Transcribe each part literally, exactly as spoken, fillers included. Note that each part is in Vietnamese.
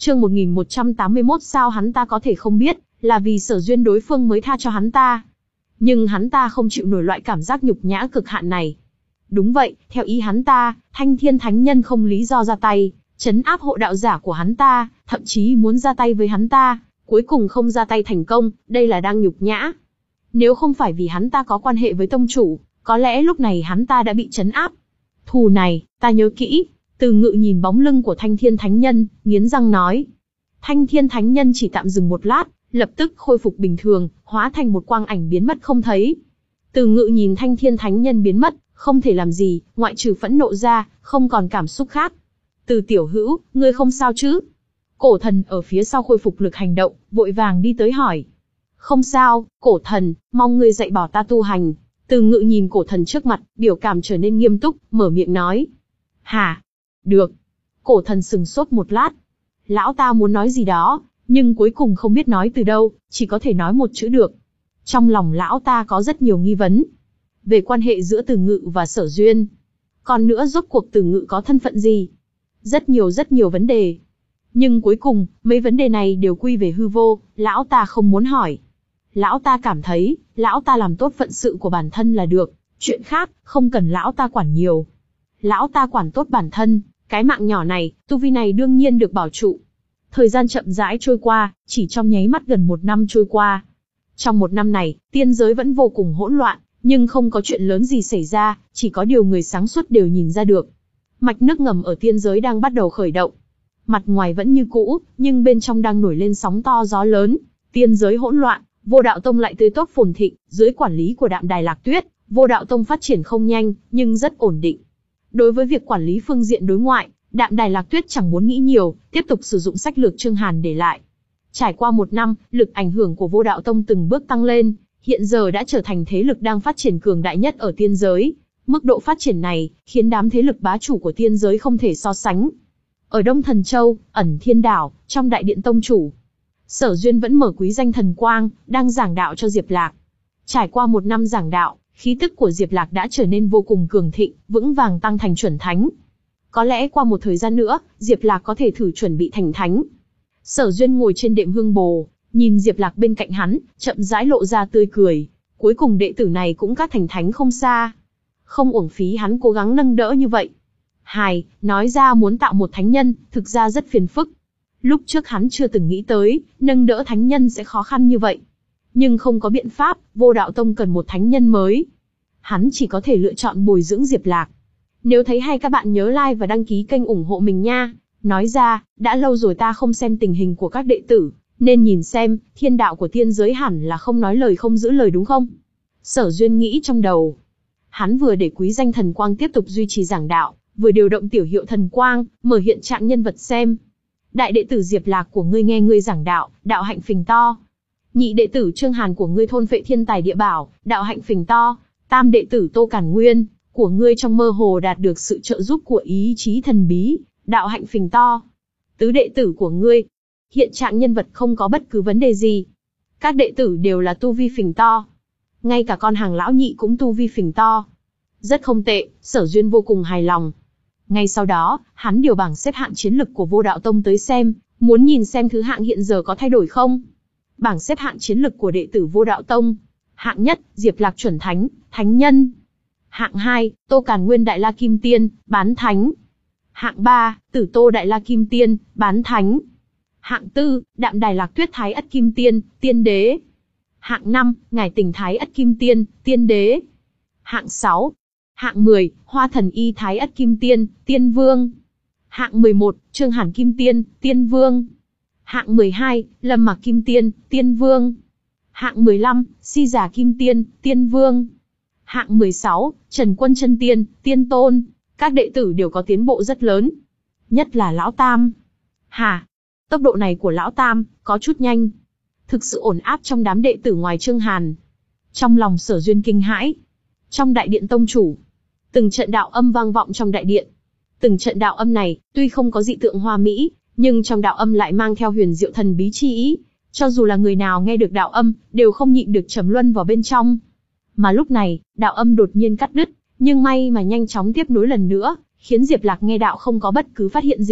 Chương một nghìn một trăm tám mươi mốt sao hắn ta có thể không biết, là vì Sở Duyên đối phương mới tha cho hắn ta. Nhưng hắn ta không chịu nổi loại cảm giác nhục nhã cực hạn này. Đúng vậy, theo ý hắn ta, Thanh Thiên Thánh Nhân không lý do ra tay, trấn áp hộ đạo giả của hắn ta, thậm chí muốn ra tay với hắn ta, cuối cùng không ra tay thành công, đây là đang nhục nhã. Nếu không phải vì hắn ta có quan hệ với tông chủ, có lẽ lúc này hắn ta đã bị trấn áp. Thù này, ta nhớ kỹ. Từ Ngự nhìn bóng lưng của Thanh Thiên Thánh Nhân, nghiến răng nói. Thanh Thiên Thánh Nhân chỉ tạm dừng một lát, lập tức khôi phục bình thường, hóa thành một quang ảnh biến mất không thấy. Từ Ngự nhìn Thanh Thiên Thánh Nhân biến mất, không thể làm gì, ngoại trừ phẫn nộ ra, không còn cảm xúc khác. Từ tiểu hữu, ngươi không sao chứ? Cổ thần ở phía sau khôi phục lực hành động, vội vàng đi tới hỏi. Không sao, cổ thần, mong ngươi dạy bảo ta tu hành. Từ Ngự nhìn cổ thần trước mặt, biểu cảm trở nên nghiêm túc, mở miệng nói. Hả? Được. Cổ thần sừng sốt một lát. Lão ta muốn nói gì đó, nhưng cuối cùng không biết nói từ đâu, chỉ có thể nói một chữ được. Trong lòng lão ta có rất nhiều nghi vấn. Về quan hệ giữa Từ Ngự và Sở Duyên. Còn nữa rốt cuộc Từ Ngự có thân phận gì? Rất nhiều rất nhiều vấn đề. Nhưng cuối cùng, mấy vấn đề này đều quy về hư vô, lão ta không muốn hỏi. Lão ta cảm thấy, lão ta làm tốt phận sự của bản thân là được, chuyện khác, không cần lão ta quản nhiều. Lão ta quản tốt bản thân, cái mạng nhỏ này, tu vi này đương nhiên được bảo trụ. Thời gian chậm rãi trôi qua, chỉ trong nháy mắt gần một năm trôi qua. Trong một năm này, tiên giới vẫn vô cùng hỗn loạn, nhưng không có chuyện lớn gì xảy ra, chỉ có điều người sáng suốt đều nhìn ra được. Mạch nước ngầm ở tiên giới đang bắt đầu khởi động. Mặt ngoài vẫn như cũ, nhưng bên trong đang nổi lên sóng to gió lớn. Tiên giới hỗn loạn, Vô Đạo Tông lại tươi tốt phồn thịnh, dưới quản lý của Đạm Đài Lạc Tuyết, Vô Đạo Tông phát triển không nhanh, nhưng rất ổn định. Đối với việc quản lý phương diện đối ngoại, Đạm Đài Lạc Tuyết chẳng muốn nghĩ nhiều, tiếp tục sử dụng sách lược Trương Hàn để lại. Trải qua một năm, lực ảnh hưởng của Vô Đạo Tông từng bước tăng lên, hiện giờ đã trở thành thế lực đang phát triển cường đại nhất ở tiên giới. Mức độ phát triển này, khiến đám thế lực bá chủ của tiên giới không thể so sánh. Ở Đông Thần Châu, Ẩn Thiên Đảo, trong đại điện tông chủ, Sở Duyên vẫn mở quý danh thần quang, đang giảng đạo cho Diệp Lạc. Trải qua một năm giảng đạo, khí tức của Diệp Lạc đã trở nên vô cùng cường thịnh, vững vàng tăng thành chuẩn thánh. Có lẽ qua một thời gian nữa, Diệp Lạc có thể thử chuẩn bị thành thánh. Sở Duyên ngồi trên đệm hương bồ, nhìn Diệp Lạc bên cạnh hắn, chậm rãi lộ ra tươi cười. Cuối cùng đệ tử này cũng các thành thánh không xa. Không uổng phí hắn cố gắng nâng đỡ như vậy. Hài, nói ra muốn tạo một thánh nhân, thực ra rất phiền phức. Lúc trước hắn chưa từng nghĩ tới, nâng đỡ thánh nhân sẽ khó khăn như vậy. Nhưng không có biện pháp, Vô Đạo Tông cần một thánh nhân mới. Hắn chỉ có thể lựa chọn bồi dưỡng Diệp Lạc. Nếu thấy hay các bạn nhớ like và đăng ký kênh ủng hộ mình nha. Nói ra, đã lâu rồi ta không xem tình hình của các đệ tử, nên nhìn xem, thiên đạo của tiên giới hẳn là không nói lời không giữ lời đúng không? Sở Duyên nghĩ trong đầu. Hắn vừa để quý danh thần quang tiếp tục duy trì giảng đạo, vừa điều động tiểu hiệu thần quang, mở hiện trạng nhân vật xem. Đại đệ tử Diệp Lạc của ngươi nghe ngươi giảng đạo, đạo hạnh phình to. Nhị đệ tử Trương Hàn của ngươi thôn phệ thiên tài địa bảo, đạo hạnh phình to. Tam đệ tử Tô Cản Nguyên của ngươi trong mơ hồ đạt được sự trợ giúp của ý chí thần bí, đạo hạnh phình to. Tứ đệ tử của ngươi, hiện trạng nhân vật không có bất cứ vấn đề gì. Các đệ tử đều là tu vi phình to. Ngay cả con hàng lão nhị cũng tu vi phình to. Rất không tệ, Sở Duyên vô cùng hài lòng. Ngay sau đó, hắn điều bảng xếp hạng chiến lực của Vô Đạo Tông tới xem, muốn nhìn xem thứ hạng hiện giờ có thay đổi không. Bảng xếp hạng chiến lực của đệ tử Vô Đạo Tông. Hạng nhất, Diệp Lạc chuẩn thánh, thánh nhân. Hạng hai, Tô Càn Nguyên Đại La Kim Tiên, bán thánh. Hạng ba, Tử Tô Đại La Kim Tiên, bán thánh. Hạng tư, Đạm Đài Lạc Tuyết Thái Ất Kim Tiên, tiên đế. Hạng năm, Ngải Tình Thái Ất Kim Tiên, tiên đế. Hạng sáu, Hạng mười, Hoa Thần Y Thái Ất Kim Tiên, tiên vương. Hạng mười một, Trương Hàn Kim Tiên, tiên vương. Hạng mười hai, Lâm Mặc Kim Tiên, tiên vương. Hạng mười lăm, Si Giả Kim Tiên, tiên vương. Hạng mười sáu, Trần Quân Chân Tiên, tiên tôn. Các đệ tử đều có tiến bộ rất lớn. Nhất là Lão Tam. Hả? Tốc độ này của Lão Tam, có chút nhanh. Thực sự ổn áp trong đám đệ tử ngoài Trương Hàn. Trong lòng Sở Duyên kinh hãi. Trong đại điện tông chủ, từng trận đạo âm vang vọng trong đại điện. Từng trận đạo âm này, tuy không có dị tượng hoa mỹ, nhưng trong đạo âm lại mang theo huyền diệu thần bí chi ý. Cho dù là người nào nghe được đạo âm, đều không nhịn được trầm luân vào bên trong. Mà lúc này, đạo âm đột nhiên cắt đứt, nhưng may mà nhanh chóng tiếp nối lần nữa, khiến Diệp Lạc nghe đạo không có bất cứ phát hiện gì,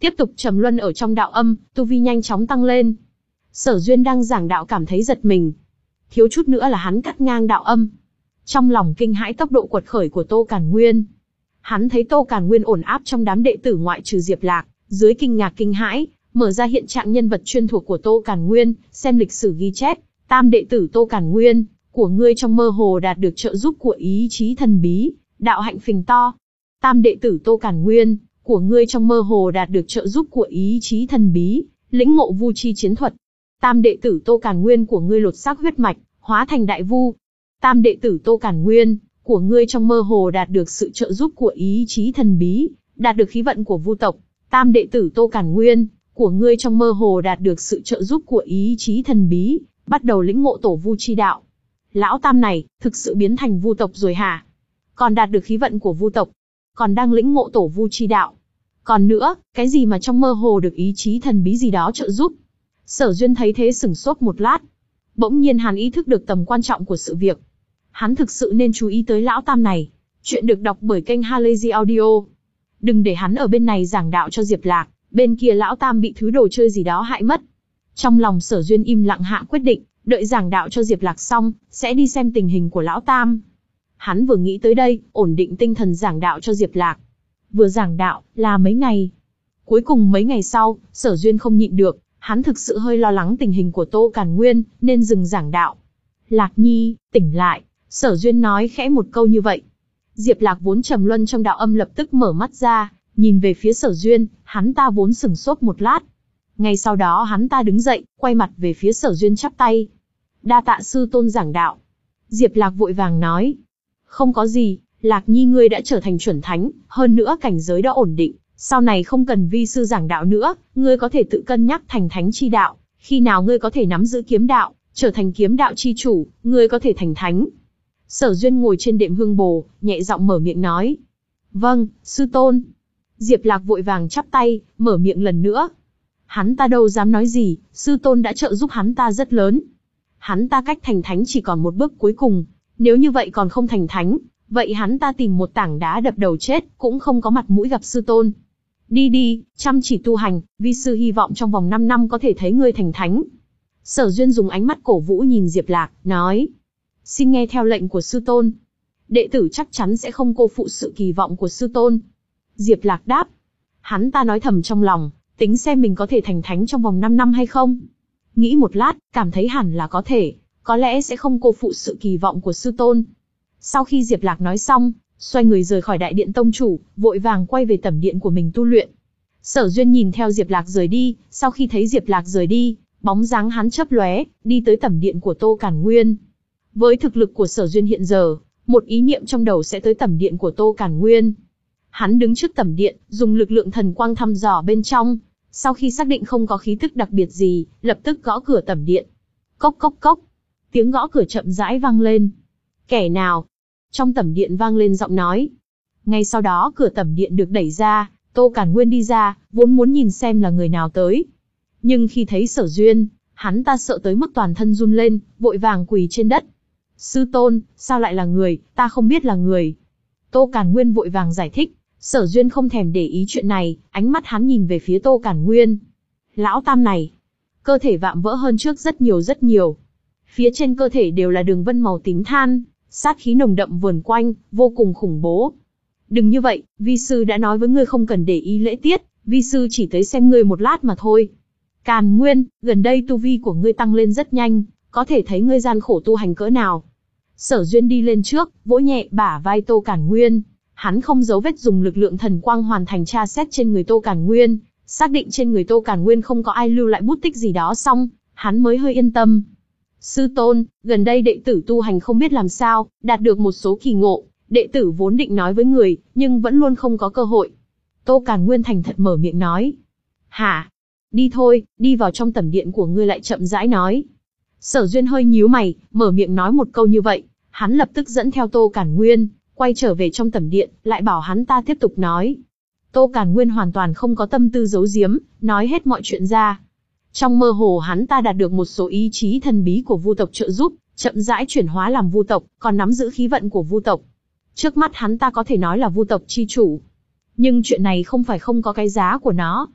tiếp tục trầm luân ở trong đạo âm, tu vi nhanh chóng tăng lên. Sở Duyên đang giảng đạo cảm thấy giật mình. Thiếu chút nữa là hắn cắt ngang đạo âm. Trong lòng kinh hãi tốc độ quật khởi của Tô Càn Nguyên. Hắn thấy Tô Càn Nguyên ổn áp trong đám đệ tử ngoại trừ Diệp Lạc, dưới kinh ngạc kinh hãi, mở ra hiện trạng nhân vật chuyên thuộc của Tô Càn Nguyên, xem lịch sử ghi chép, tam đệ tử Tô Càn Nguyên, của ngươi trong mơ hồ đạt được trợ giúp của ý chí thần bí, đạo hạnh phình to. Tam đệ tử Tô Càn Nguyên, của ngươi trong mơ hồ đạt được trợ giúp của ý chí thần bí, lĩnh ngộ vu chi chiến thuật. Tam đệ tử Tô Càn Nguyên của ngươi lột xác huyết mạch, hóa thành đại vu. Tam đệ tử Tô Càn Nguyên, của ngươi trong mơ hồ đạt được sự trợ giúp của ý chí thần bí, đạt được khí vận của vu tộc. Tam đệ tử Tô Càn Nguyên, của ngươi trong mơ hồ đạt được sự trợ giúp của ý chí thần bí, bắt đầu lĩnh ngộ tổ vu chi đạo. Lão tam này, thực sự biến thành vu tộc rồi hả? Còn đạt được khí vận của vu tộc, còn đang lĩnh ngộ tổ vu chi đạo. Còn nữa, cái gì mà trong mơ hồ được ý chí thần bí gì đó trợ giúp? Sở Duyên thấy thế sửng sốt một lát. Bỗng nhiên hắn ý thức được tầm quan trọng của sự việc. Hắn thực sự nên chú ý tới lão tam này. Chuyện được đọc bởi kênh Halazy Audio. Đừng để hắn ở bên này giảng đạo cho Diệp Lạc, bên kia lão tam bị thứ đồ chơi gì đó hại mất. Trong lòng Sở Duyên im lặng hạ quyết định, đợi giảng đạo cho Diệp Lạc xong, sẽ đi xem tình hình của lão tam. Hắn vừa nghĩ tới đây, ổn định tinh thần giảng đạo cho Diệp Lạc. Vừa giảng đạo, là mấy ngày. Cuối cùng mấy ngày sau, Sở Duyên không nhịn được, hắn thực sự hơi lo lắng tình hình của Tô Càn Nguyên, nên dừng giảng đạo. Lạc Nhi, tỉnh lại, Sở Duyên nói khẽ một câu như vậy. Diệp Lạc vốn trầm luân trong đạo âm lập tức mở mắt ra, nhìn về phía Sở Duyên, hắn ta vốn sửng sốt một lát. Ngay sau đó hắn ta đứng dậy, quay mặt về phía Sở Duyên chắp tay. Đa tạ sư tôn giảng đạo. Diệp Lạc vội vàng nói. Không có gì, Lạc Nhi ngươi đã trở thành chuẩn thánh, hơn nữa cảnh giới đã ổn định. Sau này không cần vi sư giảng đạo nữa, ngươi có thể tự cân nhắc thành thánh chi đạo. Khi nào ngươi có thể nắm giữ kiếm đạo, trở thành kiếm đạo chi chủ, ngươi có thể thành thánh. Sở Duyên ngồi trên đệm hương bồ, nhẹ giọng mở miệng nói. Vâng, sư tôn. Diệp Lạc vội vàng chắp tay, mở miệng lần nữa. Hắn ta đâu dám nói gì, sư tôn đã trợ giúp hắn ta rất lớn. Hắn ta cách thành thánh chỉ còn một bước cuối cùng, nếu như vậy còn không thành thánh, vậy hắn ta tìm một tảng đá đập đầu chết, cũng không có mặt mũi gặp sư tôn. Đi đi, chăm chỉ tu hành, vi sư hy vọng trong vòng năm năm có thể thấy ngươi thành thánh. Sở Duyên dùng ánh mắt cổ vũ nhìn Diệp Lạc, nói. Xin nghe theo lệnh của sư tôn. Đệ tử chắc chắn sẽ không cô phụ sự kỳ vọng của sư tôn. Diệp Lạc đáp. Hắn ta nói thầm trong lòng, tính xem mình có thể thành thánh trong vòng năm năm hay không. Nghĩ một lát, cảm thấy hẳn là có thể, có lẽ sẽ không cô phụ sự kỳ vọng của sư tôn. Sau khi Diệp Lạc nói xong, xoay người rời khỏi đại điện tông chủ, vội vàng quay về tẩm điện của mình tu luyện. Sở Duyên nhìn theo Diệp Lạc rời đi, sau khi thấy Diệp Lạc rời đi, bóng dáng hắn chớp lóe, đi tới tẩm điện của Tô Càn Nguyên. Với thực lực của Sở Duyên hiện giờ, một ý niệm trong đầu sẽ tới tẩm điện của Tô Càn Nguyên. Hắn đứng trước tẩm điện, dùng lực lượng thần quang thăm dò bên trong. Sau khi xác định không có khí tức đặc biệt gì, lập tức gõ cửa tẩm điện. Cốc cốc cốc. Tiếng gõ cửa chậm rãi vang lên. Kẻ nào? Trong tẩm điện vang lên giọng nói. Ngay sau đó cửa tẩm điện được đẩy ra, Tô Càn Nguyên đi ra, vốn muốn nhìn xem là người nào tới. Nhưng khi thấy Sở Duyên, hắn ta sợ tới mức toàn thân run lên, vội vàng quỳ trên đất. Sư tôn, sao lại là người, ta không biết là người. Tô Càn Nguyên vội vàng giải thích. Sở Duyên không thèm để ý chuyện này, ánh mắt hắn nhìn về phía Tô Càn Nguyên. Lão tam này, cơ thể vạm vỡ hơn trước rất nhiều rất nhiều. Phía trên cơ thể đều là đường vân màu tím than, sát khí nồng đậm vờn quanh, vô cùng khủng bố. Đừng như vậy, vi sư đã nói với ngươi không cần để ý lễ tiết, vi sư chỉ tới xem ngươi một lát mà thôi. Càn Nguyên, gần đây tu vi của ngươi tăng lên rất nhanh, có thể thấy ngươi gian khổ tu hành cỡ nào. Sở Duyên đi lên trước, vỗ nhẹ bả vai Tô Càn Nguyên. Hắn không giấu vết dùng lực lượng thần quang hoàn thành tra xét trên người Tô Càn Nguyên, xác định trên người Tô Càn Nguyên không có ai lưu lại bút tích gì đó xong, hắn mới hơi yên tâm. Sư tôn, gần đây đệ tử tu hành không biết làm sao, đạt được một số kỳ ngộ, đệ tử vốn định nói với người, nhưng vẫn luôn không có cơ hội. Tô Càn Nguyên thành thật mở miệng nói. Hả? Đi thôi, đi vào trong tẩm điện của ngươi lại chậm rãi nói. Sở Duyên hơi nhíu mày, mở miệng nói một câu như vậy, hắn lập tức dẫn theo Tô Càn Nguyên, quay trở về trong tẩm điện, lại bảo hắn ta tiếp tục nói. Tô Càn Nguyên hoàn toàn không có tâm tư giấu giếm, nói hết mọi chuyện ra. Trong mơ hồ hắn ta đạt được một số ý chí thần bí của vu tộc trợ giúp, chậm rãi chuyển hóa làm vu tộc, còn nắm giữ khí vận của vu tộc. Trước mắt hắn ta có thể nói là vu tộc chi chủ. Nhưng chuyện này không phải không có cái giá của nó.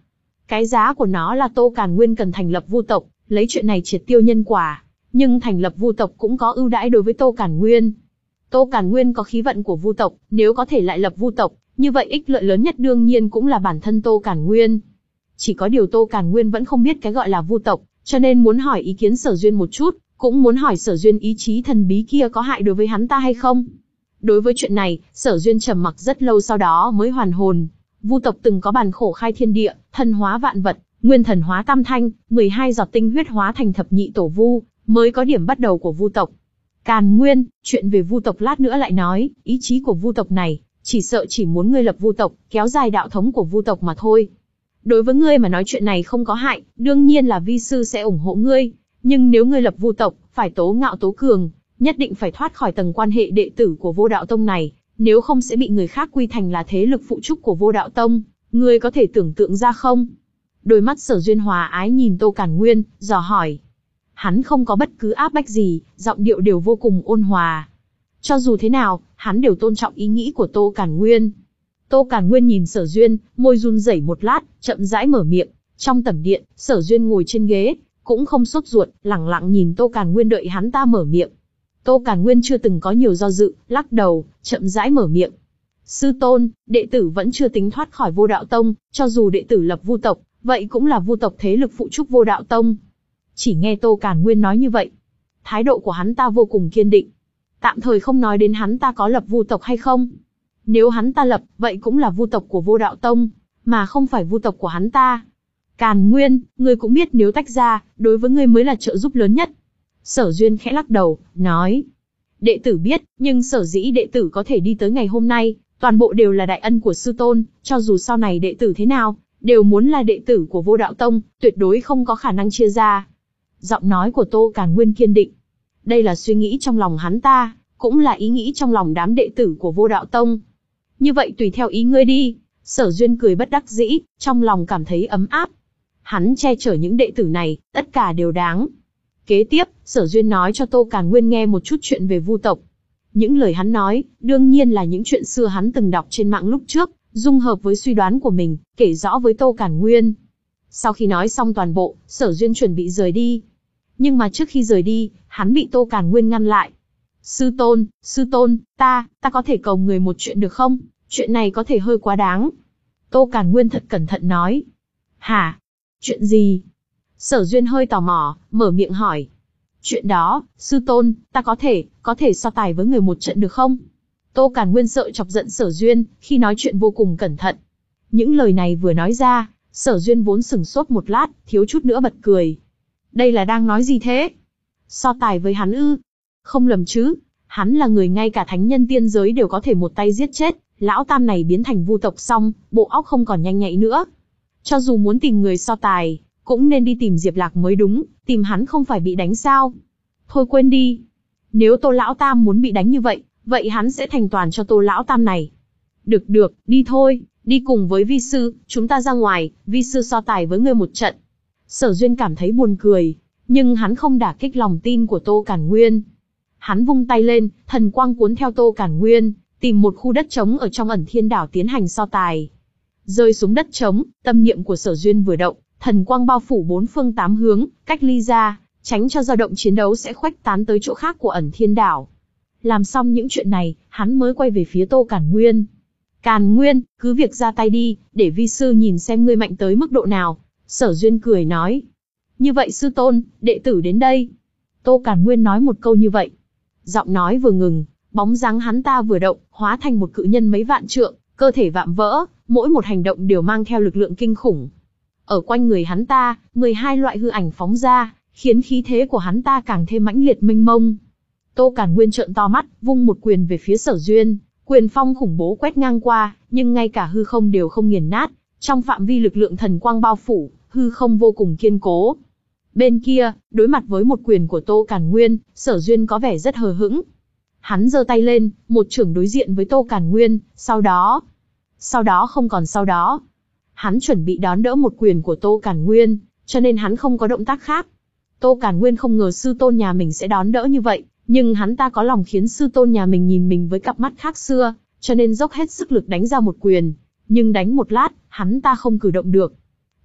Cái giá của nó là Tô Càn Nguyên cần thành lập Vu tộc, lấy chuyện này triệt tiêu nhân quả. Nhưng thành lập Vu tộc cũng có ưu đãi đối với Tô Càn Nguyên. Tô Càn Nguyên có khí vận của Vu tộc, nếu có thể lại lập Vu tộc, như vậy ích lợi lớn nhất đương nhiên cũng là bản thân Tô Càn Nguyên. Chỉ có điều Tô Càn Nguyên vẫn không biết cái gọi là Vu tộc, cho nên muốn hỏi ý kiến Sở Duyên một chút, cũng muốn hỏi Sở Duyên ý chí thần bí kia có hại đối với hắn ta hay không. Đối với chuyện này, Sở Duyên trầm mặc rất lâu sau đó mới hoàn hồn. Vu tộc từng có bản khổ khai thiên địa, thần hóa vạn vật, nguyên thần hóa tam thanh, mười hai giọt tinh huyết hóa thành thập nhị tổ vu, mới có điểm bắt đầu của Vu tộc. Càn Nguyên, chuyện về Vu tộc lát nữa lại nói, ý chí của Vu tộc này, chỉ sợ chỉ muốn ngươi lập Vu tộc, kéo dài đạo thống của Vu tộc mà thôi. Đối với ngươi mà nói chuyện này không có hại, đương nhiên là vi sư sẽ ủng hộ ngươi, nhưng nếu ngươi lập Vu tộc, phải tố ngạo tố cường, nhất định phải thoát khỏi tầng quan hệ đệ tử của Vô Đạo Tông này, nếu không sẽ bị người khác quy thành là thế lực phụ trúc của Vô Đạo Tông, ngươi có thể tưởng tượng ra không? Đôi mắt Sở Duyên hòa ái nhìn Tô Càn Nguyên, dò hỏi. Hắn không có bất cứ áp bách gì, giọng điệu đều vô cùng ôn hòa. Cho dù thế nào, hắn đều tôn trọng ý nghĩ của Tô Càn Nguyên. Tô Càn Nguyên nhìn Sở Duyên, môi run rẩy một lát, chậm rãi mở miệng. Trong tẩm điện, Sở Duyên ngồi trên ghế, cũng không sốt ruột, lẳng lặng nhìn Tô Càn Nguyên đợi hắn ta mở miệng. Tô Càn Nguyên chưa từng có nhiều do dự, lắc đầu, chậm rãi mở miệng. Sư tôn, đệ tử vẫn chưa tính thoát khỏi Vô Đạo Tông, cho dù đệ tử lập Vu tộc, vậy cũng là Vu tộc thế lực phụ trúc Vô Đạo Tông. Chỉ nghe Tô Càn Nguyên nói như vậy, thái độ của hắn ta vô cùng kiên định. Tạm thời không nói đến hắn ta có lập Vu tộc hay không. Nếu hắn ta lập, vậy cũng là Vu tộc của Vô Đạo Tông, mà không phải Vu tộc của hắn ta. Càn Nguyên, ngươi cũng biết nếu tách ra, đối với ngươi mới là trợ giúp lớn nhất. Sở Duyên khẽ lắc đầu, nói. Đệ tử biết, nhưng sở dĩ đệ tử có thể đi tới ngày hôm nay, toàn bộ đều là đại ân của sư tôn, cho dù sau này đệ tử thế nào, đều muốn là đệ tử của Vô Đạo Tông, tuyệt đối không có khả năng chia ra. Giọng nói của Tô Càn Nguyên kiên định. Đây là suy nghĩ trong lòng hắn ta, cũng là ý nghĩ trong lòng đám đệ tử của Vô Đạo Tông. Như vậy tùy theo ý ngươi đi. Sở Duyên cười bất đắc dĩ, trong lòng cảm thấy ấm áp. Hắn che chở những đệ tử này, tất cả đều đáng. Kế tiếp, Sở Duyên nói cho Tô Càn Nguyên nghe một chút chuyện về Vu tộc. Những lời hắn nói, đương nhiên là những chuyện xưa hắn từng đọc trên mạng lúc trước, dung hợp với suy đoán của mình, kể rõ với Tô Càn Nguyên. Sau khi nói xong toàn bộ, Sở Duyên chuẩn bị rời đi. Nhưng mà trước khi rời đi, hắn bị Tô Càn Nguyên ngăn lại. Sư tôn, sư tôn, ta, ta có thể cầu người một chuyện được không? Chuyện này có thể hơi quá đáng. Tô Càn Nguyên thật cẩn thận nói. Hả? Chuyện gì? Sở Duyên hơi tò mò, mở miệng hỏi. Chuyện đó, sư tôn, ta có thể, có thể so tài với người một trận được không? Tô Càn Nguyên sợ chọc giận Sở Duyên, khi nói chuyện vô cùng cẩn thận. Những lời này vừa nói ra, Sở Duyên vốn sừng sốt một lát, thiếu chút nữa bật cười. Đây là đang nói gì thế? So tài với hắn ư? Không lầm chứ, hắn là người ngay cả thánh nhân tiên giới đều có thể một tay giết chết, lão tam này biến thành Vu tộc xong, bộ óc không còn nhanh nhạy nữa. Cho dù muốn tìm người so tài, cũng nên đi tìm Diệp Lạc mới đúng, tìm hắn không phải bị đánh sao? Thôi quên đi. Nếu Tô lão tam muốn bị đánh như vậy, vậy hắn sẽ thành toàn cho Tô lão tam này. Được được, đi thôi, đi cùng với vi sư, chúng ta ra ngoài, vi sư so tài với ngươi một trận. Sở Duyên cảm thấy buồn cười, nhưng hắn không đả kích lòng tin của Tô Càn Nguyên. Hắn vung tay lên, thần quang cuốn theo Tô Càn Nguyên, tìm một khu đất trống ở trong Ẩn Thiên Đảo tiến hành so tài. Rơi xuống đất trống, tâm niệm của Sở Duyên vừa động, thần quang bao phủ bốn phương tám hướng, cách ly ra, tránh cho dao động chiến đấu sẽ khuếch tán tới chỗ khác của Ẩn Thiên Đảo. Làm xong những chuyện này, hắn mới quay về phía Tô Càn Nguyên. Càn Nguyên, cứ việc ra tay đi, để vi sư nhìn xem ngươi mạnh tới mức độ nào. Sở Duyên cười nói. Như vậy sư tôn, đệ tử đến đây. Tô Càn Nguyên nói một câu như vậy. Giọng nói vừa ngừng, bóng dáng hắn ta vừa động, hóa thành một cự nhân mấy vạn trượng, cơ thể vạm vỡ, mỗi một hành động đều mang theo lực lượng kinh khủng. Ở quanh người hắn ta, mười hai loại hư ảnh phóng ra, khiến khí thế của hắn ta càng thêm mãnh liệt mênh mông. Tô Càn Nguyên trợn to mắt, vung một quyền về phía Sở Duyên, quyền phong khủng bố quét ngang qua, nhưng ngay cả hư không đều không nghiền nát, trong phạm vi lực lượng thần quang bao phủ, hư không vô cùng kiên cố. Bên kia, đối mặt với một quyền của Tô Càn Nguyên, Sở Duyên có vẻ rất hờ hững. Hắn giơ tay lên, một chưởng đối diện với Tô Càn Nguyên, sau đó... Sau đó không còn sau đó. Hắn chuẩn bị đón đỡ một quyền của Tô Càn Nguyên, cho nên hắn không có động tác khác. Tô Càn Nguyên không ngờ sư tôn nhà mình sẽ đón đỡ như vậy, nhưng hắn ta có lòng khiến sư tôn nhà mình nhìn mình với cặp mắt khác xưa, cho nên dốc hết sức lực đánh ra một quyền. Nhưng đánh một lát, hắn ta không cử động được.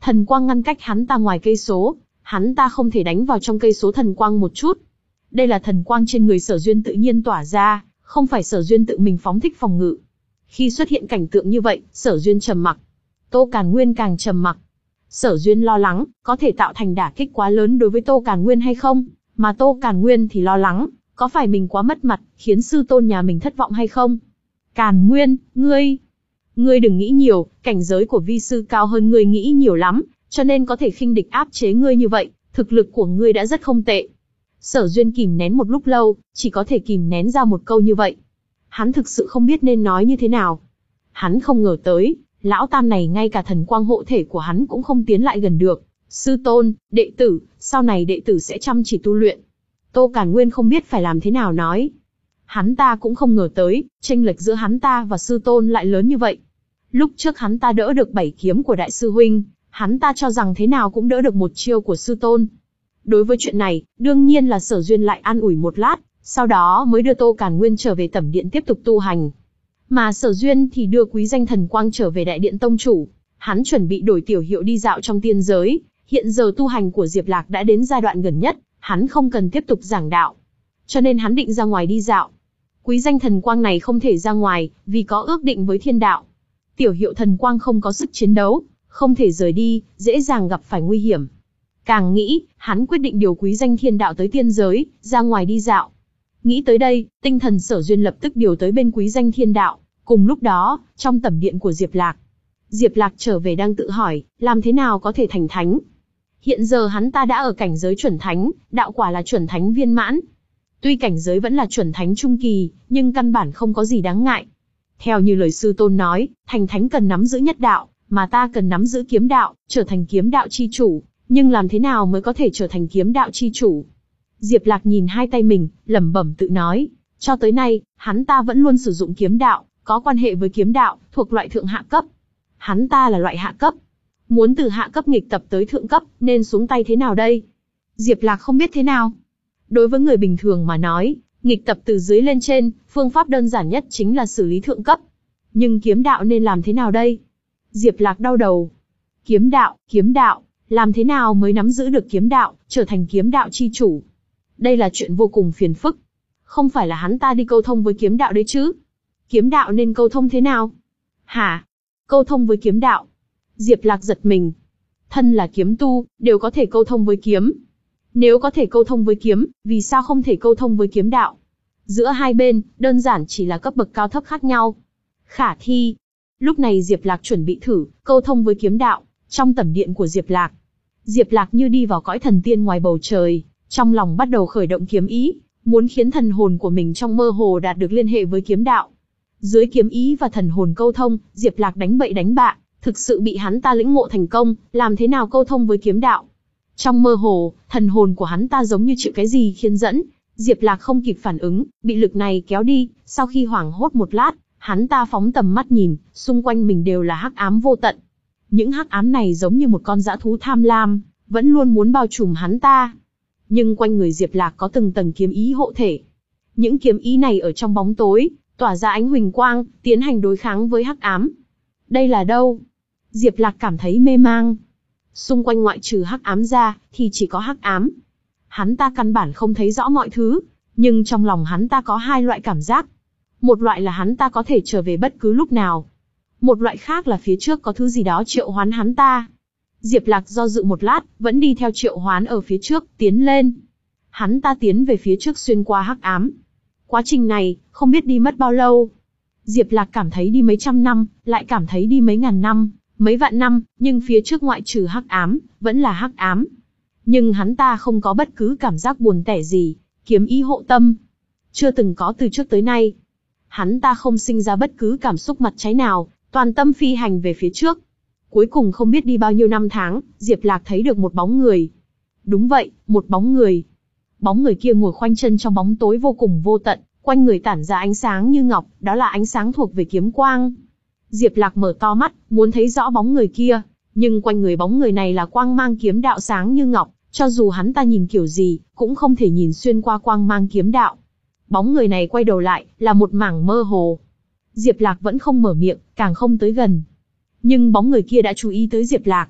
Thần quang ngăn cách hắn ta ngoài cây số, hắn ta không thể đánh vào trong cây số thần quang một chút. Đây là thần quang trên người Sở Duyên tự nhiên tỏa ra, không phải Sở Duyên tự mình phóng thích phòng ngự. Khi xuất hiện cảnh tượng như vậy, Sở Duyên trầm mặc. Tô Càn Nguyên càng trầm mặc. Sở Duyên lo lắng, có thể tạo thành đả kích quá lớn đối với Tô Càn Nguyên hay không? Mà Tô Càn Nguyên thì lo lắng, có phải mình quá mất mặt, khiến sư tôn nhà mình thất vọng hay không? Càn Nguyên, ngươi... Ngươi đừng nghĩ nhiều, cảnh giới của vi sư cao hơn ngươi nghĩ nhiều lắm, cho nên có thể khinh địch áp chế ngươi như vậy, thực lực của ngươi đã rất không tệ. Sở Duyên kìm nén một lúc lâu, chỉ có thể kìm nén ra một câu như vậy. Hắn thực sự không biết nên nói như thế nào. Hắn không ngờ tới, lão tam này ngay cả thần quang hộ thể của hắn cũng không tiến lại gần được. Sư tôn, đệ tử, sau này đệ tử sẽ chăm chỉ tu luyện. Tô Càn Nguyên không biết phải làm thế nào nói. Hắn ta cũng không ngờ tới, chênh lệch giữa hắn ta và sư tôn lại lớn như vậy. Lúc trước hắn ta đỡ được bảy kiếm của đại sư huynh, hắn ta cho rằng thế nào cũng đỡ được một chiêu của sư tôn. Đối với chuyện này, đương nhiên là Sở Duyên lại an ủi một lát, sau đó mới đưa Tô Càn Nguyên trở về tẩm điện tiếp tục tu hành. Mà Sở Duyên thì đưa quý danh thần quang trở về đại điện tông chủ. Hắn chuẩn bị đổi tiểu hiệu đi dạo trong tiên giới. Hiện giờ tu hành của Diệp Lạc đã đến giai đoạn gần nhất, hắn không cần tiếp tục giảng đạo. Cho nên hắn định ra ngoài đi dạo. Quý danh thần quang này không thể ra ngoài, vì có ước định với thiên đạo. Tiểu hiệu thần quang không có sức chiến đấu, không thể rời đi, dễ dàng gặp phải nguy hiểm. Càng nghĩ, hắn quyết định điều quý danh thiên đạo tới tiên giới, ra ngoài đi dạo. Nghĩ tới đây, tinh thần Sở Duyên lập tức điều tới bên quý danh thiên đạo. Cùng lúc đó, trong tẩm điện của Diệp Lạc, Diệp Lạc trở về đang tự hỏi, làm thế nào có thể thành thánh? Hiện giờ hắn ta đã ở cảnh giới chuẩn thánh, đạo quả là chuẩn thánh viên mãn. Tuy cảnh giới vẫn là chuẩn thánh trung kỳ, nhưng căn bản không có gì đáng ngại. Theo như lời sư tôn nói, thành thánh cần nắm giữ nhất đạo, mà ta cần nắm giữ kiếm đạo, trở thành kiếm đạo chi chủ. Nhưng làm thế nào mới có thể trở thành kiếm đạo chi chủ? Diệp Lạc nhìn hai tay mình, lẩm bẩm tự nói. Cho tới nay, hắn ta vẫn luôn sử dụng kiếm đạo, có quan hệ với kiếm đạo, thuộc loại thượng hạ cấp. Hắn ta là loại hạ cấp. Muốn từ hạ cấp nghịch tập tới thượng cấp, nên xuống tay thế nào đây? Diệp Lạc không biết thế nào. Đối với người bình thường mà nói, nghịch tập từ dưới lên trên, phương pháp đơn giản nhất chính là xử lý thượng cấp. Nhưng kiếm đạo nên làm thế nào đây? Diệp Lạc đau đầu. Kiếm đạo, kiếm đạo, làm thế nào mới nắm giữ được kiếm đạo, trở thành kiếm đạo chi chủ? Đây là chuyện vô cùng phiền phức. Không phải là hắn ta đi câu thông với kiếm đạo đấy chứ? Kiếm đạo nên câu thông thế nào? Hả? Câu thông với kiếm đạo? Diệp Lạc giật mình. Thân là kiếm tu, đều có thể câu thông với kiếm. Nếu có thể câu thông với kiếm, vì sao không thể câu thông với kiếm đạo? Giữa hai bên, đơn giản chỉ là cấp bậc cao thấp khác nhau. Khả thi. Lúc này Diệp Lạc chuẩn bị thử, câu thông với kiếm đạo, trong tẩm điện của Diệp Lạc. Diệp Lạc như đi vào cõi thần tiên ngoài bầu trời, trong lòng bắt đầu khởi động kiếm ý, muốn khiến thần hồn của mình trong mơ hồ đạt được liên hệ với kiếm đạo. Dưới kiếm ý và thần hồn câu thông, Diệp Lạc đánh bậy đánh bạ, thực sự bị hắn ta lĩnh ngộ thành công, làm thế nào câu thông với kiếm đạo. Trong mơ hồ, thần hồn của hắn ta giống như chịu cái gì khiên dẫn, Diệp Lạc không kịp phản ứng, bị lực này kéo đi, sau khi hoảng hốt một lát, hắn ta phóng tầm mắt nhìn, xung quanh mình đều là hắc ám vô tận. Những hắc ám này giống như một con dã thú tham lam, vẫn luôn muốn bao trùm hắn ta. Nhưng quanh người Diệp Lạc có từng tầng kiếm ý hộ thể. Những kiếm ý này ở trong bóng tối, tỏa ra ánh huỳnh quang, tiến hành đối kháng với hắc ám. Đây là đâu? Diệp Lạc cảm thấy mê mang. Xung quanh ngoại trừ hắc ám ra, thì chỉ có hắc ám. Hắn ta căn bản không thấy rõ mọi thứ, nhưng trong lòng hắn ta có hai loại cảm giác. Một loại là hắn ta có thể trở về bất cứ lúc nào. Một loại khác là phía trước có thứ gì đó triệu hoán hắn ta. Diệp Lạc do dự một lát, vẫn đi theo triệu hoán ở phía trước, tiến lên. Hắn ta tiến về phía trước xuyên qua hắc ám. Quá trình này, không biết đi mất bao lâu. Diệp Lạc cảm thấy đi mấy trăm năm, lại cảm thấy đi mấy ngàn năm, mấy vạn năm, nhưng phía trước ngoại trừ hắc ám, vẫn là hắc ám. Nhưng hắn ta không có bất cứ cảm giác buồn tẻ gì, kiếm ý hộ tâm. Chưa từng có từ trước tới nay. Hắn ta không sinh ra bất cứ cảm xúc mặt trái nào, toàn tâm phi hành về phía trước. Cuối cùng không biết đi bao nhiêu năm tháng, Diệp Lạc thấy được một bóng người. Đúng vậy, một bóng người. Bóng người kia ngồi khoanh chân trong bóng tối vô cùng vô tận, quanh người tản ra ánh sáng như ngọc, đó là ánh sáng thuộc về kiếm quang. Diệp Lạc mở to mắt, muốn thấy rõ bóng người kia, nhưng quanh người bóng người này là quang mang kiếm đạo sáng như ngọc, cho dù hắn ta nhìn kiểu gì, cũng không thể nhìn xuyên qua quang mang kiếm đạo. Bóng người này quay đầu lại, là một mảng mơ hồ. Diệp Lạc vẫn không mở miệng, càng không tới gần. Nhưng bóng người kia đã chú ý tới Diệp Lạc.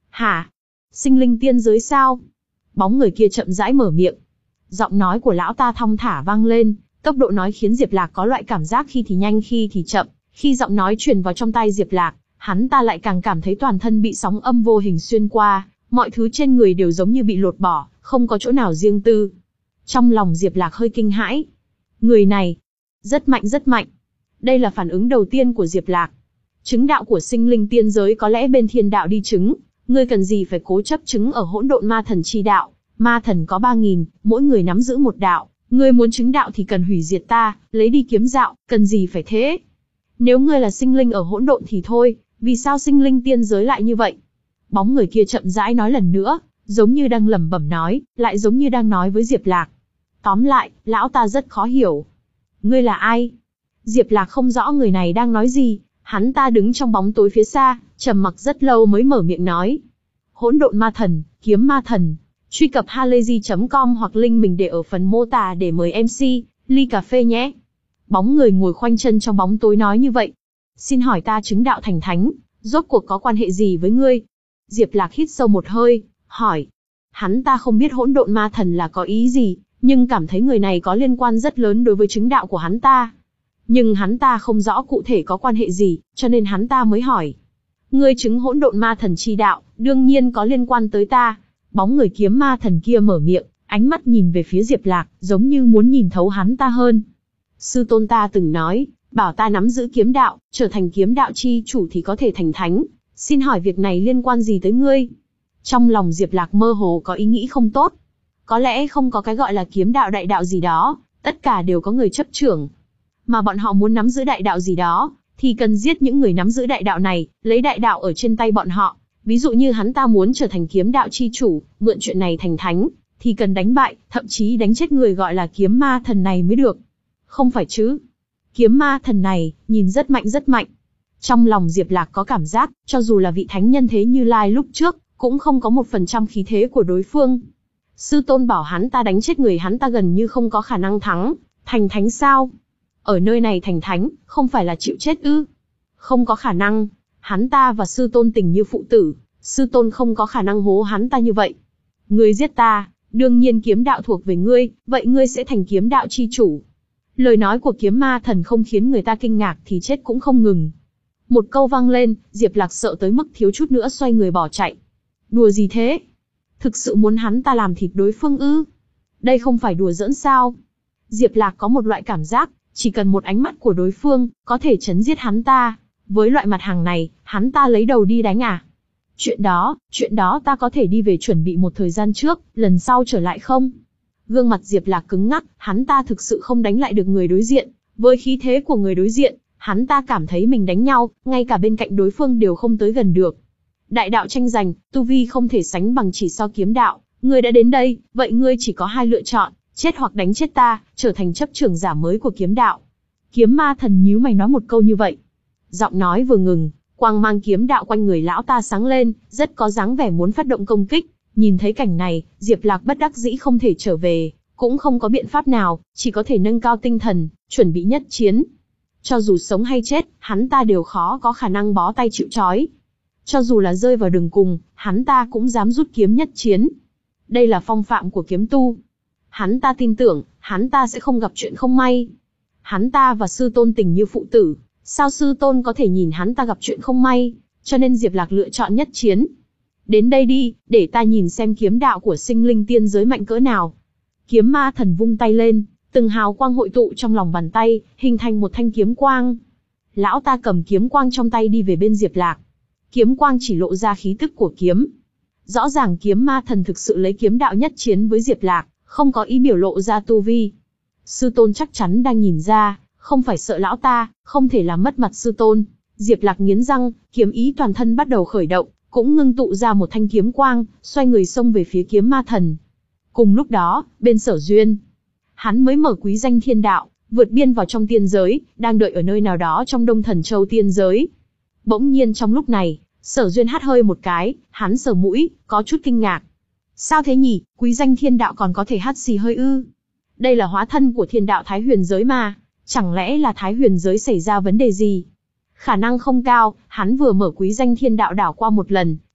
Hả? Sinh linh tiên giới sao? Bóng người kia chậm rãi mở miệng. Giọng nói của lão ta thong thả vang lên, tốc độ nói khiến Diệp Lạc có loại cảm giác khi thì nhanh khi thì chậm. Khi giọng nói truyền vào trong tai Diệp Lạc, hắn ta lại càng cảm thấy toàn thân bị sóng âm vô hình xuyên qua, mọi thứ trên người đều giống như bị lột bỏ, không có chỗ nào riêng tư. Trong lòng Diệp Lạc hơi kinh hãi. Người này, rất mạnh rất mạnh. Đây là phản ứng đầu tiên của Diệp Lạc. Chứng đạo của sinh linh tiên giới có lẽ bên thiên đạo đi chứng, ngươi cần gì phải cố chấp chứng ở hỗn độn ma thần chi đạo. Ma thần có ba nghìn, mỗi người nắm giữ một đạo, ngươi muốn chứng đạo thì cần hủy diệt ta, lấy đi kiếm đạo, cần gì phải thế? Nếu ngươi là sinh linh ở hỗn độn thì thôi, vì sao sinh linh tiên giới lại như vậy? Bóng người kia chậm rãi nói lần nữa, giống như đang lẩm bẩm nói, lại giống như đang nói với Diệp Lạc. Tóm lại, lão ta rất khó hiểu. Ngươi là ai? Diệp Lạc không rõ người này đang nói gì, hắn ta đứng trong bóng tối phía xa, trầm mặc rất lâu mới mở miệng nói. Hỗn độn ma thần, kiếm ma thần. Truy cập halayzi chấm com hoặc link mình để ở phần mô tả để mời em xê, ly cà phê nhé. Bóng người ngồi khoanh chân trong bóng tối nói như vậy. Xin hỏi ta chứng đạo thành thánh, rốt cuộc có quan hệ gì với ngươi? Diệp Lạc hít sâu một hơi, hỏi. Hắn ta không biết hỗn độn ma thần là có ý gì, nhưng cảm thấy người này có liên quan rất lớn đối với chứng đạo của hắn ta. Nhưng hắn ta không rõ cụ thể có quan hệ gì, cho nên hắn ta mới hỏi. Ngươi chứng hỗn độn ma thần chi đạo, đương nhiên có liên quan tới ta. Bóng người kiếm ma thần kia mở miệng, ánh mắt nhìn về phía Diệp Lạc, giống như muốn nhìn thấu hắn ta hơn. Sư tôn ta từng nói, bảo ta nắm giữ kiếm đạo, trở thành kiếm đạo chi chủ thì có thể thành thánh. Xin hỏi việc này liên quan gì tới ngươi? Trong lòng Diệp Lạc mơ hồ có ý nghĩ không tốt. Có lẽ không có cái gọi là kiếm đạo đại đạo gì đó, tất cả đều có người chấp trưởng. Mà bọn họ muốn nắm giữ đại đạo gì đó, thì cần giết những người nắm giữ đại đạo này, lấy đại đạo ở trên tay bọn họ. Ví dụ như hắn ta muốn trở thành kiếm đạo chi chủ, mượn chuyện này thành thánh, thì cần đánh bại, thậm chí đánh chết người gọi là kiếm ma thần này mới được. Không phải chứ? Kiếm ma thần này, nhìn rất mạnh rất mạnh. Trong lòng Diệp Lạc có cảm giác, cho dù là vị thánh nhân thế Như Lai lúc trước, cũng không có một phần trăm khí thế của đối phương. Sư tôn bảo hắn ta đánh chết người hắn ta gần như không có khả năng thắng, thành thánh sao? Ở nơi này thành thánh, không phải là chịu chết ư? Không có khả năng, hắn ta và sư tôn tình như phụ tử, sư tôn không có khả năng hố hắn ta như vậy. Ngươi giết ta, đương nhiên kiếm đạo thuộc về ngươi, vậy ngươi sẽ thành kiếm đạo chi chủ. Lời nói của kiếm ma thần không khiến người ta kinh ngạc thì chết cũng không ngừng. Một câu vang lên, Diệp Lạc sợ tới mức thiếu chút nữa xoay người bỏ chạy. Đùa gì thế? Thực sự muốn hắn ta làm thịt đối phương ư? Đây không phải đùa giỡn sao? Diệp Lạc có một loại cảm giác, chỉ cần một ánh mắt của đối phương, có thể chấn giết hắn ta. Với loại mặt hàng này, hắn ta lấy đầu đi đánh à? Chuyện đó, chuyện đó ta có thể đi về chuẩn bị một thời gian trước, lần sau trở lại không? Gương mặt Diệp Lạc cứng ngắc, hắn ta thực sự không đánh lại được người đối diện. Với khí thế của người đối diện, hắn ta cảm thấy mình đánh nhau, ngay cả bên cạnh đối phương đều không tới gần được. Đại đạo tranh giành, tu vi không thể sánh bằng chỉ so kiếm đạo. Ngươi đã đến đây, vậy ngươi chỉ có hai lựa chọn, chết hoặc đánh chết ta, trở thành chấp trưởng giả mới của kiếm đạo. Kiếm ma thần nhíu mày nói một câu như vậy. Giọng nói vừa ngừng, quang mang kiếm đạo quanh người lão ta sáng lên, rất có dáng vẻ muốn phát động công kích. Nhìn thấy cảnh này, Diệp Lạc bất đắc dĩ không thể trở về, cũng không có biện pháp nào, chỉ có thể nâng cao tinh thần, chuẩn bị nhất chiến. Cho dù sống hay chết, hắn ta đều khó có khả năng bó tay chịu trói. Cho dù là rơi vào đường cùng, hắn ta cũng dám rút kiếm nhất chiến. Đây là phong phạm của kiếm tu. Hắn ta tin tưởng, hắn ta sẽ không gặp chuyện không may. Hắn ta và sư tôn tình như phụ tử, sao sư tôn có thể nhìn hắn ta gặp chuyện không may, cho nên Diệp Lạc lựa chọn nhất chiến. Đến đây đi, để ta nhìn xem kiếm đạo của sinh linh tiên giới mạnh cỡ nào. Kiếm ma thần vung tay lên, từng hào quang hội tụ trong lòng bàn tay, hình thành một thanh kiếm quang. Lão ta cầm kiếm quang trong tay đi về bên Diệp Lạc. Kiếm quang chỉ lộ ra khí tức của kiếm. Rõ ràng kiếm ma thần thực sự lấy kiếm đạo nhất chiến với Diệp Lạc, không có ý biểu lộ ra tu vi. Sư tôn chắc chắn đang nhìn ra, không phải sợ lão ta, không thể làm mất mặt sư tôn. Diệp Lạc nghiến răng, kiếm ý toàn thân bắt đầu khởi động, cũng ngưng tụ ra một thanh kiếm quang, xoay người xông về phía kiếm ma thần. Cùng lúc đó, bên Sở Duyên, hắn mới mở quý danh thiên đạo, vượt biên vào trong tiên giới, đang đợi ở nơi nào đó trong Đông Thần Châu tiên giới. Bỗng nhiên trong lúc này, Sở Duyên hắt hơi một cái, hắn sờ mũi, có chút kinh ngạc. Sao thế nhỉ, quý danh thiên đạo còn có thể hắt xì hơi ư? Đây là hóa thân của thiên đạo Thái Huyền giới mà, chẳng lẽ là Thái Huyền giới xảy ra vấn đề gì? Khả năng không cao, hắn vừa mở quý danh thiên đạo đảo qua một lần,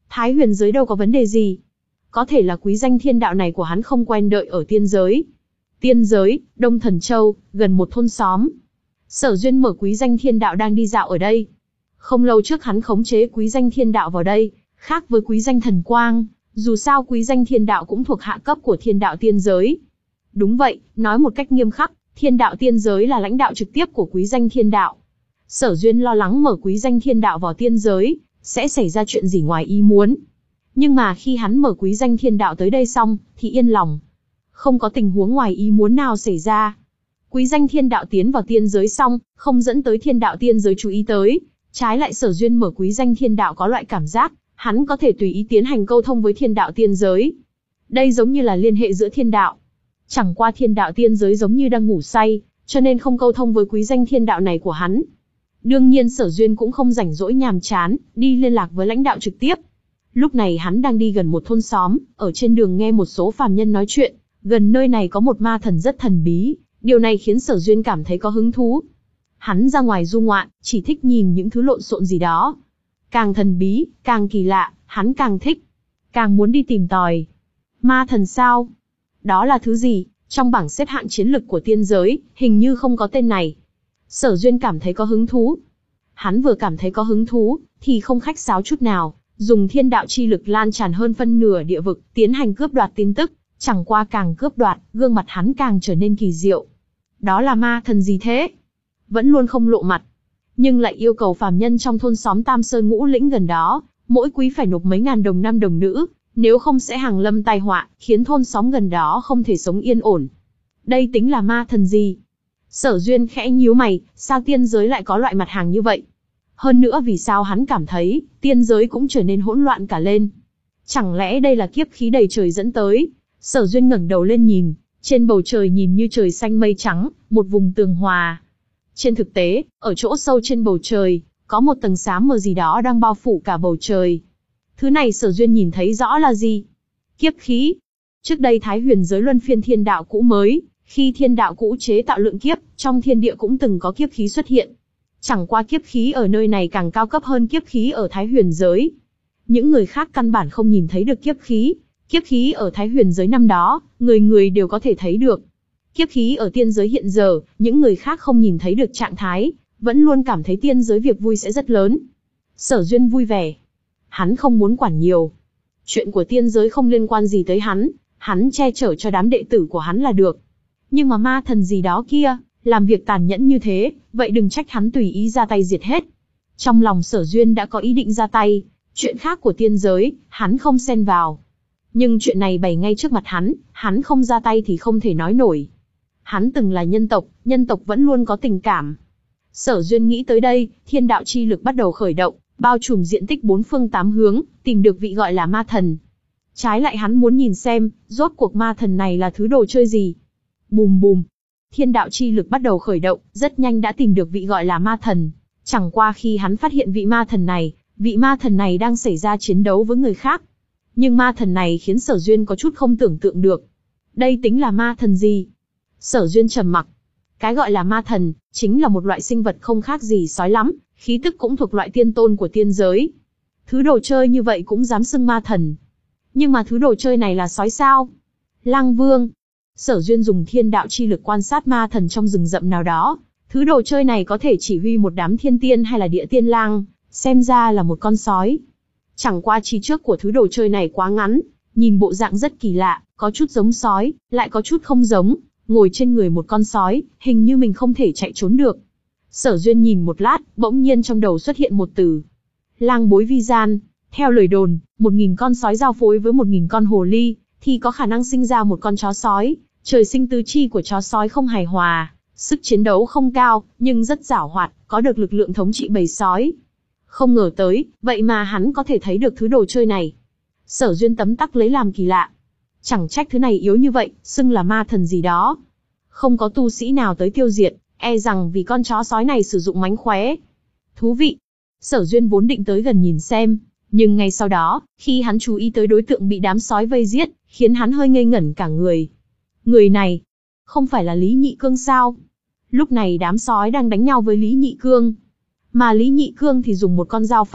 Thái huyền giới đâu có vấn đề gì. Có thể là quý danh thiên đạo này của hắn không quen đợi ở tiên giới. Tiên giới, Đông Thần Châu, gần một thôn xóm. Sở Duyên mở quý danh thiên đạo đang đi dạo ở đây. Không lâu trước hắn khống chế quý danh thiên đạo vào đây, khác với quý danh thần quang, dù sao quý danh thiên đạo cũng thuộc hạ cấp của thiên đạo tiên giới. Đúng vậy, nói một cách nghiêm khắc, thiên đạo tiên giới là lãnh đạo trực tiếp của quý danh thiên đạo. Sở Duyên lo lắng mở quý danh thiên đạo vào tiên giới, sẽ xảy ra chuyện gì ngoài ý muốn. Nhưng mà khi hắn mở quý danh thiên đạo tới đây xong, thì yên lòng. Không có tình huống ngoài ý muốn nào xảy ra. Quý danh thiên đạo tiến vào tiên giới xong, không dẫn tới thiên đạo tiên giới chú ý tới. Trái lại Sở Duyên mở quý danh thiên đạo có loại cảm giác, hắn có thể tùy ý tiến hành câu thông với thiên đạo tiên giới. Đây giống như là liên hệ giữa thiên đạo. Chẳng qua thiên đạo tiên giới giống như đang ngủ say, cho nên không câu thông với quý danh thiên đạo này của hắn. Đương nhiên Sở Duyên cũng không rảnh rỗi nhàm chán, đi liên lạc với lãnh đạo trực tiếp. Lúc này hắn đang đi gần một thôn xóm, ở trên đường nghe một số phàm nhân nói chuyện, gần nơi này có một ma thần rất thần bí, điều này khiến Sở Duyên cảm thấy có hứng thú. Hắn ra ngoài du ngoạn, chỉ thích nhìn những thứ lộn xộn gì đó. Càng thần bí, càng kỳ lạ, hắn càng thích. Càng muốn đi tìm tòi. Ma thần sao? Đó là thứ gì? Trong bảng xếp hạng chiến lực của tiên giới, hình như không có tên này. Sở Duyên cảm thấy có hứng thú. Hắn vừa cảm thấy có hứng thú, thì không khách sáo chút nào, dùng thiên đạo chi lực lan tràn hơn phân nửa địa vực, tiến hành cướp đoạt tin tức. Chẳng qua càng cướp đoạt, gương mặt hắn càng trở nên kỳ diệu. Đó là ma thần gì thế? Vẫn luôn không lộ mặt, nhưng lại yêu cầu phàm nhân trong thôn xóm Tam Sơn Ngũ Lĩnh gần đó, mỗi quý phải nộp mấy ngàn đồng nam đồng nữ, nếu không sẽ hàng lâm tai họa, khiến thôn xóm gần đó không thể sống yên ổn. Đây tính là ma thần gì? Sở Duyên khẽ nhíu mày, sao tiên giới lại có loại mặt hàng như vậy? Hơn nữa vì sao hắn cảm thấy, tiên giới cũng trở nên hỗn loạn cả lên? Chẳng lẽ đây là kiếp khí đầy trời dẫn tới? Sở Duyên ngẩng đầu lên nhìn, trên bầu trời nhìn như trời xanh mây trắng, một vùng tường hòa. Trên thực tế, ở chỗ sâu trên bầu trời, có một tầng xám mờ gì đó đang bao phủ cả bầu trời. Thứ này Sở Duyên nhìn thấy rõ là gì? Kiếp khí. Trước đây Thái huyền giới luân phiên thiên đạo cũ mới, khi thiên đạo cũ chế tạo lượng kiếp, trong thiên địa cũng từng có kiếp khí xuất hiện. Chẳng qua kiếp khí ở nơi này càng cao cấp hơn kiếp khí ở Thái huyền giới. Những người khác căn bản không nhìn thấy được kiếp khí. Kiếp khí ở Thái huyền giới năm đó, người người đều có thể thấy được. Kiếp khí ở tiên giới hiện giờ, những người khác không nhìn thấy được trạng thái, vẫn luôn cảm thấy tiên giới việc vui sẽ rất lớn. Sở Duyên vui vẻ. Hắn không muốn quản nhiều. Chuyện của tiên giới không liên quan gì tới hắn, hắn che chở cho đám đệ tử của hắn là được. Nhưng mà ma thần gì đó kia, làm việc tàn nhẫn như thế, vậy đừng trách hắn tùy ý ra tay diệt hết. Trong lòng Sở Duyên đã có ý định ra tay, chuyện khác của tiên giới, hắn không xen vào. Nhưng chuyện này bày ngay trước mặt hắn, hắn không ra tay thì không thể nói nổi. Hắn từng là nhân tộc, nhân tộc vẫn luôn có tình cảm. Sở Duyên nghĩ tới đây, thiên đạo chi lực bắt đầu khởi động, bao trùm diện tích bốn phương tám hướng, tìm được vị gọi là ma thần. Trái lại hắn muốn nhìn xem, rốt cuộc ma thần này là thứ đồ chơi gì. Bùm bùm. Thiên đạo chi lực bắt đầu khởi động, rất nhanh đã tìm được vị gọi là ma thần. Chẳng qua khi hắn phát hiện vị ma thần này, vị ma thần này đang xảy ra chiến đấu với người khác. Nhưng ma thần này khiến Sở Duyên có chút không tưởng tượng được. Đây tính là ma thần gì? Sở Duyên trầm mặc. Cái gọi là ma thần, chính là một loại sinh vật không khác gì sói lắm, khí tức cũng thuộc loại tiên tôn của tiên giới. Thứ đồ chơi như vậy cũng dám xưng ma thần. Nhưng mà thứ đồ chơi này là sói sao? Lang Vương. Sở Duyên dùng thiên đạo chi lực quan sát ma thần trong rừng rậm nào đó. Thứ đồ chơi này có thể chỉ huy một đám thiên tiên hay là địa tiên lang, xem ra là một con sói. Chẳng qua chi trước của thứ đồ chơi này quá ngắn, nhìn bộ dạng rất kỳ lạ, có chút giống sói, lại có chút không giống, ngồi trên người một con sói, hình như mình không thể chạy trốn được. Sở Duyên nhìn một lát, bỗng nhiên trong đầu xuất hiện một từ. Lang bối vi gian. Theo lời đồn, một nghìn con sói giao phối với một nghìn con hồ ly, thì có khả năng sinh ra một con chó sói. Trời sinh tứ chi của chó sói không hài hòa, sức chiến đấu không cao, nhưng rất giảo hoạt, có được lực lượng thống trị bầy sói. Không ngờ tới, vậy mà hắn có thể thấy được thứ đồ chơi này. Sở Duyên tấm tắc lấy làm kỳ lạ. Chẳng trách thứ này yếu như vậy, xưng là ma thần gì đó. Không có tu sĩ nào tới tiêu diệt, e rằng vì con chó sói này sử dụng mánh khóe. Thú vị. Sở Duyên vốn định tới gần nhìn xem, nhưng ngay sau đó, khi hắn chú ý tới đối tượng bị đám sói vây giết, khiến hắn hơi ngây ngẩn cả người. Người này, không phải là Lý Nhị Cương sao? Lúc này đám sói đang đánh nhau với Lý Nhị Cương. Mà Lý Nhị Cương thì dùng một con dao phay,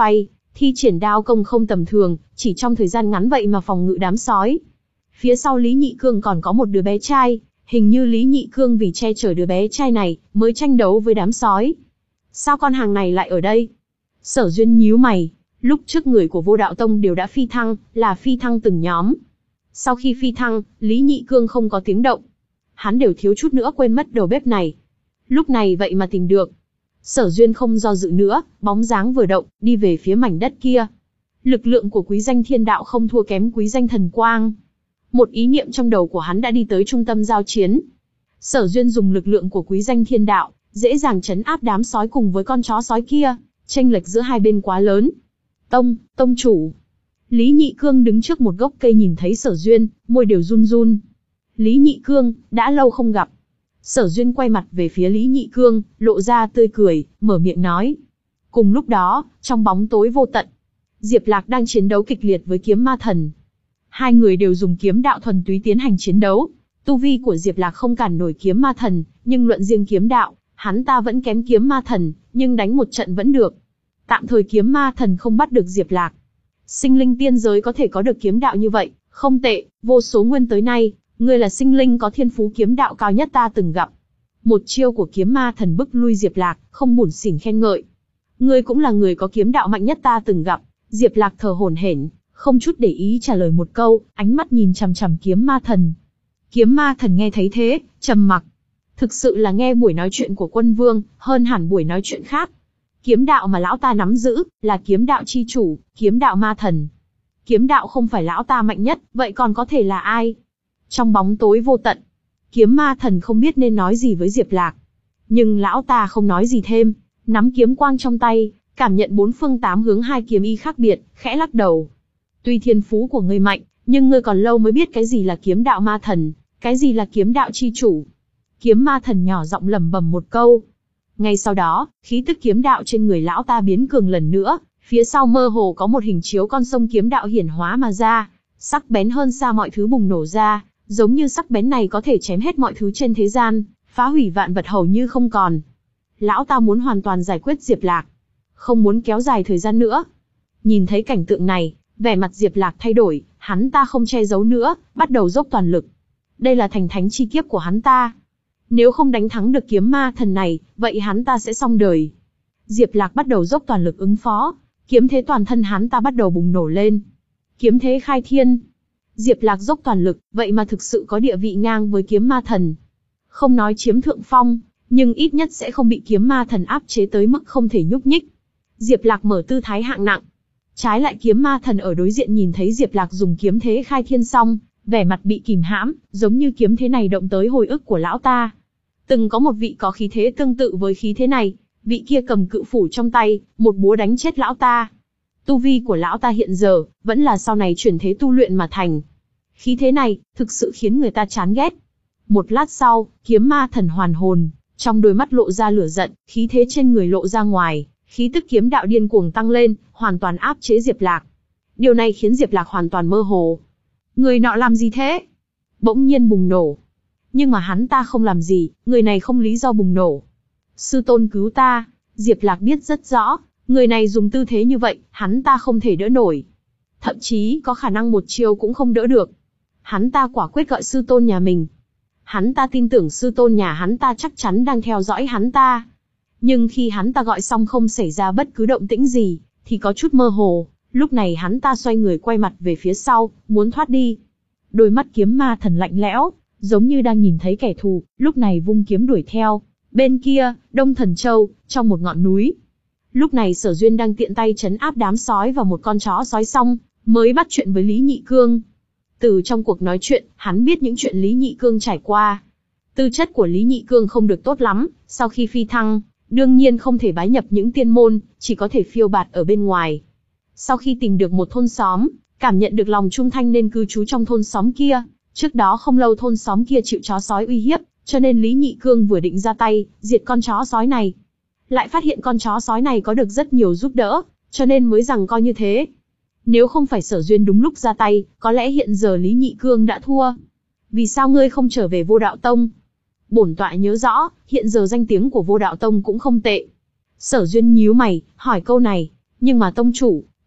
Thi triển đao công không tầm thường, chỉ trong thời gian ngắn vậy mà phòng ngự đám sói. Phía sau Lý Nhị Cương còn có một đứa bé trai, hình như Lý Nhị Cương vì che chở đứa bé trai này, mới tranh đấu với đám sói. Sao con hàng này lại ở đây? Sở Duyên nhíu mày, lúc trước người của Vô Đạo Tông đều đã phi thăng, là phi thăng từng nhóm. Sau khi phi thăng, Lý Nhị Cương không có tiếng động. Hắn đều thiếu chút nữa quên mất đầu bếp này. Lúc này vậy mà tìm được. Sở Duyên không do dự nữa, bóng dáng vừa động, đi về phía mảnh đất kia. Lực lượng của Quý Danh Thiên Đạo không thua kém Quý Danh Thần Quang. Một ý niệm trong đầu của hắn đã đi tới trung tâm giao chiến. Sở Duyên dùng lực lượng của Quý Danh Thiên Đạo, dễ dàng trấn áp đám sói cùng với con chó sói kia, chênh lệch giữa hai bên quá lớn. Tông, tông chủ. Lý Nhị Cương đứng trước một gốc cây nhìn thấy Sở Duyên, môi đều run run. Lý Nhị Cương, đã lâu không gặp. Sở Duyên quay mặt về phía Lý Nhị Cương, lộ ra tươi cười, mở miệng nói. Cùng lúc đó, trong bóng tối vô tận, Diệp Lạc đang chiến đấu kịch liệt với kiếm ma thần. Hai người đều dùng kiếm đạo thuần túy tiến hành chiến đấu. Tu vi của Diệp Lạc không cản nổi kiếm ma thần, nhưng luận riêng kiếm đạo, hắn ta vẫn kém kiếm ma thần, nhưng đánh một trận vẫn được. Tạm thời kiếm ma thần không bắt được Diệp Lạc. Sinh linh tiên giới có thể có được kiếm đạo như vậy, không tệ, vô số nguyên tới nay, ngươi là sinh linh có thiên phú kiếm đạo cao nhất ta từng gặp. Một chiêu của kiếm ma thần bức lui Diệp Lạc, không buồn xỉn khen ngợi. Ngươi cũng là người có kiếm đạo mạnh nhất ta từng gặp. Diệp Lạc thở hổn hển, không chút để ý trả lời một câu, ánh mắt nhìn chằm chằm kiếm ma thần. Kiếm ma thần nghe thấy thế, trầm mặc. Thực sự là nghe buổi nói chuyện của quân vương, hơn hẳn buổi nói chuyện khác. Kiếm đạo mà lão ta nắm giữ, là kiếm đạo chi chủ, kiếm đạo ma thần. Kiếm đạo không phải lão ta mạnh nhất, vậy còn có thể là ai? Trong bóng tối vô tận, kiếm ma thần không biết nên nói gì với Diệp Lạc. Nhưng lão ta không nói gì thêm, nắm kiếm quang trong tay, cảm nhận bốn phương tám hướng hai kiếm ý khác biệt, khẽ lắc đầu. Tuy thiên phú của ngươi mạnh, nhưng ngươi còn lâu mới biết cái gì là kiếm đạo ma thần, cái gì là kiếm đạo chi chủ. Kiếm ma thần nhỏ giọng lẩm bẩm một câu. Ngay sau đó, khí tức kiếm đạo trên người lão ta biến cường lần nữa, phía sau mơ hồ có một hình chiếu con sông kiếm đạo hiển hóa mà ra, sắc bén hơn xa mọi thứ bùng nổ ra, giống như sắc bén này có thể chém hết mọi thứ trên thế gian, phá hủy vạn vật hầu như không còn. Lão ta muốn hoàn toàn giải quyết Diệp Lạc, không muốn kéo dài thời gian nữa. Nhìn thấy cảnh tượng này, vẻ mặt Diệp Lạc thay đổi, hắn ta không che giấu nữa, bắt đầu dốc toàn lực. Đây là thành thánh chi kiếp của hắn ta. Nếu không đánh thắng được kiếm ma thần này, vậy hắn ta sẽ xong đời. Diệp Lạc bắt đầu dốc toàn lực ứng phó, kiếm thế toàn thân hắn ta bắt đầu bùng nổ lên. Kiếm thế khai thiên. Diệp Lạc dốc toàn lực, vậy mà thực sự có địa vị ngang với kiếm ma thần. Không nói chiếm thượng phong, nhưng ít nhất sẽ không bị kiếm ma thần áp chế tới mức không thể nhúc nhích. Diệp Lạc mở tư thái hạng nặng. Trái lại kiếm ma thần ở đối diện nhìn thấy Diệp Lạc dùng kiếm thế khai thiên xong, vẻ mặt bị kìm hãm, giống như kiếm thế này động tới hồi ức của lão ta. Từng có một vị có khí thế tương tự với khí thế này, vị kia cầm cự phủ trong tay, một búa đánh chết lão ta. Tu vi của lão ta hiện giờ, vẫn là sau này chuyển thế tu luyện mà thành. Khí thế này, thực sự khiến người ta chán ghét. Một lát sau, kiếm ma thần hoàn hồn, trong đôi mắt lộ ra lửa giận, khí thế trên người lộ ra ngoài, khí tức kiếm đạo điên cuồng tăng lên, hoàn toàn áp chế Diệp Lạc. Điều này khiến Diệp Lạc hoàn toàn mơ hồ. Người nọ làm gì thế? Bỗng nhiên bùng nổ. Nhưng mà hắn ta không làm gì, người này không lý do bùng nổ. Sư tôn cứu ta, Diệp Lạc biết rất rõ, người này dùng tư thế như vậy, hắn ta không thể đỡ nổi. Thậm chí có khả năng một chiêu cũng không đỡ được. Hắn ta quả quyết gọi sư tôn nhà mình. Hắn ta tin tưởng sư tôn nhà hắn ta chắc chắn đang theo dõi hắn ta. Nhưng khi hắn ta gọi xong không xảy ra bất cứ động tĩnh gì, thì có chút mơ hồ. Lúc này hắn ta xoay người quay mặt về phía sau, muốn thoát đi. Đôi mắt kiếm ma thần lạnh lẽo, giống như đang nhìn thấy kẻ thù, lúc này vung kiếm đuổi theo. Bên kia, Đông Thần Châu, trong một ngọn núi. Lúc này Sở Duyên đang tiện tay trấn áp đám sói và một con chó sói xong, mới bắt chuyện với Lý Nhị Cương. Từ trong cuộc nói chuyện, hắn biết những chuyện Lý Nhị Cương trải qua. Tư chất của Lý Nhị Cương không được tốt lắm, sau khi phi thăng, đương nhiên không thể bái nhập những tiên môn, chỉ có thể phiêu bạt ở bên ngoài. Sau khi tìm được một thôn xóm, cảm nhận được lòng trung thanh nên cư trú trong thôn xóm kia. Trước đó không lâu thôn xóm kia chịu chó sói uy hiếp, cho nên Lý Nhị Cương vừa định ra tay, diệt con chó sói này. Lại phát hiện con chó sói này có được rất nhiều giúp đỡ, cho nên mới rằng coi như thế. Nếu không phải Sở Duyên đúng lúc ra tay, có lẽ hiện giờ Lý Nhị Cương đã thua. Vì sao ngươi không trở về Vô Đạo Tông? Bổn tọa nhớ rõ, hiện giờ danh tiếng của Vô Đạo Tông cũng không tệ. Sở Duyên nhíu mày, hỏi câu này. Nhưng mà tông chủ,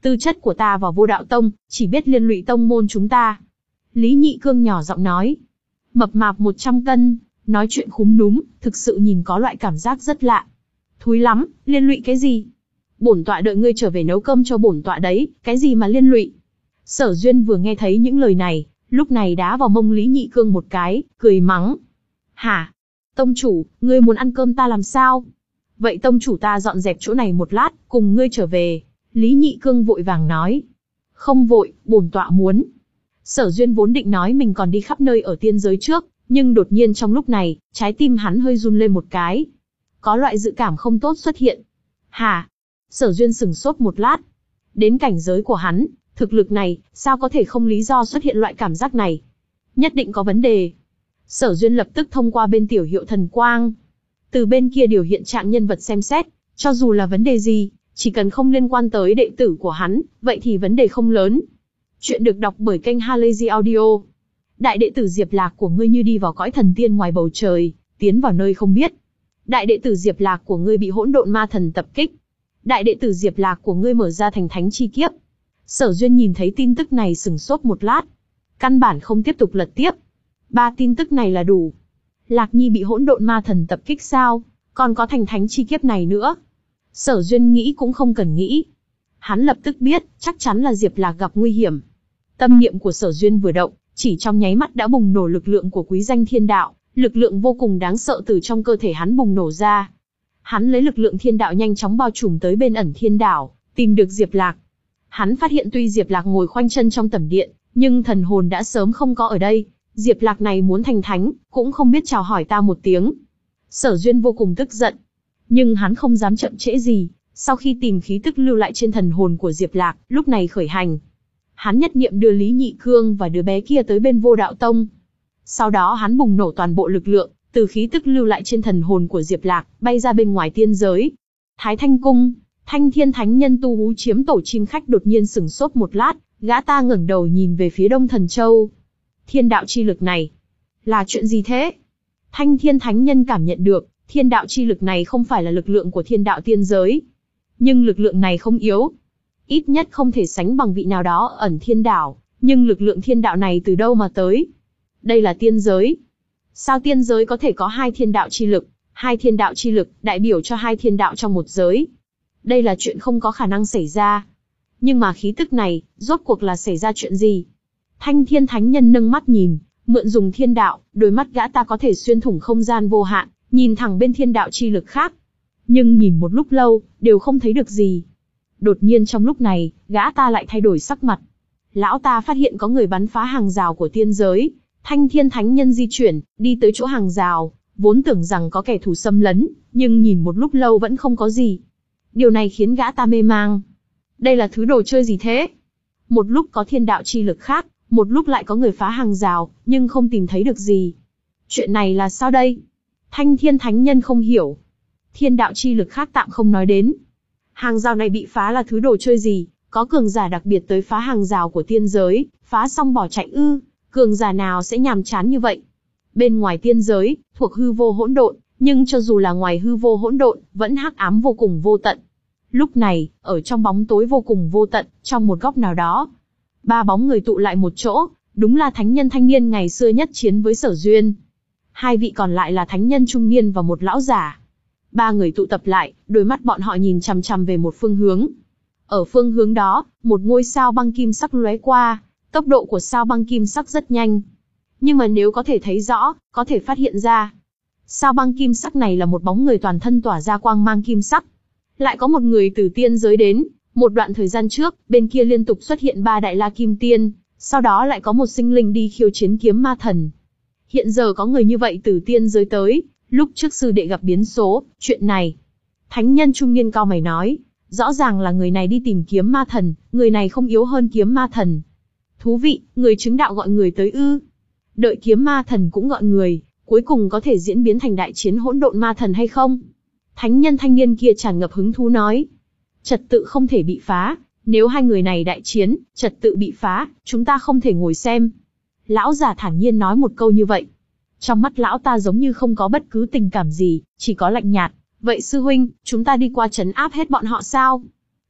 Tư chất của ta vào Vô Đạo Tông, chỉ biết liên lụy tông môn chúng ta. Lý Nhị Cương nhỏ giọng nói. Mập mạp một trăm cân, nói chuyện khúm núm, thực sự nhìn có loại cảm giác rất lạ. Thúi lắm, liên lụy cái gì? Bổn tọa đợi ngươi trở về nấu cơm cho bổn tọa đấy, cái gì mà liên lụy? Sở Duyên vừa nghe thấy những lời này, lúc này đá vào mông Lý Nhị Cương một cái, cười mắng. Hả? Tông chủ, ngươi muốn ăn cơm ta làm sao? Vậy tông chủ ta dọn dẹp chỗ này một lát, cùng ngươi trở về. Lý Nhị Cương vội vàng nói. Không vội, bổn tọa muốn. Sở Duyên vốn định nói mình còn đi khắp nơi ở tiên giới trước, nhưng đột nhiên trong lúc này, trái tim hắn hơi run lên một cái. Có loại dự cảm không tốt xuất hiện. Hả? Sở Duyên sửng sốt một lát. Đến cảnh giới của hắn, thực lực này, sao có thể không lý do xuất hiện loại cảm giác này? Nhất định có vấn đề. Sở Duyên lập tức thông qua bên tiểu hiệu thần quang. Từ bên kia điều hiện trạng nhân vật xem xét, cho dù là vấn đề gì, chỉ cần không liên quan tới đệ tử của hắn, vậy thì vấn đề không lớn. Chuyện được đọc bởi kênh Halazy Audio. Đại đệ tử Diệp Lạc của ngươi như đi vào cõi thần tiên ngoài bầu trời, tiến vào nơi không biết. Đại đệ tử Diệp Lạc của ngươi bị hỗn độn ma thần tập kích. Đại đệ tử Diệp Lạc của ngươi mở ra thành thánh chi kiếp. Sở Duyên nhìn thấy tin tức này sừng sốt một lát. Căn bản không tiếp tục lật tiếp. Ba tin tức này là đủ. Lạc Nhi bị hỗn độn ma thần tập kích sao? Còn có thành thánh chi kiếp này nữa. Sở Duyên nghĩ cũng không cần nghĩ. Hắn lập tức biết, chắc chắn là Diệp Lạc gặp nguy hiểm. Tâm niệm của Sở Duyên vừa động, chỉ trong nháy mắt đã bùng nổ lực lượng của quý danh thiên đạo, lực lượng vô cùng đáng sợ từ trong cơ thể hắn bùng nổ ra. Hắn lấy lực lượng thiên đạo nhanh chóng bao trùm tới bên ẩn thiên đảo, tìm được Diệp Lạc. Hắn phát hiện tuy Diệp Lạc ngồi khoanh chân trong tẩm điện, nhưng thần hồn đã sớm không có ở đây. Diệp Lạc này muốn thành thánh, cũng không biết chào hỏi ta một tiếng. Sở Duyên vô cùng tức giận, nhưng hắn không dám chậm trễ gì. Sau khi tìm khí tức lưu lại trên thần hồn của Diệp Lạc, lúc này khởi hành. Hắn nhất niệm đưa Lý Nhị Cương và đứa bé kia tới bên Vô Đạo Tông. Sau đó hắn bùng nổ toàn bộ lực lượng, từ khí tức lưu lại trên thần hồn của Diệp Lạc, bay ra bên ngoài tiên giới. Thái Thanh Cung, Thanh Thiên Thánh Nhân tu hú chiếm tổ chim khách đột nhiên sửng sốt một lát, gã ta ngẩng đầu nhìn về phía Đông Thần Châu. Thiên đạo chi lực này, là chuyện gì thế? Thanh Thiên Thánh Nhân cảm nhận được, thiên đạo chi lực này không phải là lực lượng của thiên đạo tiên giới. Nhưng lực lượng này không yếu. Ít nhất không thể sánh bằng vị nào đó ẩn thiên đảo, nhưng lực lượng thiên đạo này từ đâu mà tới? Đây là tiên giới. Sao tiên giới có thể có hai thiên đạo chi lực? Hai thiên đạo chi lực đại biểu cho hai thiên đạo trong một giới. Đây là chuyện không có khả năng xảy ra. Nhưng mà khí tức này, rốt cuộc là xảy ra chuyện gì? Thanh Thiên Thánh Nhân nâng mắt nhìn, mượn dùng thiên đạo, đôi mắt gã ta có thể xuyên thủng không gian vô hạn, nhìn thẳng bên thiên đạo chi lực khác. Nhưng nhìn một lúc lâu, đều không thấy được gì. Đột nhiên trong lúc này, gã ta lại thay đổi sắc mặt. Lão ta phát hiện có người bắn phá hàng rào của tiên giới. Thanh Thiên Thánh Nhân di chuyển, đi tới chỗ hàng rào, vốn tưởng rằng có kẻ thù xâm lấn, nhưng nhìn một lúc lâu vẫn không có gì. Điều này khiến gã ta mê mang. Đây là thứ đồ chơi gì thế? Một lúc có thiên đạo chi lực khác, một lúc lại có người phá hàng rào, nhưng không tìm thấy được gì. Chuyện này là sao đây? Thanh Thiên Thánh Nhân không hiểu. Thiên đạo chi lực khác tạm không nói đến. Hàng rào này bị phá là thứ đồ chơi gì? Có cường giả đặc biệt tới phá hàng rào của tiên giới, phá xong bỏ chạy ư? Cường giả nào sẽ nhàm chán như vậy? Bên ngoài tiên giới, thuộc hư vô hỗn độn, nhưng cho dù là ngoài hư vô hỗn độn, vẫn hắc ám vô cùng vô tận. Lúc này, ở trong bóng tối vô cùng vô tận, trong một góc nào đó, ba bóng người tụ lại một chỗ, đúng là thánh nhân thanh niên ngày xưa nhất chiến với Sở Duyên. Hai vị còn lại là thánh nhân trung niên và một lão giả. Ba người tụ tập lại, đôi mắt bọn họ nhìn chằm chằm về một phương hướng. Ở phương hướng đó, một ngôi sao băng kim sắc lóe qua, tốc độ của sao băng kim sắc rất nhanh. Nhưng mà nếu có thể thấy rõ, có thể phát hiện ra, sao băng kim sắc này là một bóng người toàn thân tỏa ra quang mang kim sắc. Lại có một người từ tiên giới đến, một đoạn thời gian trước, bên kia liên tục xuất hiện ba đại la kim tiên, sau đó lại có một sinh linh đi khiêu chiến kiếm ma thần. Hiện giờ có người như vậy từ tiên giới tới, lúc trước sư đệ gặp biến số, chuyện này. Thánh nhân trung niên cao mày nói, rõ ràng là người này đi tìm kiếm ma thần, người này không yếu hơn kiếm ma thần. Thú vị, người chứng đạo gọi người tới ư? Đợi kiếm ma thần cũng gọi người, cuối cùng có thể diễn biến thành đại chiến hỗn độn ma thần hay không? Thánh nhân thanh niên kia tràn ngập hứng thú nói. Trật tự không thể bị phá, nếu hai người này đại chiến, trật tự bị phá, chúng ta không thể ngồi xem. Lão già thản nhiên nói một câu như vậy. Trong mắt lão ta giống như không có bất cứ tình cảm gì, chỉ có lạnh nhạt. Vậy sư huynh, chúng ta đi qua trấn áp hết bọn họ sao?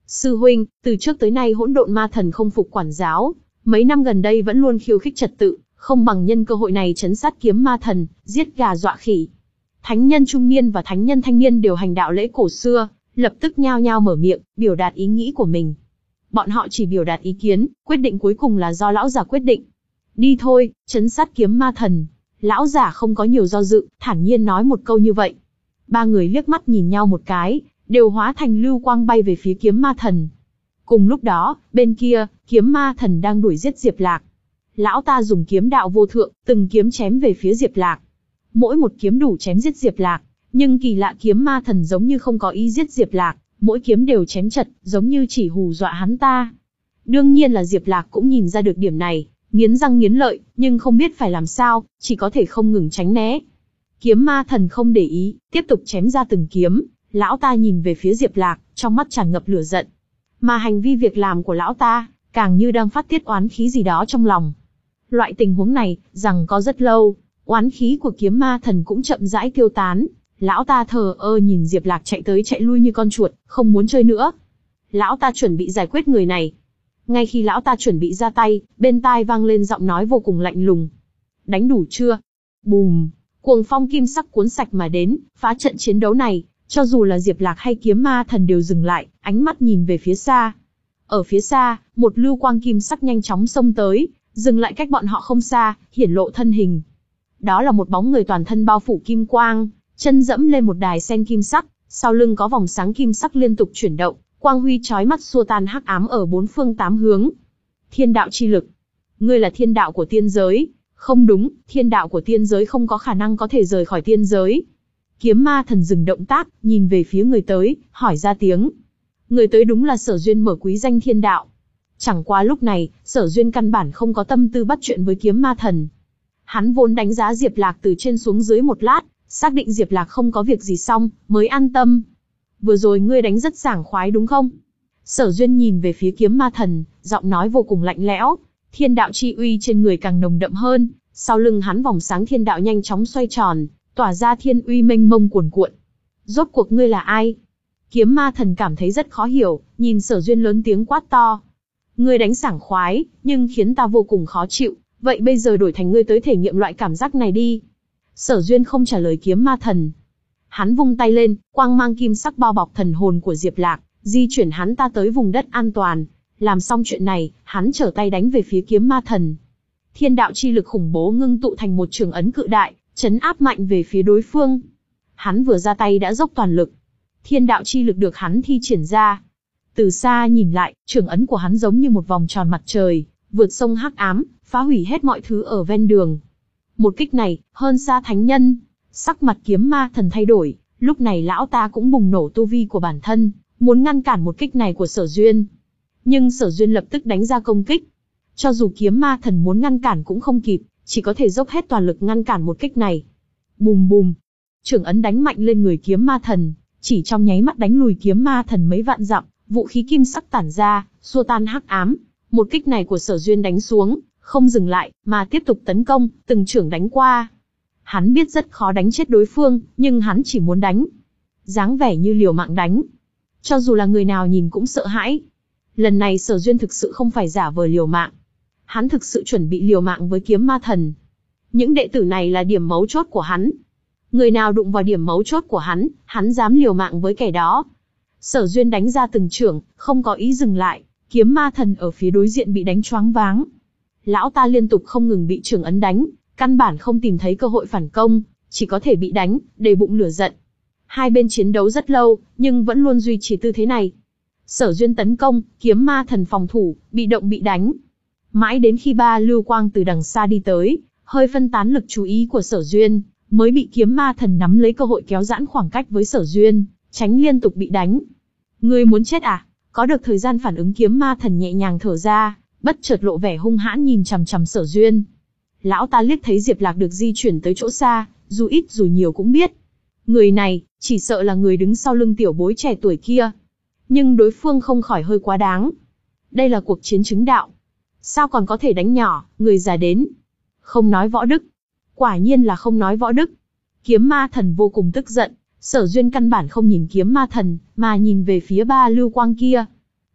Sư huynh, từ trước tới nay hỗn độn ma thần không phục quản giáo, mấy năm gần đây vẫn luôn khiêu khích trật tự, không bằng nhân cơ hội này trấn sát kiếm ma thần, giết gà dọa khỉ. Thánh nhân trung niên và thánh nhân thanh niên đều hành đạo lễ cổ xưa, lập tức nhao nhao mở miệng, biểu đạt ý nghĩ của mình. Bọn họ chỉ biểu đạt ý kiến, quyết định cuối cùng là do lão giả quyết định. Đi thôi, trấn sát kiếm ma thần. Lão giả không có nhiều do dự, thản nhiên nói một câu như vậy. Ba người liếc mắt nhìn nhau một cái, đều hóa thành lưu quang bay về phía kiếm ma thần. Cùng lúc đó, bên kia, kiếm ma thần đang đuổi giết Diệp Lạc. Lão ta dùng kiếm đạo vô thượng, từng kiếm chém về phía Diệp Lạc. Mỗi một kiếm đủ chém giết Diệp Lạc, nhưng kỳ lạ kiếm ma thần giống như không có ý giết Diệp Lạc, mỗi kiếm đều chém chật, giống như chỉ hù dọa hắn ta. Đương nhiên là Diệp Lạc cũng nhìn ra được điểm này, nghiến răng nghiến lợi, nhưng không biết phải làm sao, chỉ có thể không ngừng tránh né. Kiếm ma thần không để ý, tiếp tục chém ra từng kiếm, lão ta nhìn về phía Diệp Lạc, trong mắt tràn ngập lửa giận. Mà hành vi việc làm của lão ta, càng như đang phát tiết oán khí gì đó trong lòng. Loại tình huống này, rằng có rất lâu, oán khí của kiếm ma thần cũng chậm rãi tiêu tán. Lão ta thờ ơ nhìn Diệp Lạc chạy tới chạy lui như con chuột, không muốn chơi nữa. Lão ta chuẩn bị giải quyết người này. Ngay khi lão ta chuẩn bị ra tay, bên tai vang lên giọng nói vô cùng lạnh lùng. Đánh đủ chưa? Bùm! Cuồng phong kim sắc cuốn sạch mà đến, phá trận chiến đấu này, cho dù là Diệp Lạc hay kiếm ma thần đều dừng lại, ánh mắt nhìn về phía xa. Ở phía xa, một lưu quang kim sắc nhanh chóng xông tới, dừng lại cách bọn họ không xa, hiển lộ thân hình. Đó là một bóng người toàn thân bao phủ kim quang, chân dẫm lên một đài sen kim sắc, sau lưng có vòng sáng kim sắc liên tục chuyển động, quang huy chói mắt xua tan hắc ám ở bốn phương tám hướng. Thiên đạo chi lực. Ngươi là thiên đạo của tiên giới. Không đúng, thiên đạo của tiên giới không có khả năng có thể rời khỏi tiên giới. Kiếm ma thần dừng động tác, nhìn về phía người tới, hỏi ra tiếng. Người tới đúng là Sở Duyên mở quý danh thiên đạo. Chẳng qua lúc này, Sở Duyên căn bản không có tâm tư bắt chuyện với kiếm ma thần. Hắn vốn đánh giá Diệp Lạc từ trên xuống dưới một lát, xác định Diệp Lạc không có việc gì xong, mới an tâm. Vừa rồi ngươi đánh rất sảng khoái đúng không? Sở Duyên nhìn về phía kiếm ma thần, giọng nói vô cùng lạnh lẽo. Thiên đạo chi uy trên người càng nồng đậm hơn, sau lưng hắn vòng sáng thiên đạo nhanh chóng xoay tròn, tỏa ra thiên uy mênh mông cuồn cuộn. Rốt cuộc ngươi là ai? Kiếm ma thần cảm thấy rất khó hiểu, nhìn Sở Duyên lớn tiếng quát to. Ngươi đánh sảng khoái, nhưng khiến ta vô cùng khó chịu, vậy bây giờ đổi thành ngươi tới thể nghiệm loại cảm giác này đi. Sở Duyên không trả lời kiếm ma thần. Hắn vung tay lên, quang mang kim sắc bao bọc thần hồn của Diệp Lạc, di chuyển hắn ta tới vùng đất an toàn. Làm xong chuyện này, hắn trở tay đánh về phía kiếm ma thần. Thiên đạo chi lực khủng bố ngưng tụ thành một trường ấn cự đại, chấn áp mạnh về phía đối phương. Hắn vừa ra tay đã dốc toàn lực. Thiên đạo chi lực được hắn thi triển ra. Từ xa nhìn lại, trường ấn của hắn giống như một vòng tròn mặt trời, vượt sông hắc ám, phá hủy hết mọi thứ ở ven đường. Một kích này, hơn xa thánh nhân. Sắc mặt kiếm ma thần thay đổi, lúc này lão ta cũng bùng nổ tu vi của bản thân, muốn ngăn cản một kích này của Sở Duyên. Nhưng Sở Duyên lập tức đánh ra công kích. Cho dù kiếm ma thần muốn ngăn cản cũng không kịp, chỉ có thể dốc hết toàn lực ngăn cản một kích này. Bùm bùm, trường ấn đánh mạnh lên người kiếm ma thần, chỉ trong nháy mắt đánh lùi kiếm ma thần mấy vạn dặm, vũ khí kim sắc tản ra, xua tan hắc ám. Một kích này của Sở Duyên đánh xuống, không dừng lại, mà tiếp tục tấn công, từng chưởng đánh qua. Hắn biết rất khó đánh chết đối phương, nhưng hắn chỉ muốn đánh. Dáng vẻ như liều mạng đánh. Cho dù là người nào nhìn cũng sợ hãi. Lần này Sở Duyên thực sự không phải giả vờ liều mạng. Hắn thực sự chuẩn bị liều mạng với kiếm ma thần. Những đệ tử này là điểm mấu chốt của hắn. Người nào đụng vào điểm mấu chốt của hắn, hắn dám liều mạng với kẻ đó. Sở Duyên đánh ra từng chưởng, không có ý dừng lại. Kiếm ma thần ở phía đối diện bị đánh choáng váng. Lão ta liên tục không ngừng bị trường ấn đánh, căn bản không tìm thấy cơ hội phản công, chỉ có thể bị đánh, đầy bụng lửa giận. Hai bên chiến đấu rất lâu, nhưng vẫn luôn duy trì tư thế này. Sở Duyên tấn công, kiếm ma thần phòng thủ, bị động bị đánh. Mãi đến khi ba lưu quang từ đằng xa đi tới, hơi phân tán lực chú ý của Sở Duyên, mới bị kiếm ma thần nắm lấy cơ hội kéo giãn khoảng cách với Sở Duyên, tránh liên tục bị đánh. Ngươi muốn chết à? Có được thời gian phản ứng kiếm ma thần nhẹ nhàng thở ra, bất chợt lộ vẻ hung hãn nhìn chằm chằm Sở Duyên. Lão ta liếc thấy Diệp Lạc được di chuyển tới chỗ xa, dù ít dù nhiều cũng biết. Người này, chỉ sợ là người đứng sau lưng tiểu bối trẻ tuổi kia. Nhưng đối phương không khỏi hơi quá đáng. Đây là cuộc chiến chứng đạo. Sao còn có thể đánh nhỏ, người già đến. Không nói võ đức. Quả nhiên là không nói võ đức. Kiếm ma thần vô cùng tức giận. Sở Duyên căn bản không nhìn kiếm ma thần, mà nhìn về phía ba lưu quang kia.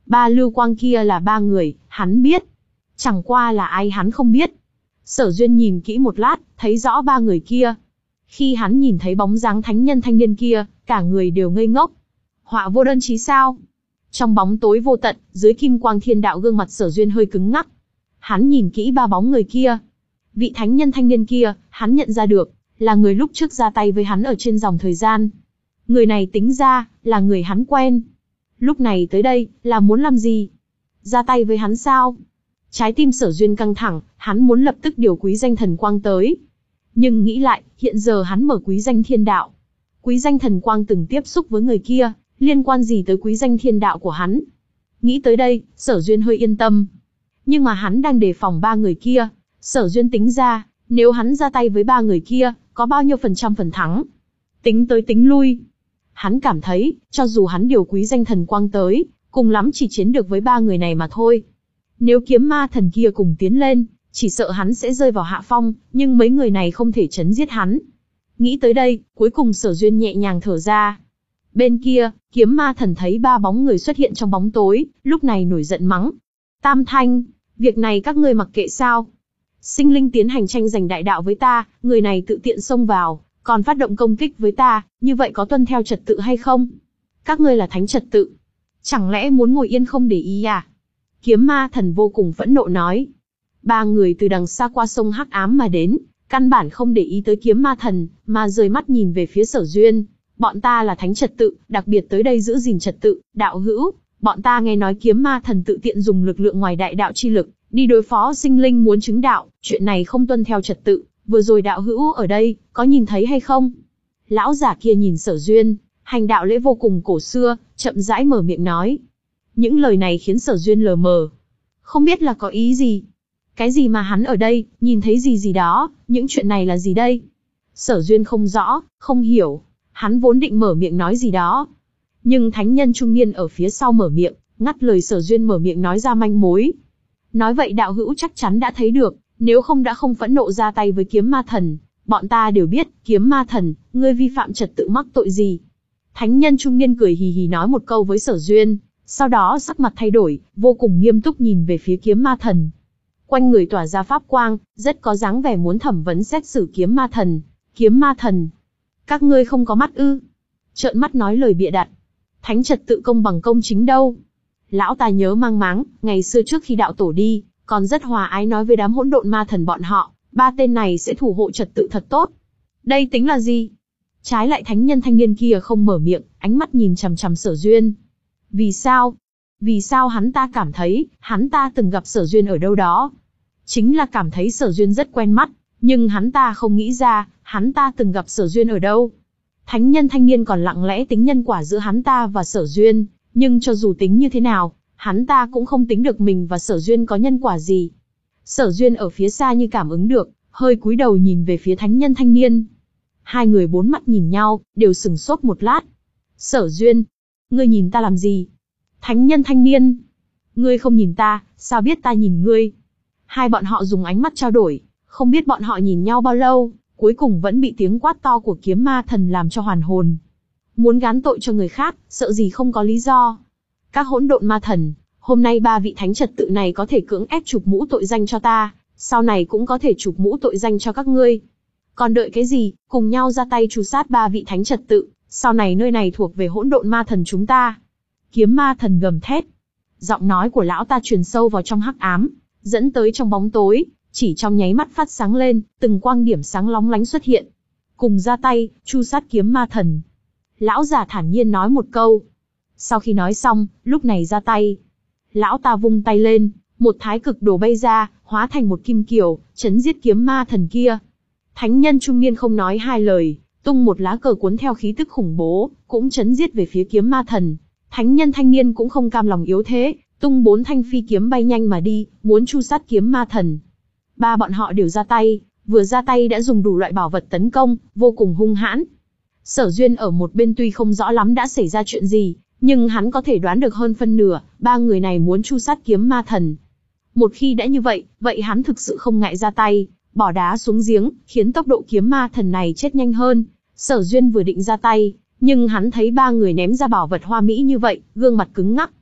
Ba lưu quang kia là ba người, hắn biết. Chẳng qua là ai hắn không biết. Sở Duyên nhìn kỹ một lát, thấy rõ ba người kia. Khi hắn nhìn thấy bóng dáng thánh nhân thanh niên kia, cả người đều ngây ngốc. Họa vô đơn chí sao? Trong bóng tối vô tận, dưới kim quang thiên đạo, gương mặt Sở Duyên hơi cứng ngắc. Hắn nhìn kỹ ba bóng người kia. Vị thánh nhân thanh niên kia, hắn nhận ra được, là người lúc trước ra tay với hắn ở trên dòng thời gian. Người này tính ra, là người hắn quen. Lúc này tới đây, là muốn làm gì? Ra tay với hắn sao? Trái tim Sở Duyên căng thẳng, hắn muốn lập tức điều quý danh thần quang tới. Nhưng nghĩ lại, hiện giờ hắn mở quý danh thiên đạo. Quý danh thần quang từng tiếp xúc với người kia, liên quan gì tới quý danh thiên đạo của hắn? Nghĩ tới đây, Sở Duyên hơi yên tâm. Nhưng mà hắn đang đề phòng ba người kia. Sở Duyên tính ra, nếu hắn ra tay với ba người kia, có bao nhiêu phần trăm phần thắng? Tính tới tính lui. Hắn cảm thấy, cho dù hắn điều quý danh thần quang tới, cùng lắm chỉ chiến được với ba người này mà thôi. Nếu kiếm ma thần kia cùng tiến lên, chỉ sợ hắn sẽ rơi vào hạ phong, nhưng mấy người này không thể chấn giết hắn. Nghĩ tới đây, cuối cùng Sở Duyên nhẹ nhàng thở ra. Bên kia, kiếm ma thần thấy ba bóng người xuất hiện trong bóng tối, lúc này nổi giận mắng. Tam Thanh, việc này các ngươi mặc kệ sao? Sinh linh tiến hành tranh giành đại đạo với ta, người này tự tiện xông vào, còn phát động công kích với ta, như vậy có tuân theo trật tự hay không? Các ngươi là thánh trật tự. Chẳng lẽ muốn ngồi yên không để ý à? Kiếm ma thần vô cùng phẫn nộ nói. Ba người từ đằng xa qua sông hắc ám mà đến, căn bản không để ý tới kiếm ma thần, mà rời mắt nhìn về phía Sở Duyên. Bọn ta là thánh trật tự, đặc biệt tới đây giữ gìn trật tự, đạo hữu. Bọn ta nghe nói kiếm ma thần tự tiện dùng lực lượng ngoài đại đạo chi lực, đi đối phó sinh linh muốn chứng đạo, chuyện này không tuân theo trật tự. Vừa rồi đạo hữu ở đây, có nhìn thấy hay không? Lão giả kia nhìn Sở Duyên, hành đạo lễ vô cùng cổ xưa, chậm rãi mở miệng nói. Những lời này khiến Sở Duyên lờ mờ. Không biết là có ý gì? Cái gì mà hắn ở đây, nhìn thấy gì gì đó, những chuyện này là gì đây? Sở Duyên không rõ, không hiểu. Hắn vốn định mở miệng nói gì đó. Nhưng thánh nhân trung niên ở phía sau mở miệng, ngắt lời Sở Duyên mở miệng nói ra manh mối. Nói vậy đạo hữu chắc chắn đã thấy được, nếu không đã không phẫn nộ ra tay với kiếm ma thần. Bọn ta đều biết, kiếm ma thần, ngươi vi phạm trật tự mắc tội gì? Thánh nhân trung niên cười hì hì nói một câu với Sở Duyên, sau đó sắc mặt thay đổi, vô cùng nghiêm túc nhìn về phía kiếm ma thần. Quanh người tỏa ra pháp quang, rất có dáng vẻ muốn thẩm vấn xét xử kiếm ma thần. Kiếm ma thần, các ngươi không có mắt ư? Trợn mắt nói lời bịa đặt. Thánh trật tự công bằng công chính đâu? Lão ta nhớ mang máng, ngày xưa trước khi đạo tổ đi, còn rất hòa ái nói với đám hỗn độn ma thần bọn họ, ba tên này sẽ thủ hộ trật tự thật tốt. Đây tính là gì? Trái lại thánh nhân thanh niên kia không mở miệng, ánh mắt nhìn chằm chằm Sở Duyên. Vì sao? Vì sao hắn ta cảm thấy, hắn ta từng gặp Sở Duyên ở đâu đó? Chính là cảm thấy Sở Duyên rất quen mắt, nhưng hắn ta không nghĩ ra, hắn ta từng gặp Sở Duyên ở đâu. Thánh nhân thanh niên còn lặng lẽ tính nhân quả giữa hắn ta và Sở Duyên, nhưng cho dù tính như thế nào, hắn ta cũng không tính được mình và Sở Duyên có nhân quả gì. Sở Duyên ở phía xa như cảm ứng được, hơi cúi đầu nhìn về phía thánh nhân thanh niên. Hai người bốn mắt nhìn nhau, đều sừng sốt một lát. Sở Duyên, ngươi nhìn ta làm gì? Thánh nhân thanh niên, ngươi không nhìn ta, sao biết ta nhìn ngươi? Hai bọn họ dùng ánh mắt trao đổi, không biết bọn họ nhìn nhau bao lâu, cuối cùng vẫn bị tiếng quát to của kiếm ma thần làm cho hoàn hồn. Muốn gán tội cho người khác, sợ gì không có lý do. Các hỗn độn ma thần, hôm nay ba vị thánh trật tự này có thể cưỡng ép chụp mũ tội danh cho ta, sau này cũng có thể chụp mũ tội danh cho các ngươi. Còn đợi cái gì, cùng nhau ra tay tru sát ba vị thánh trật tự, sau này nơi này thuộc về hỗn độn ma thần chúng ta. Kiếm ma thần gầm thét. Giọng nói của lão ta truyền sâu vào trong hắc ám, dẫn tới trong bóng tối, chỉ trong nháy mắt phát sáng lên, từng quang điểm sáng lóng lánh xuất hiện. Cùng ra tay, tru sát kiếm ma thần. Lão già thản nhiên nói một câu. Sau khi nói xong, lúc này ra tay. Lão ta vung tay lên, một thái cực đồ bay ra, hóa thành một kim kiều, chấn giết kiếm ma thần kia. Thánh nhân trung niên không nói hai lời, tung một lá cờ cuốn theo khí tức khủng bố, cũng chấn giết về phía kiếm ma thần. Thánh nhân thanh niên cũng không cam lòng yếu thế, tung bốn thanh phi kiếm bay nhanh mà đi, muốn tru sát kiếm ma thần. Ba bọn họ đều ra tay, vừa ra tay đã dùng đủ loại bảo vật tấn công, vô cùng hung hãn. Sở Duyên ở một bên tuy không rõ lắm đã xảy ra chuyện gì, nhưng hắn có thể đoán được hơn phân nửa, ba người này muốn tru sát kiếm ma thần. Một khi đã như vậy, vậy hắn thực sự không ngại ra tay, bỏ đá xuống giếng, khiến tốc độ kiếm ma thần này chết nhanh hơn. Sở Duyên vừa định ra tay, nhưng hắn thấy ba người ném ra bảo vật hoa mỹ như vậy, gương mặt cứng ngắc.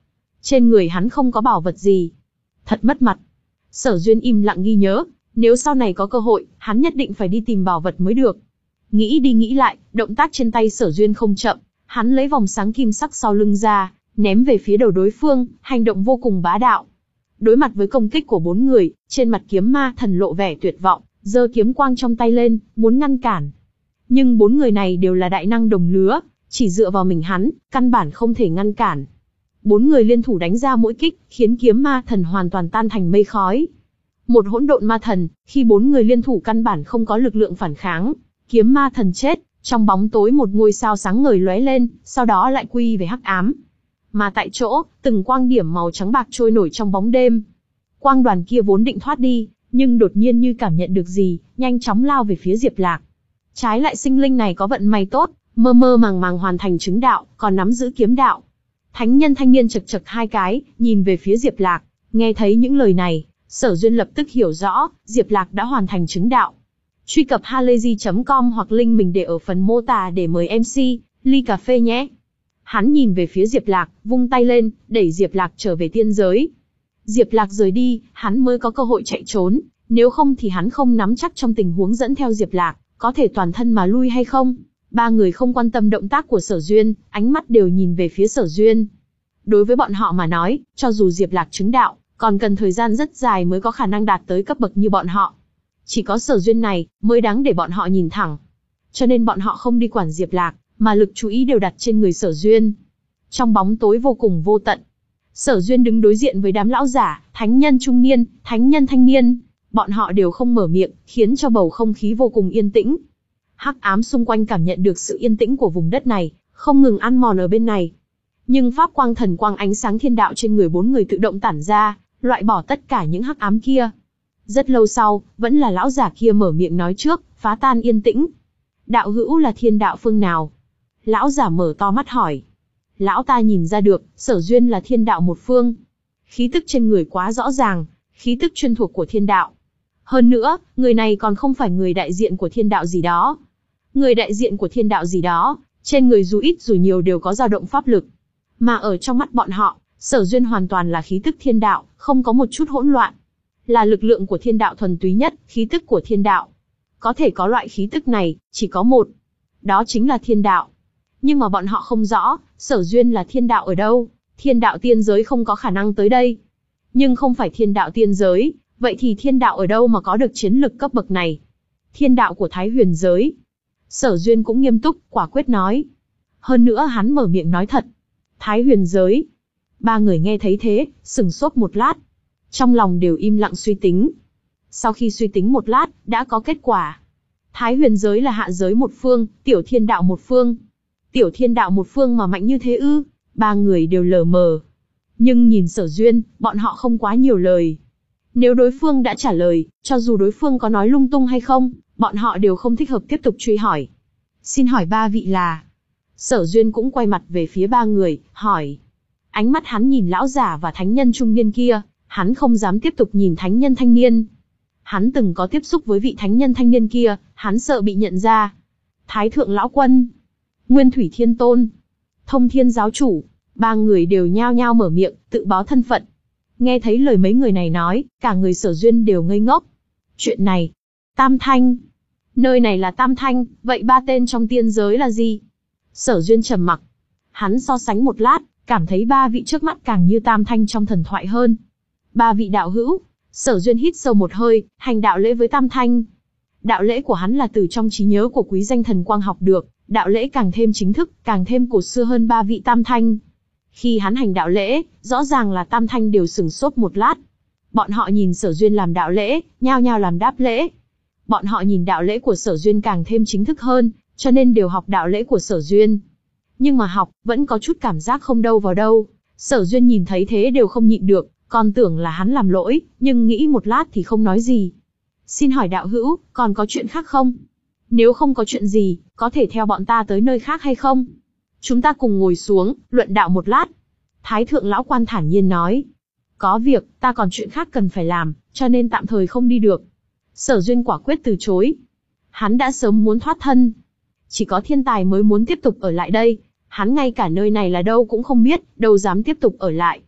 Trên người hắn không có bảo vật gì. Thật mất mặt. Sở Duyên im lặng ghi nhớ, nếu sau này có cơ hội, hắn nhất định phải đi tìm bảo vật mới được. Nghĩ đi nghĩ lại, động tác trên tay Sở Duyên không chậm, hắn lấy vòng sáng kim sắc sau lưng ra, ném về phía đầu đối phương, hành động vô cùng bá đạo. Đối mặt với công kích của bốn người, trên mặt kiếm ma thần lộ vẻ tuyệt vọng, giơ kiếm quang trong tay lên, muốn ngăn cản. Nhưng bốn người này đều là đại năng đồng lứa, chỉ dựa vào mình hắn, căn bản không thể ngăn cản. Bốn người liên thủ đánh ra mỗi kích, khiến kiếm ma thần hoàn toàn tan thành mây khói. Một hỗn độn ma thần, khi bốn người liên thủ căn bản không có lực lượng phản kháng, kiếm ma thần chết, trong bóng tối một ngôi sao sáng ngời lóe lên, sau đó lại quy về hắc ám. Mà tại chỗ, từng quang điểm màu trắng bạc trôi nổi trong bóng đêm. Quang đoàn kia vốn định thoát đi, nhưng đột nhiên như cảm nhận được gì, nhanh chóng lao về phía Diệp Lạc. Trái lại sinh linh này có vận may tốt, mơ mơ màng màng hoàn thành chứng đạo, còn nắm giữ kiếm đạo. Thánh nhân thanh niên chật chật hai cái, nhìn về phía Diệp Lạc, nghe thấy những lời này, Sở Duyên lập tức hiểu rõ, Diệp Lạc đã hoàn thành chứng đạo. Truy cập halayzi chấm com hoặc link mình để ở phần mô tả để mời em xê, ly cà phê nhé. Hắn nhìn về phía Diệp Lạc, vung tay lên, đẩy Diệp Lạc trở về tiên giới. Diệp Lạc rời đi, hắn mới có cơ hội chạy trốn, nếu không thì hắn không nắm chắc trong tình huống dẫn theo Diệp Lạc, có thể toàn thân mà lui hay không. Ba người không quan tâm động tác của Sở Duyên, ánh mắt đều nhìn về phía Sở Duyên. Đối với bọn họ mà nói, cho dù Diệp Lạc chứng đạo, còn cần thời gian rất dài mới có khả năng đạt tới cấp bậc như bọn họ. Chỉ có Sở Duyên này, mới đáng để bọn họ nhìn thẳng. Cho nên bọn họ không đi quản Diệp Lạc, mà lực chú ý đều đặt trên người Sở Duyên. Trong bóng tối vô cùng vô tận, Sở Duyên đứng đối diện với đám lão giả, thánh nhân trung niên, thánh nhân thanh niên. Bọn họ đều không mở miệng, khiến cho bầu không khí vô cùng yên tĩnh. Hắc ám xung quanh cảm nhận được sự yên tĩnh của vùng đất này, không ngừng ăn mòn ở bên này. Nhưng pháp quang thần quang ánh sáng thiên đạo trên người bốn người tự động tản ra, loại bỏ tất cả những hắc ám kia. Rất lâu sau, vẫn là lão giả kia mở miệng nói trước, phá tan yên tĩnh. Đạo hữu là thiên đạo phương nào? Lão giả mở to mắt hỏi. Lão ta nhìn ra được, Sở Duyên là thiên đạo một phương. Khí tức trên người quá rõ ràng, khí tức chuyên thuộc của thiên đạo. Hơn nữa, người này còn không phải người đại diện của thiên đạo gì đó. Người đại diện của thiên đạo gì đó, trên người dù ít dù nhiều đều có dao động pháp lực. Mà ở trong mắt bọn họ, Sở Duyên hoàn toàn là khí tức thiên đạo, không có một chút hỗn loạn. Là lực lượng của thiên đạo thuần túy nhất, khí tức của thiên đạo. Có thể có loại khí tức này, chỉ có một. Đó chính là thiên đạo. Nhưng mà bọn họ không rõ, Sở Duyên là thiên đạo ở đâu. Thiên đạo tiên giới không có khả năng tới đây. Nhưng không phải thiên đạo tiên giới, vậy thì thiên đạo ở đâu mà có được chiến lực cấp bậc này? Thiên đạo của Thái Huyền giới. Sở Duyên cũng nghiêm túc, quả quyết nói. Hơn nữa hắn mở miệng nói thật. Thái Huyền giới. Ba người nghe thấy thế, sừng sốt một lát. Trong lòng đều im lặng suy tính. Sau khi suy tính một lát, đã có kết quả. Thái Huyền giới là hạ giới một phương, tiểu thiên đạo một phương. Tiểu thiên đạo một phương mà mạnh như thế ư? Ba người đều lờ mờ. Nhưng nhìn Sở Duyên, bọn họ không quá nhiều lời. Nếu đối phương đã trả lời, cho dù đối phương có nói lung tung hay không, bọn họ đều không thích hợp tiếp tục truy hỏi. Xin hỏi ba vị là... Sở Duyên cũng quay mặt về phía ba người, hỏi. Ánh mắt hắn nhìn lão giả và thánh nhân trung niên kia, hắn không dám tiếp tục nhìn thánh nhân thanh niên. Hắn từng có tiếp xúc với vị thánh nhân thanh niên kia, hắn sợ bị nhận ra. Thái thượng lão quân, Nguyên Thủy Thiên Tôn, Thông Thiên giáo chủ, ba người đều nhao nhao mở miệng, tự báo thân phận. Nghe thấy lời mấy người này nói, cả người Sở Duyên đều ngây ngốc. Chuyện này, Tam Thanh. Nơi này là Tam Thanh, vậy ba tên trong tiên giới là gì? Sở Duyên trầm mặc. Hắn so sánh một lát, cảm thấy ba vị trước mắt càng như Tam Thanh trong thần thoại hơn. Ba vị đạo hữu. Sở Duyên hít sâu một hơi, hành đạo lễ với Tam Thanh. Đạo lễ của hắn là từ trong trí nhớ của Quý Danh Thần Quang học được, đạo lễ càng thêm chính thức, càng thêm cổ xưa hơn ba vị Tam Thanh. Khi hắn hành đạo lễ, rõ ràng là Tam Thanh đều sửng sốt một lát. Bọn họ nhìn Sở Duyên làm đạo lễ, nhao nhao làm đáp lễ. Bọn họ nhìn đạo lễ của Sở Duyên càng thêm chính thức hơn, cho nên đều học đạo lễ của Sở Duyên. Nhưng mà học, vẫn có chút cảm giác không đâu vào đâu. Sở Duyên nhìn thấy thế đều không nhịn được, còn tưởng là hắn làm lỗi, nhưng nghĩ một lát thì không nói gì. Xin hỏi đạo hữu, còn có chuyện khác không? Nếu không có chuyện gì, có thể theo bọn ta tới nơi khác hay không? Chúng ta cùng ngồi xuống, luận đạo một lát. Thái thượng lão quan thản nhiên nói. Có việc, ta còn chuyện khác cần phải làm, cho nên tạm thời không đi được. Sở Duyên quả quyết từ chối. Hắn đã sớm muốn thoát thân. Chỉ có thiên tài mới muốn tiếp tục ở lại đây. Hắn ngay cả nơi này là đâu cũng không biết, đâu dám tiếp tục ở lại.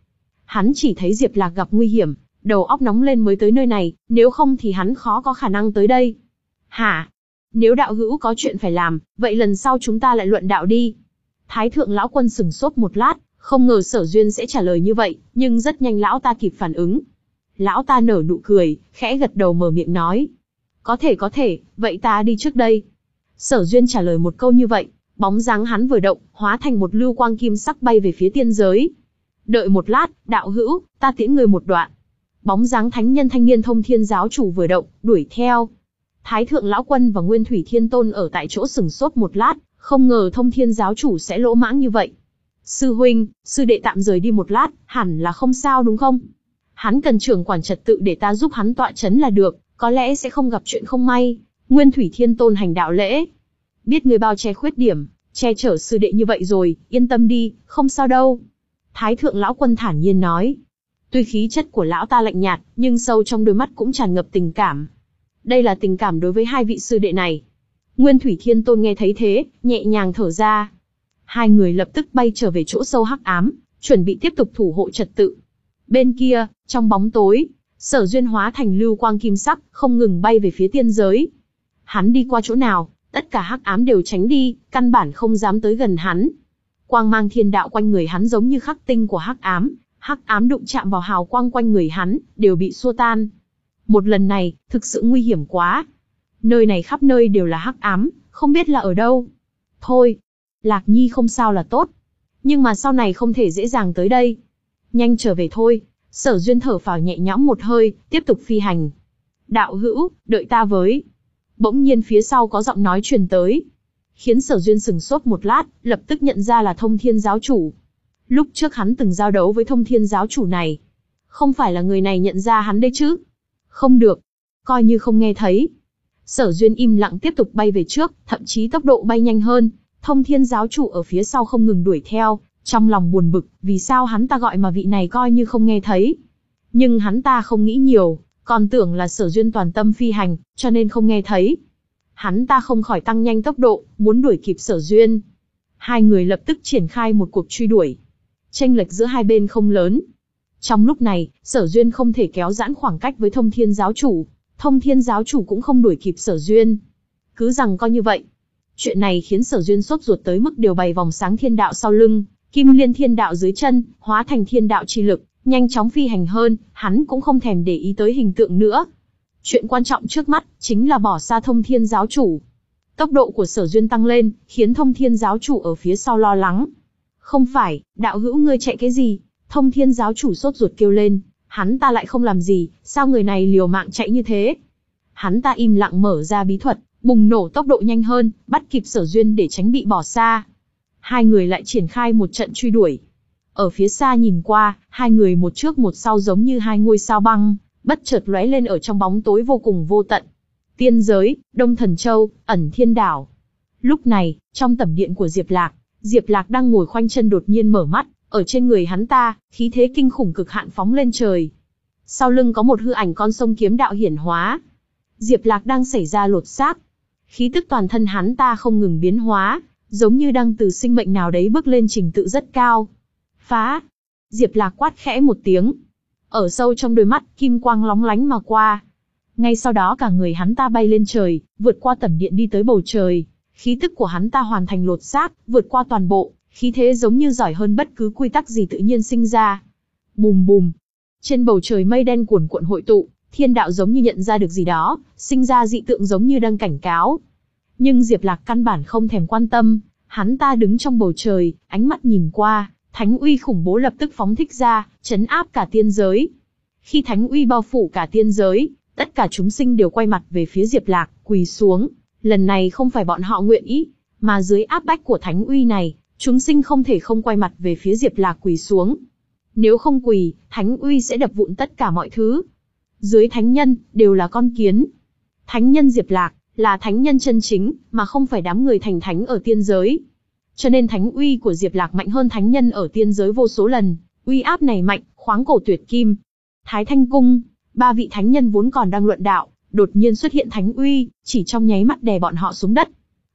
Hắn chỉ thấy Diệp Lạc gặp nguy hiểm, đầu óc nóng lên mới tới nơi này, nếu không thì hắn khó có khả năng tới đây. Hả? Nếu đạo hữu có chuyện phải làm, vậy lần sau chúng ta lại luận đạo đi. Thái thượng lão quân sừng sốt một lát, không ngờ Sở Duyên sẽ trả lời như vậy, nhưng rất nhanh lão ta kịp phản ứng. Lão ta nở nụ cười, khẽ gật đầu mở miệng nói. Có thể có thể, vậy ta đi trước đây. Sở Duyên trả lời một câu như vậy, bóng dáng hắn vừa động, hóa thành một lưu quang kim sắc bay về phía tiên giới. Đợi một lát, đạo hữu, ta tiễn người một đoạn. Bóng dáng thánh nhân thanh niên Thông Thiên giáo chủ vừa động, đuổi theo. Thái thượng lão quân và Nguyên Thủy Thiên Tôn ở tại chỗ sừng sốt một lát, không ngờ Thông Thiên giáo chủ sẽ lỗ mãng như vậy. Sư huynh, sư đệ tạm rời đi một lát, hẳn là không sao đúng không? Hắn cần trưởng quản trật tự để ta giúp hắn tọa chấn là được, có lẽ sẽ không gặp chuyện không may. Nguyên Thủy Thiên Tôn hành đạo lễ. Biết người bao che khuyết điểm, che chở sư đệ như vậy rồi, yên tâm đi, không sao đâu. Thái thượng lão quân thản nhiên nói. Tuy khí chất của lão ta lạnh nhạt, nhưng sâu trong đôi mắt cũng tràn ngập tình cảm. Đây là tình cảm đối với hai vị sư đệ này. Nguyên Thủy Thiên Tôn nghe thấy thế, nhẹ nhàng thở ra. Hai người lập tức bay trở về chỗ sâu hắc ám, chuẩn bị tiếp tục thủ hộ trật tự. Bên kia, trong bóng tối, Sở Duyên hóa thành lưu quang kim sắc, không ngừng bay về phía tiên giới. Hắn đi qua chỗ nào, tất cả hắc ám đều tránh đi, căn bản không dám tới gần hắn. Quang mang thiên đạo quanh người hắn giống như khắc tinh của hắc ám, hắc ám đụng chạm vào hào quang quanh người hắn, đều bị xua tan. Một lần này, thực sự nguy hiểm quá. Nơi này khắp nơi đều là hắc ám, không biết là ở đâu. Thôi, Lạc Nhi không sao là tốt. Nhưng mà sau này không thể dễ dàng tới đây. Nhanh trở về thôi. Sở Duyên thở phào nhẹ nhõm một hơi, tiếp tục phi hành. Đạo hữu, đợi ta với. Bỗng nhiên phía sau có giọng nói truyền tới. Khiến Sở Duyên sừng sốt một lát, lập tức nhận ra là Thông Thiên giáo chủ. Lúc trước hắn từng giao đấu với Thông Thiên giáo chủ này. Không phải là người này nhận ra hắn đấy chứ? Không được. Coi như không nghe thấy. Sở Duyên im lặng tiếp tục bay về trước, thậm chí tốc độ bay nhanh hơn. Thông Thiên giáo chủ ở phía sau không ngừng đuổi theo, trong lòng buồn bực, vì sao hắn ta gọi mà vị này coi như không nghe thấy. Nhưng hắn ta không nghĩ nhiều, còn tưởng là Sở Duyên toàn tâm phi hành, cho nên không nghe thấy. Hắn ta không khỏi tăng nhanh tốc độ, muốn đuổi kịp Sở Duyên. Hai người lập tức triển khai một cuộc truy đuổi. Chênh lệch giữa hai bên không lớn. Trong lúc này, Sở Duyên không thể kéo giãn khoảng cách với Thông Thiên giáo chủ. Thông Thiên giáo chủ cũng không đuổi kịp Sở Duyên. Cứ rằng coi như vậy. Chuyện này khiến Sở Duyên sốt ruột tới mức điều bày vòng sáng thiên đạo sau lưng, kim liên thiên đạo dưới chân, hóa thành thiên đạo chi lực, nhanh chóng phi hành hơn, hắn cũng không thèm để ý tới hình tượng nữa. Chuyện quan trọng trước mắt, chính là bỏ xa Thông Thiên giáo chủ. Tốc độ của Sở Duyên tăng lên, khiến Thông Thiên giáo chủ ở phía sau lo lắng. Không phải, đạo hữu ngươi chạy cái gì? Thông Thiên giáo chủ sốt ruột kêu lên, hắn ta lại không làm gì, sao người này liều mạng chạy như thế? Hắn ta im lặng mở ra bí thuật, bùng nổ tốc độ nhanh hơn, bắt kịp Sở Duyên để tránh bị bỏ xa. Hai người lại triển khai một trận truy đuổi. Ở phía xa nhìn qua, hai người một trước một sau giống như hai ngôi sao băng, bất chợt lóe lên ở trong bóng tối vô cùng vô tận. Tiên giới, Đông Thần Châu, Ẩn Thiên Đảo. Lúc này, trong tẩm điện của Diệp Lạc, Diệp Lạc đang ngồi khoanh chân đột nhiên mở mắt, ở trên người hắn ta, khí thế kinh khủng cực hạn phóng lên trời. Sau lưng có một hư ảnh con sông kiếm đạo hiển hóa. Diệp Lạc đang xảy ra lột xác. Khí tức toàn thân hắn ta không ngừng biến hóa, giống như đang từ sinh mệnh nào đấy bước lên trình tự rất cao. Phá! Diệp Lạc quát khẽ một tiếng. Ở sâu trong đôi mắt, kim quang lóng lánh mà qua. Ngay sau đó cả người hắn ta bay lên trời, vượt qua tẩm điện đi tới bầu trời. Khí tức của hắn ta hoàn thành lột xác, vượt qua toàn bộ, khí thế giống như giỏi hơn bất cứ quy tắc gì tự nhiên sinh ra. Bùm bùm! Trên bầu trời mây đen cuồn cuộn hội tụ, thiên đạo giống như nhận ra được gì đó, sinh ra dị tượng giống như đang cảnh cáo. Nhưng Diệp Lạc căn bản không thèm quan tâm, hắn ta đứng trong bầu trời, ánh mắt nhìn qua, thánh uy khủng bố lập tức phóng thích ra, trấn áp cả tiên giới. Khi thánh uy bao phủ cả tiên giới, tất cả chúng sinh đều quay mặt về phía Diệp Lạc, quỳ xuống. Lần này không phải bọn họ nguyện ý, mà dưới áp bách của thánh uy này, chúng sinh không thể không quay mặt về phía Diệp Lạc quỳ xuống. Nếu không quỳ, thánh uy sẽ đập vụn tất cả mọi thứ. Dưới thánh nhân, đều là con kiến. Thánh nhân Diệp Lạc, là thánh nhân chân chính, mà không phải đám người thành thánh ở tiên giới. Cho nên thánh uy của Diệp Lạc mạnh hơn thánh nhân ở tiên giới vô số lần, uy áp này mạnh, khoáng cổ tuyệt kim. Thái Thanh Cung, ba vị thánh nhân vốn còn đang luận đạo, đột nhiên xuất hiện thánh uy, chỉ trong nháy mắt đè bọn họ xuống đất.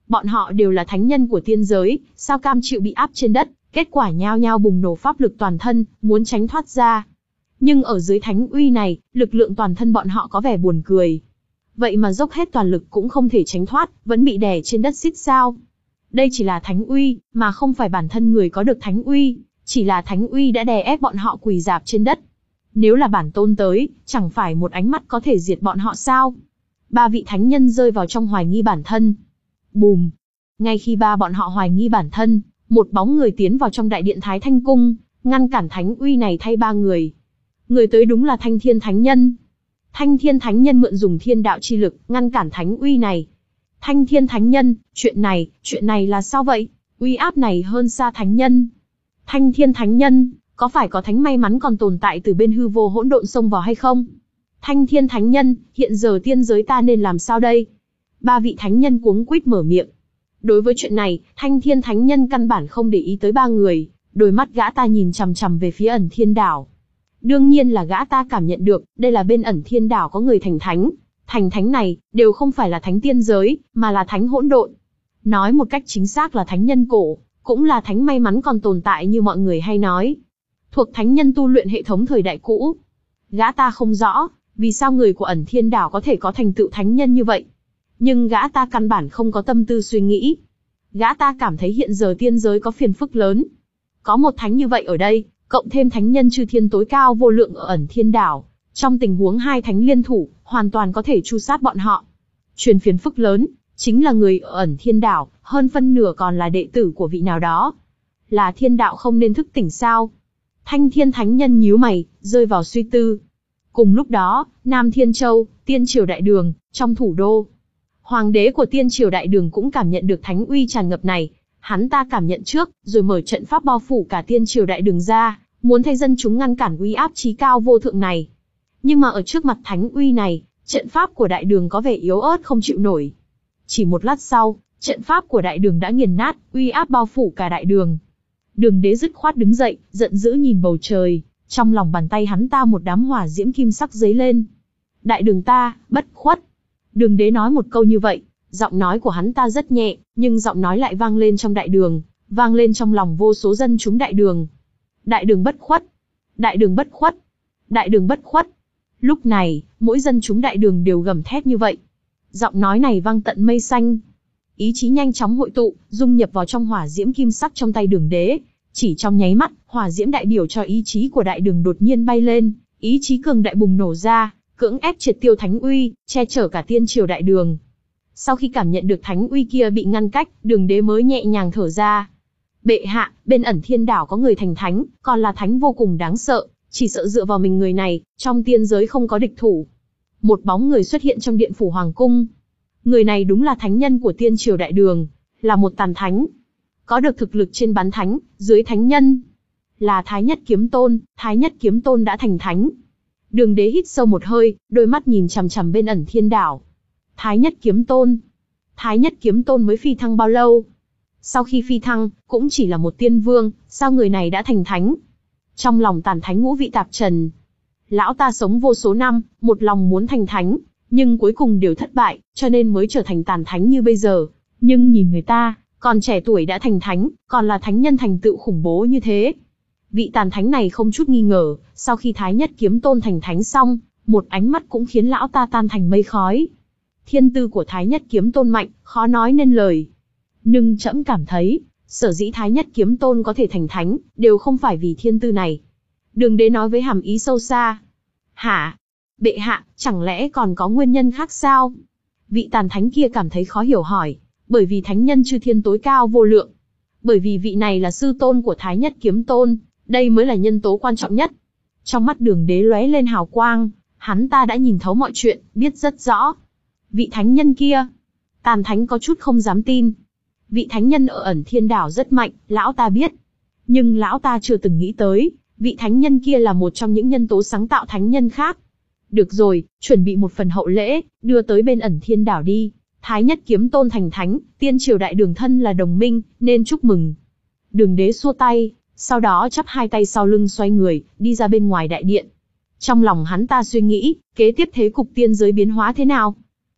Bọn họ đều là thánh nhân của tiên giới, sao cam chịu bị áp trên đất, kết quả nhao nhao bùng nổ pháp lực toàn thân, muốn tránh thoát ra. Nhưng ở dưới thánh uy này, lực lượng toàn thân bọn họ có vẻ buồn cười. Vậy mà dốc hết toàn lực cũng không thể tránh thoát, vẫn bị đè trên đất xít sao. Đây chỉ là thánh uy, mà không phải bản thân người có được thánh uy, chỉ là thánh uy đã đè ép bọn họ quỳ rạp trên đất. Nếu là bản tôn tới, chẳng phải một ánh mắt có thể diệt bọn họ sao? Ba vị thánh nhân rơi vào trong hoài nghi bản thân. Bùm! Ngay khi ba bọn họ hoài nghi bản thân, một bóng người tiến vào trong đại điện Thái Thanh Cung, ngăn cản thánh uy này thay ba người. Người tới đúng là Thanh Thiên Thánh Nhân. Thanh Thiên Thánh Nhân mượn dùng thiên đạo chi lực, ngăn cản thánh uy này. Thanh Thiên Thánh Nhân, chuyện này, chuyện này là sao vậy? Uy áp này hơn xa Thánh Nhân. Thanh Thiên Thánh Nhân, có phải có thánh may mắn còn tồn tại từ bên hư vô hỗn độn xông vào hay không? Thanh Thiên Thánh Nhân, hiện giờ tiên giới ta nên làm sao đây? Ba vị thánh nhân cuống quýt mở miệng. Đối với chuyện này, Thanh Thiên Thánh Nhân căn bản không để ý tới ba người, đôi mắt gã ta nhìn chằm chằm về phía Ẩn Thiên Đảo. Đương nhiên là gã ta cảm nhận được, đây là bên Ẩn Thiên Đảo có người thành thánh. Thành thánh này, đều không phải là thánh tiên giới, mà là thánh hỗn độn. Nói một cách chính xác là thánh nhân cổ, cũng là thánh may mắn còn tồn tại như mọi người hay nói. Thuộc thánh nhân tu luyện hệ thống thời đại cũ. Gã ta không rõ, vì sao người của Ẩn Thiên Đảo có thể có thành tựu thánh nhân như vậy. Nhưng gã ta căn bản không có tâm tư suy nghĩ. Gã ta cảm thấy hiện giờ tiên giới có phiền phức lớn. Có một thánh như vậy ở đây, cộng thêm thánh nhân chư thiên tối cao vô lượng ở Ẩn Thiên Đảo. Trong tình huống hai thánh liên thủ, hoàn toàn có thể tru sát bọn họ. Truyền phiền phức lớn, chính là người ở Ẩn Thiên Đảo, hơn phân nửa còn là đệ tử của vị nào đó. Là thiên đạo không nên thức tỉnh sao? Thanh Thiên Thánh Nhân nhíu mày, rơi vào suy tư. Cùng lúc đó, Nam Thiên Châu, Tiên Triều Đại Đường, trong thủ đô. Hoàng đế của Tiên Triều Đại Đường cũng cảm nhận được thánh uy tràn ngập này. Hắn ta cảm nhận trước, rồi mở trận pháp bao phủ cả Tiên Triều Đại Đường ra, muốn thay dân chúng ngăn cản uy áp chí cao vô thượng này. Nhưng mà ở trước mặt thánh uy này, trận pháp của Đại Đường có vẻ yếu ớt không chịu nổi. Chỉ một lát sau, trận pháp của Đại Đường đã nghiền nát, uy áp bao phủ cả Đại Đường. Đường đế dứt khoát đứng dậy, giận dữ nhìn bầu trời, trong lòng bàn tay hắn ta một đám hỏa diễm kim sắc dấy lên. Đại Đường ta, bất khuất. Đường đế nói một câu như vậy, giọng nói của hắn ta rất nhẹ, nhưng giọng nói lại vang lên trong Đại Đường, vang lên trong lòng vô số dân chúng Đại Đường. Đại Đường bất khuất. Đại Đường bất khuất. Đại Đường bất khuất. Lúc này, mỗi dân chúng Đại Đường đều gầm thét như vậy. Giọng nói này vang tận mây xanh. Ý chí nhanh chóng hội tụ, dung nhập vào trong hỏa diễm kim sắc trong tay Đường đế. Chỉ trong nháy mắt, hỏa diễm đại biểu cho ý chí của Đại Đường đột nhiên bay lên, ý chí cường đại bùng nổ ra, cưỡng ép triệt tiêu thánh uy, che chở cả Tiên Triều Đại Đường. Sau khi cảm nhận được thánh uy kia bị ngăn cách, Đường đế mới nhẹ nhàng thở ra. Bệ hạ, bên Ẩn Thiên Đảo có người thành thánh, còn là thánh vô cùng đáng sợ, chỉ sợ dựa vào mình người này, trong tiên giới không có địch thủ. Một bóng người xuất hiện trong điện phủ hoàng cung. Người này đúng là thánh nhân của Tiên Triều Đại Đường, là một tàn thánh. Có được thực lực trên bán thánh, dưới thánh nhân. Là Thái Nhất Kiếm Tôn, Thái Nhất Kiếm Tôn đã thành thánh. Đường đế hít sâu một hơi, đôi mắt nhìn chằm chằm bên Ẩn Thiên Đảo. Thái Nhất Kiếm Tôn. Thái Nhất Kiếm Tôn mới phi thăng bao lâu? Sau khi phi thăng, cũng chỉ là một tiên vương, sao người này đã thành thánh? Trong lòng tàn thánh ngũ vị tạp trần. Lão ta sống vô số năm, một lòng muốn thành thánh, nhưng cuối cùng đều thất bại, cho nên mới trở thành tàn thánh như bây giờ. Nhưng nhìn người ta, còn trẻ tuổi đã thành thánh, còn là thánh nhân thành tựu khủng bố như thế. Vị tàn thánh này không chút nghi ngờ, sau khi Thái Nhất Kiếm Tôn thành thánh xong, một ánh mắt cũng khiến lão ta tan thành mây khói. Thiên tư của Thái Nhất Kiếm Tôn mạnh, khó nói nên lời. Nhưng trẫm cảm thấy, sở dĩ Thái Nhất Kiếm Tôn có thể thành thánh, đều không phải vì thiên tư này. Đường đế nói với hàm ý sâu xa. Hả? Bệ hạ, chẳng lẽ còn có nguyên nhân khác sao? Vị tàn thánh kia cảm thấy khó hiểu hỏi. Bởi vì thánh nhân chư thiên tối cao vô lượng. Bởi vì vị này là sư tôn của Thái Nhất Kiếm Tôn, đây mới là nhân tố quan trọng nhất. Trong mắt đường đế lóe lên hào quang, hắn ta đã nhìn thấu mọi chuyện, biết rất rõ. Vị thánh nhân kia, tàn thánh có chút không dám tin. Vị thánh nhân ở Ẩn Thiên Đảo rất mạnh, lão ta biết. Nhưng lão ta chưa từng nghĩ tới, vị thánh nhân kia là một trong những nhân tố sáng tạo thánh nhân khác. Được rồi, chuẩn bị một phần hậu lễ, đưa tới bên Ẩn Thiên Đảo đi. Thái Nhất Kiếm Tôn thành thánh, Tiên Triều Đại Đường thân là đồng minh, nên chúc mừng. Đường đế xua tay, sau đó chắp hai tay sau lưng xoay người, đi ra bên ngoài đại điện. Trong lòng hắn ta suy nghĩ, kế tiếp thế cục tiên giới biến hóa thế nào?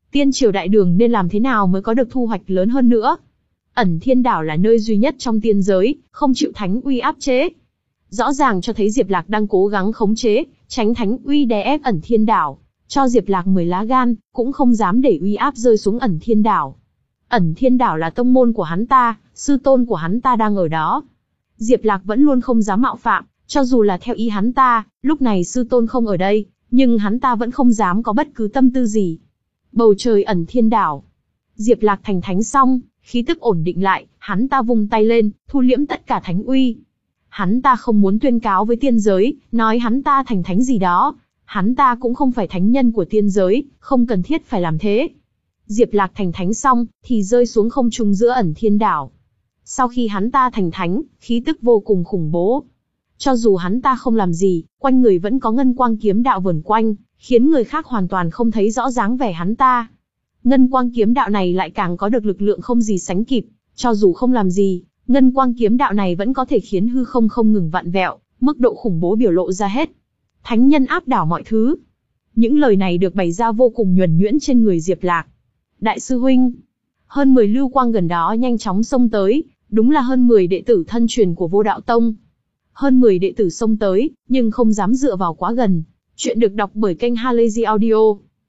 Tiên triều đại đường nên làm thế nào mới có được thu hoạch lớn hơn nữa? Ẩn Thiên Đảo là nơi duy nhất trong tiên giới, không chịu thánh uy áp chế. Rõ ràng cho thấy Diệp Lạc đang cố gắng khống chế, tránh thánh uy đè ép Ẩn Thiên Đảo. Cho Diệp Lạc mười lá gan, cũng không dám để uy áp rơi xuống Ẩn Thiên Đảo. Ẩn Thiên Đảo là tông môn của hắn ta, sư tôn của hắn ta đang ở đó. Diệp Lạc vẫn luôn không dám mạo phạm, cho dù là theo ý hắn ta, lúc này sư tôn không ở đây, nhưng hắn ta vẫn không dám có bất cứ tâm tư gì. Bầu trời Ẩn Thiên Đảo. Diệp Lạc thành thánh xong, khí tức ổn định lại, hắn ta vung tay lên, thu liễm tất cả thánh uy. Hắn ta không muốn tuyên cáo với tiên giới, nói hắn ta thành thánh gì đó. Hắn ta cũng không phải thánh nhân của tiên giới, không cần thiết phải làm thế. Diệp Lạc thành thánh xong, thì rơi xuống không trung giữa Ẩn Thiên Đảo. Sau khi hắn ta thành thánh, khí tức vô cùng khủng bố. Cho dù hắn ta không làm gì, quanh người vẫn có ngân quang kiếm đạo vờn quanh, khiến người khác hoàn toàn không thấy rõ dáng vẻ hắn ta. Ngân quang kiếm đạo này lại càng có được lực lượng không gì sánh kịp, cho dù không làm gì, ngân quang kiếm đạo này vẫn có thể khiến hư không không ngừng vặn vẹo, mức độ khủng bố biểu lộ ra hết. Thánh nhân áp đảo mọi thứ. Những lời này được bày ra vô cùng nhuần nhuyễn trên người Diệp Lạc. Đại sư huynh, hơn mười lưu quang gần đó nhanh chóng xông tới, đúng là hơn mười đệ tử thân truyền của Vô Đạo Tông. Hơn mười đệ tử xông tới, nhưng không dám dựa vào quá gần. Chuyện được đọc bởi kênh Halazy Audio.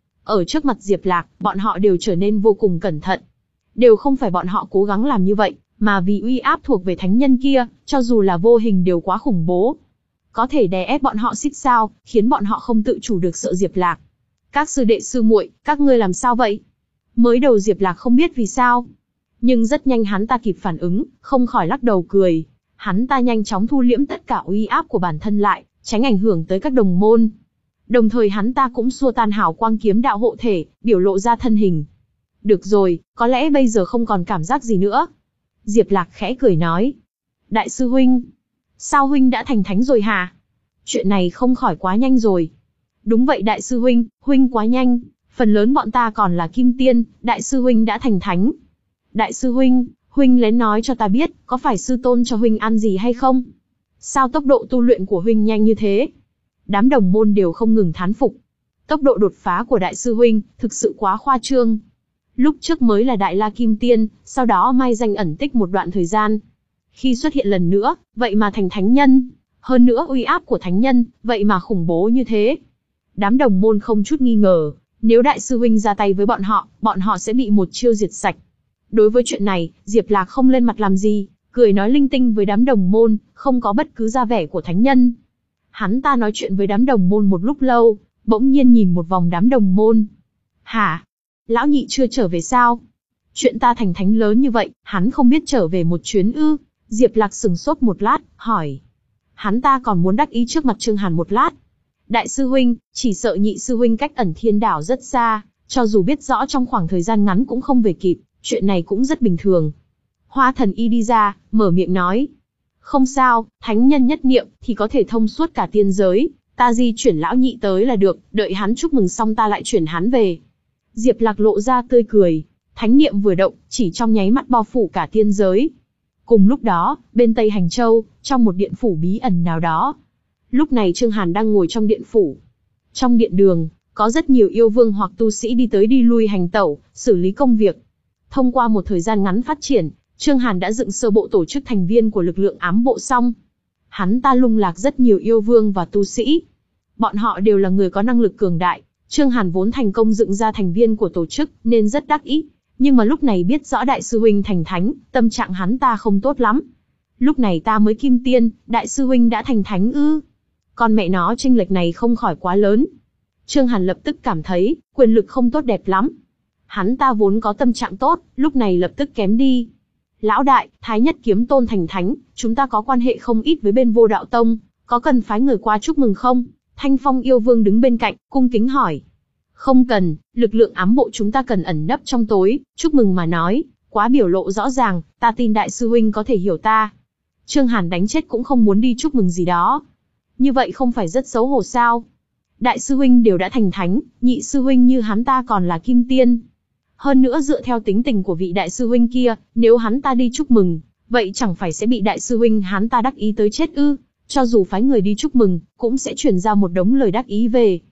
Ở trước mặt Diệp Lạc, bọn họ đều trở nên vô cùng cẩn thận. Đều không phải bọn họ cố gắng làm như vậy, mà vì uy áp thuộc về thánh nhân kia, cho dù là vô hình đều quá khủng bố. Có thể đè ép bọn họ xích sao, khiến bọn họ không tự chủ được sợ Diệp Lạc. Các sư đệ sư muội, các ngươi làm sao vậy? Mới đầu Diệp Lạc không biết vì sao. Nhưng rất nhanh hắn ta kịp phản ứng, không khỏi lắc đầu cười. Hắn ta nhanh chóng thu liễm tất cả uy áp của bản thân lại, tránh ảnh hưởng tới các đồng môn. Đồng thời hắn ta cũng xua tan hào quang kiếm đạo hộ thể, biểu lộ ra thân hình. Được rồi, có lẽ bây giờ không còn cảm giác gì nữa. Diệp Lạc khẽ cười nói. Đại sư huynh, sao huynh đã thành thánh rồi hả? Chuyện này không khỏi quá nhanh rồi. Đúng vậy đại sư huynh, huynh quá nhanh. Phần lớn bọn ta còn là kim tiên, đại sư huynh đã thành thánh. Đại sư huynh, huynh lén nói cho ta biết, có phải sư tôn cho huynh ăn gì hay không? Sao tốc độ tu luyện của huynh nhanh như thế? Đám đồng môn đều không ngừng thán phục. Tốc độ đột phá của đại sư huynh, thực sự quá khoa trương. Lúc trước mới là đại la kim tiên, sau đó mai danh ẩn tích một đoạn thời gian. Khi xuất hiện lần nữa, vậy mà thành thánh nhân. Hơn nữa uy áp của thánh nhân, vậy mà khủng bố như thế. Đám đồng môn không chút nghi ngờ, nếu đại sư huynh ra tay với bọn họ, bọn họ sẽ bị một chiêu diệt sạch. Đối với chuyện này, Diệp Lạc không lên mặt làm gì, cười nói linh tinh với đám đồng môn, không có bất cứ ra vẻ của thánh nhân. Hắn ta nói chuyện với đám đồng môn một lúc lâu, bỗng nhiên nhìn một vòng đám đồng môn. Hả? Lão nhị chưa trở về sao? Chuyện ta thành thánh lớn như vậy, hắn không biết trở về một chuyến ư? Diệp Lạc sừng sốt một lát, hỏi. Hắn ta còn muốn đắc ý trước mặt Trương Hàn một lát. Đại sư huynh, chỉ sợ nhị sư huynh cách Ẩn Thiên Đảo rất xa, cho dù biết rõ trong khoảng thời gian ngắn cũng không về kịp, chuyện này cũng rất bình thường. Hoa Thần Y đi ra, mở miệng nói. Không sao, thánh nhân nhất niệm thì có thể thông suốt cả tiên giới, ta di chuyển lão nhị tới là được, đợi hắn chúc mừng xong ta lại chuyển hắn về. Diệp Lạc lộ ra tươi cười, thánh niệm vừa động, chỉ trong nháy mắt bao phủ cả tiên giới. Cùng lúc đó, bên Tây Hành Châu, trong một điện phủ bí ẩn nào đó. Lúc này Trương Hàn đang ngồi trong điện phủ. Trong điện đường, có rất nhiều yêu vương hoặc tu sĩ đi tới đi lui hành tẩu, xử lý công việc. Thông qua một thời gian ngắn phát triển, Trương Hàn đã dựng sơ bộ tổ chức thành viên của lực lượng ám bộ xong. Hắn ta lung lạc rất nhiều yêu vương và tu sĩ. Bọn họ đều là người có năng lực cường đại. Trương Hàn vốn thành công dựng ra thành viên của tổ chức, nên rất đắc ý. Nhưng mà lúc này biết rõ đại sư huynh thành thánh, tâm trạng hắn ta không tốt lắm. Lúc này ta mới kim tiên, đại sư huynh đã thành thánh ư? Con mẹ nó chênh lệch này không khỏi quá lớn. Trương Hàn lập tức cảm thấy, quyền lực không tốt đẹp lắm. Hắn ta vốn có tâm trạng tốt, lúc này lập tức kém đi. Lão đại, Thái Nhất Kiếm Tôn thành thánh, chúng ta có quan hệ không ít với bên Vô Đạo Tông, có cần phái người qua chúc mừng không? Thanh Phong yêu vương đứng bên cạnh, cung kính hỏi. Không cần, lực lượng ám bộ chúng ta cần ẩn nấp trong tối, chúc mừng mà nói, quá biểu lộ rõ ràng, ta tin đại sư huynh có thể hiểu ta. Trương Hàn đánh chết cũng không muốn đi chúc mừng gì đó. Như vậy không phải rất xấu hổ sao? Đại sư huynh đều đã thành thánh, nhị sư huynh như hắn ta còn là kim tiên. Hơn nữa dựa theo tính tình của vị đại sư huynh kia, nếu hắn ta đi chúc mừng, vậy chẳng phải sẽ bị đại sư huynh hắn ta đắc ý tới chết ư? Cho dù phái người đi chúc mừng, cũng sẽ truyền ra một đống lời đắc ý về.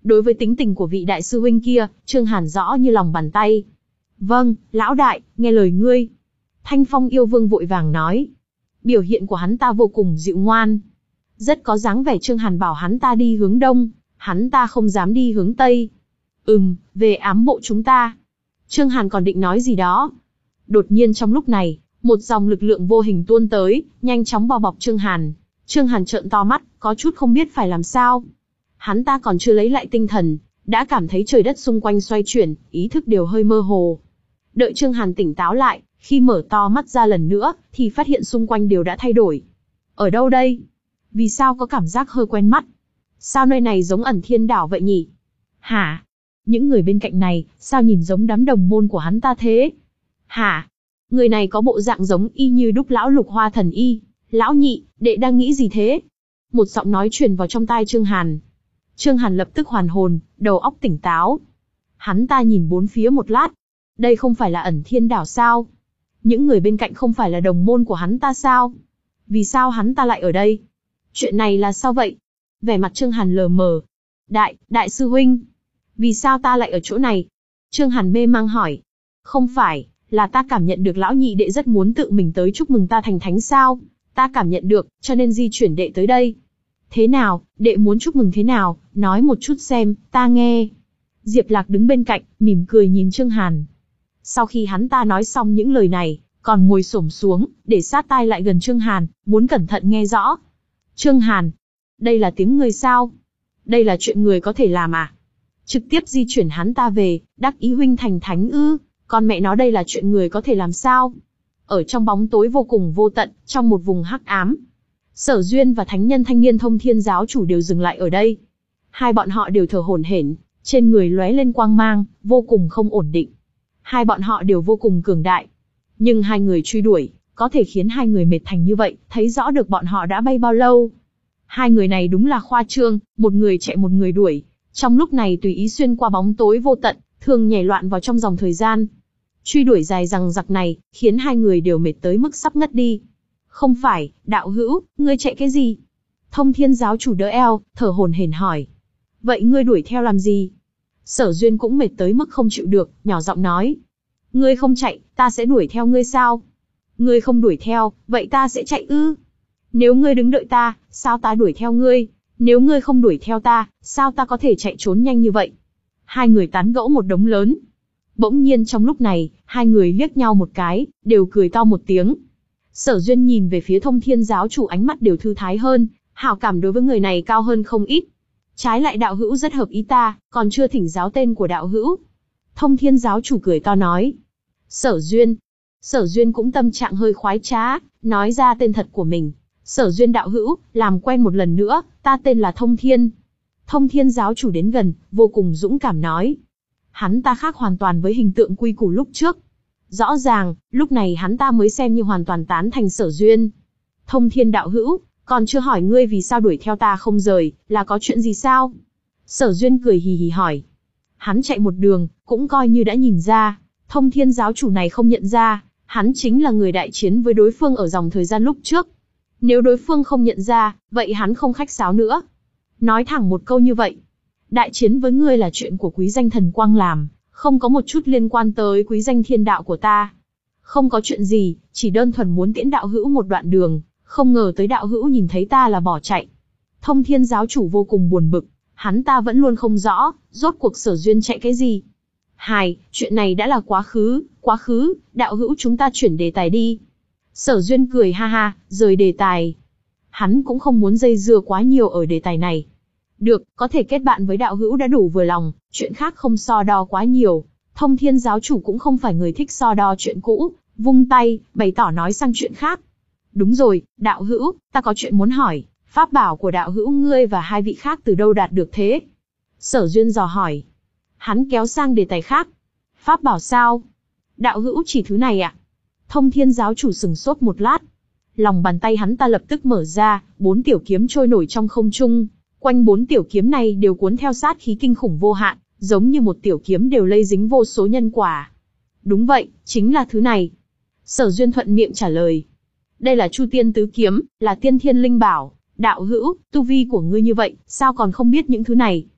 Đối với tính tình của vị đại sư huynh kia, Trương Hàn rõ như lòng bàn tay. Vâng, lão đại, nghe lời ngươi. Thanh Phong yêu vương vội vàng nói. Biểu hiện của hắn ta vô cùng dịu ngoan. Rất có dáng vẻ Trương Hàn bảo hắn ta đi hướng đông, hắn ta không dám đi hướng tây. Ừm, về ám bộ chúng ta. Trương Hàn còn định nói gì đó. Đột nhiên trong lúc này, một dòng lực lượng vô hình tuôn tới, nhanh chóng bao bọc Trương Hàn. Trương Hàn trợn to mắt, có chút không biết phải làm sao. Hắn ta còn chưa lấy lại tinh thần, đã cảm thấy trời đất xung quanh xoay chuyển, ý thức đều hơi mơ hồ. Đợi Trương Hàn tỉnh táo lại, khi mở to mắt ra lần nữa, thì phát hiện xung quanh đều đã thay đổi. Ở đâu đây? Vì sao có cảm giác hơi quen mắt? Sao nơi này giống Ẩn Thiên Đảo vậy nhỉ? Hả? Những người bên cạnh này, sao nhìn giống đám đồng môn của hắn ta thế? Hả? Người này có bộ dạng giống y như đúc lão Lục Hoa Thần Y. Lão nhị, đệ đang nghĩ gì thế? Một giọng nói truyền vào trong tai Trương Hàn. Trương Hàn lập tức hoàn hồn, đầu óc tỉnh táo. Hắn ta nhìn bốn phía một lát. Đây không phải là Ẩn Thiên Đảo sao? Những người bên cạnh không phải là đồng môn của hắn ta sao? Vì sao hắn ta lại ở đây? Chuyện này là sao vậy? Vẻ mặt Trương Hàn lờ mờ. Đại, đại sư huynh. Vì sao ta lại ở chỗ này? Trương Hàn mê mang hỏi. Không phải, là ta cảm nhận được lão nhị đệ rất muốn tự mình tới chúc mừng ta thành thánh sao? Ta cảm nhận được, cho nên di chuyển đệ tới đây. Thế nào, đệ muốn chúc mừng thế nào, nói một chút xem, ta nghe. Diệp Lạc đứng bên cạnh, mỉm cười nhìn Trương Hàn. Sau khi hắn ta nói xong những lời này, còn ngồi xổm xuống, để sát tai lại gần Trương Hàn, muốn cẩn thận nghe rõ. Trương Hàn, đây là tiếng người sao? Đây là chuyện người có thể làm à? Trực tiếp di chuyển hắn ta về, đắc ý huynh thành thánh ư? Con mẹ nó đây là chuyện người có thể làm sao? Ở trong bóng tối vô cùng vô tận, trong một vùng hắc ám, Sở Duyên và thánh nhân thanh niên Thông Thiên giáo chủ đều dừng lại ở đây. Hai bọn họ đều thở hổn hển, trên người lóe lên quang mang, vô cùng không ổn định. Hai bọn họ đều vô cùng cường đại. Nhưng hai người truy đuổi, có thể khiến hai người mệt thành như vậy, thấy rõ được bọn họ đã bay bao lâu. Hai người này đúng là khoa trương, một người chạy một người đuổi. Trong lúc này tùy ý xuyên qua bóng tối vô tận, thường nhảy loạn vào trong dòng thời gian. Truy đuổi dài dằng dặc này, khiến hai người đều mệt tới mức sắp ngất đi. Không phải, đạo hữu, ngươi chạy cái gì? Thông Thiên giáo chủ đỡ eo, thở hổn hển hỏi. Vậy ngươi đuổi theo làm gì? Sở Duyên cũng mệt tới mức không chịu được, nhỏ giọng nói. Ngươi không chạy, ta sẽ đuổi theo ngươi sao? Ngươi không đuổi theo, vậy ta sẽ chạy ư? Nếu ngươi đứng đợi ta, sao ta đuổi theo ngươi? Nếu ngươi không đuổi theo ta, sao ta có thể chạy trốn nhanh như vậy? Hai người tán gẫu một đống lớn. Bỗng nhiên trong lúc này, hai người liếc nhau một cái, đều cười to một tiếng. Sở Duyên nhìn về phía Thông Thiên giáo chủ, ánh mắt đều thư thái hơn, hảo cảm đối với người này cao hơn không ít. Trái lại đạo hữu rất hợp ý ta, còn chưa thỉnh giáo tên của đạo hữu. Thông Thiên giáo chủ cười to nói. Sở Duyên. Sở Duyên cũng tâm trạng hơi khoái trá, nói ra tên thật của mình. Sở Duyên đạo hữu, làm quen một lần nữa, ta tên là Thông Thiên. Thông Thiên giáo chủ đến gần, vô cùng dũng cảm nói. Hắn ta khác hoàn toàn với hình tượng quy củ lúc trước. Rõ ràng, lúc này hắn ta mới xem như hoàn toàn tán thành Sở Duyên. Thông Thiên đạo hữu, còn chưa hỏi ngươi vì sao đuổi theo ta không rời, là có chuyện gì sao? Sở Duyên cười hì hì hỏi. Hắn chạy một đường, cũng coi như đã nhìn ra. Thông Thiên giáo chủ này không nhận ra, hắn chính là người đại chiến với đối phương ở dòng thời gian lúc trước. Nếu đối phương không nhận ra, vậy hắn không khách sáo nữa. Nói thẳng một câu như vậy. Đại chiến với ngươi là chuyện của quý danh thần quang làm, không có một chút liên quan tới quý danh thiên đạo của ta. Không có chuyện gì, chỉ đơn thuần muốn tiễn đạo hữu một đoạn đường, không ngờ tới đạo hữu nhìn thấy ta là bỏ chạy. Thông Thiên giáo chủ vô cùng buồn bực, hắn ta vẫn luôn không rõ, rốt cuộc Sở Duyên chạy cái gì. Hài, chuyện này đã là quá khứ, quá khứ, đạo hữu chúng ta chuyển đề tài đi. Sở Duyên cười ha ha, rời đề tài. Hắn cũng không muốn dây dưa quá nhiều ở đề tài này. Được, có thể kết bạn với đạo hữu đã đủ vừa lòng, chuyện khác không so đo quá nhiều. Thông Thiên giáo chủ cũng không phải người thích so đo chuyện cũ, vung tay, bày tỏ nói sang chuyện khác. Đúng rồi, đạo hữu, ta có chuyện muốn hỏi, pháp bảo của đạo hữu ngươi và hai vị khác từ đâu đạt được thế? Sở Duyên dò hỏi. Hắn kéo sang đề tài khác. Pháp bảo sao? Đạo hữu chỉ thứ này ạ? À? Thông Thiên giáo chủ sừng sốt một lát. Lòng bàn tay hắn ta lập tức mở ra, bốn tiểu kiếm trôi nổi trong không trung. Quanh bốn tiểu kiếm này đều cuốn theo sát khí kinh khủng vô hạn, giống như một tiểu kiếm đều lây dính vô số nhân quả. Đúng vậy, chính là thứ này. Sở Duyên thuận miệng trả lời. Đây là Chu Tiên Tứ Kiếm, là tiên thiên linh bảo. Đạo hữu, tu vi của ngươi như vậy, sao còn không biết những thứ này?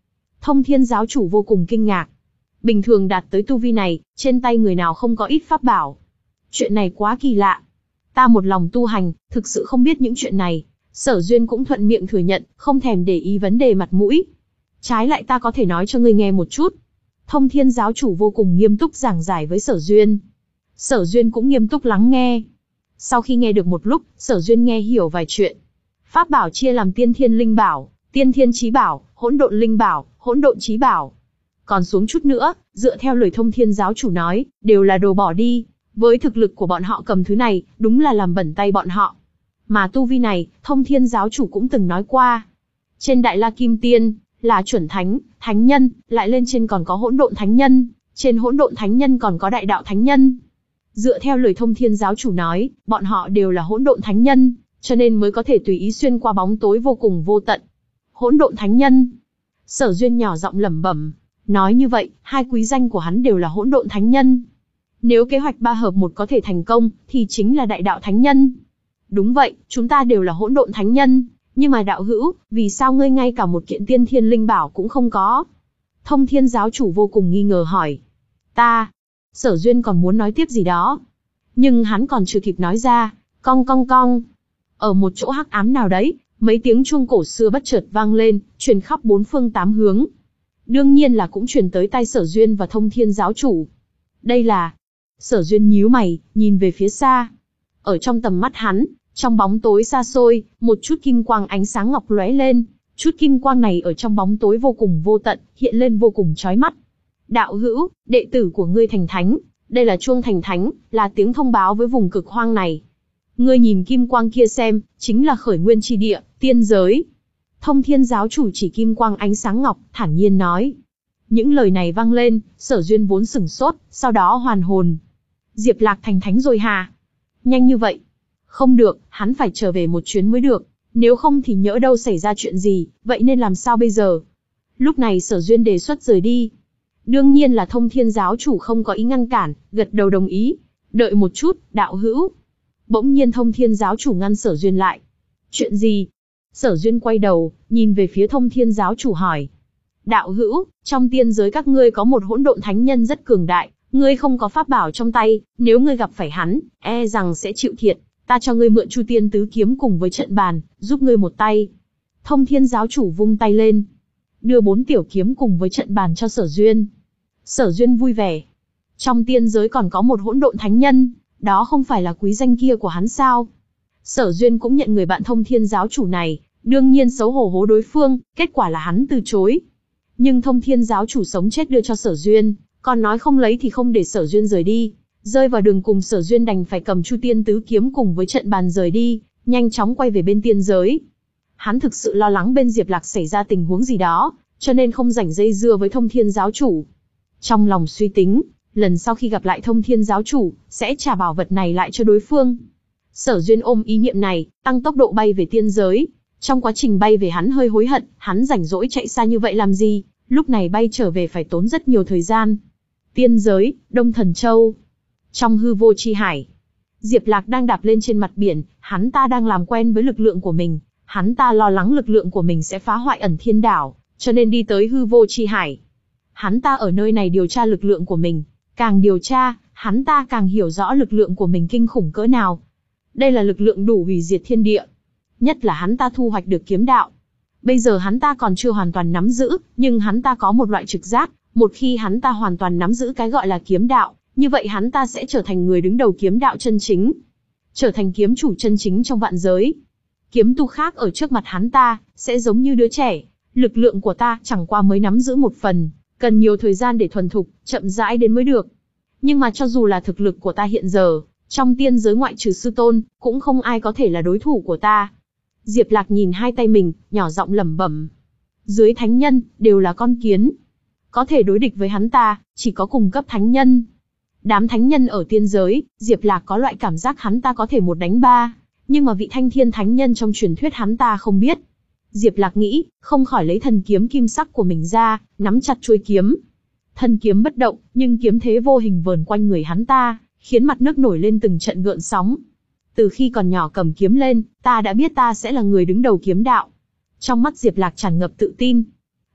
Thông Thiên giáo chủ vô cùng kinh ngạc. Bình thường đạt tới tu vi này, trên tay người nào không có ít pháp bảo. Chuyện này quá kỳ lạ. Ta một lòng tu hành, thực sự không biết những chuyện này. Sở Duyên cũng thuận miệng thừa nhận, không thèm để ý vấn đề mặt mũi. Trái lại ta có thể nói cho ngươi nghe một chút. Thông Thiên giáo chủ vô cùng nghiêm túc giảng giải với Sở Duyên. Sở Duyên cũng nghiêm túc lắng nghe. Sau khi nghe được một lúc, Sở Duyên nghe hiểu vài chuyện. Pháp bảo chia làm tiên thiên linh bảo, tiên thiên chí bảo, hỗn độn linh bảo, hỗn độn chí bảo. Còn xuống chút nữa, dựa theo lời Thông Thiên giáo chủ nói, đều là đồ bỏ đi. Với thực lực của bọn họ cầm thứ này, đúng là làm bẩn tay bọn họ. Mà tu vi này, Thông Thiên giáo chủ cũng từng nói qua. Trên Đại La Kim Tiên, là chuẩn thánh, thánh nhân, lại lên trên còn có hỗn độn thánh nhân, trên hỗn độn thánh nhân còn có đại đạo thánh nhân. Dựa theo lời Thông Thiên giáo chủ nói, bọn họ đều là hỗn độn thánh nhân, cho nên mới có thể tùy ý xuyên qua bóng tối vô cùng vô tận. Hỗn độn thánh nhân. Sở Duyên nhỏ giọng lẩm bẩm, nói như vậy, hai quý danh của hắn đều là hỗn độn thánh nhân. Nếu kế hoạch ba hợp một có thể thành công, thì chính là đại đạo thánh nhân. Đúng vậy, chúng ta đều là hỗn độn thánh nhân, nhưng mà đạo hữu, vì sao ngươi ngay cả một kiện tiên thiên linh bảo cũng không có? Thông Thiên giáo chủ vô cùng nghi ngờ hỏi. Ta, Sở Duyên còn muốn nói tiếp gì đó, nhưng hắn còn chưa kịp nói ra, cong cong cong. Ở một chỗ hắc ám nào đấy, mấy tiếng chuông cổ xưa bất chợt vang lên, truyền khắp bốn phương tám hướng. Đương nhiên là cũng truyền tới tai Sở Duyên và Thông Thiên giáo chủ. Đây là... Sở Duyên nhíu mày, nhìn về phía xa. Ở trong tầm mắt hắn, trong bóng tối xa xôi, một chút kim quang ánh sáng ngọc lóe lên. Chút kim quang này ở trong bóng tối vô cùng vô tận, hiện lên vô cùng chói mắt. Đạo hữu, đệ tử của ngươi thành thánh, đây là chuông thành thánh, là tiếng thông báo với vùng cực hoang này. Ngươi nhìn kim quang kia xem, chính là khởi nguyên chi địa, tiên giới. Thông Thiên giáo chủ chỉ kim quang ánh sáng ngọc, thản nhiên nói. Những lời này vang lên, Sở Duyên vốn sửng sốt, sau đó hoàn hồn. Diệp Lạc thành thánh rồi hả? Nhanh như vậy? Không được, hắn phải trở về một chuyến mới được, nếu không thì nhỡ đâu xảy ra chuyện gì, vậy nên làm sao bây giờ? Lúc này Sở Duyên đề xuất rời đi. Đương nhiên là Thông Thiên giáo chủ không có ý ngăn cản, gật đầu đồng ý. Đợi một chút, đạo hữu. Bỗng nhiên Thông Thiên giáo chủ ngăn Sở Duyên lại. Chuyện gì? Sở Duyên quay đầu, nhìn về phía Thông Thiên giáo chủ hỏi. Đạo hữu, trong tiên giới các ngươi có một hỗn độn thánh nhân rất cường đại, ngươi không có pháp bảo trong tay, nếu ngươi gặp phải hắn, e rằng sẽ chịu thiệt, ta cho ngươi mượn Chu Tiên tứ kiếm cùng với trận bàn, giúp ngươi một tay. Thông Thiên giáo chủ vung tay lên, đưa bốn tiểu kiếm cùng với trận bàn cho Sở Duyên. Sở Duyên vui vẻ. Trong tiên giới còn có một hỗn độn thánh nhân, đó không phải là quý danh kia của hắn sao? Sở Duyên cũng nhận người bạn Thông Thiên giáo chủ này, đương nhiên xấu hổ hố đối phương, kết quả là hắn từ chối. Nhưng Thông Thiên giáo chủ sống chết đưa cho Sở Duyên, còn nói không lấy thì không để Sở Duyên rời đi. Rơi vào đường cùng, Sở Duyên đành phải cầm Chu Tiên tứ kiếm cùng với trận bàn rời đi, nhanh chóng quay về bên tiên giới. Hắn thực sự lo lắng bên Diệp Lạc xảy ra tình huống gì đó, cho nên không rảnh dây dưa với Thông Thiên giáo chủ. Trong lòng suy tính, lần sau khi gặp lại Thông Thiên giáo chủ, sẽ trả bảo vật này lại cho đối phương. Sở Duyên ôm ý niệm này, tăng tốc độ bay về tiên giới. Trong quá trình bay về hắn hơi hối hận, hắn rảnh rỗi chạy xa như vậy làm gì, lúc này bay trở về phải tốn rất nhiều thời gian. Tiên giới, Đông Thần Châu. Trong hư vô chi hải, Diệp Lạc đang đạp lên trên mặt biển, hắn ta đang làm quen với lực lượng của mình, hắn ta lo lắng lực lượng của mình sẽ phá hoại Ẩn Thiên Đảo, cho nên đi tới hư vô chi hải. Hắn ta ở nơi này điều tra lực lượng của mình, càng điều tra, hắn ta càng hiểu rõ lực lượng của mình kinh khủng cỡ nào. Đây là lực lượng đủ hủy diệt thiên địa. Nhất là hắn ta thu hoạch được kiếm đạo. Bây giờ hắn ta còn chưa hoàn toàn nắm giữ, nhưng hắn ta có một loại trực giác, một khi hắn ta hoàn toàn nắm giữ cái gọi là kiếm đạo, như vậy hắn ta sẽ trở thành người đứng đầu kiếm đạo chân chính. Trở thành kiếm chủ chân chính trong vạn giới. Kiếm tu khác ở trước mặt hắn ta, sẽ giống như đứa trẻ. Lực lượng của ta chẳng qua mới nắm giữ một phần, cần nhiều thời gian để thuần thục, chậm rãi đến mới được. Nhưng mà cho dù là thực lực của ta hiện giờ, trong tiên giới ngoại trừ sư tôn, cũng không ai có thể là đối thủ của ta. Diệp Lạc nhìn hai tay mình, nhỏ giọng lẩm bẩm. Dưới thánh nhân, đều là con kiến. Có thể đối địch với hắn ta, chỉ có cùng cấp thánh nhân. Đám thánh nhân ở tiên giới, Diệp Lạc có loại cảm giác hắn ta có thể một đánh ba. Nhưng mà vị thanh thiên thánh nhân trong truyền thuyết hắn ta không biết. Diệp Lạc nghĩ, không khỏi lấy thần kiếm kim sắc của mình ra, nắm chặt chuôi kiếm. Thân kiếm bất động, nhưng kiếm thế vô hình vờn quanh người hắn ta, khiến mặt nước nổi lên từng trận gợn sóng. Từ khi còn nhỏ cầm kiếm lên, ta đã biết ta sẽ là người đứng đầu kiếm đạo. Trong mắt Diệp Lạc tràn ngập tự tin.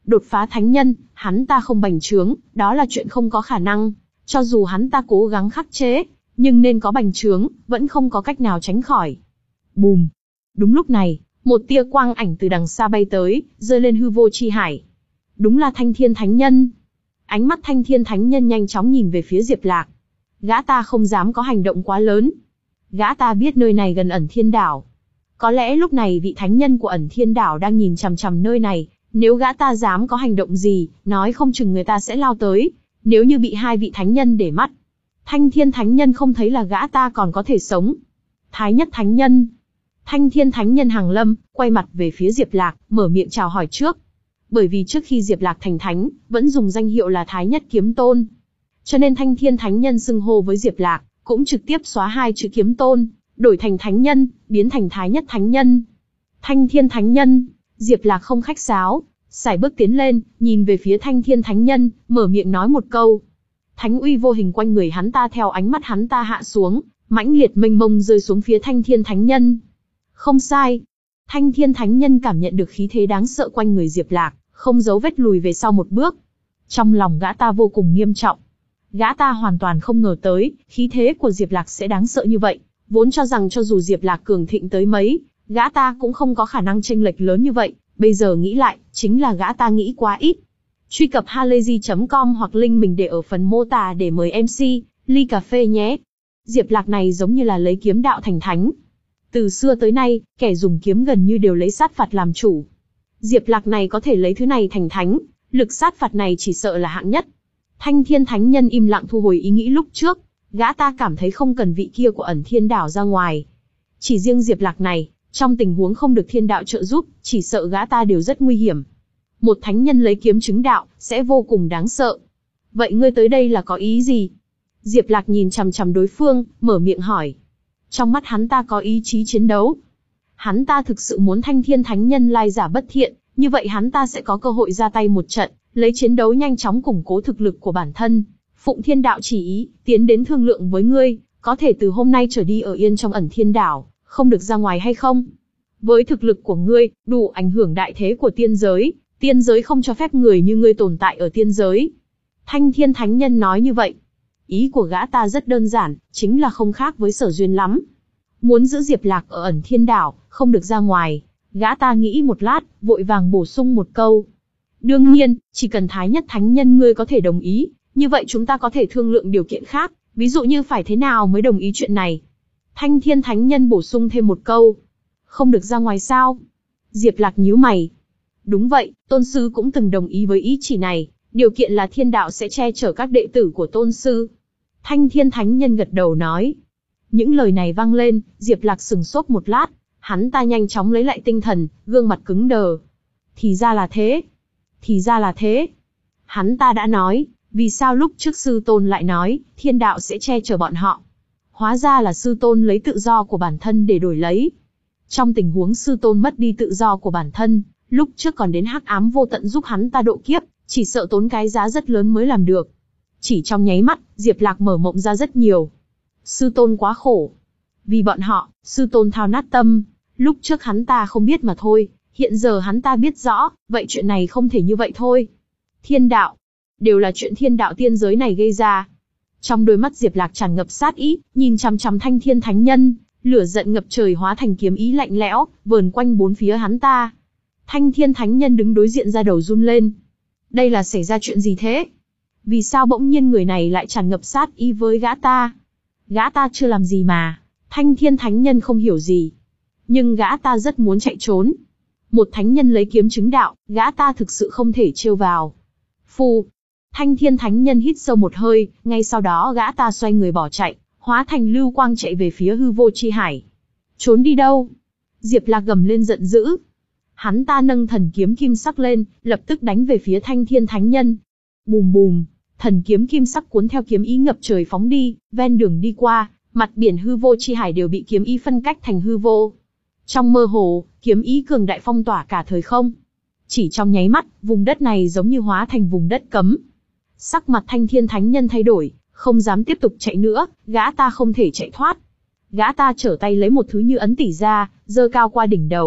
Đột phá thánh nhân, hắn ta không bành trướng, đó là chuyện không có khả năng. Cho dù hắn ta cố gắng khắc chế, nhưng nên có bành trướng, vẫn không có cách nào tránh khỏi. Bùm! Đúng lúc này, một tia quang ảnh từ đằng xa bay tới, rơi lên hư vô chi hải. Đúng là Thanh Thiên Thánh Nhân. Ánh mắt Thanh Thiên Thánh Nhân nhanh chóng nhìn về phía Diệp Lạc. Gã ta không dám có hành động quá lớn. Gã ta biết nơi này gần Ẩn Thiên Đảo. Có lẽ lúc này vị thánh nhân của Ẩn Thiên Đảo đang nhìn chằm chằm nơi này, nếu gã ta dám có hành động gì, nói không chừng người ta sẽ lao tới, nếu như bị hai vị thánh nhân để mắt. Thanh Thiên Thánh Nhân không thấy là gã ta còn có thể sống. Thái Nhất Thánh Nhân. Thanh Thiên Thánh Nhân hàng lâm, quay mặt về phía Diệp Lạc, mở miệng chào hỏi trước. Bởi vì trước khi Diệp Lạc thành thánh, vẫn dùng danh hiệu là Thái Nhất Kiếm Tôn. Cho nên Thanh Thiên Thánh Nhân xưng hô với Diệp Lạc, cũng trực tiếp xóa hai chữ Kiếm Tôn, đổi thành Thánh Nhân, biến thành Thái Nhất Thánh Nhân. Thanh Thiên Thánh Nhân, Diệp Lạc không khách sáo, sải bước tiến lên, nhìn về phía Thanh Thiên Thánh Nhân, mở miệng nói một câu. Thánh uy vô hình quanh người hắn ta theo ánh mắt hắn ta hạ xuống, mãnh liệt mênh mông rơi xuống phía Thanh Thiên Thánh Nhân. Không sai. Thanh Thiên Thánh Nhân cảm nhận được khí thế đáng sợ quanh người Diệp Lạc, không giấu vết lùi về sau một bước. Trong lòng gã ta vô cùng nghiêm trọng. Gã ta hoàn toàn không ngờ tới, khí thế của Diệp Lạc sẽ đáng sợ như vậy, vốn cho rằng cho dù Diệp Lạc cường thịnh tới mấy, gã ta cũng không có khả năng chênh lệch lớn như vậy, bây giờ nghĩ lại, chính là gã ta nghĩ quá ít. Truy cập halayzi chấm com hoặc link mình để ở phần mô tả để mời em xê, ly cà phê nhé. Diệp Lạc này giống như là lấy kiếm đạo thành thánh. Từ xưa tới nay, kẻ dùng kiếm gần như đều lấy sát phạt làm chủ. Diệp Lạc này có thể lấy thứ này thành thánh, lực sát phạt này chỉ sợ là hạng nhất. Thanh Thiên Thánh Nhân im lặng thu hồi ý nghĩ lúc trước, gã ta cảm thấy không cần vị kia của Ẩn Thiên Đảo ra ngoài. Chỉ riêng Diệp Lạc này, trong tình huống không được thiên đạo trợ giúp, chỉ sợ gã ta đều rất nguy hiểm. Một thánh nhân lấy kiếm chứng đạo, sẽ vô cùng đáng sợ. Vậy ngươi tới đây là có ý gì? Diệp Lạc nhìn chằm chằm đối phương, mở miệng hỏi. Trong mắt hắn ta có ý chí chiến đấu. Hắn ta thực sự muốn Thanh Thiên Thánh Nhân lai giả bất thiện, như vậy hắn ta sẽ có cơ hội ra tay một trận, lấy chiến đấu nhanh chóng củng cố thực lực của bản thân. Phụng Thiên Đạo chỉ ý, tiến đến thương lượng với ngươi, có thể từ hôm nay trở đi ở yên trong Ẩn Thiên Đảo, không được ra ngoài hay không? Với thực lực của ngươi, đủ ảnh hưởng đại thế của tiên giới, tiên giới không cho phép người như ngươi tồn tại ở tiên giới. Thanh Thiên Thánh Nhân nói như vậy. Ý của gã ta rất đơn giản, chính là không khác với Sở Duyên lắm. Muốn giữ Diệp Lạc ở Ẩn Thiên Đảo, không được ra ngoài. Gã ta nghĩ một lát, vội vàng bổ sung một câu. Đương nhiên, chỉ cần Thái Nhất Thánh Nhân ngươi có thể đồng ý, như vậy chúng ta có thể thương lượng điều kiện khác, ví dụ như phải thế nào mới đồng ý chuyện này. Thanh Thiên Thánh Nhân bổ sung thêm một câu. Không được ra ngoài sao? Diệp Lạc nhíu mày. Đúng vậy, Tôn Sư cũng từng đồng ý với ý chỉ này, điều kiện là thiên đạo sẽ che chở các đệ tử của Tôn Sư. Thanh Thiên Thánh Nhân gật đầu nói. Những lời này vang lên, Diệp Lạc sừng sốt một lát, hắn ta nhanh chóng lấy lại tinh thần, gương mặt cứng đờ. Thì ra là thế. Thì ra là thế. Hắn ta đã nói, vì sao lúc trước Sư Tôn lại nói, thiên đạo sẽ che chở bọn họ. Hóa ra là Sư Tôn lấy tự do của bản thân để đổi lấy. Trong tình huống Sư Tôn mất đi tự do của bản thân, lúc trước còn đến Hắc Ám Vô Tận giúp hắn ta độ kiếp, chỉ sợ tốn cái giá rất lớn mới làm được. Chỉ trong nháy mắt, Diệp Lạc mở mộng ra rất nhiều. Sư Tôn quá khổ. Vì bọn họ, Sư Tôn thao nát tâm. Lúc trước hắn ta không biết mà thôi, hiện giờ hắn ta biết rõ, vậy chuyện này không thể như vậy thôi. Thiên đạo, đều là chuyện thiên đạo tiên giới này gây ra. Trong đôi mắt Diệp Lạc tràn ngập sát ý, nhìn chằm chằm Thanh Thiên Thánh Nhân, lửa giận ngập trời hóa thành kiếm ý lạnh lẽo, vờn quanh bốn phía hắn ta. Thanh Thiên Thánh Nhân đứng đối diện ra đầu run lên. Đây là xảy ra chuyện gì thế? Vì sao bỗng nhiên người này lại tràn ngập sát ý với gã ta? Gã ta chưa làm gì mà. Thanh Thiên Thánh Nhân không hiểu gì. Nhưng gã ta rất muốn chạy trốn. Một thánh nhân lấy kiếm chứng đạo, gã ta thực sự không thể trêu vào. Phù. Thanh Thiên Thánh Nhân hít sâu một hơi, ngay sau đó gã ta xoay người bỏ chạy, hóa thành lưu quang chạy về phía hư vô chi hải. Trốn đi đâu? Diệp Lạc gầm lên giận dữ. Hắn ta nâng thần kiếm kim sắc lên, lập tức đánh về phía Thanh Thiên Thánh Nhân. Bùm bùm, thần kiếm kim sắc cuốn theo kiếm ý ngập trời phóng đi, ven đường đi qua, mặt biển hư vô chi hải đều bị kiếm ý phân cách thành hư vô. Trong mơ hồ, kiếm ý cường đại phong tỏa cả thời không. Chỉ trong nháy mắt, vùng đất này giống như hóa thành vùng đất cấm. Sắc mặt Thanh Thiên Thánh Nhân thay đổi, không dám tiếp tục chạy nữa, gã ta không thể chạy thoát. Gã ta trở tay lấy một thứ như ấn tỷ ra, giơ cao qua đỉnh đầu,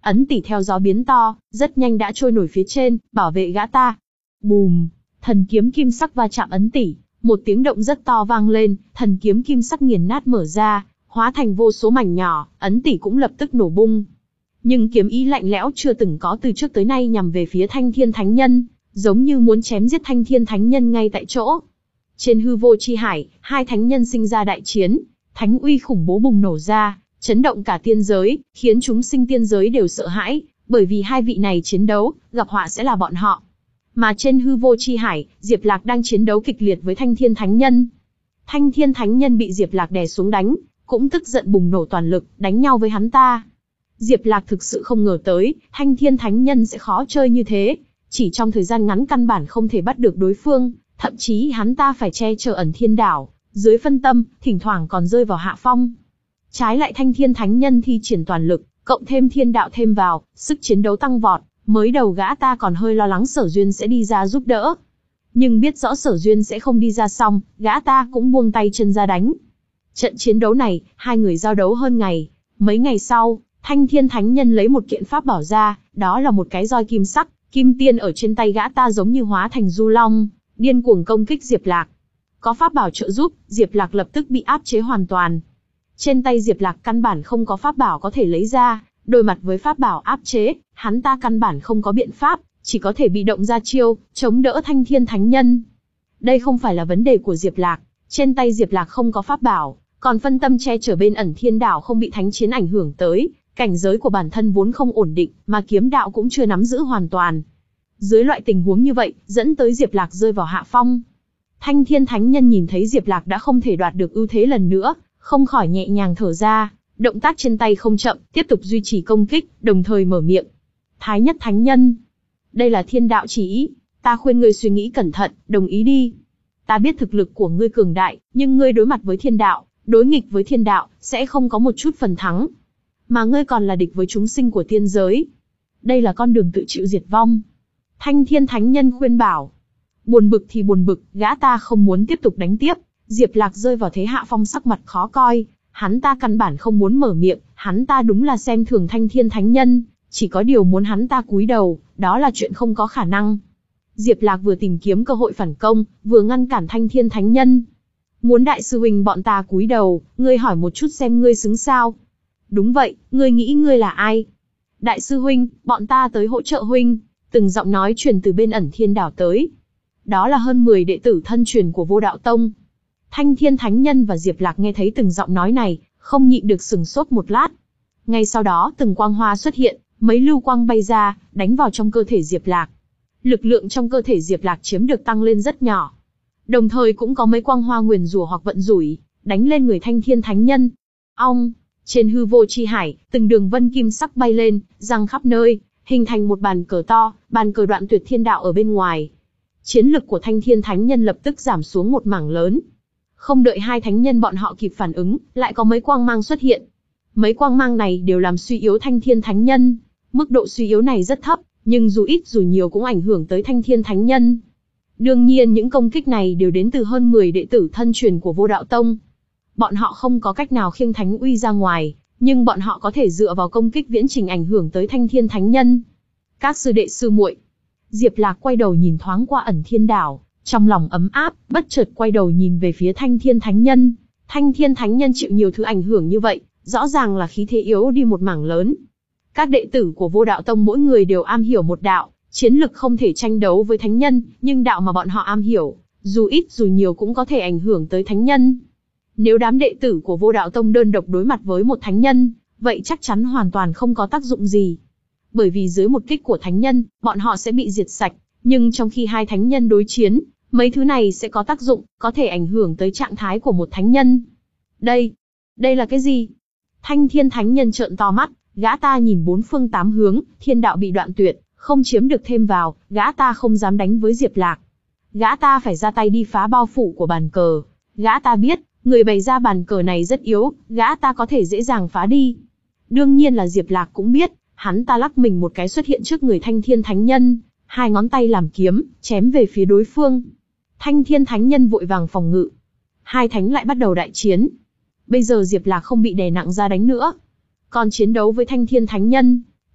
ấn tỷ theo gió biến to, rất nhanh đã trôi nổi phía trên, bảo vệ gã ta. Bùm, thần kiếm kim sắc va chạm ấn tỷ, một tiếng động rất to vang lên, thần kiếm kim sắc nghiền nát mở ra, hóa thành vô số mảnh nhỏ, ấn tỷ cũng lập tức nổ bung. Nhưng kiếm ý lạnh lẽo chưa từng có từ trước tới nay nhằm về phía Thanh Thiên Thánh Nhân, giống như muốn chém giết Thanh Thiên Thánh Nhân ngay tại chỗ. Trên hư vô chi hải, hai thánh nhân sinh ra đại chiến, thánh uy khủng bố bùng nổ ra, chấn động cả tiên giới, khiến chúng sinh tiên giới đều sợ hãi, bởi vì hai vị này chiến đấu, gặp họa sẽ là bọn họ. Mà trên hư vô chi hải, Diệp Lạc đang chiến đấu kịch liệt với Thanh Thiên Thánh Nhân. Thanh Thiên Thánh Nhân bị Diệp Lạc đè xuống đánh, cũng tức giận bùng nổ toàn lực, đánh nhau với hắn ta. Diệp Lạc thực sự không ngờ tới, Thanh Thiên Thánh Nhân sẽ khó chơi như thế, chỉ trong thời gian ngắn căn bản không thể bắt được đối phương, thậm chí hắn ta phải che chở ẩn thiên đảo, dưới phân tâm, thỉnh thoảng còn rơi vào hạ phong. Trái lại Thanh Thiên Thánh Nhân thi triển toàn lực, cộng thêm thiên đạo thêm vào, sức chiến đấu tăng vọt, mới đầu gã ta còn hơi lo lắng Sở Duyên sẽ đi ra giúp đỡ. Nhưng biết rõ Sở Duyên sẽ không đi ra xong, gã ta cũng buông tay chân ra đánh. Trận chiến đấu này, hai người giao đấu hơn ngày. Mấy ngày sau, Thanh Thiên Thánh Nhân lấy một kiện pháp bảo ra, đó là một cái roi kim sắc, kim tiên ở trên tay gã ta giống như hóa thành du long, điên cuồng công kích Diệp Lạc. Có pháp bảo trợ giúp, Diệp Lạc lập tức bị áp chế hoàn toàn. Trên tay Diệp Lạc căn bản không có pháp bảo có thể lấy ra, đối mặt với pháp bảo áp chế, hắn ta căn bản không có biện pháp, chỉ có thể bị động ra chiêu, chống đỡ Thanh Thiên Thánh Nhân. Đây không phải là vấn đề của Diệp Lạc, trên tay Diệp Lạc không có pháp bảo, còn phân tâm che chở bên ẩn thiên đảo không bị thánh chiến ảnh hưởng tới, cảnh giới của bản thân vốn không ổn định, mà kiếm đạo cũng chưa nắm giữ hoàn toàn. Dưới loại tình huống như vậy, dẫn tới Diệp Lạc rơi vào hạ phong. Thanh Thiên Thánh Nhân nhìn thấy Diệp Lạc đã không thể đoạt được ưu thế lần nữa, không khỏi nhẹ nhàng thở ra, động tác trên tay không chậm, tiếp tục duy trì công kích, đồng thời mở miệng. Thái Nhất Thánh Nhân, đây là thiên đạo chỉ ý, ta khuyên ngươi suy nghĩ cẩn thận, đồng ý đi. Ta biết thực lực của ngươi cường đại, nhưng ngươi đối mặt với thiên đạo, đối nghịch với thiên đạo, sẽ không có một chút phần thắng. Mà ngươi còn là địch với chúng sinh của tiên giới. Đây là con đường tự chịu diệt vong. Thanh Thiên Thánh Nhân khuyên bảo. Buồn bực thì buồn bực, gã ta không muốn tiếp tục đánh tiếp. Diệp Lạc rơi vào thế hạ phong, sắc mặt khó coi. Hắn ta căn bản không muốn mở miệng, hắn ta đúng là xem thường Thanh Thiên Thánh Nhân, chỉ có điều muốn hắn ta cúi đầu, đó là chuyện không có khả năng. Diệp Lạc vừa tìm kiếm cơ hội phản công, vừa ngăn cản Thanh Thiên Thánh Nhân. Muốn đại sư huynh bọn ta cúi đầu, ngươi hỏi một chút xem ngươi xứng sao? Đúng vậy, ngươi nghĩ ngươi là ai? Đại sư huynh, bọn ta tới hỗ trợ huynh. Từng giọng nói truyền từ bên ẩn thiên đảo tới. Đó là hơn mười đệ tử thân truyền của Vô Đạo Tông. Thanh Thiên Thánh Nhân và Diệp Lạc nghe thấy từng giọng nói này, không nhịn được sừng sốt một lát. Ngay sau đó từng quang hoa xuất hiện, mấy lưu quang bay ra, đánh vào trong cơ thể Diệp Lạc. Lực lượng trong cơ thể Diệp Lạc chiếm được tăng lên rất nhỏ. Đồng thời cũng có mấy quang hoa nguyền rủa hoặc vận rủi, đánh lên người Thanh Thiên Thánh Nhân. Ong, trên hư vô chi hải, từng đường vân kim sắc bay lên, răng khắp nơi, hình thành một bàn cờ to, bàn cờ đoạn tuyệt thiên đạo ở bên ngoài. Chiến lực của Thanh Thiên Thánh Nhân lập tức giảm xuống một mảng lớn. Không đợi hai thánh nhân bọn họ kịp phản ứng, lại có mấy quang mang xuất hiện. Mấy quang mang này đều làm suy yếu Thanh Thiên Thánh Nhân. Mức độ suy yếu này rất thấp, nhưng dù ít dù nhiều cũng ảnh hưởng tới Thanh Thiên Thánh Nhân. Đương nhiên những công kích này đều đến từ hơn mười đệ tử thân truyền của Vô Đạo Tông. Bọn họ không có cách nào khiêng thánh uy ra ngoài, nhưng bọn họ có thể dựa vào công kích viễn trình ảnh hưởng tới Thanh Thiên Thánh Nhân. Các sư đệ sư muội. Diệp Lạc quay đầu nhìn thoáng qua ẩn thiên đảo, trong lòng ấm áp, bất chợt quay đầu nhìn về phía Thanh Thiên Thánh Nhân. Thanh Thiên Thánh Nhân chịu nhiều thứ ảnh hưởng như vậy, rõ ràng là khí thế yếu đi một mảng lớn. Các đệ tử của Vô Đạo Tông mỗi người đều am hiểu một đạo, chiến lực không thể tranh đấu với thánh nhân, nhưng đạo mà bọn họ am hiểu, dù ít dù nhiều cũng có thể ảnh hưởng tới thánh nhân. Nếu đám đệ tử của Vô Đạo Tông đơn độc đối mặt với một thánh nhân, vậy chắc chắn hoàn toàn không có tác dụng gì. Bởi vì dưới một kích của thánh nhân, bọn họ sẽ bị diệt sạch, nhưng trong khi hai thánh nhân đối chiến, mấy thứ này sẽ có tác dụng, có thể ảnh hưởng tới trạng thái của một thánh nhân. Đây, đây là cái gì? Thanh Thiên Thánh Nhân trợn to mắt, gã ta nhìn bốn phương tám hướng, thiên đạo bị đoạn tuyệt, không chiếm được thêm vào, gã ta không dám đánh với Diệp Lạc. Gã ta phải ra tay đi phá bao phủ của bàn cờ. Gã ta biết, người bày ra bàn cờ này rất yếu, gã ta có thể dễ dàng phá đi. Đương nhiên là Diệp Lạc cũng biết, hắn ta lắc mình một cái xuất hiện trước người Thanh Thiên Thánh Nhân, hai ngón tay làm kiếm, chém về phía đối phương. Thanh Thiên Thánh Nhân vội vàng phòng ngự. Hai thánh lại bắt đầu đại chiến. Bây giờ Diệp Lạc không bị đè nặng ra đánh nữa. Còn chiến đấu với Thanh Thiên Thánh Nhân,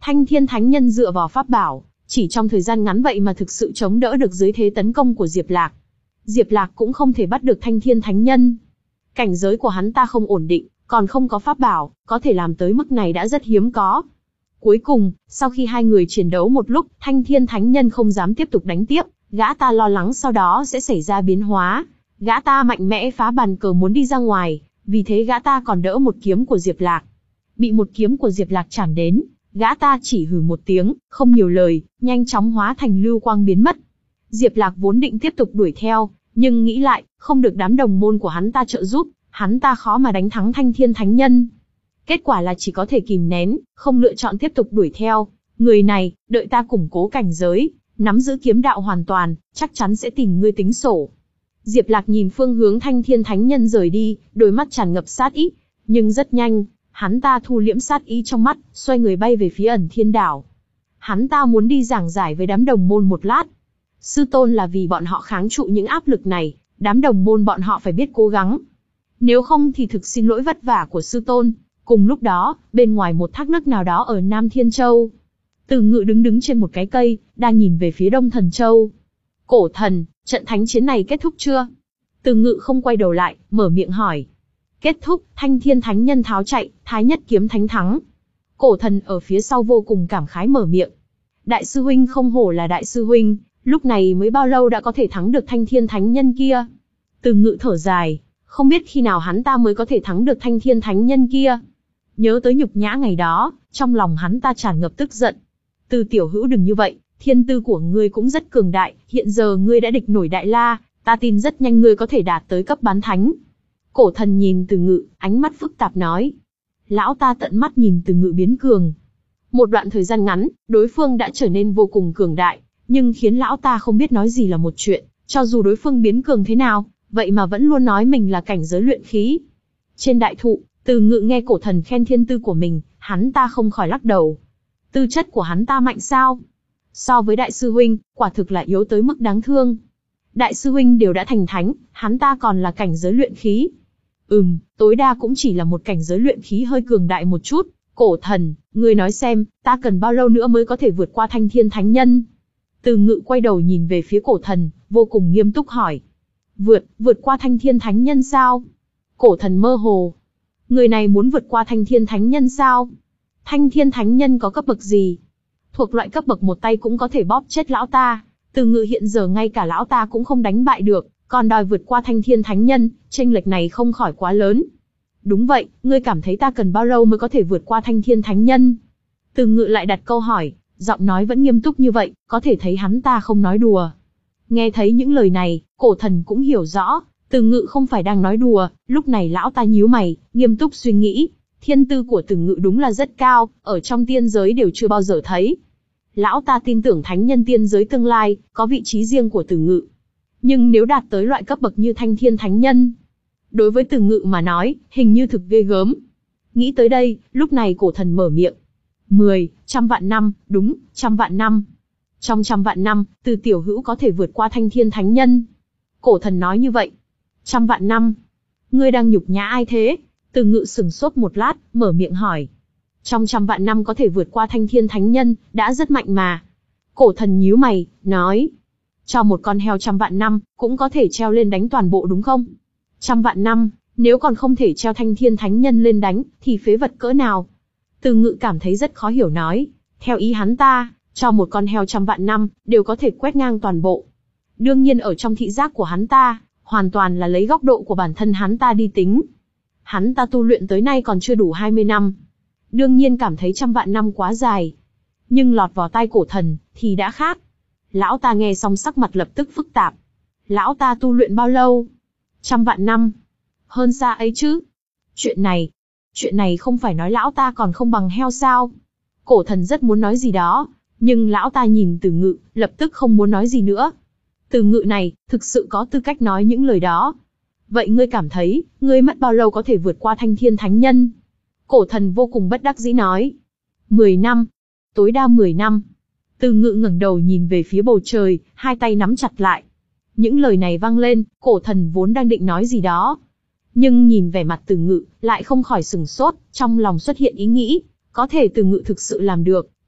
Thanh Thiên Thánh Nhân dựa vào pháp bảo, chỉ trong thời gian ngắn vậy mà thực sự chống đỡ được dưới thế tấn công của Diệp Lạc. Diệp Lạc cũng không thể bắt được Thanh Thiên Thánh Nhân. Cảnh giới của hắn ta không ổn định, còn không có pháp bảo, có thể làm tới mức này đã rất hiếm có. Cuối cùng, sau khi hai người chiến đấu một lúc, Thanh Thiên Thánh Nhân không dám tiếp tục đánh tiếp, gã ta lo lắng sau đó sẽ xảy ra biến hóa. Gã ta mạnh mẽ phá bàn cờ muốn đi ra ngoài, vì thế gã ta còn đỡ một kiếm của Diệp Lạc. Bị một kiếm của Diệp Lạc chạm đến, gã ta chỉ hừ một tiếng, không nhiều lời, nhanh chóng hóa thành lưu quang biến mất. Diệp Lạc vốn định tiếp tục đuổi theo, nhưng nghĩ lại, không được đám đồng môn của hắn ta trợ giúp, hắn ta khó mà đánh thắng Thanh Thiên Thánh Nhân. Kết quả là chỉ có thể kìm nén, không lựa chọn tiếp tục đuổi theo. Người này, đợi ta củng cố cảnh giới, nắm giữ kiếm đạo hoàn toàn, chắc chắn sẽ tìm ngươi tính sổ. Diệp Lạc nhìn phương hướng Thanh Thiên Thánh Nhân rời đi, đôi mắt tràn ngập sát ý, nhưng rất nhanh, hắn ta thu liễm sát ý trong mắt, xoay người bay về phía Ẩn Thiên Đảo. Hắn ta muốn đi giảng giải với đám đồng môn một lát. Sư tôn là vì bọn họ kháng trụ những áp lực này, đám đồng môn bọn họ phải biết cố gắng. Nếu không thì thực xin lỗi vất vả của sư tôn. Cùng lúc đó, bên ngoài một thác nước nào đó ở Nam Thiên Châu, Từ Ngự đứng đứng trên một cái cây, đang nhìn về phía Đông Thần Châu. Cổ thần, trận thánh chiến này kết thúc chưa? Từ Ngự không quay đầu lại, mở miệng hỏi. Kết thúc, Thanh Thiên Thánh Nhân tháo chạy, Thái Nhất Kiếm Thánh thắng. Cổ thần ở phía sau vô cùng cảm khái mở miệng. Đại sư huynh không hổ là đại sư huynh, lúc này mới bao lâu đã có thể thắng được Thanh Thiên Thánh Nhân kia. Từ Ngự thở dài, không biết khi nào hắn ta mới có thể thắng được Thanh Thiên Thánh Nhân kia. Nhớ tới nhục nhã ngày đó, trong lòng hắn ta tràn ngập tức giận. Từ tiểu hữu đừng như vậy, thiên tư của ngươi cũng rất cường đại, hiện giờ ngươi đã địch nổi Đại La, ta tin rất nhanh ngươi có thể đạt tới cấp bán thánh. Cổ thần nhìn Từ Ngự, ánh mắt phức tạp nói. Lão ta tận mắt nhìn Từ Ngự biến cường. Một đoạn thời gian ngắn, đối phương đã trở nên vô cùng cường đại, nhưng khiến lão ta không biết nói gì là một chuyện, cho dù đối phương biến cường thế nào, vậy mà vẫn luôn nói mình là cảnh giới luyện khí. Trên đại thụ, Từ Ngự nghe cổ thần khen thiên tư của mình, hắn ta không khỏi lắc đầu. Tư chất của hắn ta mạnh sao? So với đại sư huynh, quả thực là yếu tới mức đáng thương. Đại sư huynh đều đã thành thánh, hắn ta còn là cảnh giới luyện khí. Ừm, tối đa cũng chỉ là một cảnh giới luyện khí hơi cường đại một chút. Cổ thần, ngươi nói xem, ta cần bao lâu nữa mới có thể vượt qua Thanh Thiên Thánh Nhân? Từ Ngự quay đầu nhìn về phía cổ thần, vô cùng nghiêm túc hỏi. Vượt, vượt qua Thanh Thiên Thánh Nhân sao? Cổ thần mơ hồ. Người này muốn vượt qua Thanh Thiên Thánh Nhân sao? Thanh Thiên Thánh Nhân có cấp bậc gì? Thuộc loại cấp bậc một tay cũng có thể bóp chết lão ta. Từ Ngự hiện giờ ngay cả lão ta cũng không đánh bại được, còn đòi vượt qua Thanh Thiên Thánh Nhân, chênh lệch này không khỏi quá lớn. Đúng vậy, ngươi cảm thấy ta cần bao lâu mới có thể vượt qua Thanh Thiên Thánh Nhân? Từ Ngự lại đặt câu hỏi, giọng nói vẫn nghiêm túc như vậy, có thể thấy hắn ta không nói đùa. Nghe thấy những lời này, cổ thần cũng hiểu rõ, Từ Ngự không phải đang nói đùa, lúc này lão ta nhíu mày, nghiêm túc suy nghĩ. Thiên tư của Từ Ngự đúng là rất cao, ở trong tiên giới đều chưa bao giờ thấy. Lão ta tin tưởng thánh nhân tiên giới tương lai, có vị trí riêng của Từ Ngự. Nhưng nếu đạt tới loại cấp bậc như Thanh Thiên Thánh Nhân, đối với Từ Ngự mà nói, hình như thực ghê gớm. Nghĩ tới đây, lúc này cổ thần mở miệng. Mười, trăm vạn năm, đúng, trăm vạn năm. Trong trăm vạn năm, Từ tiểu hữu có thể vượt qua Thanh Thiên Thánh Nhân. Cổ thần nói như vậy. Trăm vạn năm. Ngươi đang nhục nhã ai thế? Từ Ngự sừng sốt một lát, mở miệng hỏi. Trong trăm vạn năm có thể vượt qua Thanh Thiên Thánh Nhân, đã rất mạnh mà. Cổ thần nhíu mày, nói. Cho một con heo trăm vạn năm, cũng có thể treo lên đánh toàn bộ đúng không? Trăm vạn năm, nếu còn không thể treo Thanh Thiên Thánh Nhân lên đánh, thì phế vật cỡ nào? Từ Ngự cảm thấy rất khó hiểu nói. Theo ý hắn ta, cho một con heo trăm vạn năm, đều có thể quét ngang toàn bộ. Đương nhiên ở trong thị giác của hắn ta, hoàn toàn là lấy góc độ của bản thân hắn ta đi tính. Hắn ta tu luyện tới nay còn chưa đủ hai mươi năm. Đương nhiên cảm thấy trăm vạn năm quá dài. Nhưng lọt vào tai cổ thần, thì đã khác. Lão ta nghe xong sắc mặt lập tức phức tạp. Lão ta tu luyện bao lâu? Trăm vạn năm. Hơn xa ấy chứ. Chuyện này, chuyện này không phải nói lão ta còn không bằng heo sao? Cổ thần rất muốn nói gì đó, nhưng lão ta nhìn Từ Ngự, lập tức không muốn nói gì nữa. Từ Ngự này, thực sự có tư cách nói những lời đó. Vậy ngươi cảm thấy, ngươi mất bao lâu có thể vượt qua Thanh Thiên Thánh Nhân? Cổ thần vô cùng bất đắc dĩ nói. Mười năm. Tối đa mười năm. Từ Ngự ngẩng đầu nhìn về phía bầu trời, hai tay nắm chặt lại. Những lời này vang lên, cổ thần vốn đang định nói gì đó. Nhưng nhìn vẻ mặt Từ Ngự, lại không khỏi sừng sốt, trong lòng xuất hiện ý nghĩ. Có thể Từ Ngự thực sự làm được,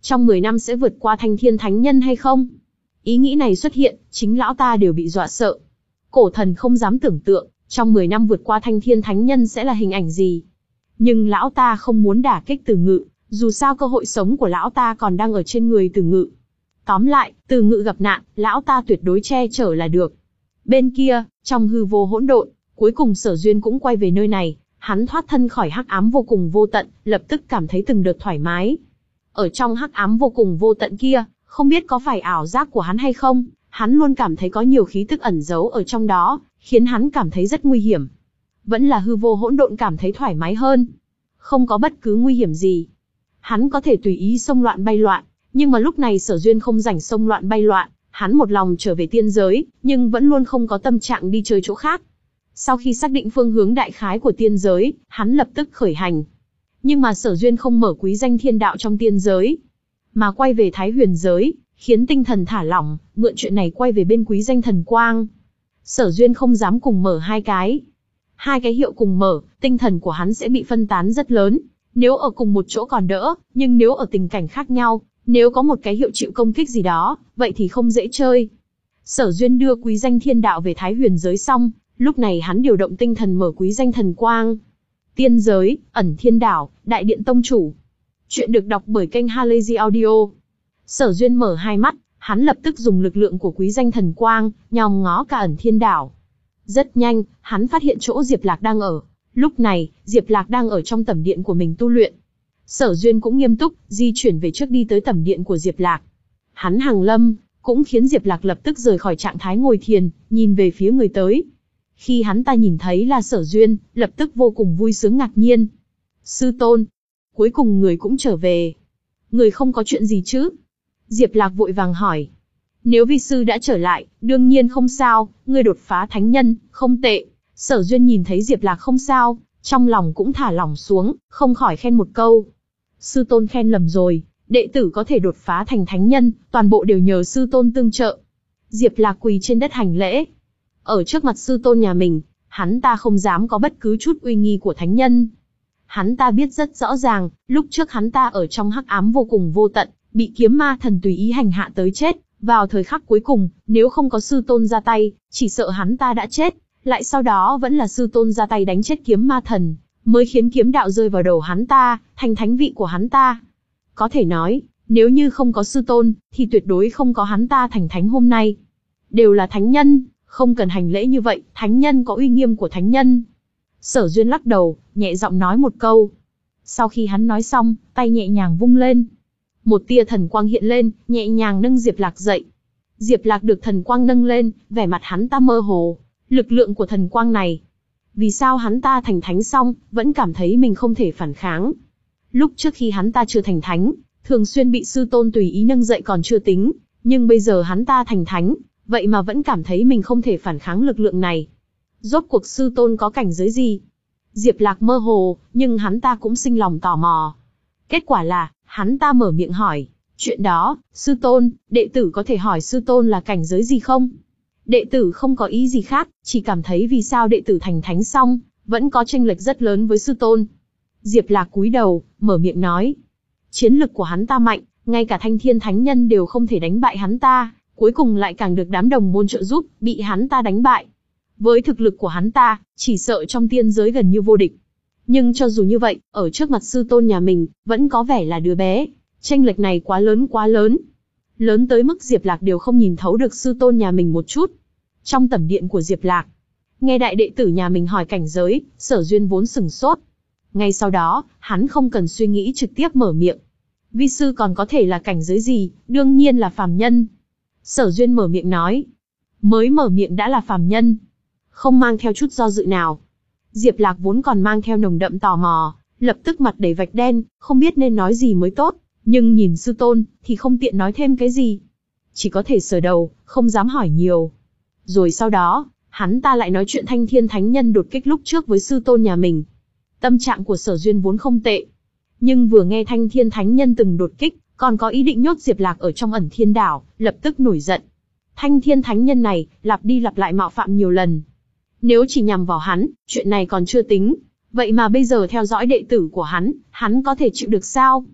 trong mười năm sẽ vượt qua Thanh Thiên Thánh Nhân hay không? Ý nghĩ này xuất hiện, chính lão ta đều bị dọa sợ. Cổ thần không dám tưởng tượng, trong mười năm vượt qua Thanh Thiên Thánh Nhân sẽ là hình ảnh gì. Nhưng lão ta không muốn đả kích Từ Ngự, dù sao cơ hội sống của lão ta còn đang ở trên người Từ Ngự. Tóm lại, Từ Ngự gặp nạn, lão ta tuyệt đối che chở là được. Bên kia, trong hư vô hỗn độn, cuối cùng Sở Duyên cũng quay về nơi này, hắn thoát thân khỏi hắc ám vô cùng vô tận, lập tức cảm thấy từng đợt thoải mái. Ở trong hắc ám vô cùng vô tận kia, không biết có phải ảo giác của hắn hay không, hắn luôn cảm thấy có nhiều khí tức ẩn giấu ở trong đó, khiến hắn cảm thấy rất nguy hiểm. Vẫn là hư vô hỗn độn cảm thấy thoải mái hơn. Không có bất cứ nguy hiểm gì. Hắn có thể tùy ý xông loạn bay loạn, nhưng mà lúc này Sở Duyên không rảnh xông loạn bay loạn, hắn một lòng trở về tiên giới, nhưng vẫn luôn không có tâm trạng đi chơi chỗ khác. Sau khi xác định phương hướng đại khái của tiên giới, hắn lập tức khởi hành. Nhưng mà Sở Duyên không mở quý danh thiên đạo trong tiên giới, mà quay về Thái Huyền giới, khiến tinh thần thả lỏng, mượn chuyện này quay về bên quý danh thần quang. Sở Duyên không dám cùng mở hai cái. Hai cái hiệu cùng mở, tinh thần của hắn sẽ bị phân tán rất lớn. Nếu ở cùng một chỗ còn đỡ, nhưng nếu ở tình cảnh khác nhau, nếu có một cái hiệu chịu công kích gì đó, vậy thì không dễ chơi. Sở Duyên đưa quý danh thiên đạo về Thái Huyền giới xong, lúc này hắn điều động tinh thần mở quý danh thần quang. Tiên giới, ẩn thiên đảo, đại điện tông chủ. Chuyện được đọc bởi kênh Halazy Audio. Sở Duyên mở hai mắt, hắn lập tức dùng lực lượng của quý danh thần quang, nhòm ngó cả ẩn thiên đảo. Rất nhanh, hắn phát hiện chỗ Diệp Lạc đang ở. Lúc này, Diệp Lạc đang ở trong tẩm điện của mình tu luyện. Sở Duyên cũng nghiêm túc, di chuyển về trước đi tới tẩm điện của Diệp Lạc. Hắn hàng lâm, cũng khiến Diệp Lạc lập tức rời khỏi trạng thái ngồi thiền, nhìn về phía người tới. Khi hắn ta nhìn thấy là Sở Duyên, lập tức vô cùng vui sướng ngạc nhiên. Sư tôn, cuối cùng người cũng trở về. Người không có chuyện gì chứ? Diệp Lạc vội vàng hỏi. Nếu vi sư đã trở lại, đương nhiên không sao, ngươi đột phá thánh nhân, không tệ. Sở Duyên nhìn thấy Diệp Lạc không sao, trong lòng cũng thả lỏng xuống, không khỏi khen một câu. Sư tôn khen lầm rồi, đệ tử có thể đột phá thành thánh nhân, toàn bộ đều nhờ sư tôn tương trợ. Diệp Lạc quỳ trên đất hành lễ. Ở trước mặt sư tôn nhà mình, hắn ta không dám có bất cứ chút uy nghi của thánh nhân. Hắn ta biết rất rõ ràng, lúc trước hắn ta ở trong hắc ám vô cùng vô tận, bị kiếm ma thần tùy ý hành hạ tới chết. Vào thời khắc cuối cùng, nếu không có sư tôn ra tay, chỉ sợ hắn ta đã chết. Lại sau đó vẫn là sư tôn ra tay đánh chết kiếm ma thần, mới khiến kiếm đạo rơi vào đầu hắn ta, thành thánh vị của hắn ta. Có thể nói, nếu như không có sư tôn, thì tuyệt đối không có hắn ta thành thánh hôm nay. Đều là thánh nhân, không cần hành lễ như vậy, thánh nhân có uy nghiêm của thánh nhân. Sở Duyên lắc đầu, nhẹ giọng nói một câu. Sau khi hắn nói xong, tay nhẹ nhàng vung lên. Một tia thần quang hiện lên, nhẹ nhàng nâng Diệp Lạc dậy. Diệp Lạc được thần quang nâng lên, vẻ mặt hắn ta mơ hồ. Lực lượng của thần quang này. Vì sao hắn ta thành thánh xong, vẫn cảm thấy mình không thể phản kháng. Lúc trước khi hắn ta chưa thành thánh, thường xuyên bị sư tôn tùy ý nâng dậy còn chưa tính. Nhưng bây giờ hắn ta thành thánh, vậy mà vẫn cảm thấy mình không thể phản kháng lực lượng này. Rốt cuộc sư tôn có cảnh giới gì? Diệp Lạc mơ hồ, nhưng hắn ta cũng sinh lòng tò mò. Kết quả là, hắn ta mở miệng hỏi. Chuyện đó, sư tôn, đệ tử có thể hỏi sư tôn là cảnh giới gì không? Đệ tử không có ý gì khác, chỉ cảm thấy vì sao đệ tử thành thánh xong, vẫn có chênh lệch rất lớn với sư tôn. Diệp Lạc cúi đầu, mở miệng nói. Chiến lực của hắn ta mạnh, ngay cả Thanh Thiên Thánh Nhân đều không thể đánh bại hắn ta, cuối cùng lại càng được đám đồng môn trợ giúp, bị hắn ta đánh bại. Với thực lực của hắn ta, chỉ sợ trong tiên giới gần như vô địch. Nhưng cho dù như vậy, ở trước mặt sư tôn nhà mình, vẫn có vẻ là đứa bé. Chênh lệch này quá lớn quá lớn. Lớn tới mức Diệp Lạc đều không nhìn thấu được sư tôn nhà mình một chút. Trong tẩm điện của Diệp Lạc, nghe đại đệ tử nhà mình hỏi cảnh giới, Sở Duyên vốn sừng sốt. Ngay sau đó, hắn không cần suy nghĩ trực tiếp mở miệng. Vi sư còn có thể là cảnh giới gì, đương nhiên là phàm nhân. Sở Duyên mở miệng nói. Mới mở miệng đã là phàm nhân. Không mang theo chút do dự nào. Diệp Lạc vốn còn mang theo nồng đậm tò mò, lập tức mặt đầy vạch đen, không biết nên nói gì mới tốt. Nhưng nhìn sư tôn, thì không tiện nói thêm cái gì. Chỉ có thể sờ đầu, không dám hỏi nhiều. Rồi sau đó, hắn ta lại nói chuyện Thanh Thiên Thánh Nhân đột kích lúc trước với sư tôn nhà mình. Tâm trạng của Sở Duyên vốn không tệ. Nhưng vừa nghe Thanh Thiên Thánh Nhân từng đột kích, còn có ý định nhốt Diệp Lạc ở trong ẩn thiên đảo, lập tức nổi giận. Thanh Thiên Thánh Nhân này, lặp đi lặp lại mạo phạm nhiều lần. Nếu chỉ nhằm vào hắn, chuyện này còn chưa tính. Vậy mà bây giờ theo dõi đệ tử của hắn, hắn có thể chịu được sao?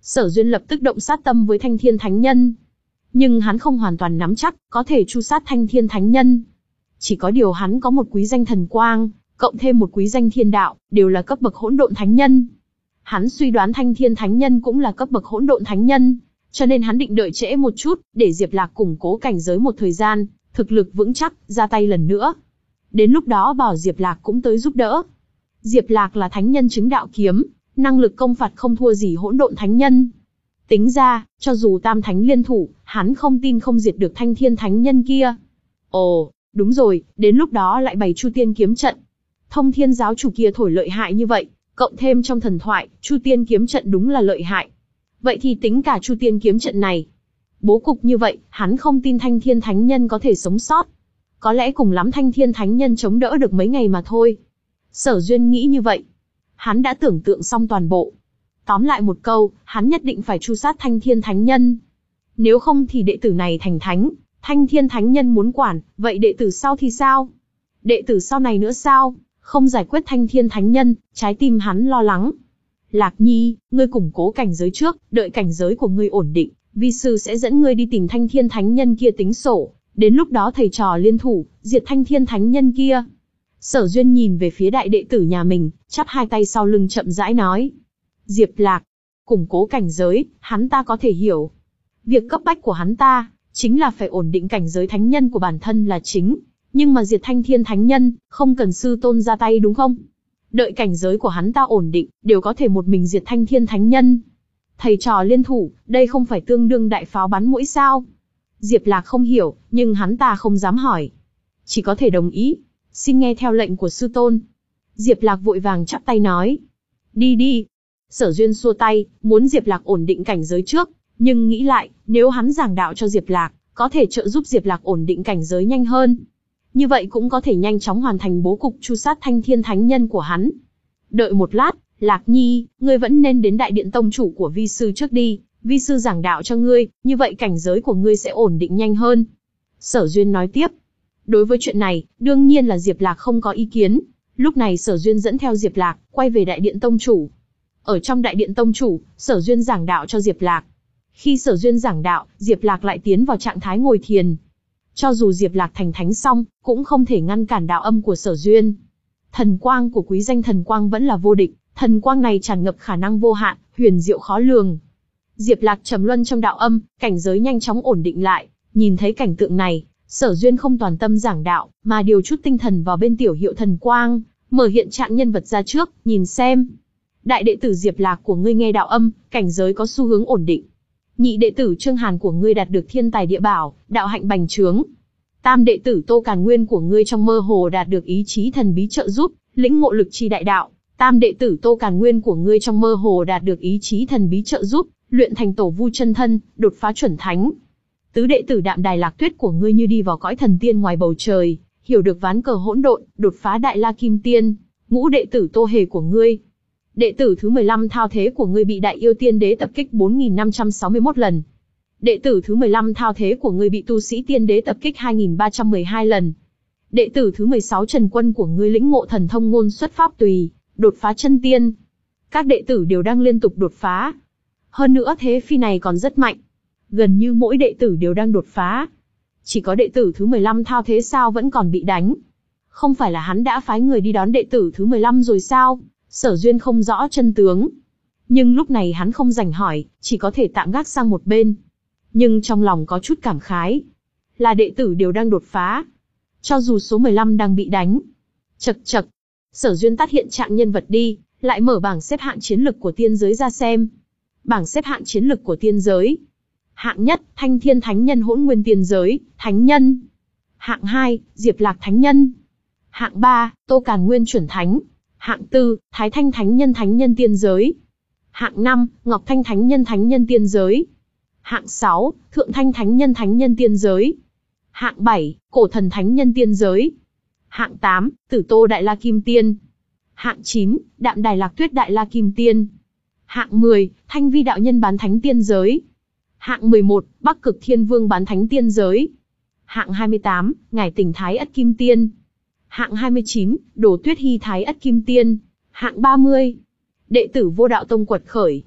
Sở Duyên lập tức động sát tâm với Thanh Thiên Thánh Nhân. Nhưng hắn không hoàn toàn nắm chắc có thể tru sát Thanh Thiên Thánh Nhân. Chỉ có điều hắn có một quý danh thần quang, cộng thêm một quý danh thiên đạo, đều là cấp bậc hỗn độn thánh nhân. Hắn suy đoán Thanh Thiên Thánh Nhân cũng là cấp bậc hỗn độn thánh nhân, cho nên hắn định đợi trễ một chút, để Diệp Lạc củng cố cảnh giới một thời gian, thực lực vững chắc, ra tay lần nữa. Đến lúc đó bảo Diệp Lạc cũng tới giúp đỡ. Diệp Lạc là thánh nhân chứng đạo kiếm, năng lực công phạt không thua gì hỗn độn thánh nhân. Tính ra, cho dù tam thánh liên thủ, hắn không tin không diệt được Thanh Thiên Thánh Nhân kia. Ồ, đúng rồi, đến lúc đó lại bày Chu Tiên kiếm trận. Thông Thiên giáo chủ kia thổi lợi hại như vậy, cộng thêm trong thần thoại, Chu Tiên kiếm trận đúng là lợi hại. Vậy thì tính cả Chu Tiên kiếm trận này. Bố cục như vậy, hắn không tin Thanh Thiên Thánh Nhân có thể sống sót. Có lẽ cùng lắm Thanh Thiên Thánh Nhân chống đỡ được mấy ngày mà thôi. Sở Duyên nghĩ như vậy. Hắn đã tưởng tượng xong toàn bộ. Tóm lại một câu, hắn nhất định phải tru sát Thanh Thiên Thánh Nhân. Nếu không thì đệ tử này thành thánh, Thanh Thiên Thánh Nhân muốn quản, vậy đệ tử sau thì sao? Đệ tử sau này nữa sao? Không giải quyết Thanh Thiên Thánh Nhân, trái tim hắn lo lắng. Lạc Nhi, ngươi củng cố cảnh giới trước, đợi cảnh giới của ngươi ổn định, vi sư sẽ dẫn ngươi đi tìm Thanh Thiên Thánh Nhân kia tính sổ, đến lúc đó thầy trò liên thủ, diệt Thanh Thiên Thánh Nhân kia. Sở Duyên nhìn về phía đại đệ tử nhà mình, chắp hai tay sau lưng chậm rãi nói. Diệp Lạc, củng cố cảnh giới, hắn ta có thể hiểu. Việc cấp bách của hắn ta, chính là phải ổn định cảnh giới thánh nhân của bản thân là chính. Nhưng mà diệt Thanh Thiên Thánh Nhân, không cần sư tôn ra tay đúng không? Đợi cảnh giới của hắn ta ổn định, đều có thể một mình diệt Thanh Thiên Thánh Nhân. Thầy trò liên thủ, đây không phải tương đương đại pháo bắn mũi sao? Diệp Lạc không hiểu, nhưng hắn ta không dám hỏi. Chỉ có thể đồng ý. Xin nghe theo lệnh của sư tôn. Diệp Lạc vội vàng chắp tay nói. Đi đi. Sở Duyên xua tay, muốn Diệp Lạc ổn định cảnh giới trước, nhưng nghĩ lại, nếu hắn giảng đạo cho Diệp Lạc, có thể trợ giúp Diệp Lạc ổn định cảnh giới nhanh hơn. Như vậy cũng có thể nhanh chóng hoàn thành bố cục tru sát Thanh Thiên Thánh Nhân của hắn. Đợi một lát, Lạc Nhi, ngươi vẫn nên đến đại điện tông chủ của vi sư trước đi, vi sư giảng đạo cho ngươi, như vậy cảnh giới của ngươi sẽ ổn định nhanh hơn. Sở Duyên nói tiếp. Đối với chuyện này, đương nhiên là Diệp Lạc không có ý kiến. Lúc này Sở Duyên dẫn theo Diệp Lạc, quay về đại điện tông chủ. Ở trong đại điện tông chủ, Sở Duyên giảng đạo cho Diệp Lạc. Khi Sở Duyên giảng đạo, Diệp Lạc lại tiến vào trạng thái ngồi thiền. Cho dù Diệp Lạc thành thánh xong, cũng không thể ngăn cản đạo âm của Sở Duyên. Thần quang của quý danh thần quang vẫn là vô địch, thần quang này tràn ngập khả năng vô hạn, huyền diệu khó lường. Diệp Lạc trầm luân trong đạo âm, cảnh giới nhanh chóng ổn định lại. Nhìn thấy cảnh tượng này, Sở Duyên không toàn tâm giảng đạo, mà điều chút tinh thần vào bên tiểu hiệu thần quang, mở hiện trạng nhân vật ra trước, nhìn xem. Đại đệ tử Diệp Lạc của ngươi nghe đạo âm, cảnh giới có xu hướng ổn định. Nhị đệ tử Trương Hàn của ngươi đạt được thiên tài địa bảo, đạo hạnh bành trướng. Tam đệ tử Tô Càn Nguyên của ngươi trong mơ hồ đạt được ý chí thần bí trợ giúp, lĩnh ngộ lực chi đại đạo. Tam đệ tử Tô Càn Nguyên của ngươi trong mơ hồ đạt được ý chí thần bí trợ giúp, luyện thành tổ vu chân thân, đột phá chuẩn thánh. Tứ đệ tử Đạm Đài Lạc Tuyết của ngươi như đi vào cõi thần tiên ngoài bầu trời, hiểu được ván cờ hỗn độn, đột phá đại la kim tiên. Ngũ đệ tử Tô Hề của ngươi, đệ tử thứ mười lăm Thao Thế của ngươi bị đại yêu tiên đế tập kích bốn nghìn năm trăm sáu mươi mốt lần. Đệ tử thứ mười lăm Thao Thế của ngươi bị tu sĩ tiên đế tập kích hai nghìn ba trăm mười hai lần. Đệ tử thứ mười sáu Trần Quân của ngươi lĩnh ngộ thần thông ngôn xuất pháp tùy, đột phá chân tiên. Các đệ tử đều đang liên tục đột phá. Hơn nữa thế phi này còn rất mạnh. Gần như mỗi đệ tử đều đang đột phá. Chỉ có đệ tử thứ mười lăm Thao Thế sao vẫn còn bị đánh? Không phải là hắn đã phái người đi đón đệ tử thứ mười lăm rồi sao? Sở Duyên không rõ chân tướng. Nhưng lúc này hắn không rảnh hỏi, chỉ có thể tạm gác sang một bên. Nhưng trong lòng có chút cảm khái. Là đệ tử đều đang đột phá. Cho dù số mười lăm đang bị đánh. Chậc chậc. Sở Duyên tắt hiện trạng nhân vật đi, lại mở bảng xếp hạng chiến lực của tiên giới ra xem. Bảng xếp hạng chiến lực của tiên giới. Hạng nhất, Thanh Thiên Thánh Nhân Hỗn Nguyên Tiên Giới, Thánh Nhân. Hạng hai, Diệp Lạc Thánh Nhân. Hạng ba, Tô Càn Nguyên Chuẩn Thánh. Hạng tư, Thái Thanh Thánh Nhân Thánh Nhân Tiên Giới. Hạng năm, Ngọc Thanh Thánh Nhân Thánh Nhân Tiên Giới. Hạng sáu, Thượng Thanh Thánh Nhân Thánh Nhân Tiên Giới. Hạng bảy, Cổ Thần Thánh Nhân Tiên Giới. Hạng tám, Tử Tô Đại La Kim Tiên. Hạng chín, Đạm Đài Lạc Tuyết Đại La Kim Tiên. Hạng mười, Thanh Vi Đạo Nhân Bán Thánh Tiên Giới. Hạng mười một, Bắc Cực Thiên Vương Bán Thánh Tiên Giới. Hạng hai mươi tám, Ngải Tỉnh Thái Ất Kim Tiên. Hạng hai mươi chín, Đồ Tuyết Hy Thái Ất Kim Tiên. Hạng ba mươi, đệ tử Vô Đạo Tông quật khởi.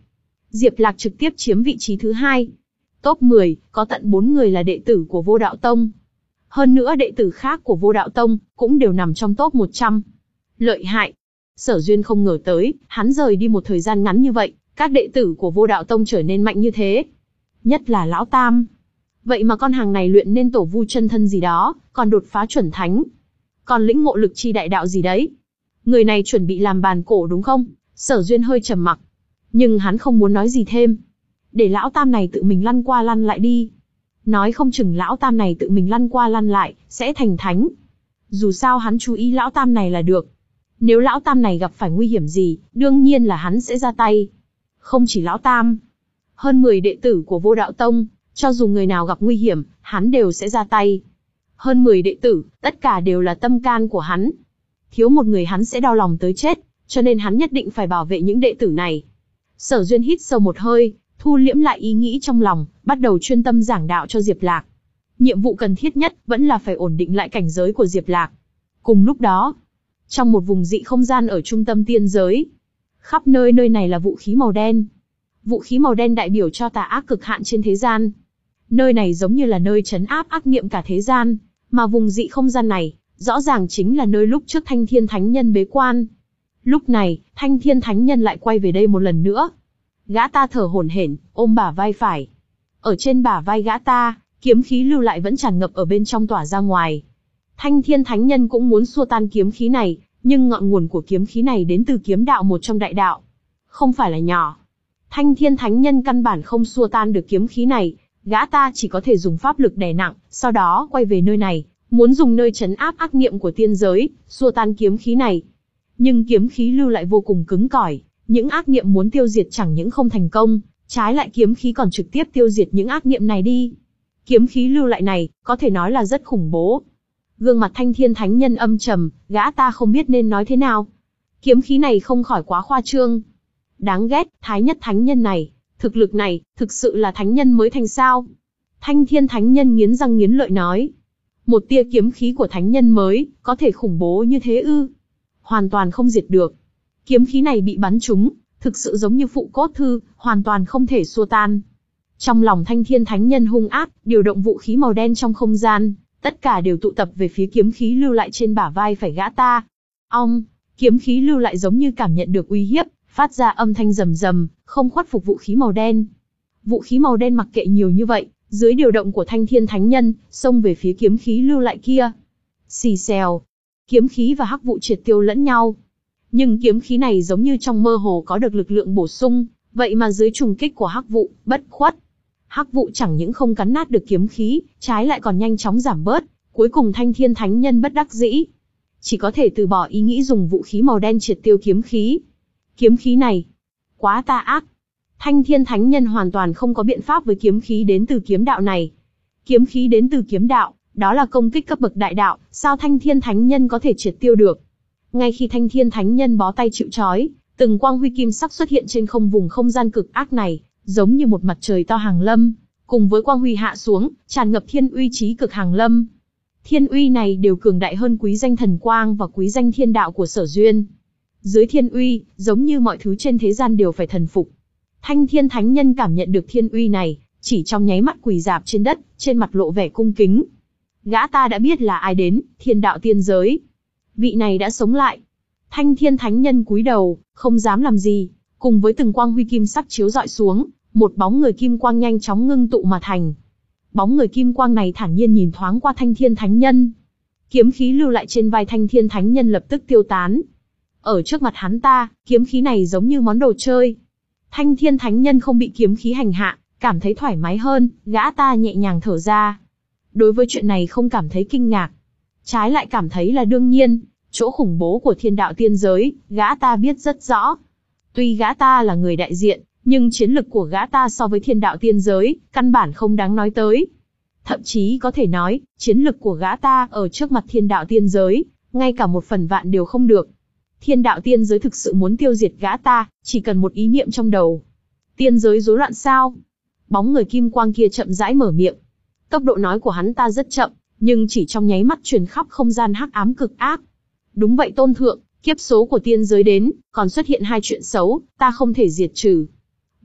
Diệp Lạc trực tiếp chiếm vị trí thứ hai. Top mười, có tận bốn người là đệ tử của Vô Đạo Tông. Hơn nữa đệ tử khác của Vô Đạo Tông cũng đều nằm trong top một trăm. Lợi hại. Sở Duyên không ngờ tới, hắn rời đi một thời gian ngắn như vậy, các đệ tử của Vô Đạo Tông trở nên mạnh như thế. Nhất là Lão Tam. Vậy mà con hàng này luyện nên tổ vu chân thân gì đó, còn đột phá chuẩn thánh. Còn lĩnh ngộ lực chi đại đạo gì đấy. Người này chuẩn bị làm bàn cổ đúng không? Sở Duyên hơi trầm mặc. Nhưng hắn không muốn nói gì thêm. Để Lão Tam này tự mình lăn qua lăn lại đi. Nói không chừng Lão Tam này tự mình lăn qua lăn lại, sẽ thành thánh. Dù sao hắn chú ý Lão Tam này là được. Nếu Lão Tam này gặp phải nguy hiểm gì, đương nhiên là hắn sẽ ra tay. Không chỉ Lão Tam. Hơn mười đệ tử của Vô Đạo Tông, cho dù người nào gặp nguy hiểm, hắn đều sẽ ra tay. Hơn mười đệ tử, tất cả đều là tâm can của hắn. Thiếu một người hắn sẽ đau lòng tới chết, cho nên hắn nhất định phải bảo vệ những đệ tử này. Sở Duyên hít sâu một hơi, thu liễm lại ý nghĩ trong lòng, bắt đầu chuyên tâm giảng đạo cho Diệp Lạc. Nhiệm vụ cần thiết nhất vẫn là phải ổn định lại cảnh giới của Diệp Lạc. Cùng lúc đó, trong một vùng dị không gian ở trung tâm tiên giới, khắp nơi nơi này là vũ khí màu đen. Vũ khí màu đen đại biểu cho tà ác cực hạn trên thế gian. Nơi này giống như là nơi trấn áp ác niệm cả thế gian, mà vùng dị không gian này, rõ ràng chính là nơi lúc trước Thanh Thiên Thánh Nhân bế quan. Lúc này, Thanh Thiên Thánh Nhân lại quay về đây một lần nữa. Gã ta thở hổn hển, ôm bả vai phải. Ở trên bả vai gã ta, kiếm khí lưu lại vẫn tràn ngập ở bên trong tỏa ra ngoài. Thanh Thiên Thánh Nhân cũng muốn xua tan kiếm khí này, nhưng ngọn nguồn của kiếm khí này đến từ kiếm đạo một trong đại đạo. Không phải là nhỏ. Thanh Thiên Thánh Nhân căn bản không xua tan được kiếm khí này, gã ta chỉ có thể dùng pháp lực đè nặng, sau đó quay về nơi này, muốn dùng nơi trấn áp ác niệm của tiên giới, xua tan kiếm khí này. Nhưng kiếm khí lưu lại vô cùng cứng cỏi, những ác niệm muốn tiêu diệt chẳng những không thành công, trái lại kiếm khí còn trực tiếp tiêu diệt những ác niệm này đi. Kiếm khí lưu lại này, có thể nói là rất khủng bố. Gương mặt Thanh Thiên Thánh Nhân âm trầm, gã ta không biết nên nói thế nào. Kiếm khí này không khỏi quá khoa trương. Đáng ghét, Thái Nhất Thánh Nhân này, thực lực này, thực sự là thánh nhân mới thành sao? Thanh Thiên Thánh Nhân nghiến răng nghiến lợi nói. Một tia kiếm khí của thánh nhân mới, có thể khủng bố như thế ư? Hoàn toàn không diệt được. Kiếm khí này bị bắn trúng, thực sự giống như phụ cốt thư, hoàn toàn không thể xua tan. Trong lòng Thanh Thiên Thánh Nhân hung ác, điều động vũ khí màu đen trong không gian, tất cả đều tụ tập về phía kiếm khí lưu lại trên bả vai phải gã ta. Ong, kiếm khí lưu lại giống như cảm nhận được uy hiếp, phát ra âm thanh rầm rầm, không khuất phục vũ khí màu đen. Vũ khí màu đen mặc kệ nhiều như vậy, dưới điều động của Thanh Thiên Thánh Nhân, xông về phía kiếm khí lưu lại kia. Xì xèo, kiếm khí và hắc vụ triệt tiêu lẫn nhau. Nhưng kiếm khí này giống như trong mơ hồ có được lực lượng bổ sung, vậy mà dưới trùng kích của hắc vụ, bất khuất. Hắc vụ chẳng những không cắn nát được kiếm khí, trái lại còn nhanh chóng giảm bớt, cuối cùng Thanh Thiên Thánh Nhân bất đắc dĩ. Chỉ có thể từ bỏ ý nghĩ dùng vũ khí màu đen triệt tiêu kiếm khí. Kiếm khí này, quá tà ác. Thanh Thiên Thánh Nhân hoàn toàn không có biện pháp với kiếm khí đến từ kiếm đạo này. Kiếm khí đến từ kiếm đạo, đó là công kích cấp bậc đại đạo, sao Thanh Thiên Thánh Nhân có thể triệt tiêu được? Ngay khi Thanh Thiên Thánh Nhân bó tay chịu trói, từng quang huy kim sắc xuất hiện trên không vùng không gian cực ác này, giống như một mặt trời to hàng lâm, cùng với quang huy hạ xuống, tràn ngập thiên uy chí cực hàng lâm. Thiên uy này đều cường đại hơn quý danh thần quang và quý danh thiên đạo của Sở Duyên. Dưới thiên uy, giống như mọi thứ trên thế gian đều phải thần phục. Thanh Thiên Thánh Nhân cảm nhận được thiên uy này, chỉ trong nháy mắt quỳ rạp trên đất, trên mặt lộ vẻ cung kính. Gã ta đã biết là ai đến, thiên đạo tiên giới. Vị này đã sống lại. Thanh Thiên Thánh Nhân cúi đầu, không dám làm gì, cùng với từng quang huy kim sắc chiếu dọi xuống, một bóng người kim quang nhanh chóng ngưng tụ mà thành. Bóng người kim quang này thản nhiên nhìn thoáng qua Thanh Thiên Thánh Nhân. Kiếm khí lưu lại trên vai Thanh Thiên Thánh Nhân lập tức tiêu tán. Ở trước mặt hắn ta, kiếm khí này giống như món đồ chơi. Thanh Thiên Thánh Nhân không bị kiếm khí hành hạ, cảm thấy thoải mái hơn, gã ta nhẹ nhàng thở ra. Đối với chuyện này không cảm thấy kinh ngạc, trái lại cảm thấy là đương nhiên, chỗ khủng bố của thiên đạo tiên giới, gã ta biết rất rõ. Tuy gã ta là người đại diện, nhưng chiến lực của gã ta so với thiên đạo tiên giới, căn bản không đáng nói tới. Thậm chí có thể nói, chiến lực của gã ta ở trước mặt thiên đạo tiên giới, ngay cả một phần vạn đều không được. Thiên đạo tiên giới thực sự muốn tiêu diệt gã ta, chỉ cần một ý niệm trong đầu. Tiên giới rối loạn sao? Bóng người kim quang kia chậm rãi mở miệng. Tốc độ nói của hắn ta rất chậm, nhưng chỉ trong nháy mắt truyền khắp không gian hắc ám cực ác. Đúng vậy tôn thượng, kiếp số của tiên giới đến, còn xuất hiện hai chuyện xấu, ta không thể diệt trừ.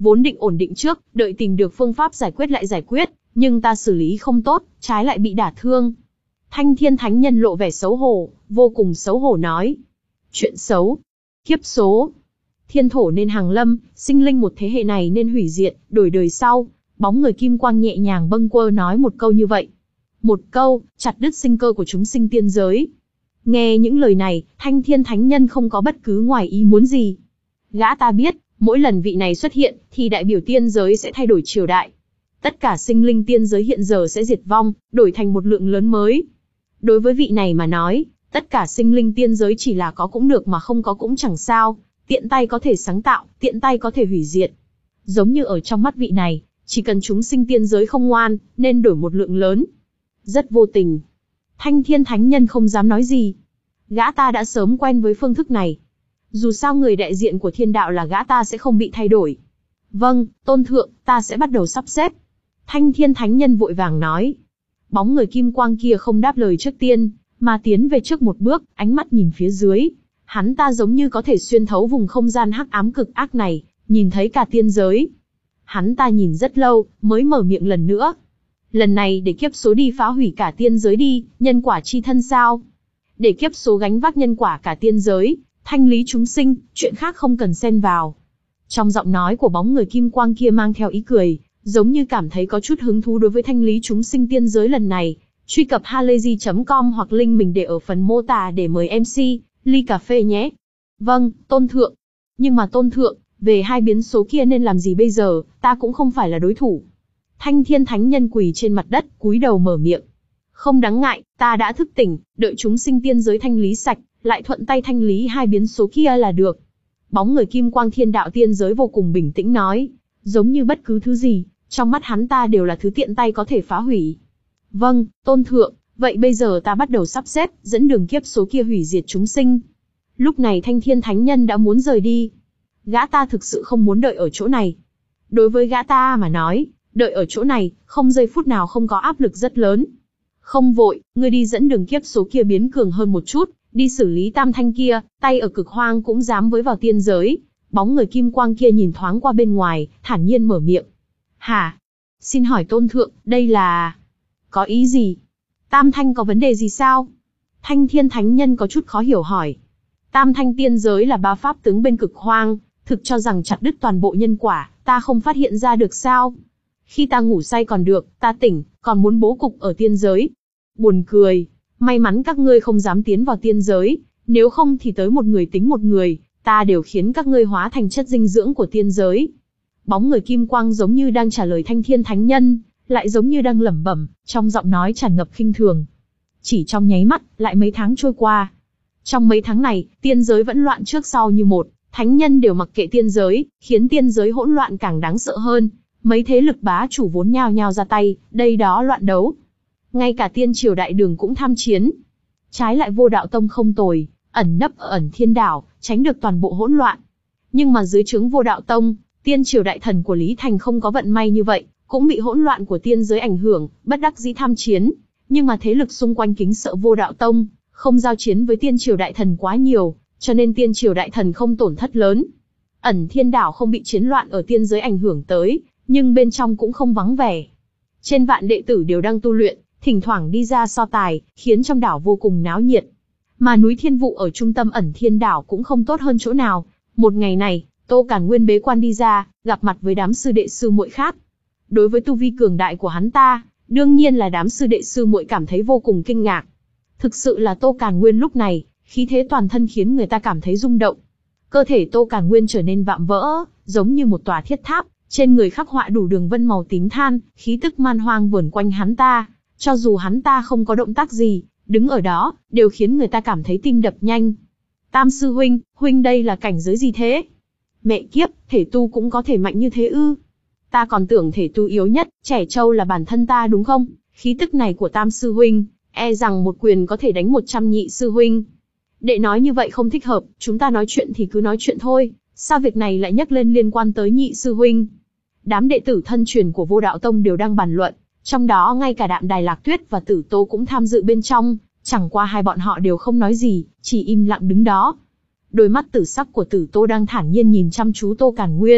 vốn định ổn định trước, đợi tìm được phương pháp giải quyết lại giải quyết, nhưng ta xử lý không tốt, trái lại bị đả thương. Thanh Thiên Thánh Nhân lộ vẻ xấu hổ, vô cùng xấu hổ nói. Chuyện xấu. Kiếp số. Thiên thổ nên hàng lâm, sinh linh một thế hệ này nên hủy diệt, đổi đời sau. Bóng người kim quang nhẹ nhàng bâng quơ nói một câu như vậy. Một câu, chặt đứt sinh cơ của chúng sinh tiên giới. Nghe những lời này, Thanh Thiên Thánh Nhân không có bất cứ ngoài ý muốn gì. Gã ta biết, mỗi lần vị này xuất hiện, thì đại biểu tiên giới sẽ thay đổi triều đại. Tất cả sinh linh tiên giới hiện giờ sẽ diệt vong, đổi thành một lượng lớn mới. Đối với vị này mà nói, tất cả sinh linh tiên giới chỉ là có cũng được mà không có cũng chẳng sao, tiện tay có thể sáng tạo, tiện tay có thể hủy diệt. Giống như ở trong mắt vị này, chỉ cần chúng sinh tiên giới không ngoan, nên đổi một lượng lớn. Rất vô tình. Thanh Thiên Thánh Nhân không dám nói gì. Gã ta đã sớm quen với phương thức này. Dù sao người đại diện của thiên đạo là gã ta sẽ không bị thay đổi. Vâng, tôn thượng, ta sẽ bắt đầu sắp xếp. Thanh Thiên Thánh Nhân vội vàng nói. Bóng người kim quang kia không đáp lời trước tiên, mà tiến về trước một bước, ánh mắt nhìn phía dưới. Hắn ta giống như có thể xuyên thấu vùng không gian hắc ám cực ác này, nhìn thấy cả tiên giới. Hắn ta nhìn rất lâu, mới mở miệng lần nữa. Lần này để kiếp số đi phá hủy cả tiên giới đi, nhân quả chi thân sao? Để kiếp số gánh vác nhân quả cả tiên giới, thanh lý chúng sinh, chuyện khác không cần xen vào. Trong giọng nói của bóng người kim quang kia mang theo ý cười, giống như cảm thấy có chút hứng thú đối với thanh lý chúng sinh tiên giới lần này. Truy cập halayzi chấm com hoặc link mình để ở phần mô tả để mời em xê, ly cà phê nhé. Vâng, tôn thượng. Nhưng mà tôn thượng, về hai biến số kia nên làm gì bây giờ, ta cũng không phải là đối thủ. Thanh Thiên Thánh Nhân quỳ trên mặt đất, cúi đầu mở miệng. Không đáng ngại, ta đã thức tỉnh, đợi chúng sinh tiên giới thanh lý sạch, lại thuận tay thanh lý hai biến số kia là được. Bóng người kim quang thiên đạo tiên giới vô cùng bình tĩnh nói, giống như bất cứ thứ gì, trong mắt hắn ta đều là thứ tiện tay có thể phá hủy. Vâng, tôn thượng, vậy bây giờ ta bắt đầu sắp xếp, dẫn đường kiếp số kia hủy diệt chúng sinh. Lúc này Thanh Thiên Thánh Nhân đã muốn rời đi. Gã ta thực sự không muốn đợi ở chỗ này. Đối với gã ta mà nói, đợi ở chỗ này, không giây phút nào không có áp lực rất lớn. Không vội, ngươi đi dẫn đường kiếp số kia biến cường hơn một chút, đi xử lý tam thanh kia, tay ở cực hoang cũng dám với vào tiên giới. Bóng người kim quang kia nhìn thoáng qua bên ngoài, thản nhiên mở miệng. Hả? Xin hỏi tôn thượng, đây là... Có ý gì? Tam thanh có vấn đề gì sao? Thanh Thiên Thánh Nhân có chút khó hiểu hỏi. Tam thanh tiên giới là ba pháp tướng bên cực hoang, thực cho rằng chặt đứt toàn bộ nhân quả, ta không phát hiện ra được sao? Khi ta ngủ say còn được, ta tỉnh, còn muốn bố cục ở tiên giới. Buồn cười, may mắn các ngươi không dám tiến vào tiên giới, nếu không thì tới một người tính một người, ta đều khiến các ngươi hóa thành chất dinh dưỡng của tiên giới. Bóng người kim quang giống như đang trả lời Thanh Thiên Thánh Nhân, lại giống như đang lẩm bẩm, trong giọng nói tràn ngập khinh thường. Chỉ trong nháy mắt, lại mấy tháng trôi qua. Trong mấy tháng này, tiên giới vẫn loạn trước sau như một, thánh nhân đều mặc kệ tiên giới, khiến tiên giới hỗn loạn càng đáng sợ hơn. Mấy thế lực bá chủ vốn nhao nhao ra tay, đây đó loạn đấu. Ngay cả tiên triều đại đường cũng tham chiến. Trái lại Vô Đạo Tông không tồi, ẩn nấp ở ẩn thiên đảo, tránh được toàn bộ hỗn loạn. Nhưng mà dưới trướng Vô Đạo Tông, tiên triều đại thần của Lý Thành không có vận may như vậy, cũng bị hỗn loạn của tiên giới ảnh hưởng, bất đắc dĩ tham chiến. Nhưng mà thế lực xung quanh kính sợ Vô Đạo Tông, không giao chiến với tiên triều đại thần quá nhiều, cho nên tiên triều đại thần không tổn thất lớn. Ẩn thiên đảo không bị chiến loạn ở tiên giới ảnh hưởng tới, nhưng bên trong cũng không vắng vẻ. Trên vạn đệ tử đều đang tu luyện, thỉnh thoảng đi ra so tài, khiến trong đảo vô cùng náo nhiệt. Mà núi Thiên Vụ ở trung tâm ẩn thiên đảo cũng không tốt hơn chỗ nào. Một ngày này, Tô Càn Nguyên bế quan đi ra, gặp mặt với đám sư đệ sư muội khác. Đối với tu vi cường đại của hắn ta, đương nhiên là đám sư đệ sư muội cảm thấy vô cùng kinh ngạc. Thực sự là Tô Càn Nguyên lúc này, khí thế toàn thân khiến người ta cảm thấy rung động. Cơ thể Tô Càn Nguyên trở nên vạm vỡ, giống như một tòa thiết tháp, trên người khắc họa đủ đường vân màu tím than, khí tức man hoang vờn quanh hắn ta. Cho dù hắn ta không có động tác gì, đứng ở đó, đều khiến người ta cảm thấy tim đập nhanh. Tam sư huynh, huynh đây là cảnh giới gì thế? Mẹ kiếp, thể tu cũng có thể mạnh như thế ư? Ta còn tưởng thể tu yếu nhất, trẻ trâu là bản thân ta đúng không? Khí tức này của Tam sư huynh, e rằng một quyền có thể đánh một trăm nhị sư huynh. Đệ nói như vậy không thích hợp, chúng ta nói chuyện thì cứ nói chuyện thôi, sao việc này lại nhắc lên liên quan tới nhị sư huynh? Đám đệ tử thân truyền của Vô Đạo Tông đều đang bàn luận, trong đó ngay cả Đạm Đài Lạc Tuyết và Tử Tô cũng tham dự bên trong, chẳng qua hai bọn họ đều không nói gì, chỉ im lặng đứng đó. Đôi mắt tử sắc của Tử Tô đang thản nhiên nhìn chăm chú Tô Càn Nguyên,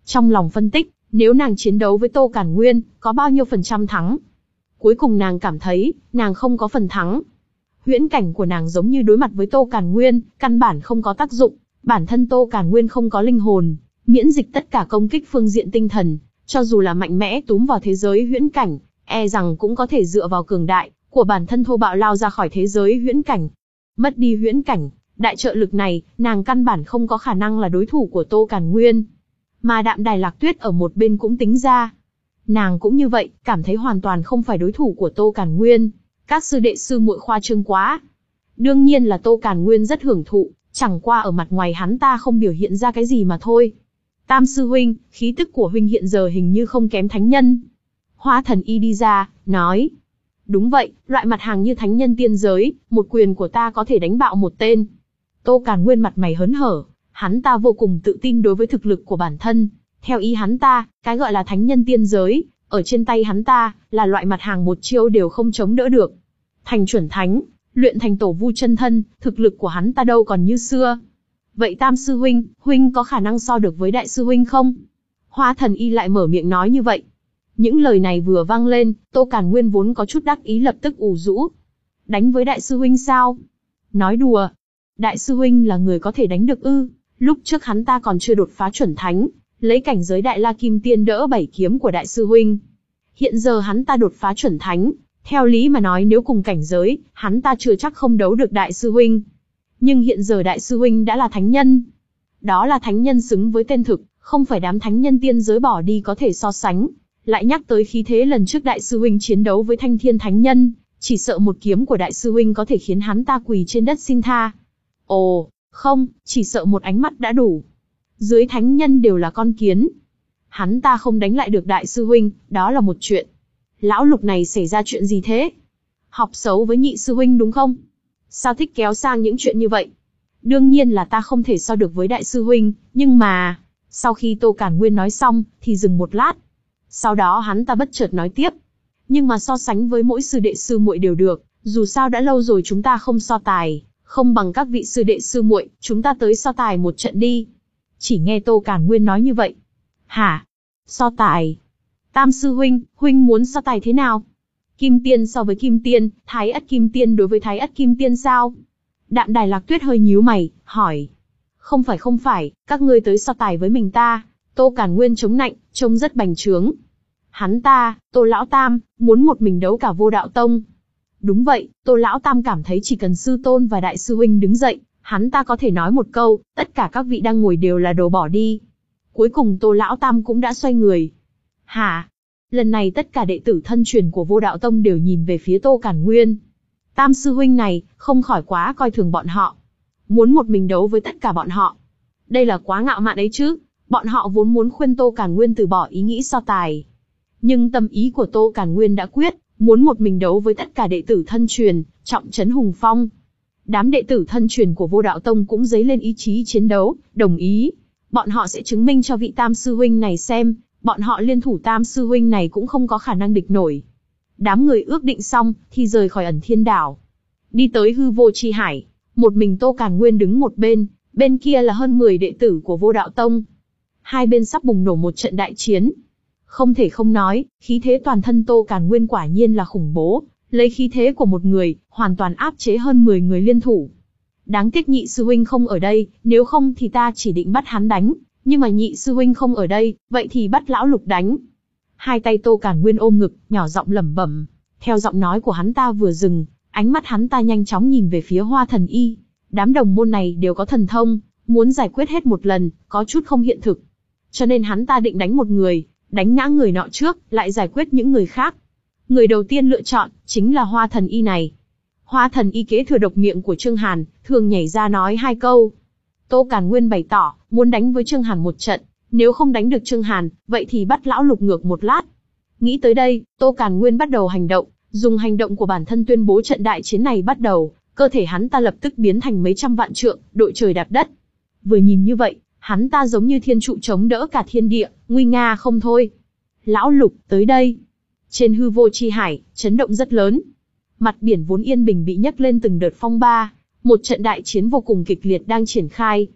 Trong lòng phân tích, nếu nàng chiến đấu với Tô Càn Nguyên, có bao nhiêu phần trăm thắng? Cuối cùng nàng cảm thấy, nàng không có phần thắng. Huyễn cảnh của nàng giống như đối mặt với Tô Càn Nguyên, căn bản không có tác dụng. Bản thân Tô Càn Nguyên không có linh hồn, miễn dịch tất cả công kích phương diện tinh thần, cho dù là mạnh mẽ túm vào thế giới huyễn cảnh, e rằng cũng có thể dựa vào cường đại của bản thân thô bạo lao ra khỏi thế giới huyễn cảnh. Mất đi huyễn cảnh, đại trợ lực này, nàng căn bản không có khả năng là đối thủ của Tô Càn Nguyên. Mà Đạm Đài Lạc Tuyết ở một bên cũng tính ra. Nàng cũng như vậy, cảm thấy hoàn toàn không phải đối thủ của Tô Càn Nguyên. Các sư đệ sư muội khoa trương quá. Đương nhiên là Tô Càn Nguyên rất hưởng thụ, chẳng qua ở mặt ngoài hắn ta không biểu hiện ra cái gì mà thôi. Tam sư huynh, khí tức của huynh hiện giờ hình như không kém thánh nhân. Hoa Thần Y đi ra, nói. Đúng vậy, loại mặt hàng như thánh nhân tiên giới, một quyền của ta có thể đánh bạo một tên. Tô Càn Nguyên mặt mày hớn hở, hắn ta vô cùng tự tin đối với thực lực của bản thân. Theo ý hắn ta, cái gọi là thánh nhân tiên giới, ở trên tay hắn ta, là loại mặt hàng một chiêu đều không chống đỡ được. Thành chuẩn thánh, luyện thành tổ vu chân thân, thực lực của hắn ta đâu còn như xưa. Vậy Tam sư huynh, huynh có khả năng so được với Đại sư huynh không? Hoa Thần Y lại mở miệng nói như vậy. Những lời này vừa vang lên, Tô Càn Nguyên vốn có chút đắc ý lập tức ủ rũ. Đánh với Đại sư huynh sao? Nói đùa. Đại sư huynh là người có thể đánh được ư? Lúc trước hắn ta còn chưa đột phá chuẩn thánh, lấy cảnh giới Đại La Kim Tiên đỡ bảy kiếm của Đại sư huynh. Hiện giờ hắn ta đột phá chuẩn thánh, theo lý mà nói nếu cùng cảnh giới, hắn ta chưa chắc không đấu được Đại sư huynh. Nhưng hiện giờ Đại sư huynh đã là thánh nhân. Đó là thánh nhân xứng với tên thực, không phải đám thánh nhân tiên giới bỏ đi có thể so sánh. Lại nhắc tới khí thế lần trước Đại sư huynh chiến đấu với Thanh Thiên thánh nhân, chỉ sợ một kiếm của Đại sư huynh có thể khiến hắn ta quỳ trên đất xin tha. Ồ, không, chỉ sợ một ánh mắt đã đủ. Dưới thánh nhân đều là con kiến. Hắn ta không đánh lại được Đại sư huynh, đó là một chuyện. Lão Lục này xảy ra chuyện gì thế? Học xấu với nhị sư huynh đúng không? Sao thích kéo sang những chuyện như vậy? Đương nhiên là ta không thể so được với Đại sư huynh, nhưng mà... Sau khi Tô Càn Nguyên nói xong, thì dừng một lát. Sau đó hắn ta bất chợt nói tiếp. Nhưng mà so sánh với mỗi sư đệ sư muội đều được, dù sao đã lâu rồi chúng ta không so tài, không bằng các vị sư đệ sư muội, chúng ta tới so tài một trận đi. Chỉ nghe Tô Càn Nguyên nói như vậy. Hả? So tài? Tam sư huynh, huynh muốn so tài thế nào? Kim Tiên so với Kim Tiên, Thái Ất Kim Tiên đối với Thái Ất Kim Tiên sao? Đạm Đài Lạc Tuyết hơi nhíu mày, hỏi. Không phải không phải, các ngươi tới so tài với mình ta. Tô Càn Nguyên chống nạnh, trông rất bành trướng. Hắn ta, Tô Lão Tam, muốn một mình đấu cả Vô Đạo Tông. Đúng vậy, Tô Lão Tam cảm thấy chỉ cần sư tôn và Đại sư huynh đứng dậy, hắn ta có thể nói một câu, tất cả các vị đang ngồi đều là đồ bỏ đi. Cuối cùng Tô Lão Tam cũng đã xoay người. Hả? Lần này tất cả đệ tử thân truyền của Vô Đạo Tông đều nhìn về phía Tô Càn Nguyên. Tam sư huynh này, không khỏi quá coi thường bọn họ. Muốn một mình đấu với tất cả bọn họ. Đây là quá ngạo mạn ấy chứ. Bọn họ vốn muốn khuyên Tô Càn Nguyên từ bỏ ý nghĩ so tài. Nhưng tâm ý của Tô Càn Nguyên đã quyết, muốn một mình đấu với tất cả đệ tử thân truyền, trọng trấn hùng phong. Đám đệ tử thân truyền của Vô Đạo Tông cũng dấy lên ý chí chiến đấu, đồng ý. Bọn họ sẽ chứng minh cho vị Tam sư huynh này xem, bọn họ liên thủ Tam sư huynh này cũng không có khả năng địch nổi. Đám người ước định xong, thì rời khỏi Ẩn Thiên Đảo. Đi tới Hư Vô Chi Hải, một mình Tô Càn Nguyên đứng một bên, bên kia là hơn mười đệ tử của Vô Đạo Tông. Hai bên sắp bùng nổ một trận đại chiến. Không thể không nói, khí thế toàn thân Tô Càn Nguyên quả nhiên là khủng bố, lấy khí thế của một người, hoàn toàn áp chế hơn mười người liên thủ. Đáng tiếc nhị sư huynh không ở đây, nếu không thì ta chỉ định bắt hắn đánh, nhưng mà nhị sư huynh không ở đây, vậy thì bắt lão Lục đánh. Hai tay Tô Càn Nguyên ôm ngực, nhỏ giọng lẩm bẩm. Theo giọng nói của hắn ta vừa dừng, ánh mắt hắn ta nhanh chóng nhìn về phía Hoa Thần Y. Đám đồng môn này đều có thần thông, muốn giải quyết hết một lần, có chút không hiện thực. Cho nên hắn ta định đánh một người, đánh ngã người nọ trước, lại giải quyết những người khác. Người đầu tiên lựa chọn, chính là Hoa Thần Y này. Hoa Thần Y kế thừa độc miệng của Trương Hàn, thường nhảy ra nói hai câu. Tô Càn Nguyên bày tỏ, muốn đánh với Trương Hàn một trận, nếu không đánh được Trương Hàn, vậy thì bắt lão Lục ngược một lát. Nghĩ tới đây, Tô Càn Nguyên bắt đầu hành động, dùng hành động của bản thân tuyên bố trận đại chiến này bắt đầu, cơ thể hắn ta lập tức biến thành mấy trăm vạn trượng, đội trời đạp đất. Vừa nhìn như vậy, hắn ta giống như thiên trụ chống đỡ cả thiên địa, nguy nga không thôi. Lão Lục, tới đây. Trên Hư Vô Chi Hải, chấn động rất lớn. Mặt biển vốn yên bình bị nhấc lên từng đợt phong ba, một trận đại chiến vô cùng kịch liệt đang triển khai.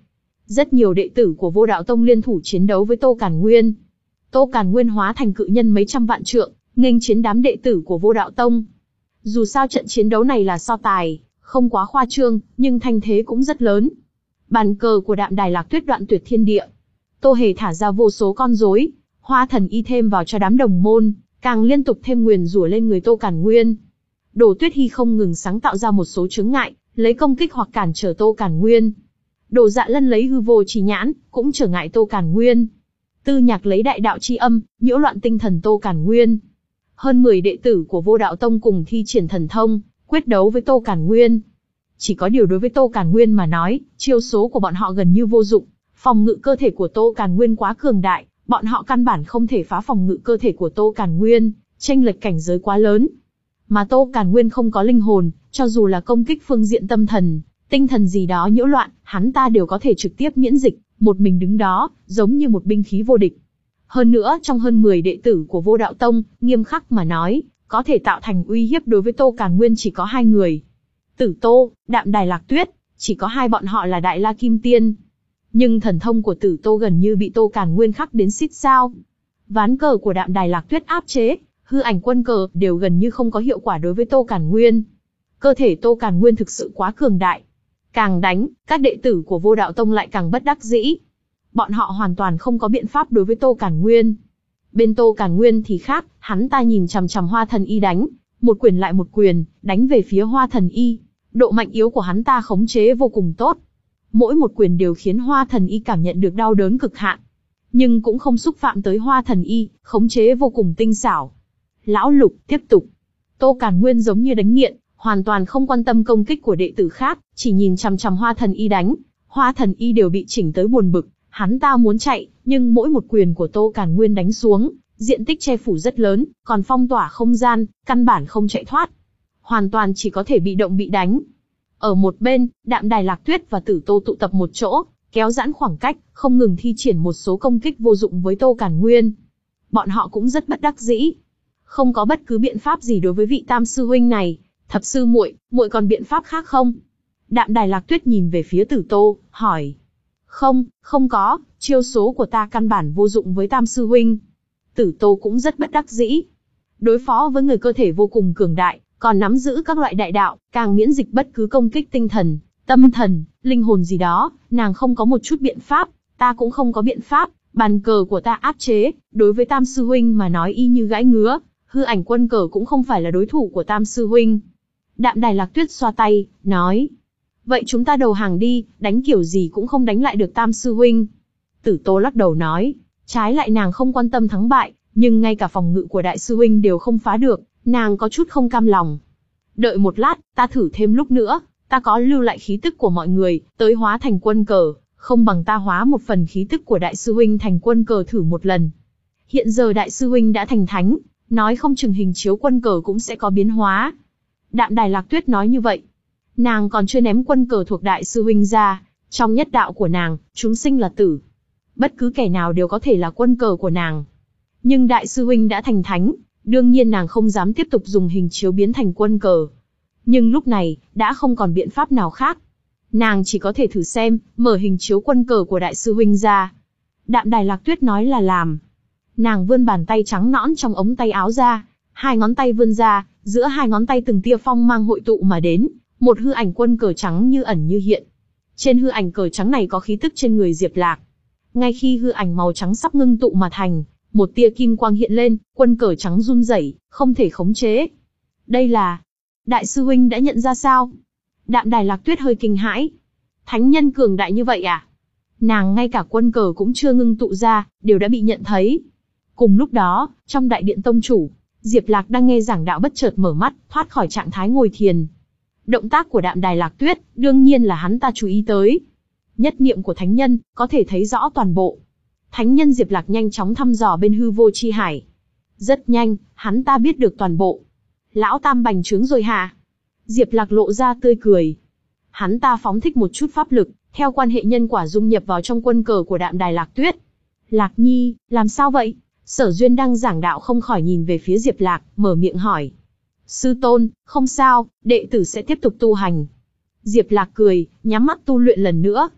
Rất nhiều đệ tử của Vô Đạo Tông liên thủ chiến đấu với Tô Càn Nguyên. Tô Càn Nguyên hóa thành cự nhân mấy trăm vạn trượng, nghênh chiến đám đệ tử của Vô Đạo Tông. Dù sao trận chiến đấu này là so tài, không quá khoa trương, nhưng thanh thế cũng rất lớn. Bàn cờ của Đạm Đài Lạc Tuyết đoạn tuyệt thiên địa. Tô Hề thả ra vô số con rối, Hoa Thần Y thêm vào cho đám đồng môn, càng liên tục thêm nguyền rủa lên người Tô Càn Nguyên. Đồ Tuyết Hy không ngừng sáng tạo ra một số chướng ngại, lấy công kích hoặc cản trở Tô Càn Nguyên. Đồ Dạ Lân lấy hư vô chi nhãn, cũng trở ngại Tô Càn Nguyên. Tư Nhạc lấy đại đạo chi âm, nhiễu loạn tinh thần Tô Càn Nguyên. Hơn mười đệ tử của Vô Đạo Tông cùng thi triển thần thông, quyết đấu với Tô Càn Nguyên. Chỉ có điều đối với Tô Càn Nguyên mà nói, chiêu số của bọn họ gần như vô dụng. Phòng ngự cơ thể của Tô Càn Nguyên quá cường đại, bọn họ căn bản không thể phá phòng ngự cơ thể của Tô Càn Nguyên, chênh lệch cảnh giới quá lớn. Mà Tô Càn Nguyên không có linh hồn, cho dù là công kích phương diện tâm thần, tinh thần gì đó nhiễu loạn, hắn ta đều có thể trực tiếp miễn dịch, một mình đứng đó, giống như một binh khí vô địch. Hơn nữa, trong hơn mười đệ tử của Vô Đạo Tông, nghiêm khắc mà nói, có thể tạo thành uy hiếp đối với Tô Càn Nguyên chỉ có hai người. Tử Tô, Đạm Đài Lạc Tuyết, chỉ có hai bọn họ là Đại La Kim Tiên. Nhưng thần thông của Tử Tô gần như bị Tô Càn Nguyên khắc đến xít sao. Ván cờ của Đạm Đài Lạc Tuyết áp chế, hư ảnh quân cờ đều gần như không có hiệu quả đối với Tô Càn Nguyên. Cơ thể Tô Càn Nguyên thực sự quá cường đại. Càng đánh, các đệ tử của Vô Đạo Tông lại càng bất đắc dĩ. Bọn họ hoàn toàn không có biện pháp đối với Tô Càn Nguyên. Bên Tô Càn Nguyên thì khác, hắn ta nhìn chằm chằm Hoa Thần Y đánh, một quyền lại một quyền, đánh về phía Hoa Thần Y. Độ mạnh yếu của hắn ta khống chế vô cùng tốt. Mỗi một quyền đều khiến Hoa Thần Y cảm nhận được đau đớn cực hạn. Nhưng cũng không xúc phạm tới Hoa Thần Y, khống chế vô cùng tinh xảo. Lão Lục, tiếp tục. Tô Càn Nguyên giống như đánh nghiện, hoàn toàn không quan tâm công kích của đệ tử khác, chỉ nhìn chằm chằm Hoa Thần Y đánh. Hoa Thần Y đều bị chỉnh tới buồn bực, hắn ta muốn chạy, nhưng mỗi một quyền của Tô Càn Nguyên đánh xuống, diện tích che phủ rất lớn, còn phong tỏa không gian, căn bản không chạy thoát. Hoàn toàn chỉ có thể bị động bị đánh. Ở một bên, Đạm Đài Lạc Tuyết và Tử Tô tụ tập một chỗ, kéo giãn khoảng cách, không ngừng thi triển một số công kích vô dụng với Tô Càn Nguyên. Bọn họ cũng rất bất đắc dĩ. Không có bất cứ biện pháp gì đối với vị tam sư huynh này. Thập sư muội, muội còn biện pháp khác không? Đạm Đài Lạc Tuyết nhìn về phía Tử Tô, hỏi. Không, không có, chiêu số của ta căn bản vô dụng với tam sư huynh. Tử Tô cũng rất bất đắc dĩ. Đối phó với người cơ thể vô cùng cường đại, còn nắm giữ các loại đại đạo, càng miễn dịch bất cứ công kích tinh thần, tâm thần, linh hồn gì đó, nàng không có một chút biện pháp, ta cũng không có biện pháp, bàn cờ của ta áp chế, đối với tam sư huynh mà nói y như gãi ngứa, hư ảnh quân cờ cũng không phải là đối thủ của tam sư huynh. Đạm Đài Lạc Tuyết xoa tay, nói. Vậy chúng ta đầu hàng đi, đánh kiểu gì cũng không đánh lại được tam sư huynh. Tử Tô lắc đầu nói, trái lại nàng không quan tâm thắng bại, nhưng ngay cả phòng ngự của đại sư huynh đều không phá được, nàng có chút không cam lòng. Đợi một lát, ta thử thêm lúc nữa, ta có lưu lại khí tức của mọi người, tới hóa thành quân cờ, không bằng ta hóa một phần khí tức của đại sư huynh thành quân cờ thử một lần. Hiện giờ đại sư huynh đã thành thánh, nói không chừng hình chiếu quân cờ cũng sẽ có biến hóa. Đạm Đài Lạc Tuyết nói như vậy. Nàng còn chưa ném quân cờ thuộc đại sư huynh ra, trong nhất đạo của nàng, chúng sinh là tử. Bất cứ kẻ nào đều có thể là quân cờ của nàng. Nhưng đại sư huynh đã thành thánh, đương nhiên nàng không dám tiếp tục dùng hình chiếu biến thành quân cờ. Nhưng lúc này, đã không còn biện pháp nào khác. Nàng chỉ có thể thử xem, mở hình chiếu quân cờ của đại sư huynh ra. Đạm Đài Lạc Tuyết nói là làm. Nàng vươn bàn tay trắng nõn trong ống tay áo ra, hai ngón tay vươn ra, giữa hai ngón tay từng tia phong mang hội tụ mà đến, một hư ảnh quân cờ trắng như ẩn như hiện. Trên hư ảnh cờ trắng này có khí tức trên người Diệp Lạc. Ngay khi hư ảnh màu trắng sắp ngưng tụ mà thành, một tia kim quang hiện lên, quân cờ trắng run rẩy, không thể khống chế. Đây là... Đại sư huynh đã nhận ra sao? Đạm Đài Lạc Tuyết hơi kinh hãi. Thánh nhân cường đại như vậy à? Nàng ngay cả quân cờ cũng chưa ngưng tụ ra, đều đã bị nhận thấy. Cùng lúc đó, trong đại điện tông chủ, Diệp Lạc đang nghe giảng đạo bất chợt mở mắt, thoát khỏi trạng thái ngồi thiền. Động tác của Đạm Đài Lạc Tuyết, đương nhiên là hắn ta chú ý tới. Nhất niệm của thánh nhân, có thể thấy rõ toàn bộ. Thánh nhân Diệp Lạc nhanh chóng thăm dò bên hư vô chi hải. Rất nhanh, hắn ta biết được toàn bộ. Lão Tam bành trướng rồi hả? Diệp Lạc lộ ra tươi cười. Hắn ta phóng thích một chút pháp lực, theo quan hệ nhân quả dung nhập vào trong quân cờ của Đạm Đài Lạc Tuyết. Lạc Nhi, làm sao vậy? Sở Duyên đang giảng đạo không khỏi nhìn về phía Diệp Lạc, mở miệng hỏi. Sư tôn, không sao, đệ tử sẽ tiếp tục tu hành. Diệp Lạc cười, nhắm mắt tu luyện lần nữa.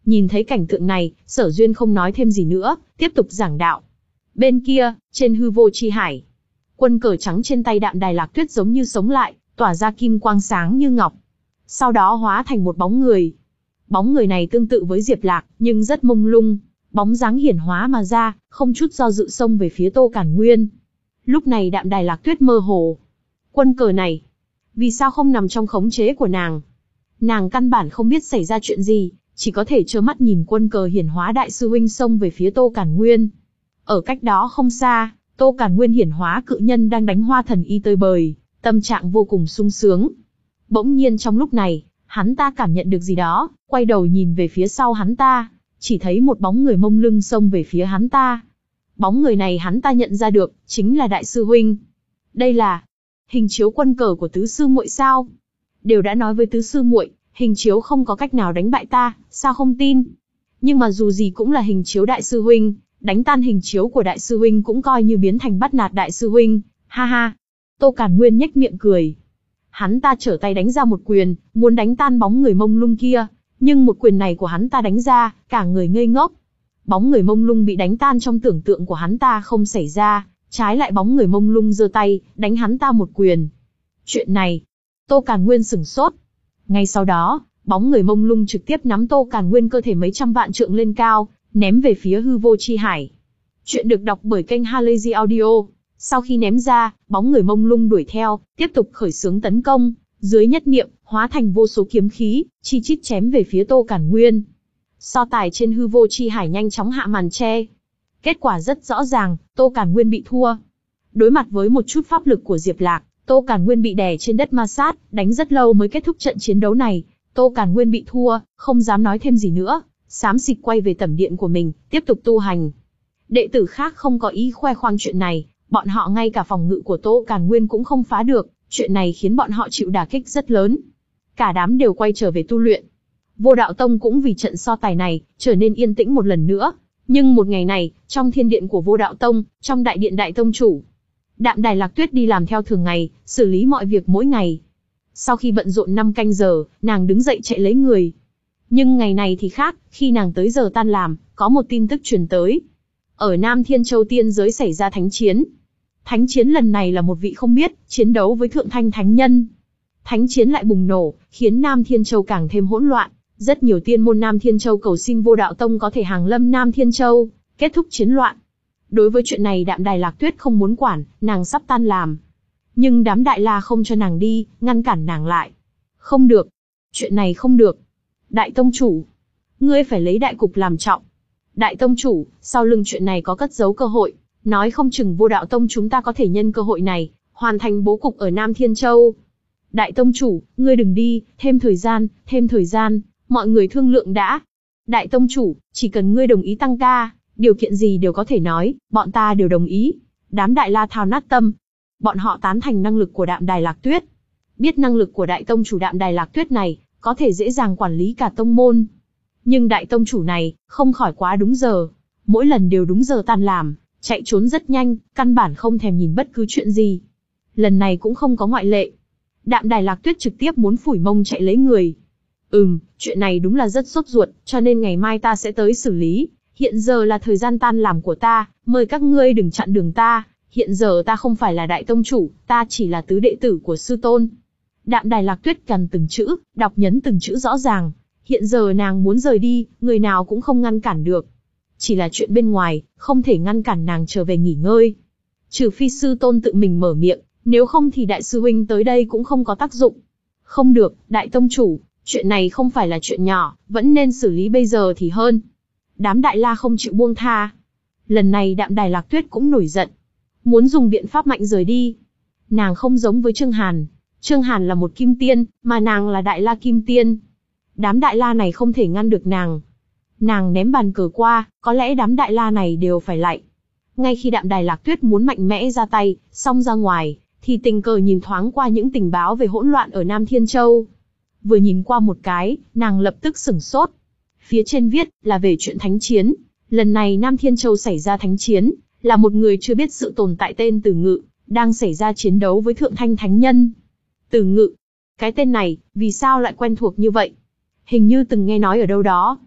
Nhìn thấy cảnh tượng này, Sở Duyên không nói thêm gì nữa, tiếp tục giảng đạo. Bên kia, trên hư vô chi hải, quân cờ trắng trên tay Đạm Đài Lạc Tuyết giống như sống lại, tỏa ra kim quang sáng như ngọc. Sau đó hóa thành một bóng người. Bóng người này tương tự với Diệp Lạc, nhưng rất mông lung, bóng dáng hiển hóa mà ra, không chút do dự xông về phía Tô Càn Nguyên. Lúc này Đạm Đài Lạc Tuyết mơ hồ. Quân cờ này, vì sao không nằm trong khống chế của nàng? Nàng căn bản không biết xảy ra chuyện gì, chỉ có thể trơ mắt nhìn quân cờ hiển hóa đại sư huynh xông về phía Tô Càn Nguyên. Ở cách đó không xa, Tô Càn Nguyên hiển hóa cự nhân đang đánh hoa thần y tơi bời, tâm trạng vô cùng sung sướng. Bỗng nhiên trong lúc này, hắn ta cảm nhận được gì đó, quay đầu nhìn về phía sau hắn ta, chỉ thấy một bóng người mông lưng xông về phía hắn ta. Bóng người này hắn ta nhận ra được, chính là đại sư huynh. Đây là hình chiếu quân cờ của tứ sư muội sao? Đều đã nói với tứ sư muội, hình chiếu không có cách nào đánh bại ta, sao không tin? Nhưng mà dù gì cũng là hình chiếu đại sư huynh, đánh tan hình chiếu của đại sư huynh cũng coi như biến thành bắt nạt đại sư huynh, ha ha. Tô Càn Nguyên nhếch miệng cười. Hắn ta trở tay đánh ra một quyền, muốn đánh tan bóng người mông lung kia, nhưng một quyền này của hắn ta đánh ra, cả người ngây ngốc. Bóng người mông lung bị đánh tan trong tưởng tượng của hắn ta không xảy ra, trái lại bóng người mông lung giơ tay, đánh hắn ta một quyền. Chuyện này, Tô Càn Nguyên sửng sốt. Ngay sau đó, bóng người mông lung trực tiếp nắm Tô Càn Nguyên cơ thể mấy trăm vạn trượng lên cao, ném về phía hư vô chi hải. Chuyện được đọc bởi kênh Halazy Audio. Sau khi ném ra, bóng người mông lung đuổi theo, tiếp tục khởi xướng tấn công, dưới nhất niệm, hóa thành vô số kiếm khí, chi chít chém về phía Tô Càn Nguyên. So tài trên hư vô chi hải nhanh chóng hạ màn che. Kết quả rất rõ ràng, Tô Càn Nguyên bị thua. Đối mặt với một chút pháp lực của Diệp Lạc, Tô Càn Nguyên bị đè trên đất ma sát, đánh rất lâu mới kết thúc trận chiến đấu này. Tô Càn Nguyên bị thua, không dám nói thêm gì nữa, xám xịt quay về tẩm điện của mình, tiếp tục tu hành. Đệ tử khác không có ý khoe khoang chuyện này, bọn họ ngay cả phòng ngự của Tô Càn Nguyên cũng không phá được, chuyện này khiến bọn họ chịu đả kích rất lớn. Cả đám đều quay trở về tu luyện. Vô Đạo Tông cũng vì trận so tài này, trở nên yên tĩnh một lần nữa. Nhưng một ngày này, trong thiên điện của Vô Đạo Tông, trong đại điện đại tông chủ, Đạm Đài Lạc Tuyết đi làm theo thường ngày, xử lý mọi việc mỗi ngày. Sau khi bận rộn năm canh giờ, nàng đứng dậy chạy lấy người. Nhưng ngày này thì khác, khi nàng tới giờ tan làm, có một tin tức truyền tới. Ở Nam Thiên Châu tiên giới xảy ra thánh chiến. Thánh chiến lần này là một vị không biết, chiến đấu với Thượng Thanh Thánh Nhân. Thánh chiến lại bùng nổ, khiến Nam Thiên Châu càng thêm hỗn loạn. Rất nhiều tiên môn Nam Thiên Châu cầu xin Vô Đạo Tông có thể hàng lâm Nam Thiên Châu, kết thúc chiến loạn. Đối với chuyện này Đạm Đài Lạc Tuyết không muốn quản, nàng sắp tan làm. Nhưng đám Đại La không cho nàng đi, ngăn cản nàng lại. Không được. Chuyện này không được. Đại Tông Chủ. Ngươi phải lấy đại cục làm trọng. Đại Tông Chủ, sau lưng chuyện này có cất giấu cơ hội. Nói không chừng Vô Đạo Tông chúng ta có thể nhân cơ hội này, hoàn thành bố cục ở Nam Thiên Châu. Đại Tông Chủ, ngươi đừng đi, thêm thời gian, thêm thời gian, mọi người thương lượng đã. Đại Tông Chủ, chỉ cần ngươi đồng ý tăng ca, điều kiện gì đều có thể nói, bọn ta đều đồng ý. Đám Đại La thao nát tâm. Bọn họ tán thành năng lực của Đạm Đài Lạc Tuyết. Biết năng lực của Đại Tông Chủ Đạm Đài Lạc Tuyết này, có thể dễ dàng quản lý cả tông môn. Nhưng Đại Tông Chủ này, không khỏi quá đúng giờ. Mỗi lần đều đúng giờ tan làm, chạy trốn rất nhanh, căn bản không thèm nhìn bất cứ chuyện gì. Lần này cũng không có ngoại lệ. Đạm Đài Lạc Tuyết trực tiếp muốn phủi mông chạy lấy người. Ừm, chuyện này đúng là rất sốt ruột, cho nên ngày mai ta sẽ tới xử lý. Hiện giờ là thời gian tan làm của ta, mời các ngươi đừng chặn đường ta. Hiện giờ ta không phải là Đại Tông Chủ, ta chỉ là tứ đệ tử của sư tôn. Đạm Đài Lạc Tuyết cằn từng chữ, đọc nhấn từng chữ rõ ràng. Hiện giờ nàng muốn rời đi, người nào cũng không ngăn cản được. Chỉ là chuyện bên ngoài, không thể ngăn cản nàng trở về nghỉ ngơi. Trừ phi sư tôn tự mình mở miệng, nếu không thì đại sư huynh tới đây cũng không có tác dụng. Không được, Đại Tông Chủ, chuyện này không phải là chuyện nhỏ, vẫn nên xử lý bây giờ thì hơn. Đám Đại La không chịu buông tha. Lần này Đạm Đài Lạc Tuyết cũng nổi giận. Muốn dùng biện pháp mạnh rời đi. Nàng không giống với Trương Hàn. Trương Hàn là một kim tiên, mà nàng là Đại La kim tiên. Đám Đại La này không thể ngăn được nàng. Nàng ném bàn cờ qua, có lẽ đám Đại La này đều phải lạy. Ngay khi Đạm Đài Lạc Tuyết muốn mạnh mẽ ra tay, xông ra ngoài, thì tình cờ nhìn thoáng qua những tình báo về hỗn loạn ở Nam Thiên Châu. Vừa nhìn qua một cái, nàng lập tức sửng sốt. Phía trên viết là về chuyện thánh chiến. Lần này Nam Thiên Châu xảy ra thánh chiến, là một người chưa biết sự tồn tại tên Từ Ngự, đang xảy ra chiến đấu với Thượng Thanh Thánh Nhân. Từ Ngự, cái tên này, vì sao lại quen thuộc như vậy? Hình như từng nghe nói ở đâu đó.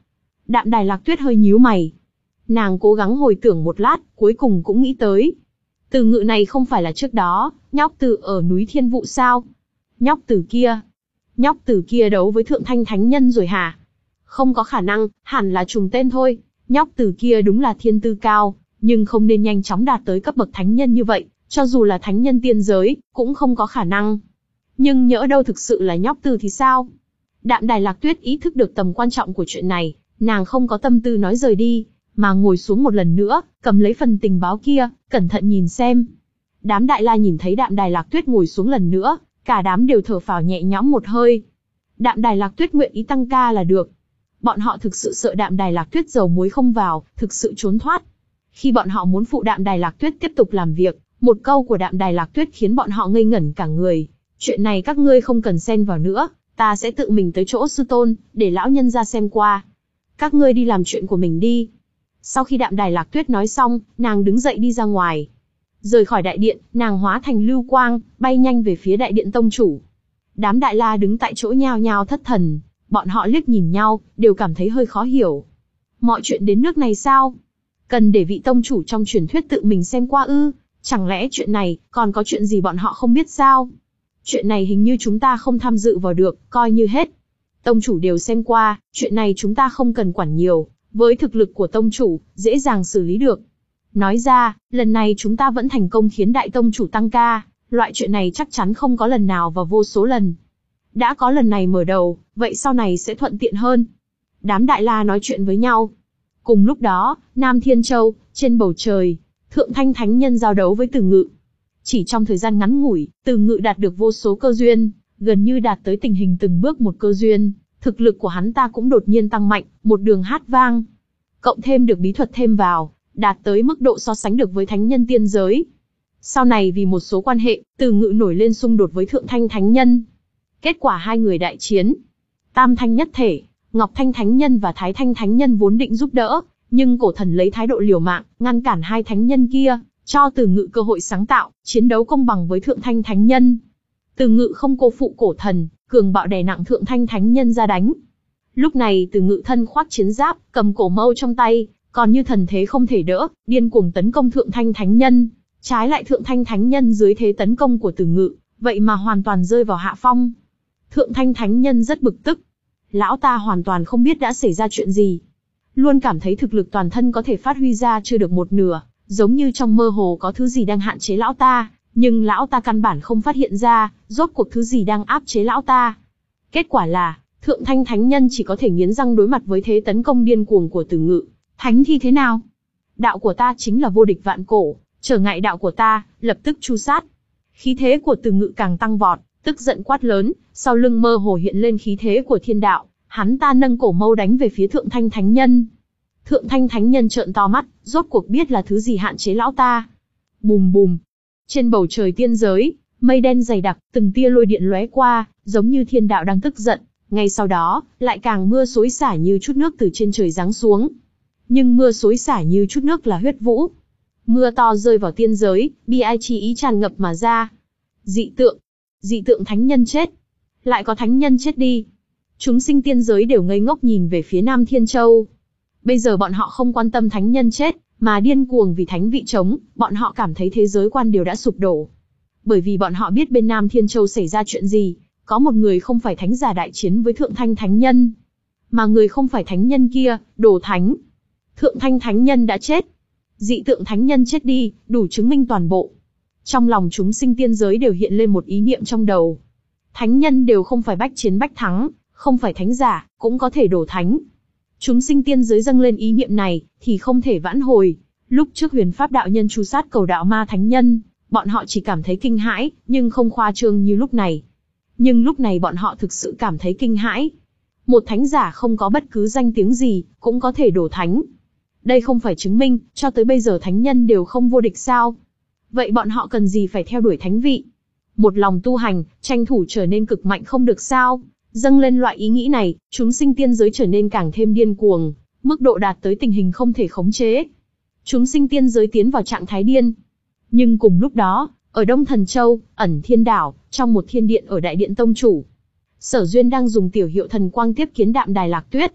Đạm Đài Lạc Tuyết hơi nhíu mày. Nàng cố gắng hồi tưởng một lát, cuối cùng cũng nghĩ tới. Từ Ngự này không phải là trước đó, nhóc Từ ở núi Thiên Vụ sao? Nhóc Từ kia, nhóc Từ kia đấu với Thượng Thanh Thánh Nhân rồi hả? Không có khả năng, hẳn là trùng tên thôi. Nhóc Từ kia đúng là thiên tư cao, nhưng không nên nhanh chóng đạt tới cấp bậc thánh nhân như vậy, cho dù là thánh nhân tiên giới, cũng không có khả năng. Nhưng nhỡ đâu thực sự là nhóc Từ thì sao? Đạm Đài Lạc Tuyết ý thức được tầm quan trọng của chuyện này, nàng không có tâm tư nói rời đi, mà ngồi xuống một lần nữa, cầm lấy phần tình báo kia, cẩn thận nhìn xem. Đám Đại La nhìn thấy Đạm Đài Lạc Tuyết ngồi xuống lần nữa, cả đám đều thở phào nhẹ nhõm một hơi. Đạm Đài Lạc Tuyết nguyện ý tăng ca là được. Bọn họ thực sự sợ Đạm Đài Lạc Tuyết dầu muối không vào, thực sự trốn thoát. Khi bọn họ muốn phụ Đạm Đài Lạc Tuyết tiếp tục làm việc, một câu của Đạm Đài Lạc Tuyết khiến bọn họ ngây ngẩn cả người. Chuyện này các ngươi không cần xen vào nữa, ta sẽ tự mình tới chỗ sư tôn, để lão nhân ra xem qua. Các ngươi đi làm chuyện của mình đi. Sau khi Đạm Đài Lạc Tuyết nói xong, nàng đứng dậy đi ra ngoài. Rời khỏi đại điện, nàng hóa thành lưu quang, bay nhanh về phía đại điện tông chủ. Đám Đại La đứng tại chỗ nhao nhao thất thần, bọn họ liếc nhìn nhau, đều cảm thấy hơi khó hiểu. Mọi chuyện đến nước này sao? Cần để vị tông chủ trong truyền thuyết tự mình xem qua ư? Chẳng lẽ chuyện này, còn có chuyện gì bọn họ không biết sao? Chuyện này hình như chúng ta không tham dự vào được, coi như hết. Tông chủ đều xem qua, chuyện này chúng ta không cần quản nhiều, với thực lực của tông chủ, dễ dàng xử lý được. Nói ra, lần này chúng ta vẫn thành công khiến đại tông chủ tăng ca, loại chuyện này chắc chắn không có lần nào và vô số lần. Đã có lần này mở đầu, vậy sau này sẽ thuận tiện hơn. Đám Đại La nói chuyện với nhau. Cùng lúc đó, Nam Thiên Châu, trên bầu trời, Thượng Thanh Thánh Nhân giao đấu với Từ Ngự. Chỉ trong thời gian ngắn ngủi, Từ Ngự đạt được vô số cơ duyên, gần như đạt tới tình hình từng bước một cơ duyên. Thực lực của hắn ta cũng đột nhiên tăng mạnh, một đường hát vang. Cộng thêm được bí thuật thêm vào, đạt tới mức độ so sánh được với thánh nhân tiên giới. Sau này vì một số quan hệ, Từ Ngự nổi lên xung đột với Thượng Thanh Thánh Nhân. Kết quả hai người đại chiến. Tam Thanh nhất thể, Ngọc Thanh Thánh Nhân và Thái Thanh Thánh Nhân vốn định giúp đỡ, nhưng cổ thần lấy thái độ liều mạng, ngăn cản hai thánh nhân kia, cho Từ Ngự cơ hội sáng tạo, chiến đấu công bằng với Thượng Thanh Thánh Nhân. Từ Ngự không cô phụ cổ thần, cường bạo đè nặng Thượng Thanh Thánh Nhân ra đánh. Lúc này Từ Ngự thân khoác chiến giáp, cầm cổ mâu trong tay, còn như thần thế không thể đỡ, điên cuồng tấn công Thượng Thanh Thánh Nhân. Trái lại Thượng Thanh Thánh Nhân dưới thế tấn công của Từ Ngự, vậy mà hoàn toàn rơi vào hạ phong. Thượng Thanh Thánh Nhân rất bực tức. Lão ta hoàn toàn không biết đã xảy ra chuyện gì. Luôn cảm thấy thực lực toàn thân có thể phát huy ra chưa được một nửa, giống như trong mơ hồ có thứ gì đang hạn chế lão ta, nhưng lão ta căn bản không phát hiện ra, rốt cuộc thứ gì đang áp chế lão ta. Kết quả là, Thượng Thanh Thánh Nhân chỉ có thể nghiến răng đối mặt với thế tấn công điên cuồng của Từ Ngự. Thánh thi thế nào? Đạo của ta chính là vô địch vạn cổ, trở ngại đạo của ta, lập tức tru sát. Khí thế của Từ Ngự càng tăng vọt, tức giận quát lớn, sau lưng mơ hồ hiện lên khí thế của thiên đạo, hắn ta nâng cổ mâu đánh về phía Thượng Thanh Thánh Nhân. Thượng Thanh Thánh Nhân trợn to mắt, rốt cuộc biết là thứ gì hạn chế lão ta. Bùm bùm. Trên bầu trời tiên giới, mây đen dày đặc, từng tia lôi điện lóe qua, giống như thiên đạo đang tức giận. Ngay sau đó, lại càng mưa xối xả như chút nước từ trên trời giáng xuống. Nhưng mưa xối xả như chút nước là huyết vũ. Mưa to rơi vào tiên giới, bi ai chi ý tràn ngập mà ra. Dị tượng. Dị tượng thánh nhân chết. Lại có thánh nhân chết đi. Chúng sinh tiên giới đều ngây ngốc nhìn về phía Nam Thiên Châu. Bây giờ bọn họ không quan tâm thánh nhân chết, mà điên cuồng vì thánh vị trống, bọn họ cảm thấy thế giới quan đều đã sụp đổ. Bởi vì bọn họ biết bên Nam Thiên Châu xảy ra chuyện gì, có một người không phải thánh giả đại chiến với Thượng Thanh Thánh Nhân. Mà người không phải thánh nhân kia, đồ thánh. Thượng Thanh Thánh Nhân đã chết. Dị tượng thánh nhân chết đi, đủ chứng minh toàn bộ. Trong lòng chúng sinh tiên giới đều hiện lên một ý niệm trong đầu. Thánh nhân đều không phải bách chiến bách thắng, không phải thánh giả, cũng có thể đổ thánh. Chúng sinh tiên giới dâng lên ý niệm này, thì không thể vãn hồi. Lúc trước Huyền Pháp đạo nhân tru sát cầu đạo ma thánh nhân, bọn họ chỉ cảm thấy kinh hãi, nhưng không khoa trương như lúc này. Nhưng lúc này bọn họ thực sự cảm thấy kinh hãi. Một thánh giả không có bất cứ danh tiếng gì, cũng có thể đổ thánh. Đây không phải chứng minh, cho tới bây giờ thánh nhân đều không vô địch sao? Vậy bọn họ cần gì phải theo đuổi thánh vị? Một lòng tu hành, tranh thủ trở nên cực mạnh không được sao? Dâng lên loại ý nghĩ này, chúng sinh tiên giới trở nên càng thêm điên cuồng, mức độ đạt tới tình hình không thể khống chế. Chúng sinh tiên giới tiến vào trạng thái điên. Nhưng cùng lúc đó, ở Đông Thần Châu, ẩn thiên đảo, trong một thiên điện ở Đại Điện Tông Chủ, Sở Duyên đang dùng tiểu hiệu thần quang tiếp kiến Đạm Đài Lạc Tuyết.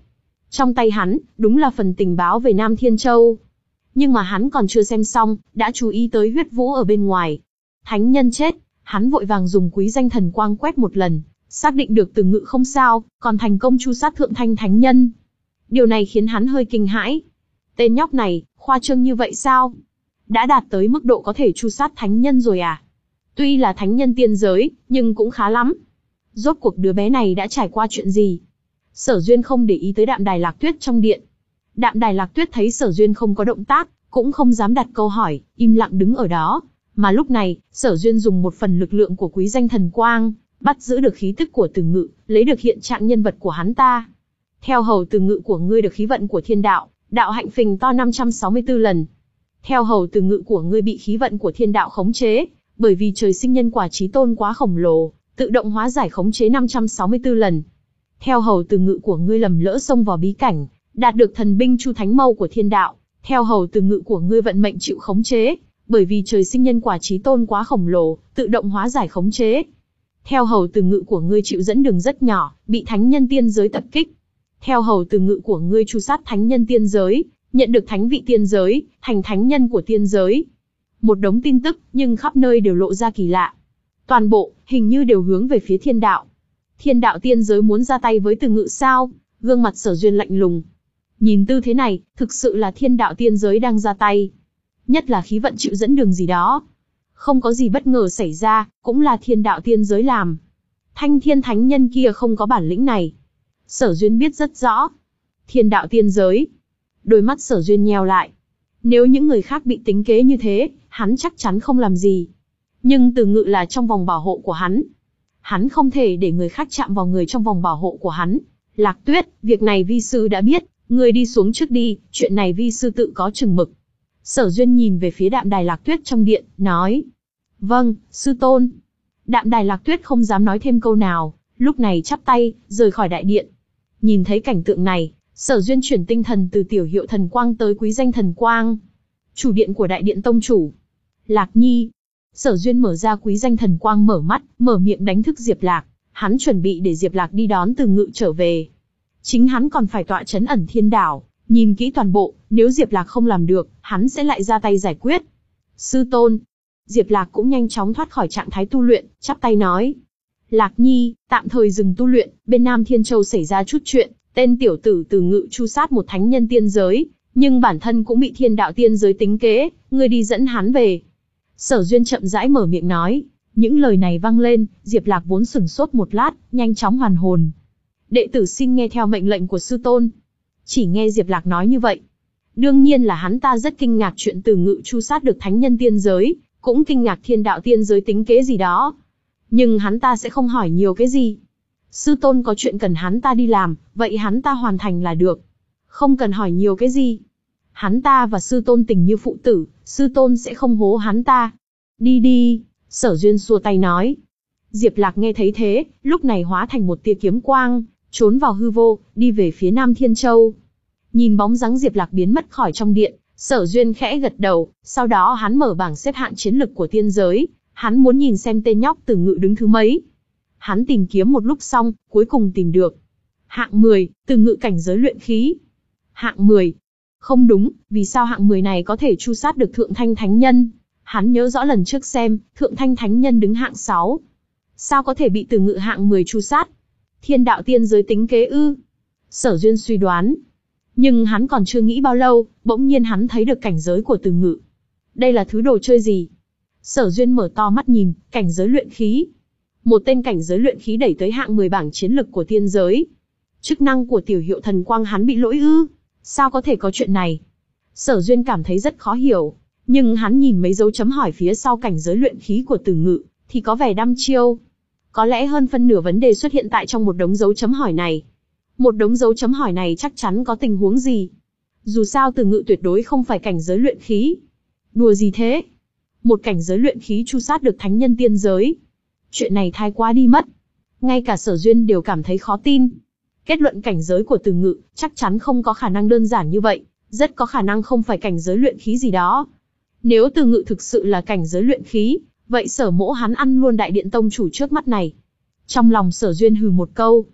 Trong tay hắn, đúng là phần tình báo về Nam Thiên Châu. Nhưng mà hắn còn chưa xem xong, đã chú ý tới huyết vũ ở bên ngoài. Thánh nhân chết, hắn vội vàng dùng quý danh thần quang quét một lần, xác định được Từ Ngự không sao, còn thành công chu sát Thượng Thanh Thánh Nhân. Điều này khiến hắn hơi kinh hãi. Tên nhóc này, khoa trương như vậy sao? Đã đạt tới mức độ có thể chu sát thánh nhân rồi à? Tuy là thánh nhân tiên giới, nhưng cũng khá lắm. Rốt cuộc đứa bé này đã trải qua chuyện gì? Sở Duyên không để ý tới Đạm Đài Lạc Tuyết trong điện. Đạm Đài Lạc Tuyết thấy Sở Duyên không có động tác, cũng không dám đặt câu hỏi, im lặng đứng ở đó. Mà lúc này, Sở Duyên dùng một phần lực lượng của quý danh thần quang, bắt giữ được khí tức của Từ Ngự, lấy được hiện trạng nhân vật của hắn ta. Theo hầu Từ Ngự của ngươi được khí vận của thiên đạo, đạo hạnh phình to năm trăm sáu mươi tư lần. Theo hầu Từ Ngự của ngươi bị khí vận của thiên đạo khống chế, bởi vì trời sinh nhân quả chí tôn quá khổng lồ, tự động hóa giải khống chế năm trăm sáu mươi tư lần. Theo hầu Từ Ngự của ngươi lầm lỡ xông vào bí cảnh, đạt được thần binh Chu Thánh Mâu của thiên đạo. Theo hầu Từ Ngự của ngươi vận mệnh chịu khống chế, bởi vì trời sinh nhân quả chí tôn quá khổng lồ, tự động hóa giải khống chế. Theo hầu Từ Ngự của ngươi chịu dẫn đường rất nhỏ, bị thánh nhân tiên giới tập kích. Theo hầu Từ Ngự của ngươi chu sát thánh nhân tiên giới, nhận được thánh vị tiên giới, thành thánh nhân của tiên giới. Một đống tin tức, nhưng khắp nơi đều lộ ra kỳ lạ. Toàn bộ, hình như đều hướng về phía thiên đạo. Thiên đạo tiên giới muốn ra tay với Từ Ngự sao? Gương mặt Sở Duyên lạnh lùng. Nhìn tư thế này, thực sự là thiên đạo tiên giới đang ra tay. Nhất là khí vận chịu dẫn đường gì đó. Không có gì bất ngờ xảy ra, cũng là thiên đạo tiên giới làm. Thanh thiên thánh nhân kia không có bản lĩnh này. Sở Duyên biết rất rõ. Thiên đạo tiên giới. Đôi mắt Sở Duyên nheo lại. Nếu những người khác bị tính kế như thế, hắn chắc chắn không làm gì. Nhưng Từ Ngự là trong vòng bảo hộ của hắn. Hắn không thể để người khác chạm vào người trong vòng bảo hộ của hắn. Lạc Tuyết, việc này vi sư đã biết, ngươi đi xuống trước đi, chuyện này vi sư tự có chừng mực. Sở Duyên nhìn về phía Đạm Đài Lạc Tuyết trong điện, nói. Vâng, sư tôn. Đạm Đài Lạc Tuyết không dám nói thêm câu nào, lúc này chắp tay, rời khỏi đại điện. Nhìn thấy cảnh tượng này, Sở Duyên chuyển tinh thần từ tiểu hiệu thần quang tới quý danh thần quang. Chủ điện của đại điện tông chủ. Lạc Nhi. Sở Duyên mở ra quý danh thần quang mở mắt, mở miệng đánh thức Diệp Lạc. Hắn chuẩn bị để Diệp Lạc đi đón Từ Ngự trở về. Chính hắn còn phải tọa trấn ẩn thiên đảo, nhìn kỹ toàn bộ, nếu Diệp Lạc không làm được, hắn sẽ lại ra tay giải quyết. Sư tôn. Diệp Lạc cũng nhanh chóng thoát khỏi trạng thái tu luyện, chắp tay nói. Lạc Nhi, tạm thời dừng tu luyện, bên Nam Thiên Châu xảy ra chút chuyện, tên tiểu tử Từ Ngự chu sát một thánh nhân tiên giới, nhưng bản thân cũng bị thiên đạo tiên giới tính kế, ngươi đi dẫn hắn về. Sở Duyên chậm rãi mở miệng nói. Những lời này vang lên, Diệp Lạc vốn sửng sốt một lát, nhanh chóng hoàn hồn. Đệ tử xin nghe theo mệnh lệnh của sư tôn. Chỉ nghe Diệp Lạc nói như vậy. Đương nhiên là hắn ta rất kinh ngạc chuyện Từ Ngự chu sát được thánh nhân tiên giới, cũng kinh ngạc thiên đạo tiên giới tính kế gì đó. Nhưng hắn ta sẽ không hỏi nhiều cái gì. Sư tôn có chuyện cần hắn ta đi làm, vậy hắn ta hoàn thành là được. Không cần hỏi nhiều cái gì. Hắn ta và sư tôn tình như phụ tử, sư tôn sẽ không hố hắn ta. Đi đi, Sở Duyên xua tay nói. Diệp Lạc nghe thấy thế, lúc này hóa thành một tia kiếm quang, trốn vào hư vô, đi về phía Nam Thiên Châu. Nhìn bóng dáng Diệp Lạc biến mất khỏi trong điện, Sở Duyên khẽ gật đầu, sau đó hắn mở bảng xếp hạng chiến lực của tiên giới, hắn muốn nhìn xem tên nhóc Từ Ngự đứng thứ mấy. Hắn tìm kiếm một lúc xong, cuối cùng tìm được. Hạng mười, Từ Ngự cảnh giới luyện khí. Hạng mười. Không đúng, vì sao hạng mười này có thể chu sát được Thượng Thanh Thánh Nhân? Hắn nhớ rõ lần trước xem, Thượng Thanh Thánh Nhân đứng hạng sáu. Sao có thể bị Từ Ngự hạng mười chu sát? Thiên đạo tiên giới tính kế ư? Sở Duyên suy đoán. Nhưng hắn còn chưa nghĩ bao lâu, bỗng nhiên hắn thấy được cảnh giới của Từ Ngự. Đây là thứ đồ chơi gì? Sở Duyên mở to mắt nhìn, cảnh giới luyện khí. Một tên cảnh giới luyện khí đẩy tới hạng mười bảng chiến lực của tiên giới. Chức năng của tiểu hiệu thần quang hắn bị lỗi ư? Sao có thể có chuyện này? Sở Duyên cảm thấy rất khó hiểu. Nhưng hắn nhìn mấy dấu chấm hỏi phía sau cảnh giới luyện khí của Từ Ngự, thì có vẻ đăm chiêu. Có lẽ hơn phân nửa vấn đề xuất hiện tại trong một đống dấu chấm hỏi này. Một đống dấu chấm hỏi này chắc chắn có tình huống gì. Dù sao Từ Ngự tuyệt đối không phải cảnh giới luyện khí. Đùa gì thế? Một cảnh giới luyện khí chu sát được thánh nhân tiên giới. Chuyện này thái quá đi mất. Ngay cả Sở Duyên đều cảm thấy khó tin. Kết luận cảnh giới của Từ Ngự chắc chắn không có khả năng đơn giản như vậy. Rất có khả năng không phải cảnh giới luyện khí gì đó. Nếu Từ Ngự thực sự là cảnh giới luyện khí, vậy Sở Mỗ hắn ăn luôn đại điện tông chủ trước mắt này. Trong lòng Sở Duyên hừ một câu.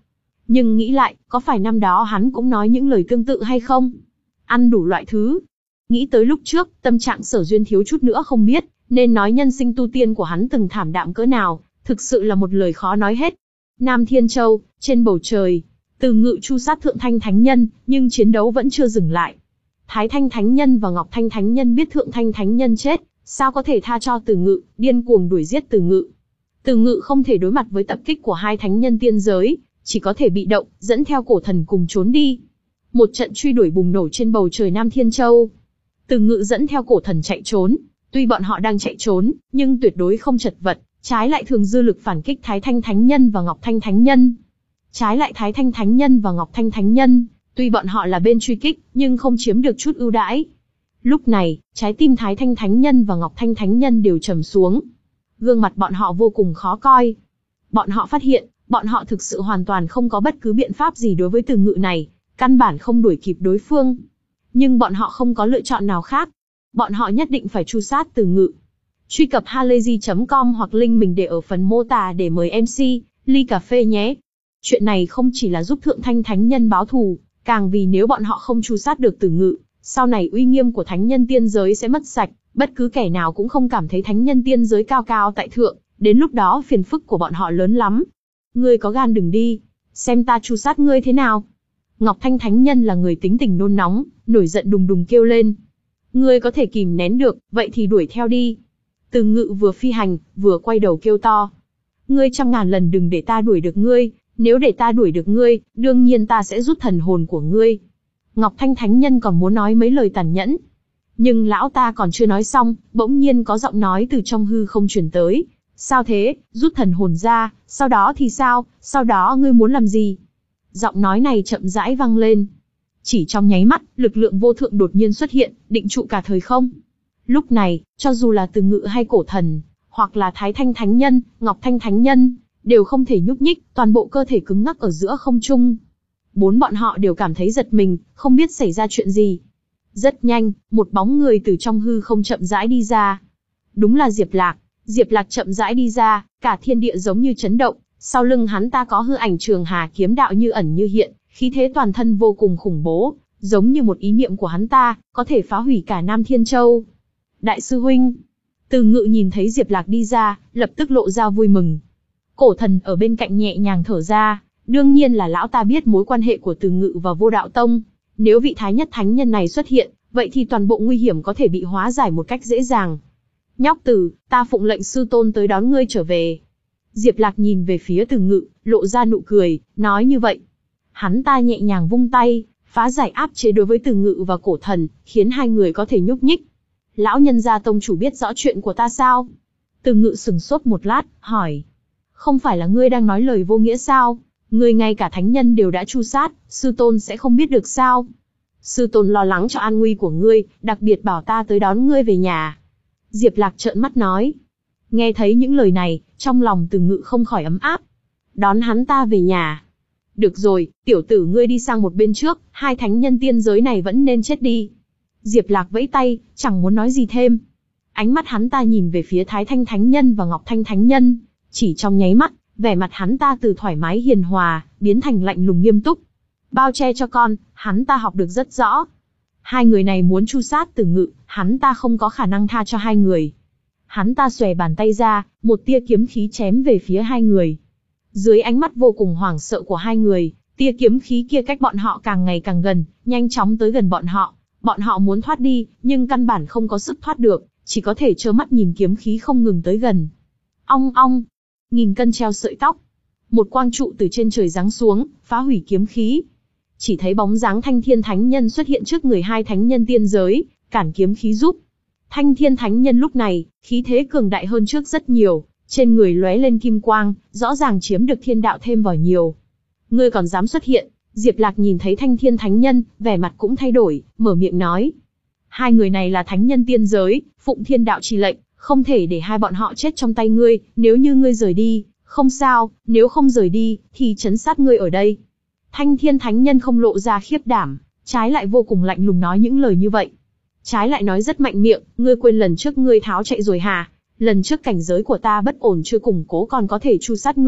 Nhưng nghĩ lại, có phải năm đó hắn cũng nói những lời tương tự hay không? Ăn đủ loại thứ. Nghĩ tới lúc trước, tâm trạng Sở Duyên thiếu chút nữa không biết, nên nói nhân sinh tu tiên của hắn từng thảm đạm cỡ nào, thực sự là một lời khó nói hết. Nam Thiên Châu, trên bầu trời, Từ Ngự chu sát Thượng Thanh Thánh Nhân, nhưng chiến đấu vẫn chưa dừng lại. Thái Thanh Thánh Nhân và Ngọc Thanh Thánh Nhân biết Thượng Thanh Thánh Nhân chết, sao có thể tha cho Từ Ngự, điên cuồng đuổi giết Từ Ngự. Từ Ngự không thể đối mặt với tập kích của hai thánh nhân tiên giới, chỉ có thể bị động, dẫn theo cổ thần cùng trốn đi. Một trận truy đuổi bùng nổ trên bầu trời Nam Thiên Châu. Từ Ngự dẫn theo cổ thần chạy trốn, tuy bọn họ đang chạy trốn, nhưng tuyệt đối không chật vật, trái lại thường dư lực phản kích Thái Thanh Thánh Nhân và Ngọc Thanh Thánh Nhân. Trái lại Thái Thanh Thánh Nhân và Ngọc Thanh Thánh Nhân, tuy bọn họ là bên truy kích, nhưng không chiếm được chút ưu đãi. Lúc này, trái tim Thái Thanh Thánh Nhân và Ngọc Thanh Thánh Nhân đều trầm xuống. Gương mặt bọn họ vô cùng khó coi. Bọn họ phát hiện, bọn họ thực sự hoàn toàn không có bất cứ biện pháp gì đối với Từ Ngự này, căn bản không đuổi kịp đối phương. Nhưng bọn họ không có lựa chọn nào khác. Bọn họ nhất định phải tru sát Từ Ngự. Truy cập halayzi chấm com hoặc link mình để ở phần mô tả để mời em xê, ly cà phê nhé. Chuyện này không chỉ là giúp Thượng Thanh Thánh Nhân báo thù, càng vì nếu bọn họ không tru sát được Từ Ngự, sau này uy nghiêm của thánh nhân tiên giới sẽ mất sạch, bất cứ kẻ nào cũng không cảm thấy thánh nhân tiên giới cao cao tại thượng, đến lúc đó phiền phức của bọn họ lớn lắm. Ngươi có gan đừng đi, xem ta tru sát ngươi thế nào. Ngọc Thanh Thánh Nhân là người tính tình nôn nóng, nổi giận đùng đùng kêu lên. Ngươi có thể kìm nén được, vậy thì đuổi theo đi. Từ Ngự vừa phi hành, vừa quay đầu kêu to. Ngươi trăm ngàn lần đừng để ta đuổi được ngươi, nếu để ta đuổi được ngươi, đương nhiên ta sẽ rút thần hồn của ngươi. Ngọc Thanh Thánh Nhân còn muốn nói mấy lời tàn nhẫn. Nhưng lão ta còn chưa nói xong, bỗng nhiên có giọng nói từ trong hư không truyền tới. Sao thế, rút thần hồn ra, sau đó thì sao, sau đó ngươi muốn làm gì? Giọng nói này chậm rãi vang lên. Chỉ trong nháy mắt, lực lượng vô thượng đột nhiên xuất hiện, định trụ cả thời không. Lúc này, cho dù là Từ Ngự hay cổ thần, hoặc là Thái Thanh Thánh Nhân, Ngọc Thanh Thánh Nhân, đều không thể nhúc nhích, toàn bộ cơ thể cứng ngắc ở giữa không trung. Bốn bọn họ đều cảm thấy giật mình, không biết xảy ra chuyện gì. Rất nhanh, một bóng người từ trong hư không chậm rãi đi ra. Đúng là Diệp Lạc. Diệp Lạc chậm rãi đi ra, cả thiên địa giống như chấn động, sau lưng hắn ta có hư ảnh Trường Hà kiếm đạo như ẩn như hiện, khí thế toàn thân vô cùng khủng bố, giống như một ý niệm của hắn ta, có thể phá hủy cả Nam Thiên Châu. Đại sư huynh. Từ Ngự nhìn thấy Diệp Lạc đi ra, lập tức lộ ra vui mừng. Cổ thần ở bên cạnh nhẹ nhàng thở ra, đương nhiên là lão ta biết mối quan hệ của Từ Ngự và Vô Đạo Tông. Nếu vị Thái Nhất Thánh Nhân này xuất hiện, vậy thì toàn bộ nguy hiểm có thể bị hóa giải một cách dễ dàng. Nhóc tử, ta phụng lệnh sư tôn tới đón ngươi trở về. Diệp Lạc nhìn về phía Từ Ngự, lộ ra nụ cười, nói như vậy. Hắn ta nhẹ nhàng vung tay, phá giải áp chế đối với Từ Ngự và cổ thần, khiến hai người có thể nhúc nhích. Lão nhân gia tông chủ biết rõ chuyện của ta sao? Từ Ngự sừng sốt một lát, hỏi. Không phải là ngươi đang nói lời vô nghĩa sao? Ngươi ngay cả thánh nhân đều đã tru sát, sư tôn sẽ không biết được sao? Sư tôn lo lắng cho an nguy của ngươi, đặc biệt bảo ta tới đón ngươi về nhà. Diệp Lạc trợn mắt nói. Nghe thấy những lời này, trong lòng Từ Ngự không khỏi ấm áp. Đón hắn ta về nhà. Được rồi, tiểu tử ngươi đi sang một bên trước, hai thánh nhân tiên giới này vẫn nên chết đi. Diệp Lạc vẫy tay, chẳng muốn nói gì thêm. Ánh mắt hắn ta nhìn về phía Thái Thanh Thánh Nhân và Ngọc Thanh Thánh Nhân. Chỉ trong nháy mắt, vẻ mặt hắn ta từ thoải mái hiền hòa, biến thành lạnh lùng nghiêm túc. Bao che cho con, hắn ta học được rất rõ. Hai người này muốn tru sát Từ Ngự, hắn ta không có khả năng tha cho hai người. Hắn ta xòe bàn tay ra, một tia kiếm khí chém về phía hai người. Dưới ánh mắt vô cùng hoảng sợ của hai người, tia kiếm khí kia cách bọn họ càng ngày càng gần, nhanh chóng tới gần bọn họ. Bọn họ muốn thoát đi, nhưng căn bản không có sức thoát được, chỉ có thể trơ mắt nhìn kiếm khí không ngừng tới gần. Ong ong, nghìn cân treo sợi tóc. Một quang trụ từ trên trời giáng xuống, phá hủy kiếm khí. Chỉ thấy bóng dáng Thanh Thiên Thánh Nhân xuất hiện trước người hai thánh nhân tiên giới, cản kiếm khí giúp. Thanh Thiên Thánh Nhân lúc này, khí thế cường đại hơn trước rất nhiều, trên người lóe lên kim quang, rõ ràng chiếm được thiên đạo thêm vào nhiều. Ngươi còn dám xuất hiện? Diệp Lạc nhìn thấy Thanh Thiên Thánh Nhân, vẻ mặt cũng thay đổi, mở miệng nói. Hai người này là thánh nhân tiên giới, phụng thiên đạo chỉ lệnh, không thể để hai bọn họ chết trong tay ngươi, nếu như ngươi rời đi, không sao, nếu không rời đi, thì trấn sát ngươi ở đây. Thanh Thiên Thánh Nhân không lộ ra khiếp đảm, trái lại vô cùng lạnh lùng nói những lời như vậy. Trái lại nói rất mạnh miệng, ngươi quên lần trước ngươi tháo chạy rồi hả? Lần trước cảnh giới của ta bất ổn chưa củng cố còn có thể tru sát ngươi,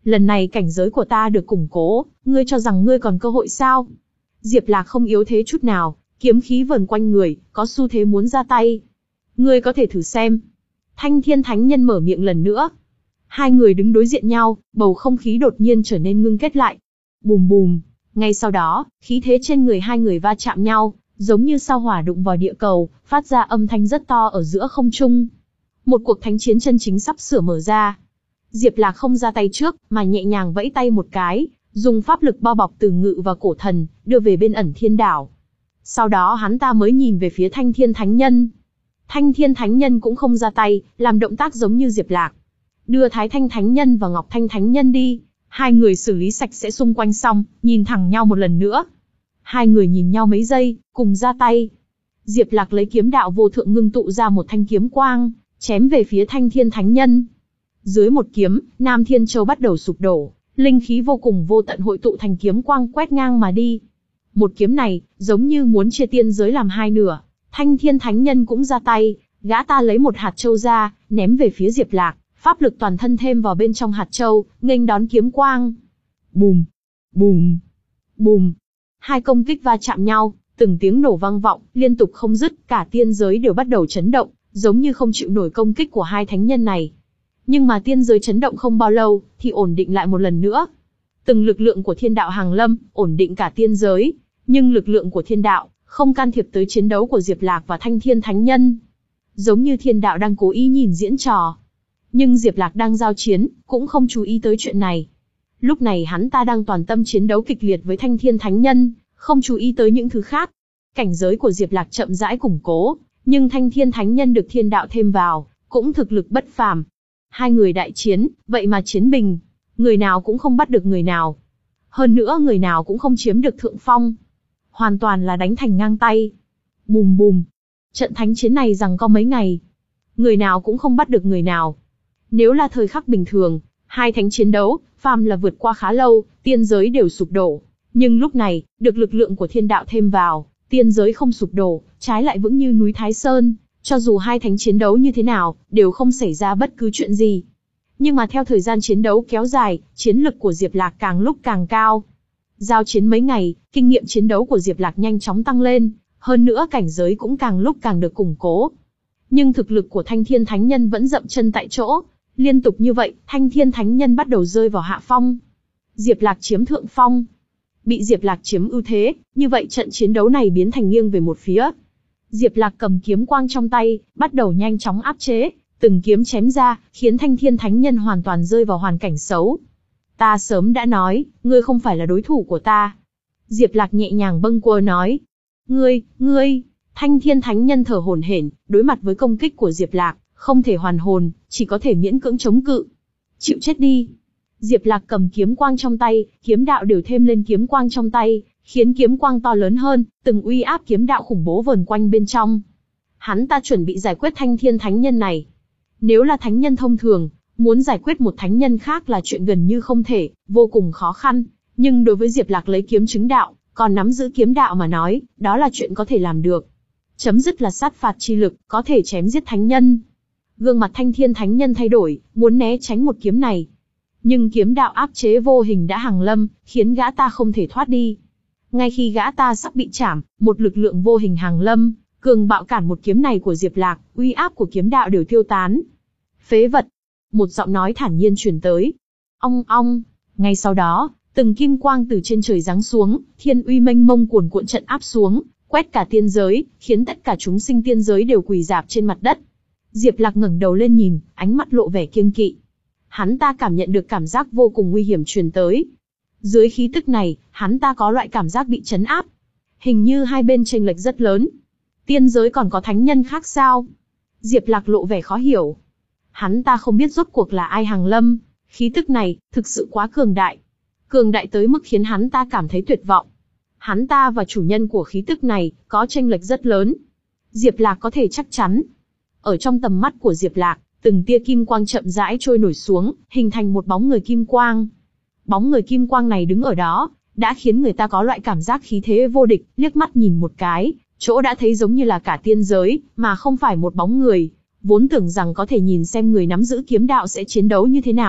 Lần này cảnh giới của ta được củng cố, ngươi cho rằng ngươi còn cơ hội sao? Diệp Lạc không yếu thế chút nào, kiếm khí vờn quanh người, có xu thế muốn ra tay. Ngươi có thể thử xem. Thanh Thiên Thánh Nhân mở miệng lần nữa. Hai người đứng đối diện nhau, bầu không khí đột nhiên trở nên ngưng kết lại. Bùm bùm, ngay sau đó, khí thế trên người hai người va chạm nhau, giống như sao hỏa đụng vào địa cầu, phát ra âm thanh rất to ở giữa không trung. Một cuộc thánh chiến chân chính sắp sửa mở ra. Diệp Lạc không ra tay trước, mà nhẹ nhàng vẫy tay một cái, dùng pháp lực bao bọc Từ Ngự và Cổ Thần, đưa về bên ẩn thiên đảo. Sau đó hắn ta mới nhìn về phía Thanh Thiên Thánh Nhân. Thanh Thiên Thánh Nhân cũng không ra tay, làm động tác giống như Diệp Lạc. Đưa Thái Thanh Thánh Nhân và Ngọc Thanh Thánh Nhân đi. Hai người xử lý sạch sẽ xung quanh xong, nhìn thẳng nhau một lần nữa. Hai người nhìn nhau mấy giây, cùng ra tay. Diệp Lạc lấy kiếm đạo vô thượng ngưng tụ ra một thanh kiếm quang, chém về phía Thanh Thiên Thánh Nhân. Dưới một kiếm, Nam Thiên Châu bắt đầu sụp đổ, linh khí vô cùng vô tận hội tụ thành kiếm quang quét ngang mà đi. Một kiếm này, giống như muốn chia tiên giới làm hai nửa. Thanh Thiên Thánh Nhân cũng ra tay, gã ta lấy một hạt châu ra, ném về phía Diệp Lạc, pháp lực toàn thân thêm vào bên trong hạt châu, nghênh đón kiếm quang. Bùm, bùm, bùm. Hai công kích va chạm nhau, từng tiếng nổ vang vọng, liên tục không dứt, cả tiên giới đều bắt đầu chấn động, giống như không chịu nổi công kích của hai thánh nhân này. Nhưng mà tiên giới chấn động không bao lâu, thì ổn định lại một lần nữa. Từng lực lượng của thiên đạo hàng lâm, ổn định cả tiên giới, nhưng lực lượng của thiên đạo, không can thiệp tới chiến đấu của Diệp Lạc và Thanh Thiên Thánh Nhân. Giống như thiên đạo đang cố ý nhìn diễn trò. Nhưng Diệp Lạc đang giao chiến, cũng không chú ý tới chuyện này. Lúc này hắn ta đang toàn tâm chiến đấu kịch liệt với Thanh Thiên Thánh Nhân, không chú ý tới những thứ khác. Cảnh giới của Diệp Lạc chậm rãi củng cố, nhưng Thanh Thiên Thánh Nhân được thiên đạo thêm vào, cũng thực lực bất phàm. Hai người đại chiến, vậy mà chiến bình, người nào cũng không bắt được người nào. Hơn nữa người nào cũng không chiếm được thượng phong. Hoàn toàn là đánh thành ngang tay. Bùm bùm. Trận thánh chiến này giằng co mấy ngày. Người nào cũng không bắt được người nào. Nếu là thời khắc bình thường, hai thánh chiến đấu, phàm là vượt qua khá lâu, tiên giới đều sụp đổ. Nhưng lúc này, được lực lượng của thiên đạo thêm vào, tiên giới không sụp đổ, trái lại vững như núi Thái Sơn. Cho dù hai thánh chiến đấu như thế nào, đều không xảy ra bất cứ chuyện gì. Nhưng mà theo thời gian chiến đấu kéo dài, chiến lực của Diệp Lạc càng lúc càng cao. Giao chiến mấy ngày, kinh nghiệm chiến đấu của Diệp Lạc nhanh chóng tăng lên, hơn nữa cảnh giới cũng càng lúc càng được củng cố. Nhưng thực lực của Thanh Thiên Thánh Nhân vẫn dậm chân tại chỗ. Liên tục như vậy, Thanh Thiên Thánh Nhân bắt đầu rơi vào hạ phong. Diệp Lạc chiếm thượng phong. Bị Diệp Lạc chiếm ưu thế, như vậy trận chiến đấu này biến thành nghiêng về một phía. Diệp Lạc cầm kiếm quang trong tay, bắt đầu nhanh chóng áp chế, từng kiếm chém ra, khiến Thanh Thiên Thánh Nhân hoàn toàn rơi vào hoàn cảnh xấu. Ta sớm đã nói, ngươi không phải là đối thủ của ta. Diệp Lạc nhẹ nhàng bâng quơ nói. Ngươi, ngươi, Thanh Thiên Thánh Nhân thở hổn hển, đối mặt với công kích của Diệp Lạc, không thể hoàn hồn, chỉ có thể miễn cưỡng chống cự. Chịu chết đi. Diệp Lạc cầm kiếm quang trong tay, kiếm đạo đều thêm lên kiếm quang trong tay, khiến kiếm quang to lớn hơn, từng uy áp kiếm đạo khủng bố vờn quanh bên trong. Hắn ta chuẩn bị giải quyết Thanh Thiên Thánh Nhân này. Nếu là thánh nhân thông thường, muốn giải quyết một thánh nhân khác là chuyện gần như không thể, vô cùng khó khăn. Nhưng đối với Diệp Lạc lấy kiếm chứng đạo, còn nắm giữ kiếm đạo mà nói, đó là chuyện có thể làm được. Chấm dứt là sát phạt chi lực, có thể chém giết thánh nhân. Gương mặt Thanh Thiên Thánh Nhân thay đổi, muốn né tránh một kiếm này. Nhưng kiếm đạo áp chế vô hình đã hàng lâm, khiến gã ta không thể thoát đi. Ngay khi gã ta sắp bị chảm, một lực lượng vô hình hàng lâm, cường bạo cản một kiếm này của Diệp Lạc, uy áp của kiếm đạo đều tiêu tán. Phế vật! Một giọng nói thản nhiên truyền tới. Ong ong! Ngay sau đó, từng kim quang từ trên trời giáng xuống, thiên uy mênh mông cuồn cuộn trận áp xuống, quét cả tiên giới, khiến tất cả chúng sinh tiên giới đều quỳ rạp trên mặt đất. Diệp Lạc ngẩng đầu lên nhìn, ánh mắt lộ vẻ kiêng kỵ. Hắn ta cảm nhận được cảm giác vô cùng nguy hiểm truyền tới. Dưới khí tức này, hắn ta có loại cảm giác bị trấn áp. Hình như hai bên chênh lệch rất lớn. Tiên giới còn có thánh nhân khác sao? Diệp Lạc lộ vẻ khó hiểu. Hắn ta không biết rốt cuộc là ai hàng lâm, khí tức này thực sự quá cường đại. Cường đại tới mức khiến hắn ta cảm thấy tuyệt vọng. Hắn ta và chủ nhân của khí tức này có chênh lệch rất lớn. Diệp Lạc có thể chắc chắn. Ở trong tầm mắt của Diệp Lạc, từng tia kim quang chậm rãi trôi nổi xuống, hình thành một bóng người kim quang. Bóng người kim quang này đứng ở đó, đã khiến người ta có loại cảm giác khí thế vô địch, liếc mắt nhìn một cái, chỗ đã thấy giống như là cả tiên giới, mà không phải một bóng người. Vốn tưởng rằng có thể nhìn xem người nắm giữ kiếm đạo sẽ chiến đấu như thế nào,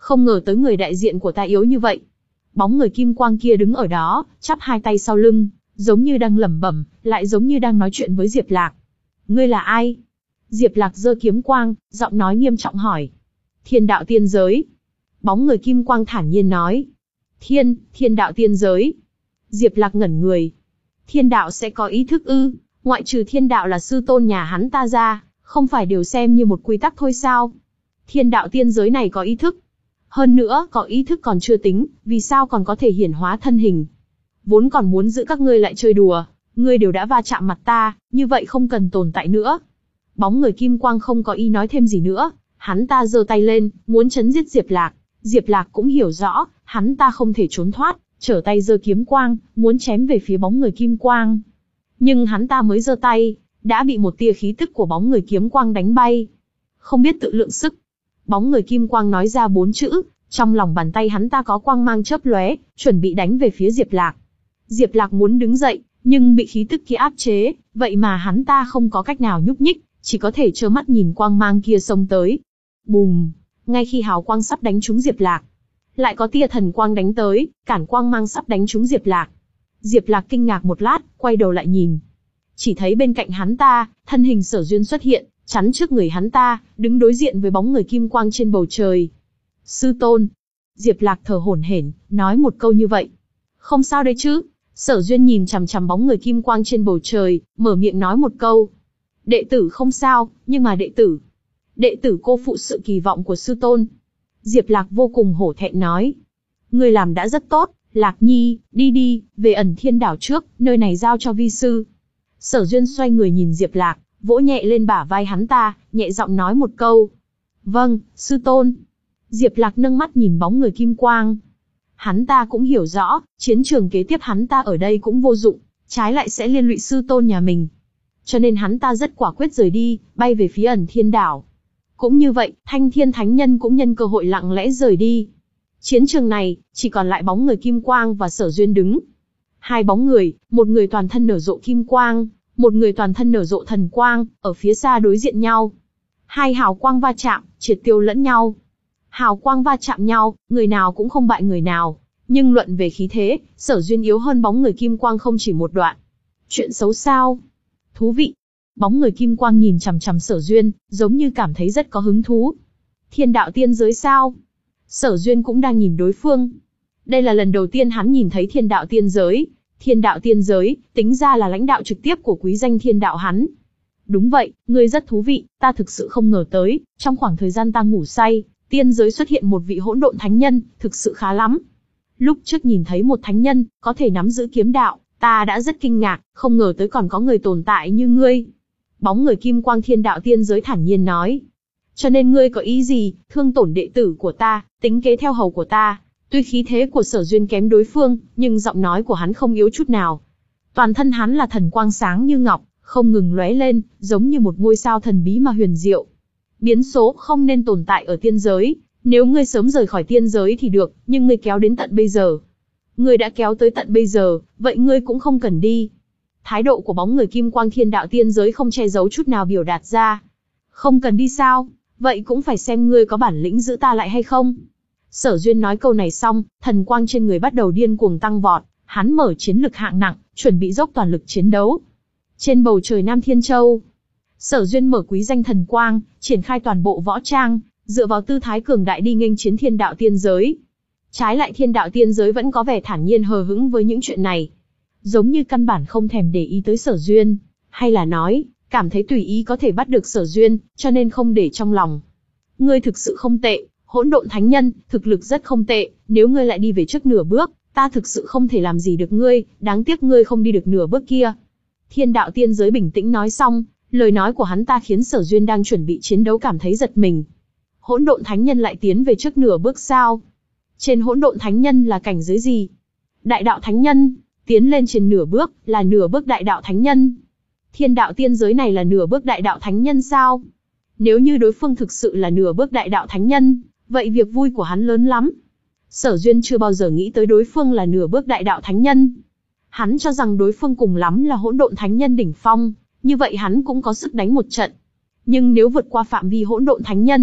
Không ngờ tới người đại diện của ta yếu như vậy. Bóng người kim quang kia đứng ở đó, chắp hai tay sau lưng, giống như đang lẩm bẩm, lại giống như đang nói chuyện với Diệp Lạc. Ngươi là ai? Diệp Lạc giơ kiếm quang, giọng nói nghiêm trọng hỏi. Thiên đạo tiên giới. Bóng người kim quang thản nhiên nói. Thiên, thiên đạo tiên giới. Diệp Lạc ngẩn người. Thiên đạo sẽ có ý thức ư? Ngoại trừ thiên đạo là sư tôn nhà hắn ta ra, không phải đều xem như một quy tắc thôi sao? Thiên đạo tiên giới này có ý thức. Hơn nữa, có ý thức còn chưa tính, vì sao còn có thể hiển hóa thân hình? Vốn còn muốn giữ các ngươi lại chơi đùa, ngươi đều đã va chạm mặt ta, như vậy không cần tồn tại nữa. Bóng người kim quang không có ý nói thêm gì nữa, hắn ta giơ tay lên, muốn chấn giết Diệp Lạc. Diệp Lạc cũng hiểu rõ, hắn ta không thể trốn thoát, trở tay giơ kiếm quang, muốn chém về phía bóng người kim quang. Nhưng hắn ta mới giơ tay, đã bị một tia khí tức của bóng người kiếm quang đánh bay. Không biết tự lượng sức. Bóng người kim quang nói ra bốn chữ, trong lòng bàn tay hắn ta có quang mang chớp lóe, chuẩn bị đánh về phía Diệp Lạc. Diệp Lạc muốn đứng dậy, nhưng bị khí tức kia áp chế, vậy mà hắn ta không có cách nào nhúc nhích, chỉ có thể trơ mắt nhìn quang mang kia xông tới. Bùm! Ngay khi hào quang sắp đánh trúng Diệp Lạc, lại có tia thần quang đánh tới, cản quang mang sắp đánh trúng Diệp Lạc. Diệp Lạc kinh ngạc một lát, quay đầu lại nhìn. Chỉ thấy bên cạnh hắn ta, thân hình Sở Duyên xuất hiện, chắn trước người hắn ta, đứng đối diện với bóng người kim quang trên bầu trời. Sư tôn! Diệp Lạc thở hổn hển, nói một câu như vậy. Không sao đấy chứ? Sở Duyên nhìn chằm chằm bóng người kim quang trên bầu trời, mở miệng nói một câu. Đệ tử không sao, nhưng mà đệ tử... Đệ tử cô phụ sự kỳ vọng của sư tôn. Diệp Lạc vô cùng hổ thẹn nói. Ngươi làm đã rất tốt, Lạc Nhi, đi đi, về Ẩn Thiên đảo trước, nơi này giao cho vi sư. Sở Duyên xoay người nhìn Diệp Lạc, vỗ nhẹ lên bả vai hắn ta, nhẹ giọng nói một câu. Vâng, sư tôn. Diệp Lạc nâng mắt nhìn bóng người kim quang. Hắn ta cũng hiểu rõ, chiến trường kế tiếp hắn ta ở đây cũng vô dụng, trái lại sẽ liên lụy sư tôn nhà mình. Cho nên hắn ta rất quả quyết rời đi, bay về phía Ẩn Thiên đảo. Cũng như vậy, Thanh Thiên Thánh Nhân cũng nhân cơ hội lặng lẽ rời đi. Chiến trường này, chỉ còn lại bóng người kim quang và Sở Duyên đứng. Hai bóng người, một người toàn thân nở rộ kim quang, một người toàn thân nở rộ thần quang, ở phía xa đối diện nhau. Hai hào quang va chạm, triệt tiêu lẫn nhau. Hào quang va chạm nhau, người nào cũng không bại người nào. Nhưng luận về khí thế, Sở Duyên yếu hơn bóng người kim quang không chỉ một đoạn. Chuyện xấu sao? Thú vị. Bóng người kim quang nhìn chằm chằm Sở Duyên, giống như cảm thấy rất có hứng thú. Thiên đạo tiên giới sao? Sở Duyên cũng đang nhìn đối phương. Đây là lần đầu tiên hắn nhìn thấy thiên đạo tiên giới. Thiên đạo tiên giới, tính ra là lãnh đạo trực tiếp của quý danh thiên đạo hắn. Đúng vậy, ngươi rất thú vị, ta thực sự không ngờ tới, trong khoảng thời gian ta ngủ say, tiên giới xuất hiện một vị hỗn độn thánh nhân, thực sự khá lắm. Lúc trước nhìn thấy một thánh nhân, có thể nắm giữ kiếm đạo, ta đã rất kinh ngạc, không ngờ tới còn có người tồn tại như ngươi. Bóng người kim quang thiên đạo tiên giới thản nhiên nói. Cho nên ngươi có ý gì, thương tổn đệ tử của ta, tính kế theo hầu của ta. Tuy khí thế của Sở Duyên kém đối phương, nhưng giọng nói của hắn không yếu chút nào. Toàn thân hắn là thần quang sáng như ngọc, không ngừng lóe lên, giống như một ngôi sao thần bí mà huyền diệu. Biến số không nên tồn tại ở tiên giới, nếu ngươi sớm rời khỏi tiên giới thì được, nhưng ngươi kéo đến tận bây giờ. Ngươi đã kéo tới tận bây giờ, vậy ngươi cũng không cần đi. Thái độ của bóng người kim quang thiên đạo tiên giới không che giấu chút nào biểu đạt ra. Không cần đi sao, vậy cũng phải xem ngươi có bản lĩnh giữ ta lại hay không. Sở Duyên nói câu này xong, thần quang trên người bắt đầu điên cuồng tăng vọt, hắn mở chiến lực hạng nặng, chuẩn bị dốc toàn lực chiến đấu. Trên bầu trời Nam Thiên Châu, Sở Duyên mở quý danh thần quang, triển khai toàn bộ võ trang, dựa vào tư thái cường đại đi nghênh chiến thiên đạo tiên giới. Trái lại thiên đạo tiên giới vẫn có vẻ thản nhiên hờ hững với những chuyện này. Giống như căn bản không thèm để ý tới Sở Duyên, hay là nói, cảm thấy tùy ý có thể bắt được Sở Duyên, cho nên không để trong lòng. Ngươi thực sự không tệ, hỗn độn thánh nhân, thực lực rất không tệ, nếu ngươi lại đi về trước nửa bước, ta thực sự không thể làm gì được ngươi, đáng tiếc ngươi không đi được nửa bước kia. Thiên đạo tiên giới bình tĩnh nói xong, lời nói của hắn ta khiến Sở Duyên đang chuẩn bị chiến đấu cảm thấy giật mình. Hỗn độn thánh nhân lại tiến về trước nửa bước sao? Trên hỗn độn thánh nhân là cảnh giới gì? Đại đạo thánh nhân, tiến lên trên nửa bước, là nửa bước đại đạo thánh nhân. Thiên đạo tiên giới này là nửa bước đại đạo thánh nhân sao? Nếu như đối phương thực sự là nửa bước đại đạo thánh nhân, vậy việc vui của hắn lớn lắm. Sở Duyên chưa bao giờ nghĩ tới đối phương là nửa bước đại đạo thánh nhân. Hắn cho rằng đối phương cùng lắm là hỗn độn thánh nhân đỉnh phong, như vậy hắn cũng có sức đánh một trận. Nhưng nếu vượt qua phạm vi hỗn độn thánh nhân,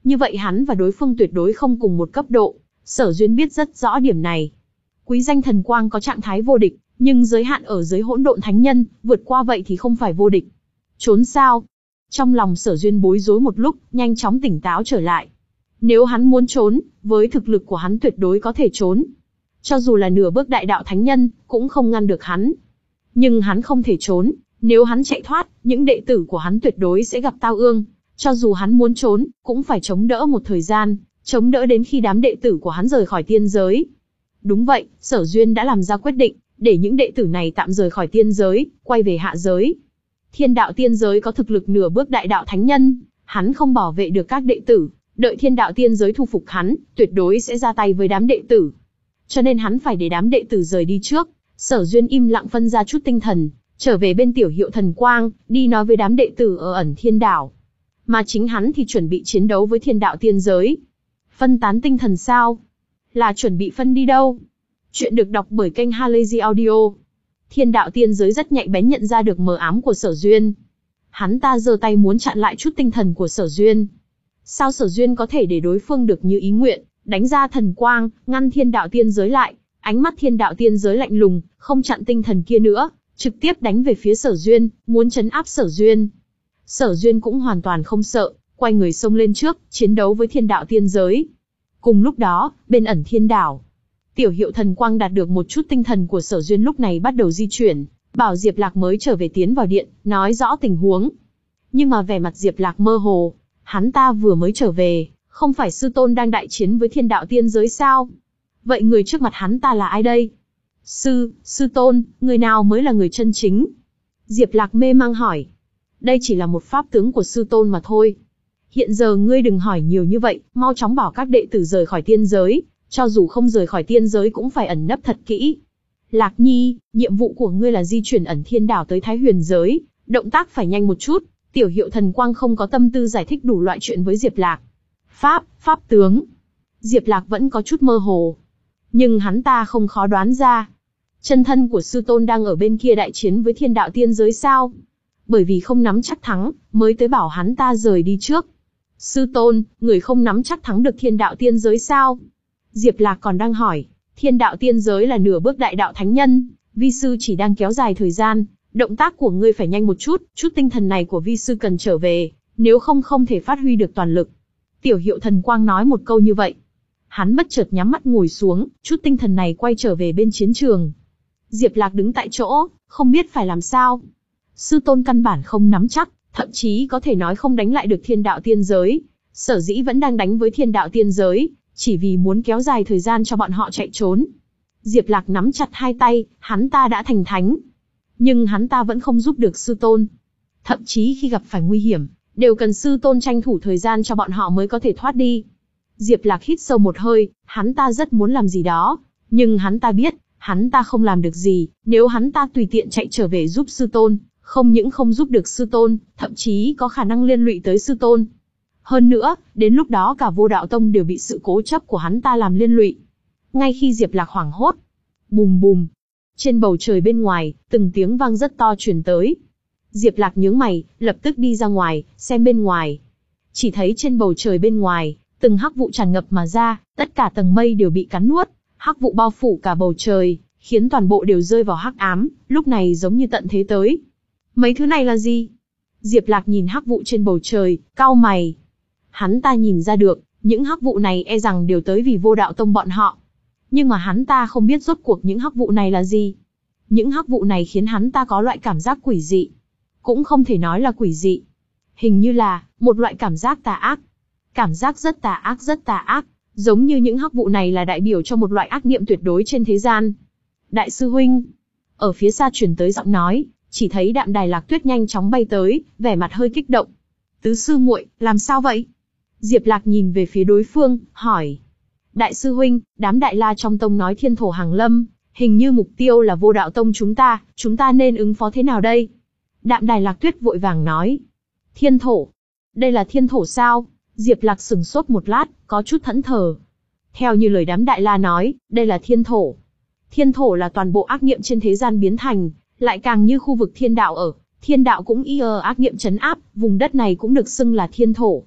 Như vậy hắn và đối phương tuyệt đối không cùng một cấp độ. Sở Duyên biết rất rõ điểm này. Quý danh thần quang có trạng thái vô địch, nhưng giới hạn ở giới hỗn độn thánh nhân, vượt qua vậy thì không phải vô địch. Trốn sao? Trong lòng Sở Duyên bối rối một lúc, nhanh chóng tỉnh táo trở lại. Nếu hắn muốn trốn, với thực lực của hắn tuyệt đối có thể trốn. Cho dù là nửa bước đại đạo thánh nhân, cũng không ngăn được hắn. Nhưng hắn không thể trốn, nếu hắn chạy thoát, những đệ tử của hắn tuyệt đối sẽ gặp tao ương. Cho dù hắn muốn trốn, cũng phải chống đỡ một thời gian, chống đỡ đến khi đám đệ tử của hắn rời khỏi tiên giới. Đúng vậy, Sở Duyên đã làm ra quyết định, để những đệ tử này tạm rời khỏi tiên giới, quay về hạ giới. Thiên đạo tiên giới có thực lực nửa bước đại đạo thánh nhân, hắn không bảo vệ được các đệ tử, đợi thiên đạo tiên giới thu phục hắn, tuyệt đối sẽ ra tay với đám đệ tử. Cho nên hắn phải để đám đệ tử rời đi trước. Sở Duyên im lặng phân ra chút tinh thần, trở về bên tiểu hiệu thần quang, đi nói với đám đệ tử ở ẩn thiên đảo. Mà chính hắn thì chuẩn bị chiến đấu với thiên đạo tiên giới. Phân tán tinh thần sao? Là chuẩn bị phân đi đâu? Chuyện được đọc bởi kênh Halazy Audio. Thiên đạo tiên giới rất nhạy bén nhận ra được mờ ám của Sở Duyên. Hắn ta giơ tay muốn chặn lại chút tinh thần của Sở Duyên. Sao Sở Duyên có thể để đối phương được như ý nguyện, đánh ra thần quang, ngăn thiên đạo tiên giới lại? Ánh mắt thiên đạo tiên giới lạnh lùng, không chặn tinh thần kia nữa, trực tiếp đánh về phía Sở Duyên, muốn trấn áp Sở Duyên. Sở Duyên cũng hoàn toàn không sợ, quay người xông lên trước, chiến đấu với thiên đạo tiên giới. Cùng lúc đó, bên ẩn thiên đảo, tiểu hiệu thần quang đạt được một chút tinh thần của Sở Duyên lúc này bắt đầu di chuyển, bảo Diệp Lạc mới trở về tiến vào điện, nói rõ tình huống. Nhưng mà vẻ mặt Diệp Lạc mơ hồ, hắn ta vừa mới trở về, không phải sư tôn đang đại chiến với thiên đạo tiên giới sao? Vậy người trước mặt hắn ta là ai đây? Sư, sư tôn, người nào mới là người chân chính? Diệp Lạc mê mang hỏi. Đây chỉ là một pháp tướng của sư tôn mà thôi. Hiện giờ ngươi đừng hỏi nhiều như vậy, mau chóng bảo các đệ tử rời khỏi tiên giới, cho dù không rời khỏi tiên giới cũng phải ẩn nấp thật kỹ. Lạc Nhi, nhiệm vụ của ngươi là di chuyển ẩn thiên đảo tới Thái Huyền giới, động tác phải nhanh một chút. Tiểu hiệu thần quang không có tâm tư giải thích đủ loại chuyện với Diệp Lạc. Pháp, pháp tướng. Diệp Lạc vẫn có chút mơ hồ. Nhưng hắn ta không khó đoán ra. Chân thân của sư tôn đang ở bên kia đại chiến với thiên đạo tiên giới sao? Bởi vì không nắm chắc thắng, mới tới bảo hắn ta rời đi trước. Sư tôn, người không nắm chắc thắng được thiên đạo tiên giới sao? Diệp Lạc còn đang hỏi, thiên đạo tiên giới là nửa bước đại đạo thánh nhân, vi sư chỉ đang kéo dài thời gian, động tác của ngươi phải nhanh một chút, chút tinh thần này của vi sư cần trở về, nếu không không thể phát huy được toàn lực. Tiểu hiệu thần quang nói một câu như vậy. Hắn bất chợt nhắm mắt ngồi xuống, chút tinh thần này quay trở về bên chiến trường. Diệp Lạc đứng tại chỗ, không biết phải làm sao. Sư tôn căn bản không nắm chắc, thậm chí có thể nói không đánh lại được thiên đạo tiên giới. Sở dĩ vẫn đang đánh với thiên đạo tiên giới, chỉ vì muốn kéo dài thời gian cho bọn họ chạy trốn. Diệp Lạc nắm chặt hai tay, hắn ta đã thành thánh. Nhưng hắn ta vẫn không giúp được sư tôn. Thậm chí khi gặp phải nguy hiểm, đều cần sư tôn tranh thủ thời gian cho bọn họ mới có thể thoát đi. Diệp Lạc hít sâu một hơi, hắn ta rất muốn làm gì đó. Nhưng hắn ta biết, hắn ta không làm được gì, nếu hắn ta tùy tiện chạy trở về giúp sư tôn, không những không giúp được sư tôn, thậm chí có khả năng liên lụy tới sư tôn. Hơn nữa, đến lúc đó cả Vô Đạo Tông đều bị sự cố chấp của hắn ta làm liên lụy. Ngay khi Diệp Lạc hoảng hốt, bùm bùm, trên bầu trời bên ngoài, từng tiếng vang rất to truyền tới. Diệp Lạc nhướng mày, lập tức đi ra ngoài, xem bên ngoài. Chỉ thấy trên bầu trời bên ngoài, từng hắc vụ tràn ngập mà ra, tất cả tầng mây đều bị cắn nuốt, hắc vụ bao phủ cả bầu trời, khiến toàn bộ đều rơi vào hắc ám, lúc này giống như tận thế tới. Mấy thứ này là gì? Diệp Lạc nhìn hắc vụ trên bầu trời, cau mày. Hắn ta nhìn ra được, những hắc vụ này e rằng đều tới vì Vô Đạo Tông bọn họ. Nhưng mà hắn ta không biết rốt cuộc những hắc vụ này là gì. Những hắc vụ này khiến hắn ta có loại cảm giác quỷ dị. Cũng không thể nói là quỷ dị. Hình như là một loại cảm giác tà ác. Cảm giác rất tà ác rất tà ác, giống như những hắc vụ này là đại biểu cho một loại ác niệm tuyệt đối trên thế gian. Đại sư huynh, ở phía xa truyền tới giọng nói, chỉ thấy Đạm Đài Lạc Tuyết nhanh chóng bay tới, vẻ mặt hơi kích động. Tứ sư muội, làm sao vậy? Diệp Lạc nhìn về phía đối phương, hỏi. Đại sư huynh, đám đại la trong tông nói thiên thổ hàng lâm, hình như mục tiêu là Vô Đạo Tông chúng ta, chúng ta nên ứng phó thế nào đây? Đạm Đài Lạc Tuyết vội vàng nói. Thiên thổ? Đây là thiên thổ sao? Diệp Lạc sừng sốt một lát, có chút thẫn thờ. Theo như lời đám đại la nói, đây là thiên thổ. Thiên thổ là toàn bộ ác niệm trên thế gian biến thành, lại càng như khu vực thiên đạo ở, thiên đạo cũng y ơ ác niệm trấn áp, vùng đất này cũng được xưng là thiên thổ.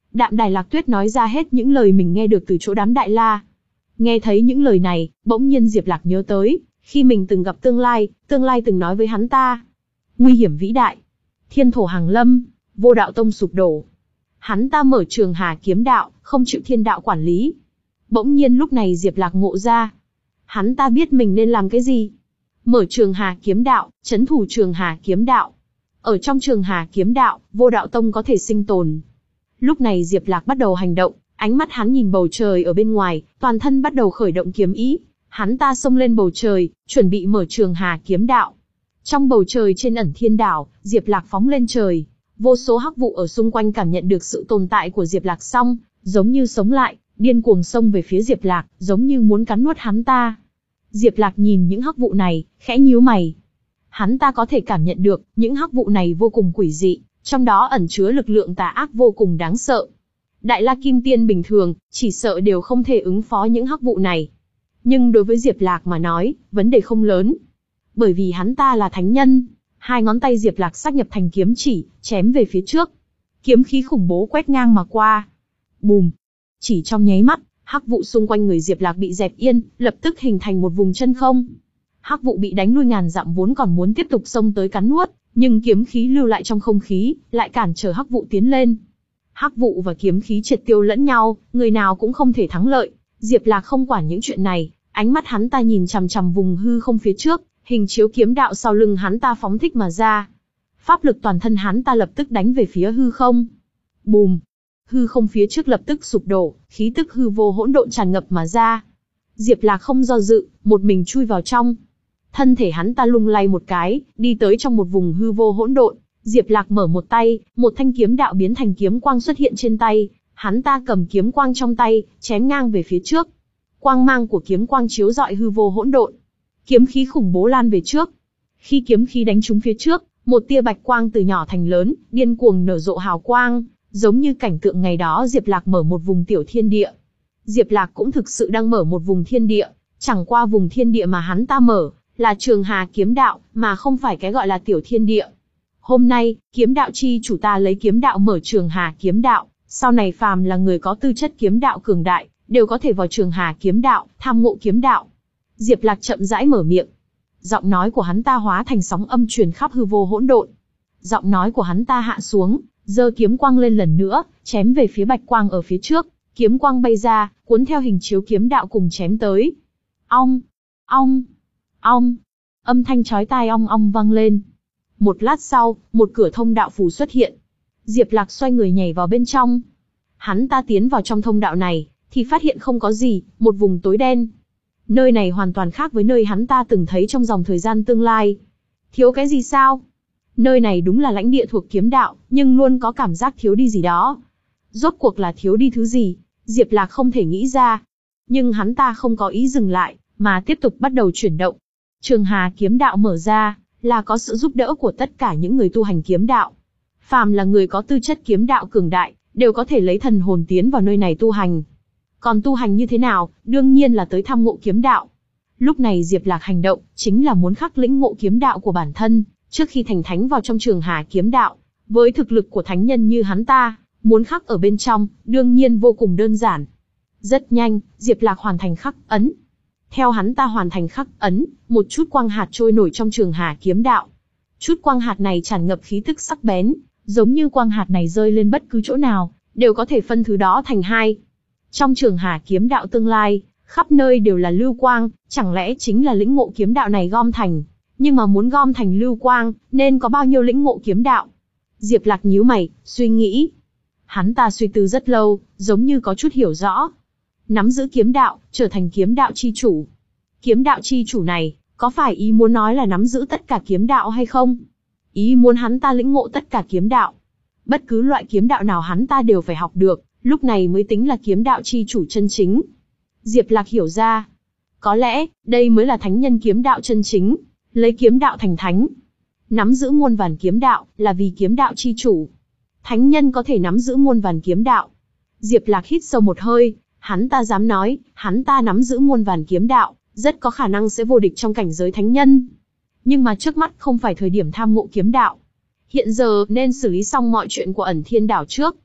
Đạm Đài Lạc Tuyết nói ra hết những lời mình nghe được từ chỗ đám Đại La. Nghe thấy những lời này, bỗng nhiên Diệp Lạc nhớ tới, khi mình từng gặp tương lai, tương lai từng nói với hắn ta. Nguy hiểm vĩ đại, thiên thổ hàng lâm, vô đạo tông sụp đổ. Hắn ta mở Trường Hà kiếm đạo, không chịu thiên đạo quản lý. Bỗng nhiên lúc này Diệp Lạc ngộ ra. Hắn ta biết mình nên làm cái gì. Mở Trường Hà kiếm đạo, trấn thủ Trường Hà kiếm đạo. Ở trong Trường Hà kiếm đạo, vô đạo tông có thể sinh tồn. Lúc này Diệp Lạc bắt đầu hành động, ánh mắt hắn nhìn bầu trời ở bên ngoài, toàn thân bắt đầu khởi động kiếm ý. Hắn ta xông lên bầu trời, chuẩn bị mở Trường Hà kiếm đạo. Trong bầu trời trên ẩn thiên đảo, Diệp Lạc phóng lên trời. Vô số hắc vụ ở xung quanh cảm nhận được sự tồn tại của Diệp Lạc xong, giống như sống lại, điên cuồng xông về phía Diệp Lạc, giống như muốn cắn nuốt hắn ta. Diệp Lạc nhìn những hắc vụ này, khẽ nhíu mày. Hắn ta có thể cảm nhận được, những hắc vụ này vô cùng quỷ dị, trong đó ẩn chứa lực lượng tà ác vô cùng đáng sợ. Đại La Kim Tiên bình thường, chỉ sợ đều không thể ứng phó những hắc vụ này. Nhưng đối với Diệp Lạc mà nói, vấn đề không lớn. Bởi vì hắn ta là thánh nhân. Hai ngón tay Diệp Lạc sát nhập thành kiếm chỉ, chém về phía trước. Kiếm khí khủng bố quét ngang mà qua. Bùm! Chỉ trong nháy mắt, hắc vụ xung quanh người Diệp Lạc bị dẹp yên, lập tức hình thành một vùng chân không. Hắc vụ bị đánh lui ngàn dặm vốn còn muốn tiếp tục xông tới cắn nuốt, nhưng kiếm khí lưu lại trong không khí, lại cản trở hắc vụ tiến lên. Hắc vụ và kiếm khí triệt tiêu lẫn nhau, người nào cũng không thể thắng lợi. Diệp Lạc không quản những chuyện này, ánh mắt hắn ta nhìn chằm chằm vùng hư không phía trước, hình chiếu kiếm đạo sau lưng hắn ta phóng thích mà ra. Pháp lực toàn thân hắn ta lập tức đánh về phía hư không. Bùm! Hư không phía trước lập tức sụp đổ, khí tức hư vô hỗn độn tràn ngập mà ra. Diệp Lạc không do dự, một mình chui vào trong. Thân thể hắn ta lung lay một cái, đi tới trong một vùng hư vô hỗn độn. Diệp Lạc mở một tay, một thanh kiếm đạo biến thành kiếm quang xuất hiện trên tay. Hắn ta cầm kiếm quang trong tay, chém ngang về phía trước. Quang mang của kiếm quang chiếu rọi hư vô hỗn độn. Kiếm khí khủng bố lan về trước. Khi kiếm khí đánh trúng phía trước, một tia bạch quang từ nhỏ thành lớn, điên cuồng nở rộ hào quang, giống như cảnh tượng ngày đó Diệp Lạc mở một vùng tiểu thiên địa. Diệp Lạc cũng thực sự đang mở một vùng thiên địa, chẳng qua vùng thiên địa mà hắn ta mở là Trường Hà kiếm đạo, mà không phải cái gọi là tiểu thiên địa. Hôm nay, kiếm đạo chi chủ ta lấy kiếm đạo mở Trường Hà kiếm đạo, sau này phàm là người có tư chất kiếm đạo cường đại, đều có thể vào Trường Hà kiếm đạo, tham ngộ kiếm đạo. Diệp Lạc chậm rãi mở miệng. Giọng nói của hắn ta hóa thành sóng âm truyền khắp hư vô hỗn độn. Giọng nói của hắn ta hạ xuống, giơ kiếm quang lên lần nữa, chém về phía bạch quang ở phía trước. Kiếm quang bay ra, cuốn theo hình chiếu kiếm đạo cùng chém tới. Ong, ong, ong. Âm thanh chói tai ong ong vang lên. Một lát sau, một cửa thông đạo phù xuất hiện. Diệp Lạc xoay người nhảy vào bên trong. Hắn ta tiến vào trong thông đạo này, thì phát hiện không có gì, một vùng tối đen. Nơi này hoàn toàn khác với nơi hắn ta từng thấy trong dòng thời gian tương lai. Thiếu cái gì sao? Nơi này đúng là lãnh địa thuộc kiếm đạo, nhưng luôn có cảm giác thiếu đi gì đó. Rốt cuộc là thiếu đi thứ gì? Diệp Lạc không thể nghĩ ra. Nhưng hắn ta không có ý dừng lại, mà tiếp tục bắt đầu chuyển động. Trường Hà kiếm đạo mở ra, là có sự giúp đỡ của tất cả những người tu hành kiếm đạo. Phàm là người có tư chất kiếm đạo cường đại, đều có thể lấy thần hồn tiến vào nơi này tu hành. Còn tu hành như thế nào, đương nhiên là tới tham ngộ kiếm đạo. Lúc này Diệp Lạc hành động, chính là muốn khắc lĩnh ngộ kiếm đạo của bản thân, trước khi thành thánh vào trong Trường Hà kiếm đạo. Với thực lực của thánh nhân như hắn ta, muốn khắc ở bên trong, đương nhiên vô cùng đơn giản. Rất nhanh, Diệp Lạc hoàn thành khắc ấn. Theo hắn ta hoàn thành khắc ấn, một chút quang hạt trôi nổi trong Trường Hà kiếm đạo. Chút quang hạt này tràn ngập khí tức sắc bén, giống như quang hạt này rơi lên bất cứ chỗ nào, đều có thể phân thứ đó thành hai. Trong Trường Hà kiếm đạo tương lai, khắp nơi đều là lưu quang, chẳng lẽ chính là lĩnh ngộ kiếm đạo này gom thành. Nhưng mà muốn gom thành lưu quang, nên có bao nhiêu lĩnh ngộ kiếm đạo? Diệp Lạc nhíu mày, suy nghĩ. Hắn ta suy tư rất lâu, giống như có chút hiểu rõ. Nắm giữ kiếm đạo, trở thành kiếm đạo chi chủ. Kiếm đạo chi chủ này, có phải ý muốn nói là nắm giữ tất cả kiếm đạo hay không? Ý muốn hắn ta lĩnh ngộ tất cả kiếm đạo. Bất cứ loại kiếm đạo nào hắn ta đều phải học được, lúc này mới tính là kiếm đạo chi chủ chân chính. Diệp Lạc hiểu ra. Có lẽ, đây mới là thánh nhân kiếm đạo chân chính. Lấy kiếm đạo thành thánh. Nắm giữ muôn vàn kiếm đạo, là vì kiếm đạo chi chủ. Thánh nhân có thể nắm giữ muôn vàn kiếm đạo. Diệp Lạc hít sâu một hơi, hắn ta dám nói, hắn ta nắm giữ muôn vàn kiếm đạo, rất có khả năng sẽ vô địch trong cảnh giới thánh nhân. Nhưng mà trước mắt không phải thời điểm tham ngộ kiếm đạo. Hiện giờ nên xử lý xong mọi chuyện của ẩn thiên đảo trước.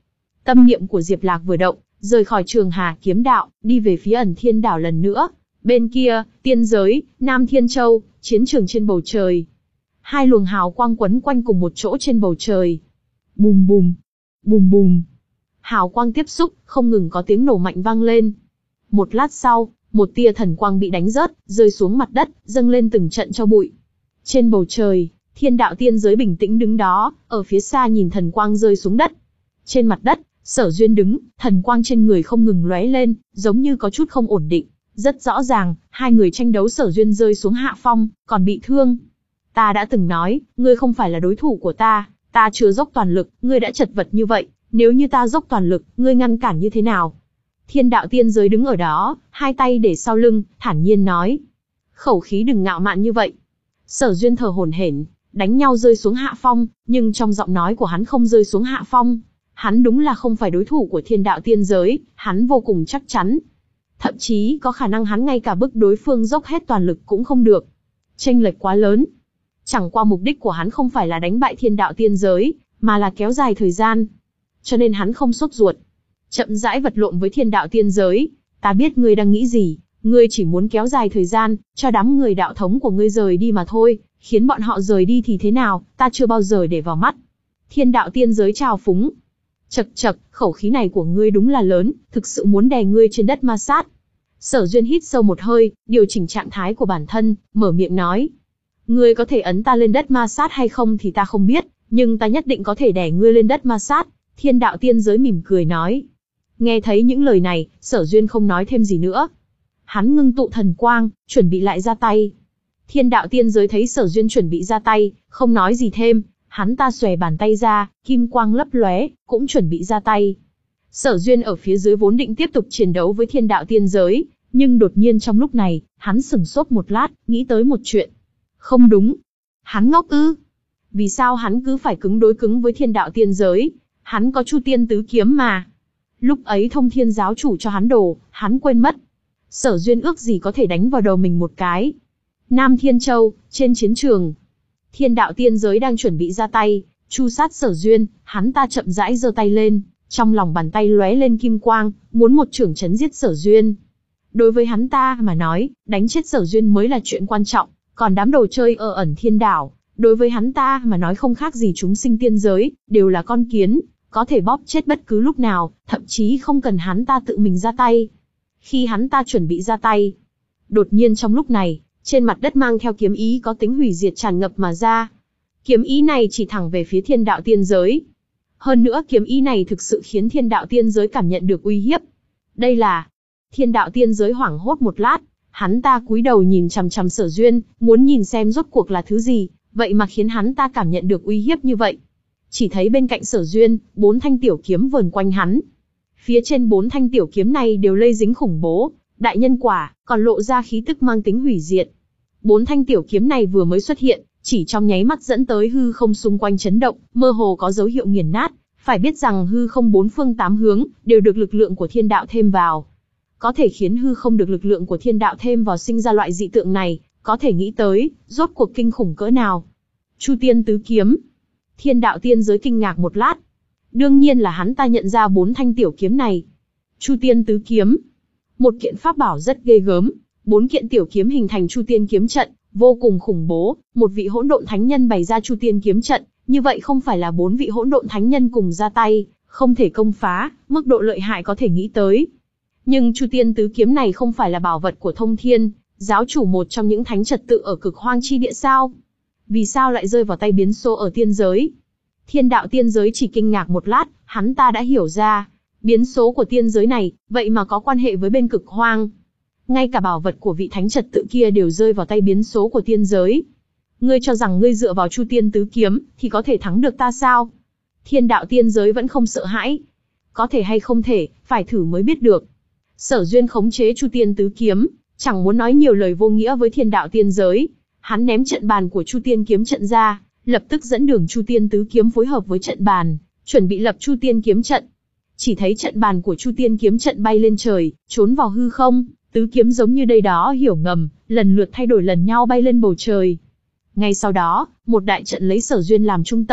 Tâm niệm của Diệp Lạc vừa động, rời khỏi Trường Hà kiếm đạo, đi về phía Ẩn Thiên đảo lần nữa. Bên kia, tiên giới, Nam Thiên Châu, chiến trường trên bầu trời. Hai luồng hào quang quấn quanh cùng một chỗ trên bầu trời. Bùm bùm, bùm bùm. Hào quang tiếp xúc, không ngừng có tiếng nổ mạnh vang lên. Một lát sau, một tia thần quang bị đánh rớt, rơi xuống mặt đất, dâng lên từng trận tro bụi. Trên bầu trời, Thiên đạo tiên giới bình tĩnh đứng đó, ở phía xa nhìn thần quang rơi xuống đất. Trên mặt đất, Sở Duyên đứng, thần quang trên người không ngừng lóe lên, giống như có chút không ổn định. Rất rõ ràng, hai người tranh đấu Sở Duyên rơi xuống hạ phong, còn bị thương. Ta đã từng nói, ngươi không phải là đối thủ của ta, ta chưa dốc toàn lực, ngươi đã chật vật như vậy, nếu như ta dốc toàn lực, ngươi ngăn cản như thế nào? Thiên đạo tiên giới đứng ở đó, hai tay để sau lưng, thản nhiên nói. Khẩu khí đừng ngạo mạn như vậy. Sở Duyên thở hổn hển, đánh nhau rơi xuống hạ phong, nhưng trong giọng nói của hắn không rơi xuống hạ phong. Hắn đúng là không phải đối thủ của thiên đạo tiên giới, hắn vô cùng chắc chắn. Thậm chí có khả năng hắn ngay cả bức đối phương dốc hết toàn lực cũng không được. Chênh lệch quá lớn. Chẳng qua mục đích của hắn không phải là đánh bại thiên đạo tiên giới, mà là kéo dài thời gian. Cho nên hắn không sốt ruột. Chậm rãi vật lộn với thiên đạo tiên giới. Ta biết ngươi đang nghĩ gì, ngươi chỉ muốn kéo dài thời gian, cho đám người đạo thống của ngươi rời đi mà thôi, khiến bọn họ rời đi thì thế nào, ta chưa bao giờ để vào mắt. Thiên đạo tiên giới trào phúng. Chậc chậc, khẩu khí này của ngươi đúng là lớn, thực sự muốn đè ngươi trên đất ma sát. Sở Duyên hít sâu một hơi, điều chỉnh trạng thái của bản thân, mở miệng nói. Ngươi có thể ấn ta lên đất ma sát hay không thì ta không biết, nhưng ta nhất định có thể đè ngươi lên đất ma sát. Thiên đạo tiên giới mỉm cười nói. Nghe thấy những lời này, Sở Duyên không nói thêm gì nữa. Hắn ngưng tụ thần quang, chuẩn bị lại ra tay. Thiên đạo tiên giới thấy Sở Duyên chuẩn bị ra tay, không nói gì thêm. Hắn ta xòe bàn tay ra, kim quang lấp lóe, cũng chuẩn bị ra tay. Sở Duyên ở phía dưới vốn định tiếp tục chiến đấu với thiên đạo tiên giới, nhưng đột nhiên trong lúc này, hắn sửng sốt một lát, nghĩ tới một chuyện. Không đúng. Hắn ngốc ư? Vì sao hắn cứ phải cứng đối cứng với thiên đạo tiên giới? Hắn có Chu Tiên tứ kiếm mà. Lúc ấy Thông Thiên giáo chủ cho hắn đồ, hắn quên mất. Sở Duyên ước gì có thể đánh vào đầu mình một cái. Nam Thiên Châu, trên chiến trường. Thiên đạo tiên giới đang chuẩn bị ra tay, chu sát Sở Duyên, hắn ta chậm rãi giơ tay lên, trong lòng bàn tay lóe lên kim quang, muốn một chưởng chấn giết Sở Duyên. Đối với hắn ta mà nói, đánh chết Sở Duyên mới là chuyện quan trọng, còn đám đồ chơi ở Ẩn Thiên đảo, đối với hắn ta mà nói không khác gì chúng sinh tiên giới, đều là con kiến, có thể bóp chết bất cứ lúc nào, thậm chí không cần hắn ta tự mình ra tay. Khi hắn ta chuẩn bị ra tay, đột nhiên trong lúc này, trên mặt đất mang theo kiếm ý có tính hủy diệt tràn ngập mà ra. Kiếm ý này chỉ thẳng về phía thiên đạo tiên giới. Hơn nữa kiếm ý này thực sự khiến thiên đạo tiên giới cảm nhận được uy hiếp. Đây là... Thiên đạo tiên giới hoảng hốt một lát, hắn ta cúi đầu nhìn chằm chằm Sở Duyên, muốn nhìn xem rốt cuộc là thứ gì, vậy mà khiến hắn ta cảm nhận được uy hiếp như vậy. Chỉ thấy bên cạnh Sở Duyên, bốn thanh tiểu kiếm vờn quanh hắn. Phía trên bốn thanh tiểu kiếm này đều lây dính khủng bố, đại nhân quả, còn lộ ra khí tức mang tính hủy diệt. Bốn thanh tiểu kiếm này vừa mới xuất hiện, chỉ trong nháy mắt dẫn tới hư không xung quanh chấn động, mơ hồ có dấu hiệu nghiền nát. Phải biết rằng hư không bốn phương tám hướng, đều được lực lượng của thiên đạo thêm vào. Có thể khiến hư không được lực lượng của thiên đạo thêm vào sinh ra loại dị tượng này, có thể nghĩ tới, rốt cuộc kinh khủng cỡ nào. Chu Tiên tứ kiếm. Thiên đạo tiên giới kinh ngạc một lát. Đương nhiên là hắn ta nhận ra bốn thanh tiểu kiếm này. Chu Tiên tứ kiếm. Một kiện pháp bảo rất ghê gớm. Bốn kiện tiểu kiếm hình thành Chu Tiên kiếm trận, vô cùng khủng bố. Một vị hỗn độn thánh nhân bày ra Chu Tiên kiếm trận, như vậy không phải là bốn vị hỗn độn thánh nhân cùng ra tay, không thể công phá, mức độ lợi hại có thể nghĩ tới. Nhưng Chu Tiên tứ kiếm này không phải là bảo vật của Thông Thiên, giáo chủ một trong những thánh trật tự ở Cực Hoang chi địa sao? Vì sao lại rơi vào tay biến số ở tiên giới? Thiên đạo tiên giới chỉ kinh ngạc một lát, hắn ta đã hiểu ra, biến số của tiên giới này, vậy mà có quan hệ với bên Cực Hoang. Ngay cả bảo vật của vị thánh trật tự kia đều rơi vào tay biến số của tiên giới. Ngươi cho rằng ngươi dựa vào Chu Tiên tứ kiếm, thì có thể thắng được ta sao? Thiên đạo tiên giới vẫn không sợ hãi. Có thể hay không thể, phải thử mới biết được. Sở Duyên khống chế Chu Tiên tứ kiếm, chẳng muốn nói nhiều lời vô nghĩa với thiên đạo tiên giới. Hắn ném trận bàn của Chu Tiên kiếm trận ra, lập tức dẫn đường Chu Tiên tứ kiếm phối hợp với trận bàn, chuẩn bị lập Chu Tiên kiếm trận. Chỉ thấy trận bàn của Chu Tiên kiếm trận bay lên trời, trốn vào hư không, tứ kiếm giống như đây đó hiểu ngầm, lần lượt thay đổi lần nhau bay lên bầu trời. Ngay sau đó, một đại trận lấy Sở Duyên làm trung tâm,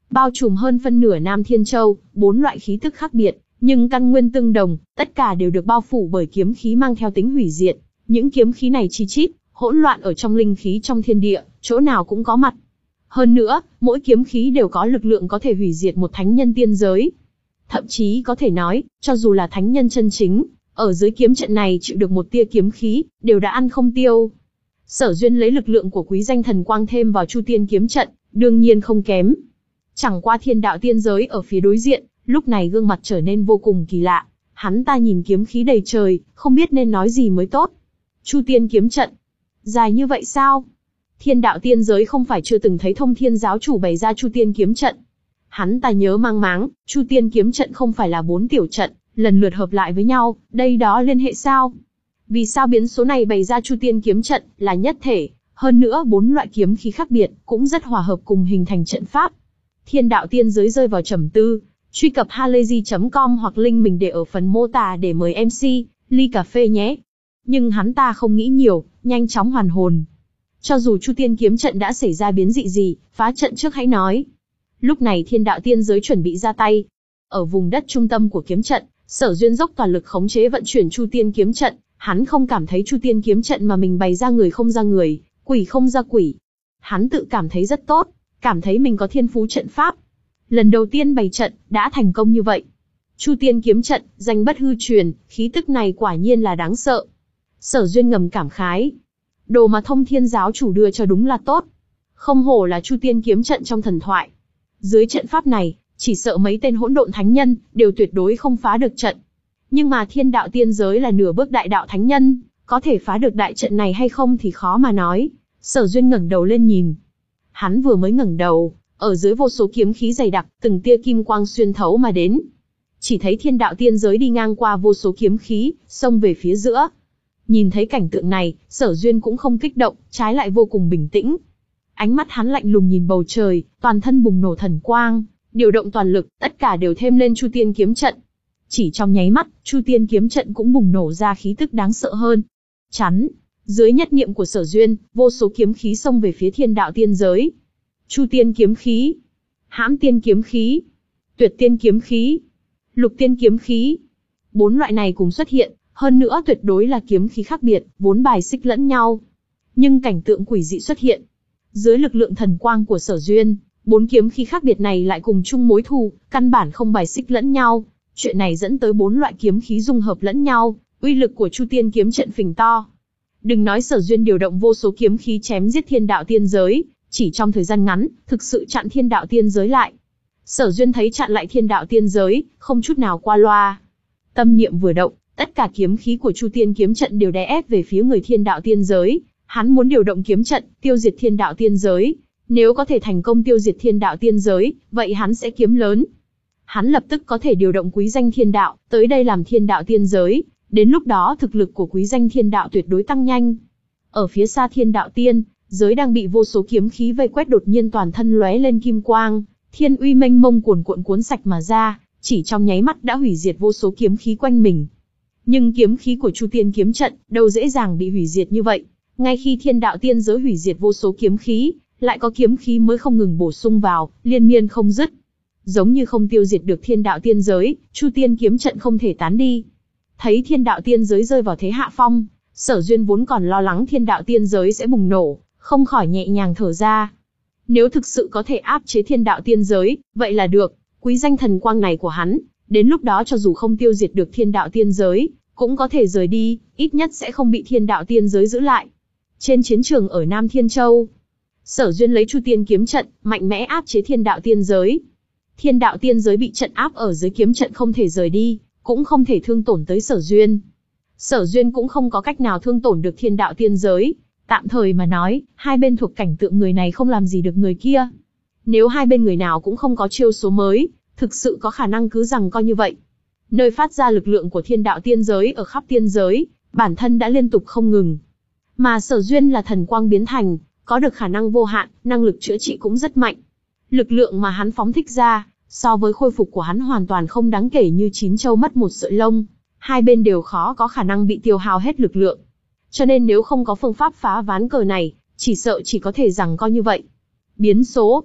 bao trùm hơn phân nửa Nam Thiên Châu, bốn loại khí tức khác biệt, nhưng căn nguyên tương đồng, tất cả đều được bao phủ bởi kiếm khí mang theo tính hủy diệt. Những kiếm khí này chi chít, hỗn loạn ở trong linh khí trong thiên địa, chỗ nào cũng có mặt. Hơn nữa, mỗi kiếm khí đều có lực lượng có thể hủy diệt một thánh nhân tiên giới. Thậm chí có thể nói, cho dù là thánh nhân chân chính, ở dưới kiếm trận này chịu được một tia kiếm khí, đều đã ăn không tiêu. Sở Duyên lấy lực lượng của quý danh thần quang thêm vào Chu Tiên kiếm trận, đương nhiên không kém. Chẳng qua thiên đạo tiên giới ở phía đối diện, lúc này gương mặt trở nên vô cùng kỳ lạ. Hắn ta nhìn kiếm khí đầy trời, không biết nên nói gì mới tốt. Chu Tiên kiếm trận. Dài như vậy sao? Thiên đạo tiên giới không phải chưa từng thấy Thông Thiên giáo chủ bày ra Chu Tiên kiếm trận. Hắn ta nhớ mang máng, Chu Tiên kiếm trận không phải là bốn tiểu trận, lần lượt hợp lại với nhau, đây đó liên hệ sao? Vì sao biến số này bày ra Chu Tiên kiếm trận là nhất thể, hơn nữa bốn loại kiếm khí khác biệt, cũng rất hòa hợp cùng hình thành trận pháp. Thiên đạo tiên giới rơi vào trầm tư, truy cập halayzi chấm com hoặc link mình để ở phần mô tả để mời em xê, ly cà phê nhé. Nhưng hắn ta không nghĩ nhiều, nhanh chóng hoàn hồn. Cho dù Chu Tiên kiếm trận đã xảy ra biến dị gì, phá trận trước hãy nói. Lúc này thiên đạo tiên giới chuẩn bị ra tay. Ở vùng đất trung tâm của kiếm trận, Sở Duyên dốc toàn lực khống chế vận chuyển Chu Tiên kiếm trận, hắn không cảm thấy Chu Tiên kiếm trận mà mình bày ra người không ra người, quỷ không ra quỷ. Hắn tự cảm thấy rất tốt, cảm thấy mình có thiên phú trận pháp. Lần đầu tiên bày trận, đã thành công như vậy. Chu Tiên kiếm trận, danh bất hư truyền, khí tức này quả nhiên là đáng sợ. Sở Duyên ngầm cảm khái. Đồ mà Thông Thiên giáo chủ đưa cho đúng là tốt. Không hổ là Chu Tiên kiếm trận trong thần thoại. Dưới trận pháp này, chỉ sợ mấy tên hỗn độn thánh nhân, đều tuyệt đối không phá được trận. Nhưng mà thiên đạo tiên giới là nửa bước đại đạo thánh nhân, có thể phá được đại trận này hay không thì khó mà nói. Sở Duyên ngẩng đầu lên nhìn. Hắn vừa mới ngẩng đầu, ở dưới vô số kiếm khí dày đặc, từng tia kim quang xuyên thấu mà đến. Chỉ thấy thiên đạo tiên giới đi ngang qua vô số kiếm khí, xông về phía giữa. Nhìn thấy cảnh tượng này, Sở Duyên cũng không kích động, trái lại vô cùng bình tĩnh. Ánh mắt hắn lạnh lùng nhìn bầu trời, toàn thân bùng nổ thần quang, điều động toàn lực, tất cả đều thêm lên Chu Tiên kiếm trận. Chỉ trong nháy mắt, Chu Tiên kiếm trận cũng bùng nổ ra khí tức đáng sợ hơn. Chắn, dưới nhất niệm của Sở Duyên, vô số kiếm khí xông về phía thiên đạo tiên giới. Chu Tiên kiếm khí, Hãm Tiên kiếm khí, Tuyệt Tiên kiếm khí, Lục Tiên kiếm khí. Bốn loại này cùng xuất hiện, hơn nữa tuyệt đối là kiếm khí khác biệt, vốn bài xích lẫn nhau. Nhưng cảnh tượng quỷ dị xuất hiện. Dưới lực lượng thần quang của Sở Duyên, bốn kiếm khí khác biệt này lại cùng chung mối thù, căn bản không bài xích lẫn nhau. Chuyện này dẫn tới bốn loại kiếm khí dung hợp lẫn nhau, uy lực của Chu Tiên kiếm trận phình to. Đừng nói Sở Duyên điều động vô số kiếm khí chém giết thiên đạo tiên giới, chỉ trong thời gian ngắn, thực sự chặn thiên đạo tiên giới lại. Sở Duyên thấy chặn lại thiên đạo tiên giới, không chút nào qua loa. Tâm niệm vừa động, tất cả kiếm khí của Chu Tiên kiếm trận đều đè ép về phía người thiên đạo tiên giới. Hắn muốn điều động kiếm trận, tiêu diệt thiên đạo tiên giới. Nếu có thể thành công tiêu diệt thiên đạo tiên giới, vậy hắn sẽ kiếm lớn. Hắn lập tức có thể điều động quý danh thiên đạo, tới đây làm thiên đạo tiên giới. Đến lúc đó thực lực của quý danh thiên đạo tuyệt đối tăng nhanh. Ở phía xa thiên đạo tiên giới đang bị vô số kiếm khí vây quét, đột nhiên toàn thân lóe lên kim quang, thiên uy mênh mông cuồn cuộn cuốn sạch mà ra, chỉ trong nháy mắt đã hủy diệt vô số kiếm khí quanh mình. Nhưng kiếm khí của Chu Tiên kiếm trận đâu dễ dàng bị hủy diệt như vậy. Ngay khi thiên đạo tiên giới hủy diệt vô số kiếm khí, lại có kiếm khí mới không ngừng bổ sung vào, liên miên không dứt. Giống như không tiêu diệt được thiên đạo tiên giới, Chu Tiên kiếm trận không thể tán đi. Thấy thiên đạo tiên giới rơi vào thế hạ phong, Sở Duyên vốn còn lo lắng thiên đạo tiên giới sẽ bùng nổ, không khỏi nhẹ nhàng thở ra. Nếu thực sự có thể áp chế thiên đạo tiên giới, vậy là được, quý danh thần quang này của hắn, đến lúc đó cho dù không tiêu diệt được thiên đạo tiên giới, cũng có thể rời đi, ít nhất sẽ không bị thiên đạo tiên giới giữ lại. Trên chiến trường ở Nam Thiên Châu, Sở Duyên lấy Chu Tiên kiếm trận, mạnh mẽ áp chế thiên đạo tiên giới. Thiên đạo tiên giới bị trận áp ở dưới kiếm trận không thể rời đi, cũng không thể thương tổn tới Sở Duyên. Sở Duyên cũng không có cách nào thương tổn được thiên đạo tiên giới. Tạm thời mà nói, hai bên thuộc cảnh tượng người này không làm gì được người kia. Nếu hai bên người nào cũng không có chiêu số mới, thực sự có khả năng cứ rằng coi như vậy. Nơi phát ra lực lượng của thiên đạo tiên giới ở khắp tiên giới, bản thân đã liên tục không ngừng. Mà Sở Duyên là thần quang biến thành, có được khả năng vô hạn, năng lực chữa trị cũng rất mạnh. Lực lượng mà hắn phóng thích ra, so với khôi phục của hắn hoàn toàn không đáng kể như chín châu mất một sợi lông. Hai bên đều khó có khả năng bị tiêu hao hết lực lượng. Cho nên nếu không có phương pháp phá ván cờ này, chỉ sợ chỉ có thể rằng coi như vậy. Biến số.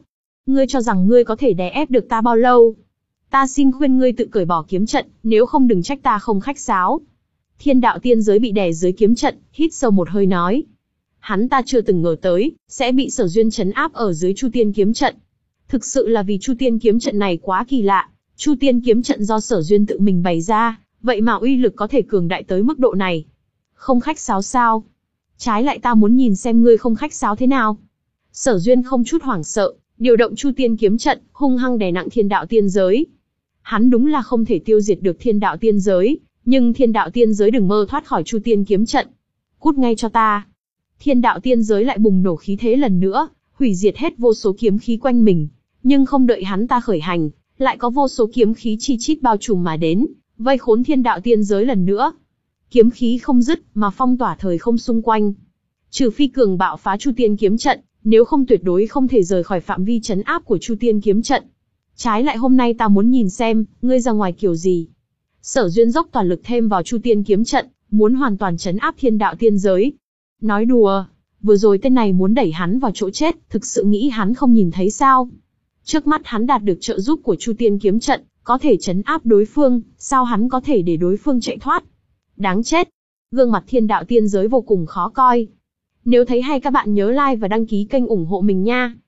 Ngươi cho rằng ngươi có thể đè ép được ta bao lâu? Ta xin khuyên ngươi tự cởi bỏ kiếm trận, nếu không đừng trách ta không khách sáo. Thiên đạo tiên giới bị đè dưới kiếm trận, hít sâu một hơi nói. Hắn ta chưa từng ngờ tới, sẽ bị Sở Duyên trấn áp ở dưới Chu Tiên kiếm trận. Thực sự là vì Chu Tiên kiếm trận này quá kỳ lạ, Chu Tiên kiếm trận do Sở Duyên tự mình bày ra, vậy mà uy lực có thể cường đại tới mức độ này. Không khách sáo sao? Trái lại ta muốn nhìn xem ngươi không khách sáo thế nào. Sở Duyên không chút hoảng sợ, điều động Chu Tiên kiếm trận, hung hăng đè nặng thiên đạo tiên giới. Hắn đúng là không thể tiêu diệt được thiên đạo tiên giới, nhưng thiên đạo tiên giới đừng mơ thoát khỏi Chu Tiên kiếm trận. Cút ngay cho ta. Thiên đạo tiên giới lại bùng nổ khí thế lần nữa, hủy diệt hết vô số kiếm khí quanh mình, nhưng không đợi hắn ta khởi hành, lại có vô số kiếm khí chi chít bao trùm mà đến, vây khốn thiên đạo tiên giới lần nữa. Kiếm khí không dứt, mà phong tỏa thời không xung quanh. Trừ phi cường bạo phá Chu Tiên kiếm trận, nếu không tuyệt đối không thể rời khỏi phạm vi trấn áp của Chu Tiên kiếm trận. Trái lại hôm nay ta muốn nhìn xem, ngươi ra ngoài kiểu gì. Sở Duyên dốc toàn lực thêm vào Chu Tiên kiếm trận, muốn hoàn toàn trấn áp thiên đạo tiên giới. Nói đùa, vừa rồi tên này muốn đẩy hắn vào chỗ chết, thực sự nghĩ hắn không nhìn thấy sao? Trước mắt hắn đạt được trợ giúp của Chu Tiên kiếm trận, có thể trấn áp đối phương, sao hắn có thể để đối phương chạy thoát? Đáng chết! Gương mặt thiên đạo tiên giới vô cùng khó coi. Nếu thấy hay các bạn nhớ like và đăng ký kênh ủng hộ mình nha.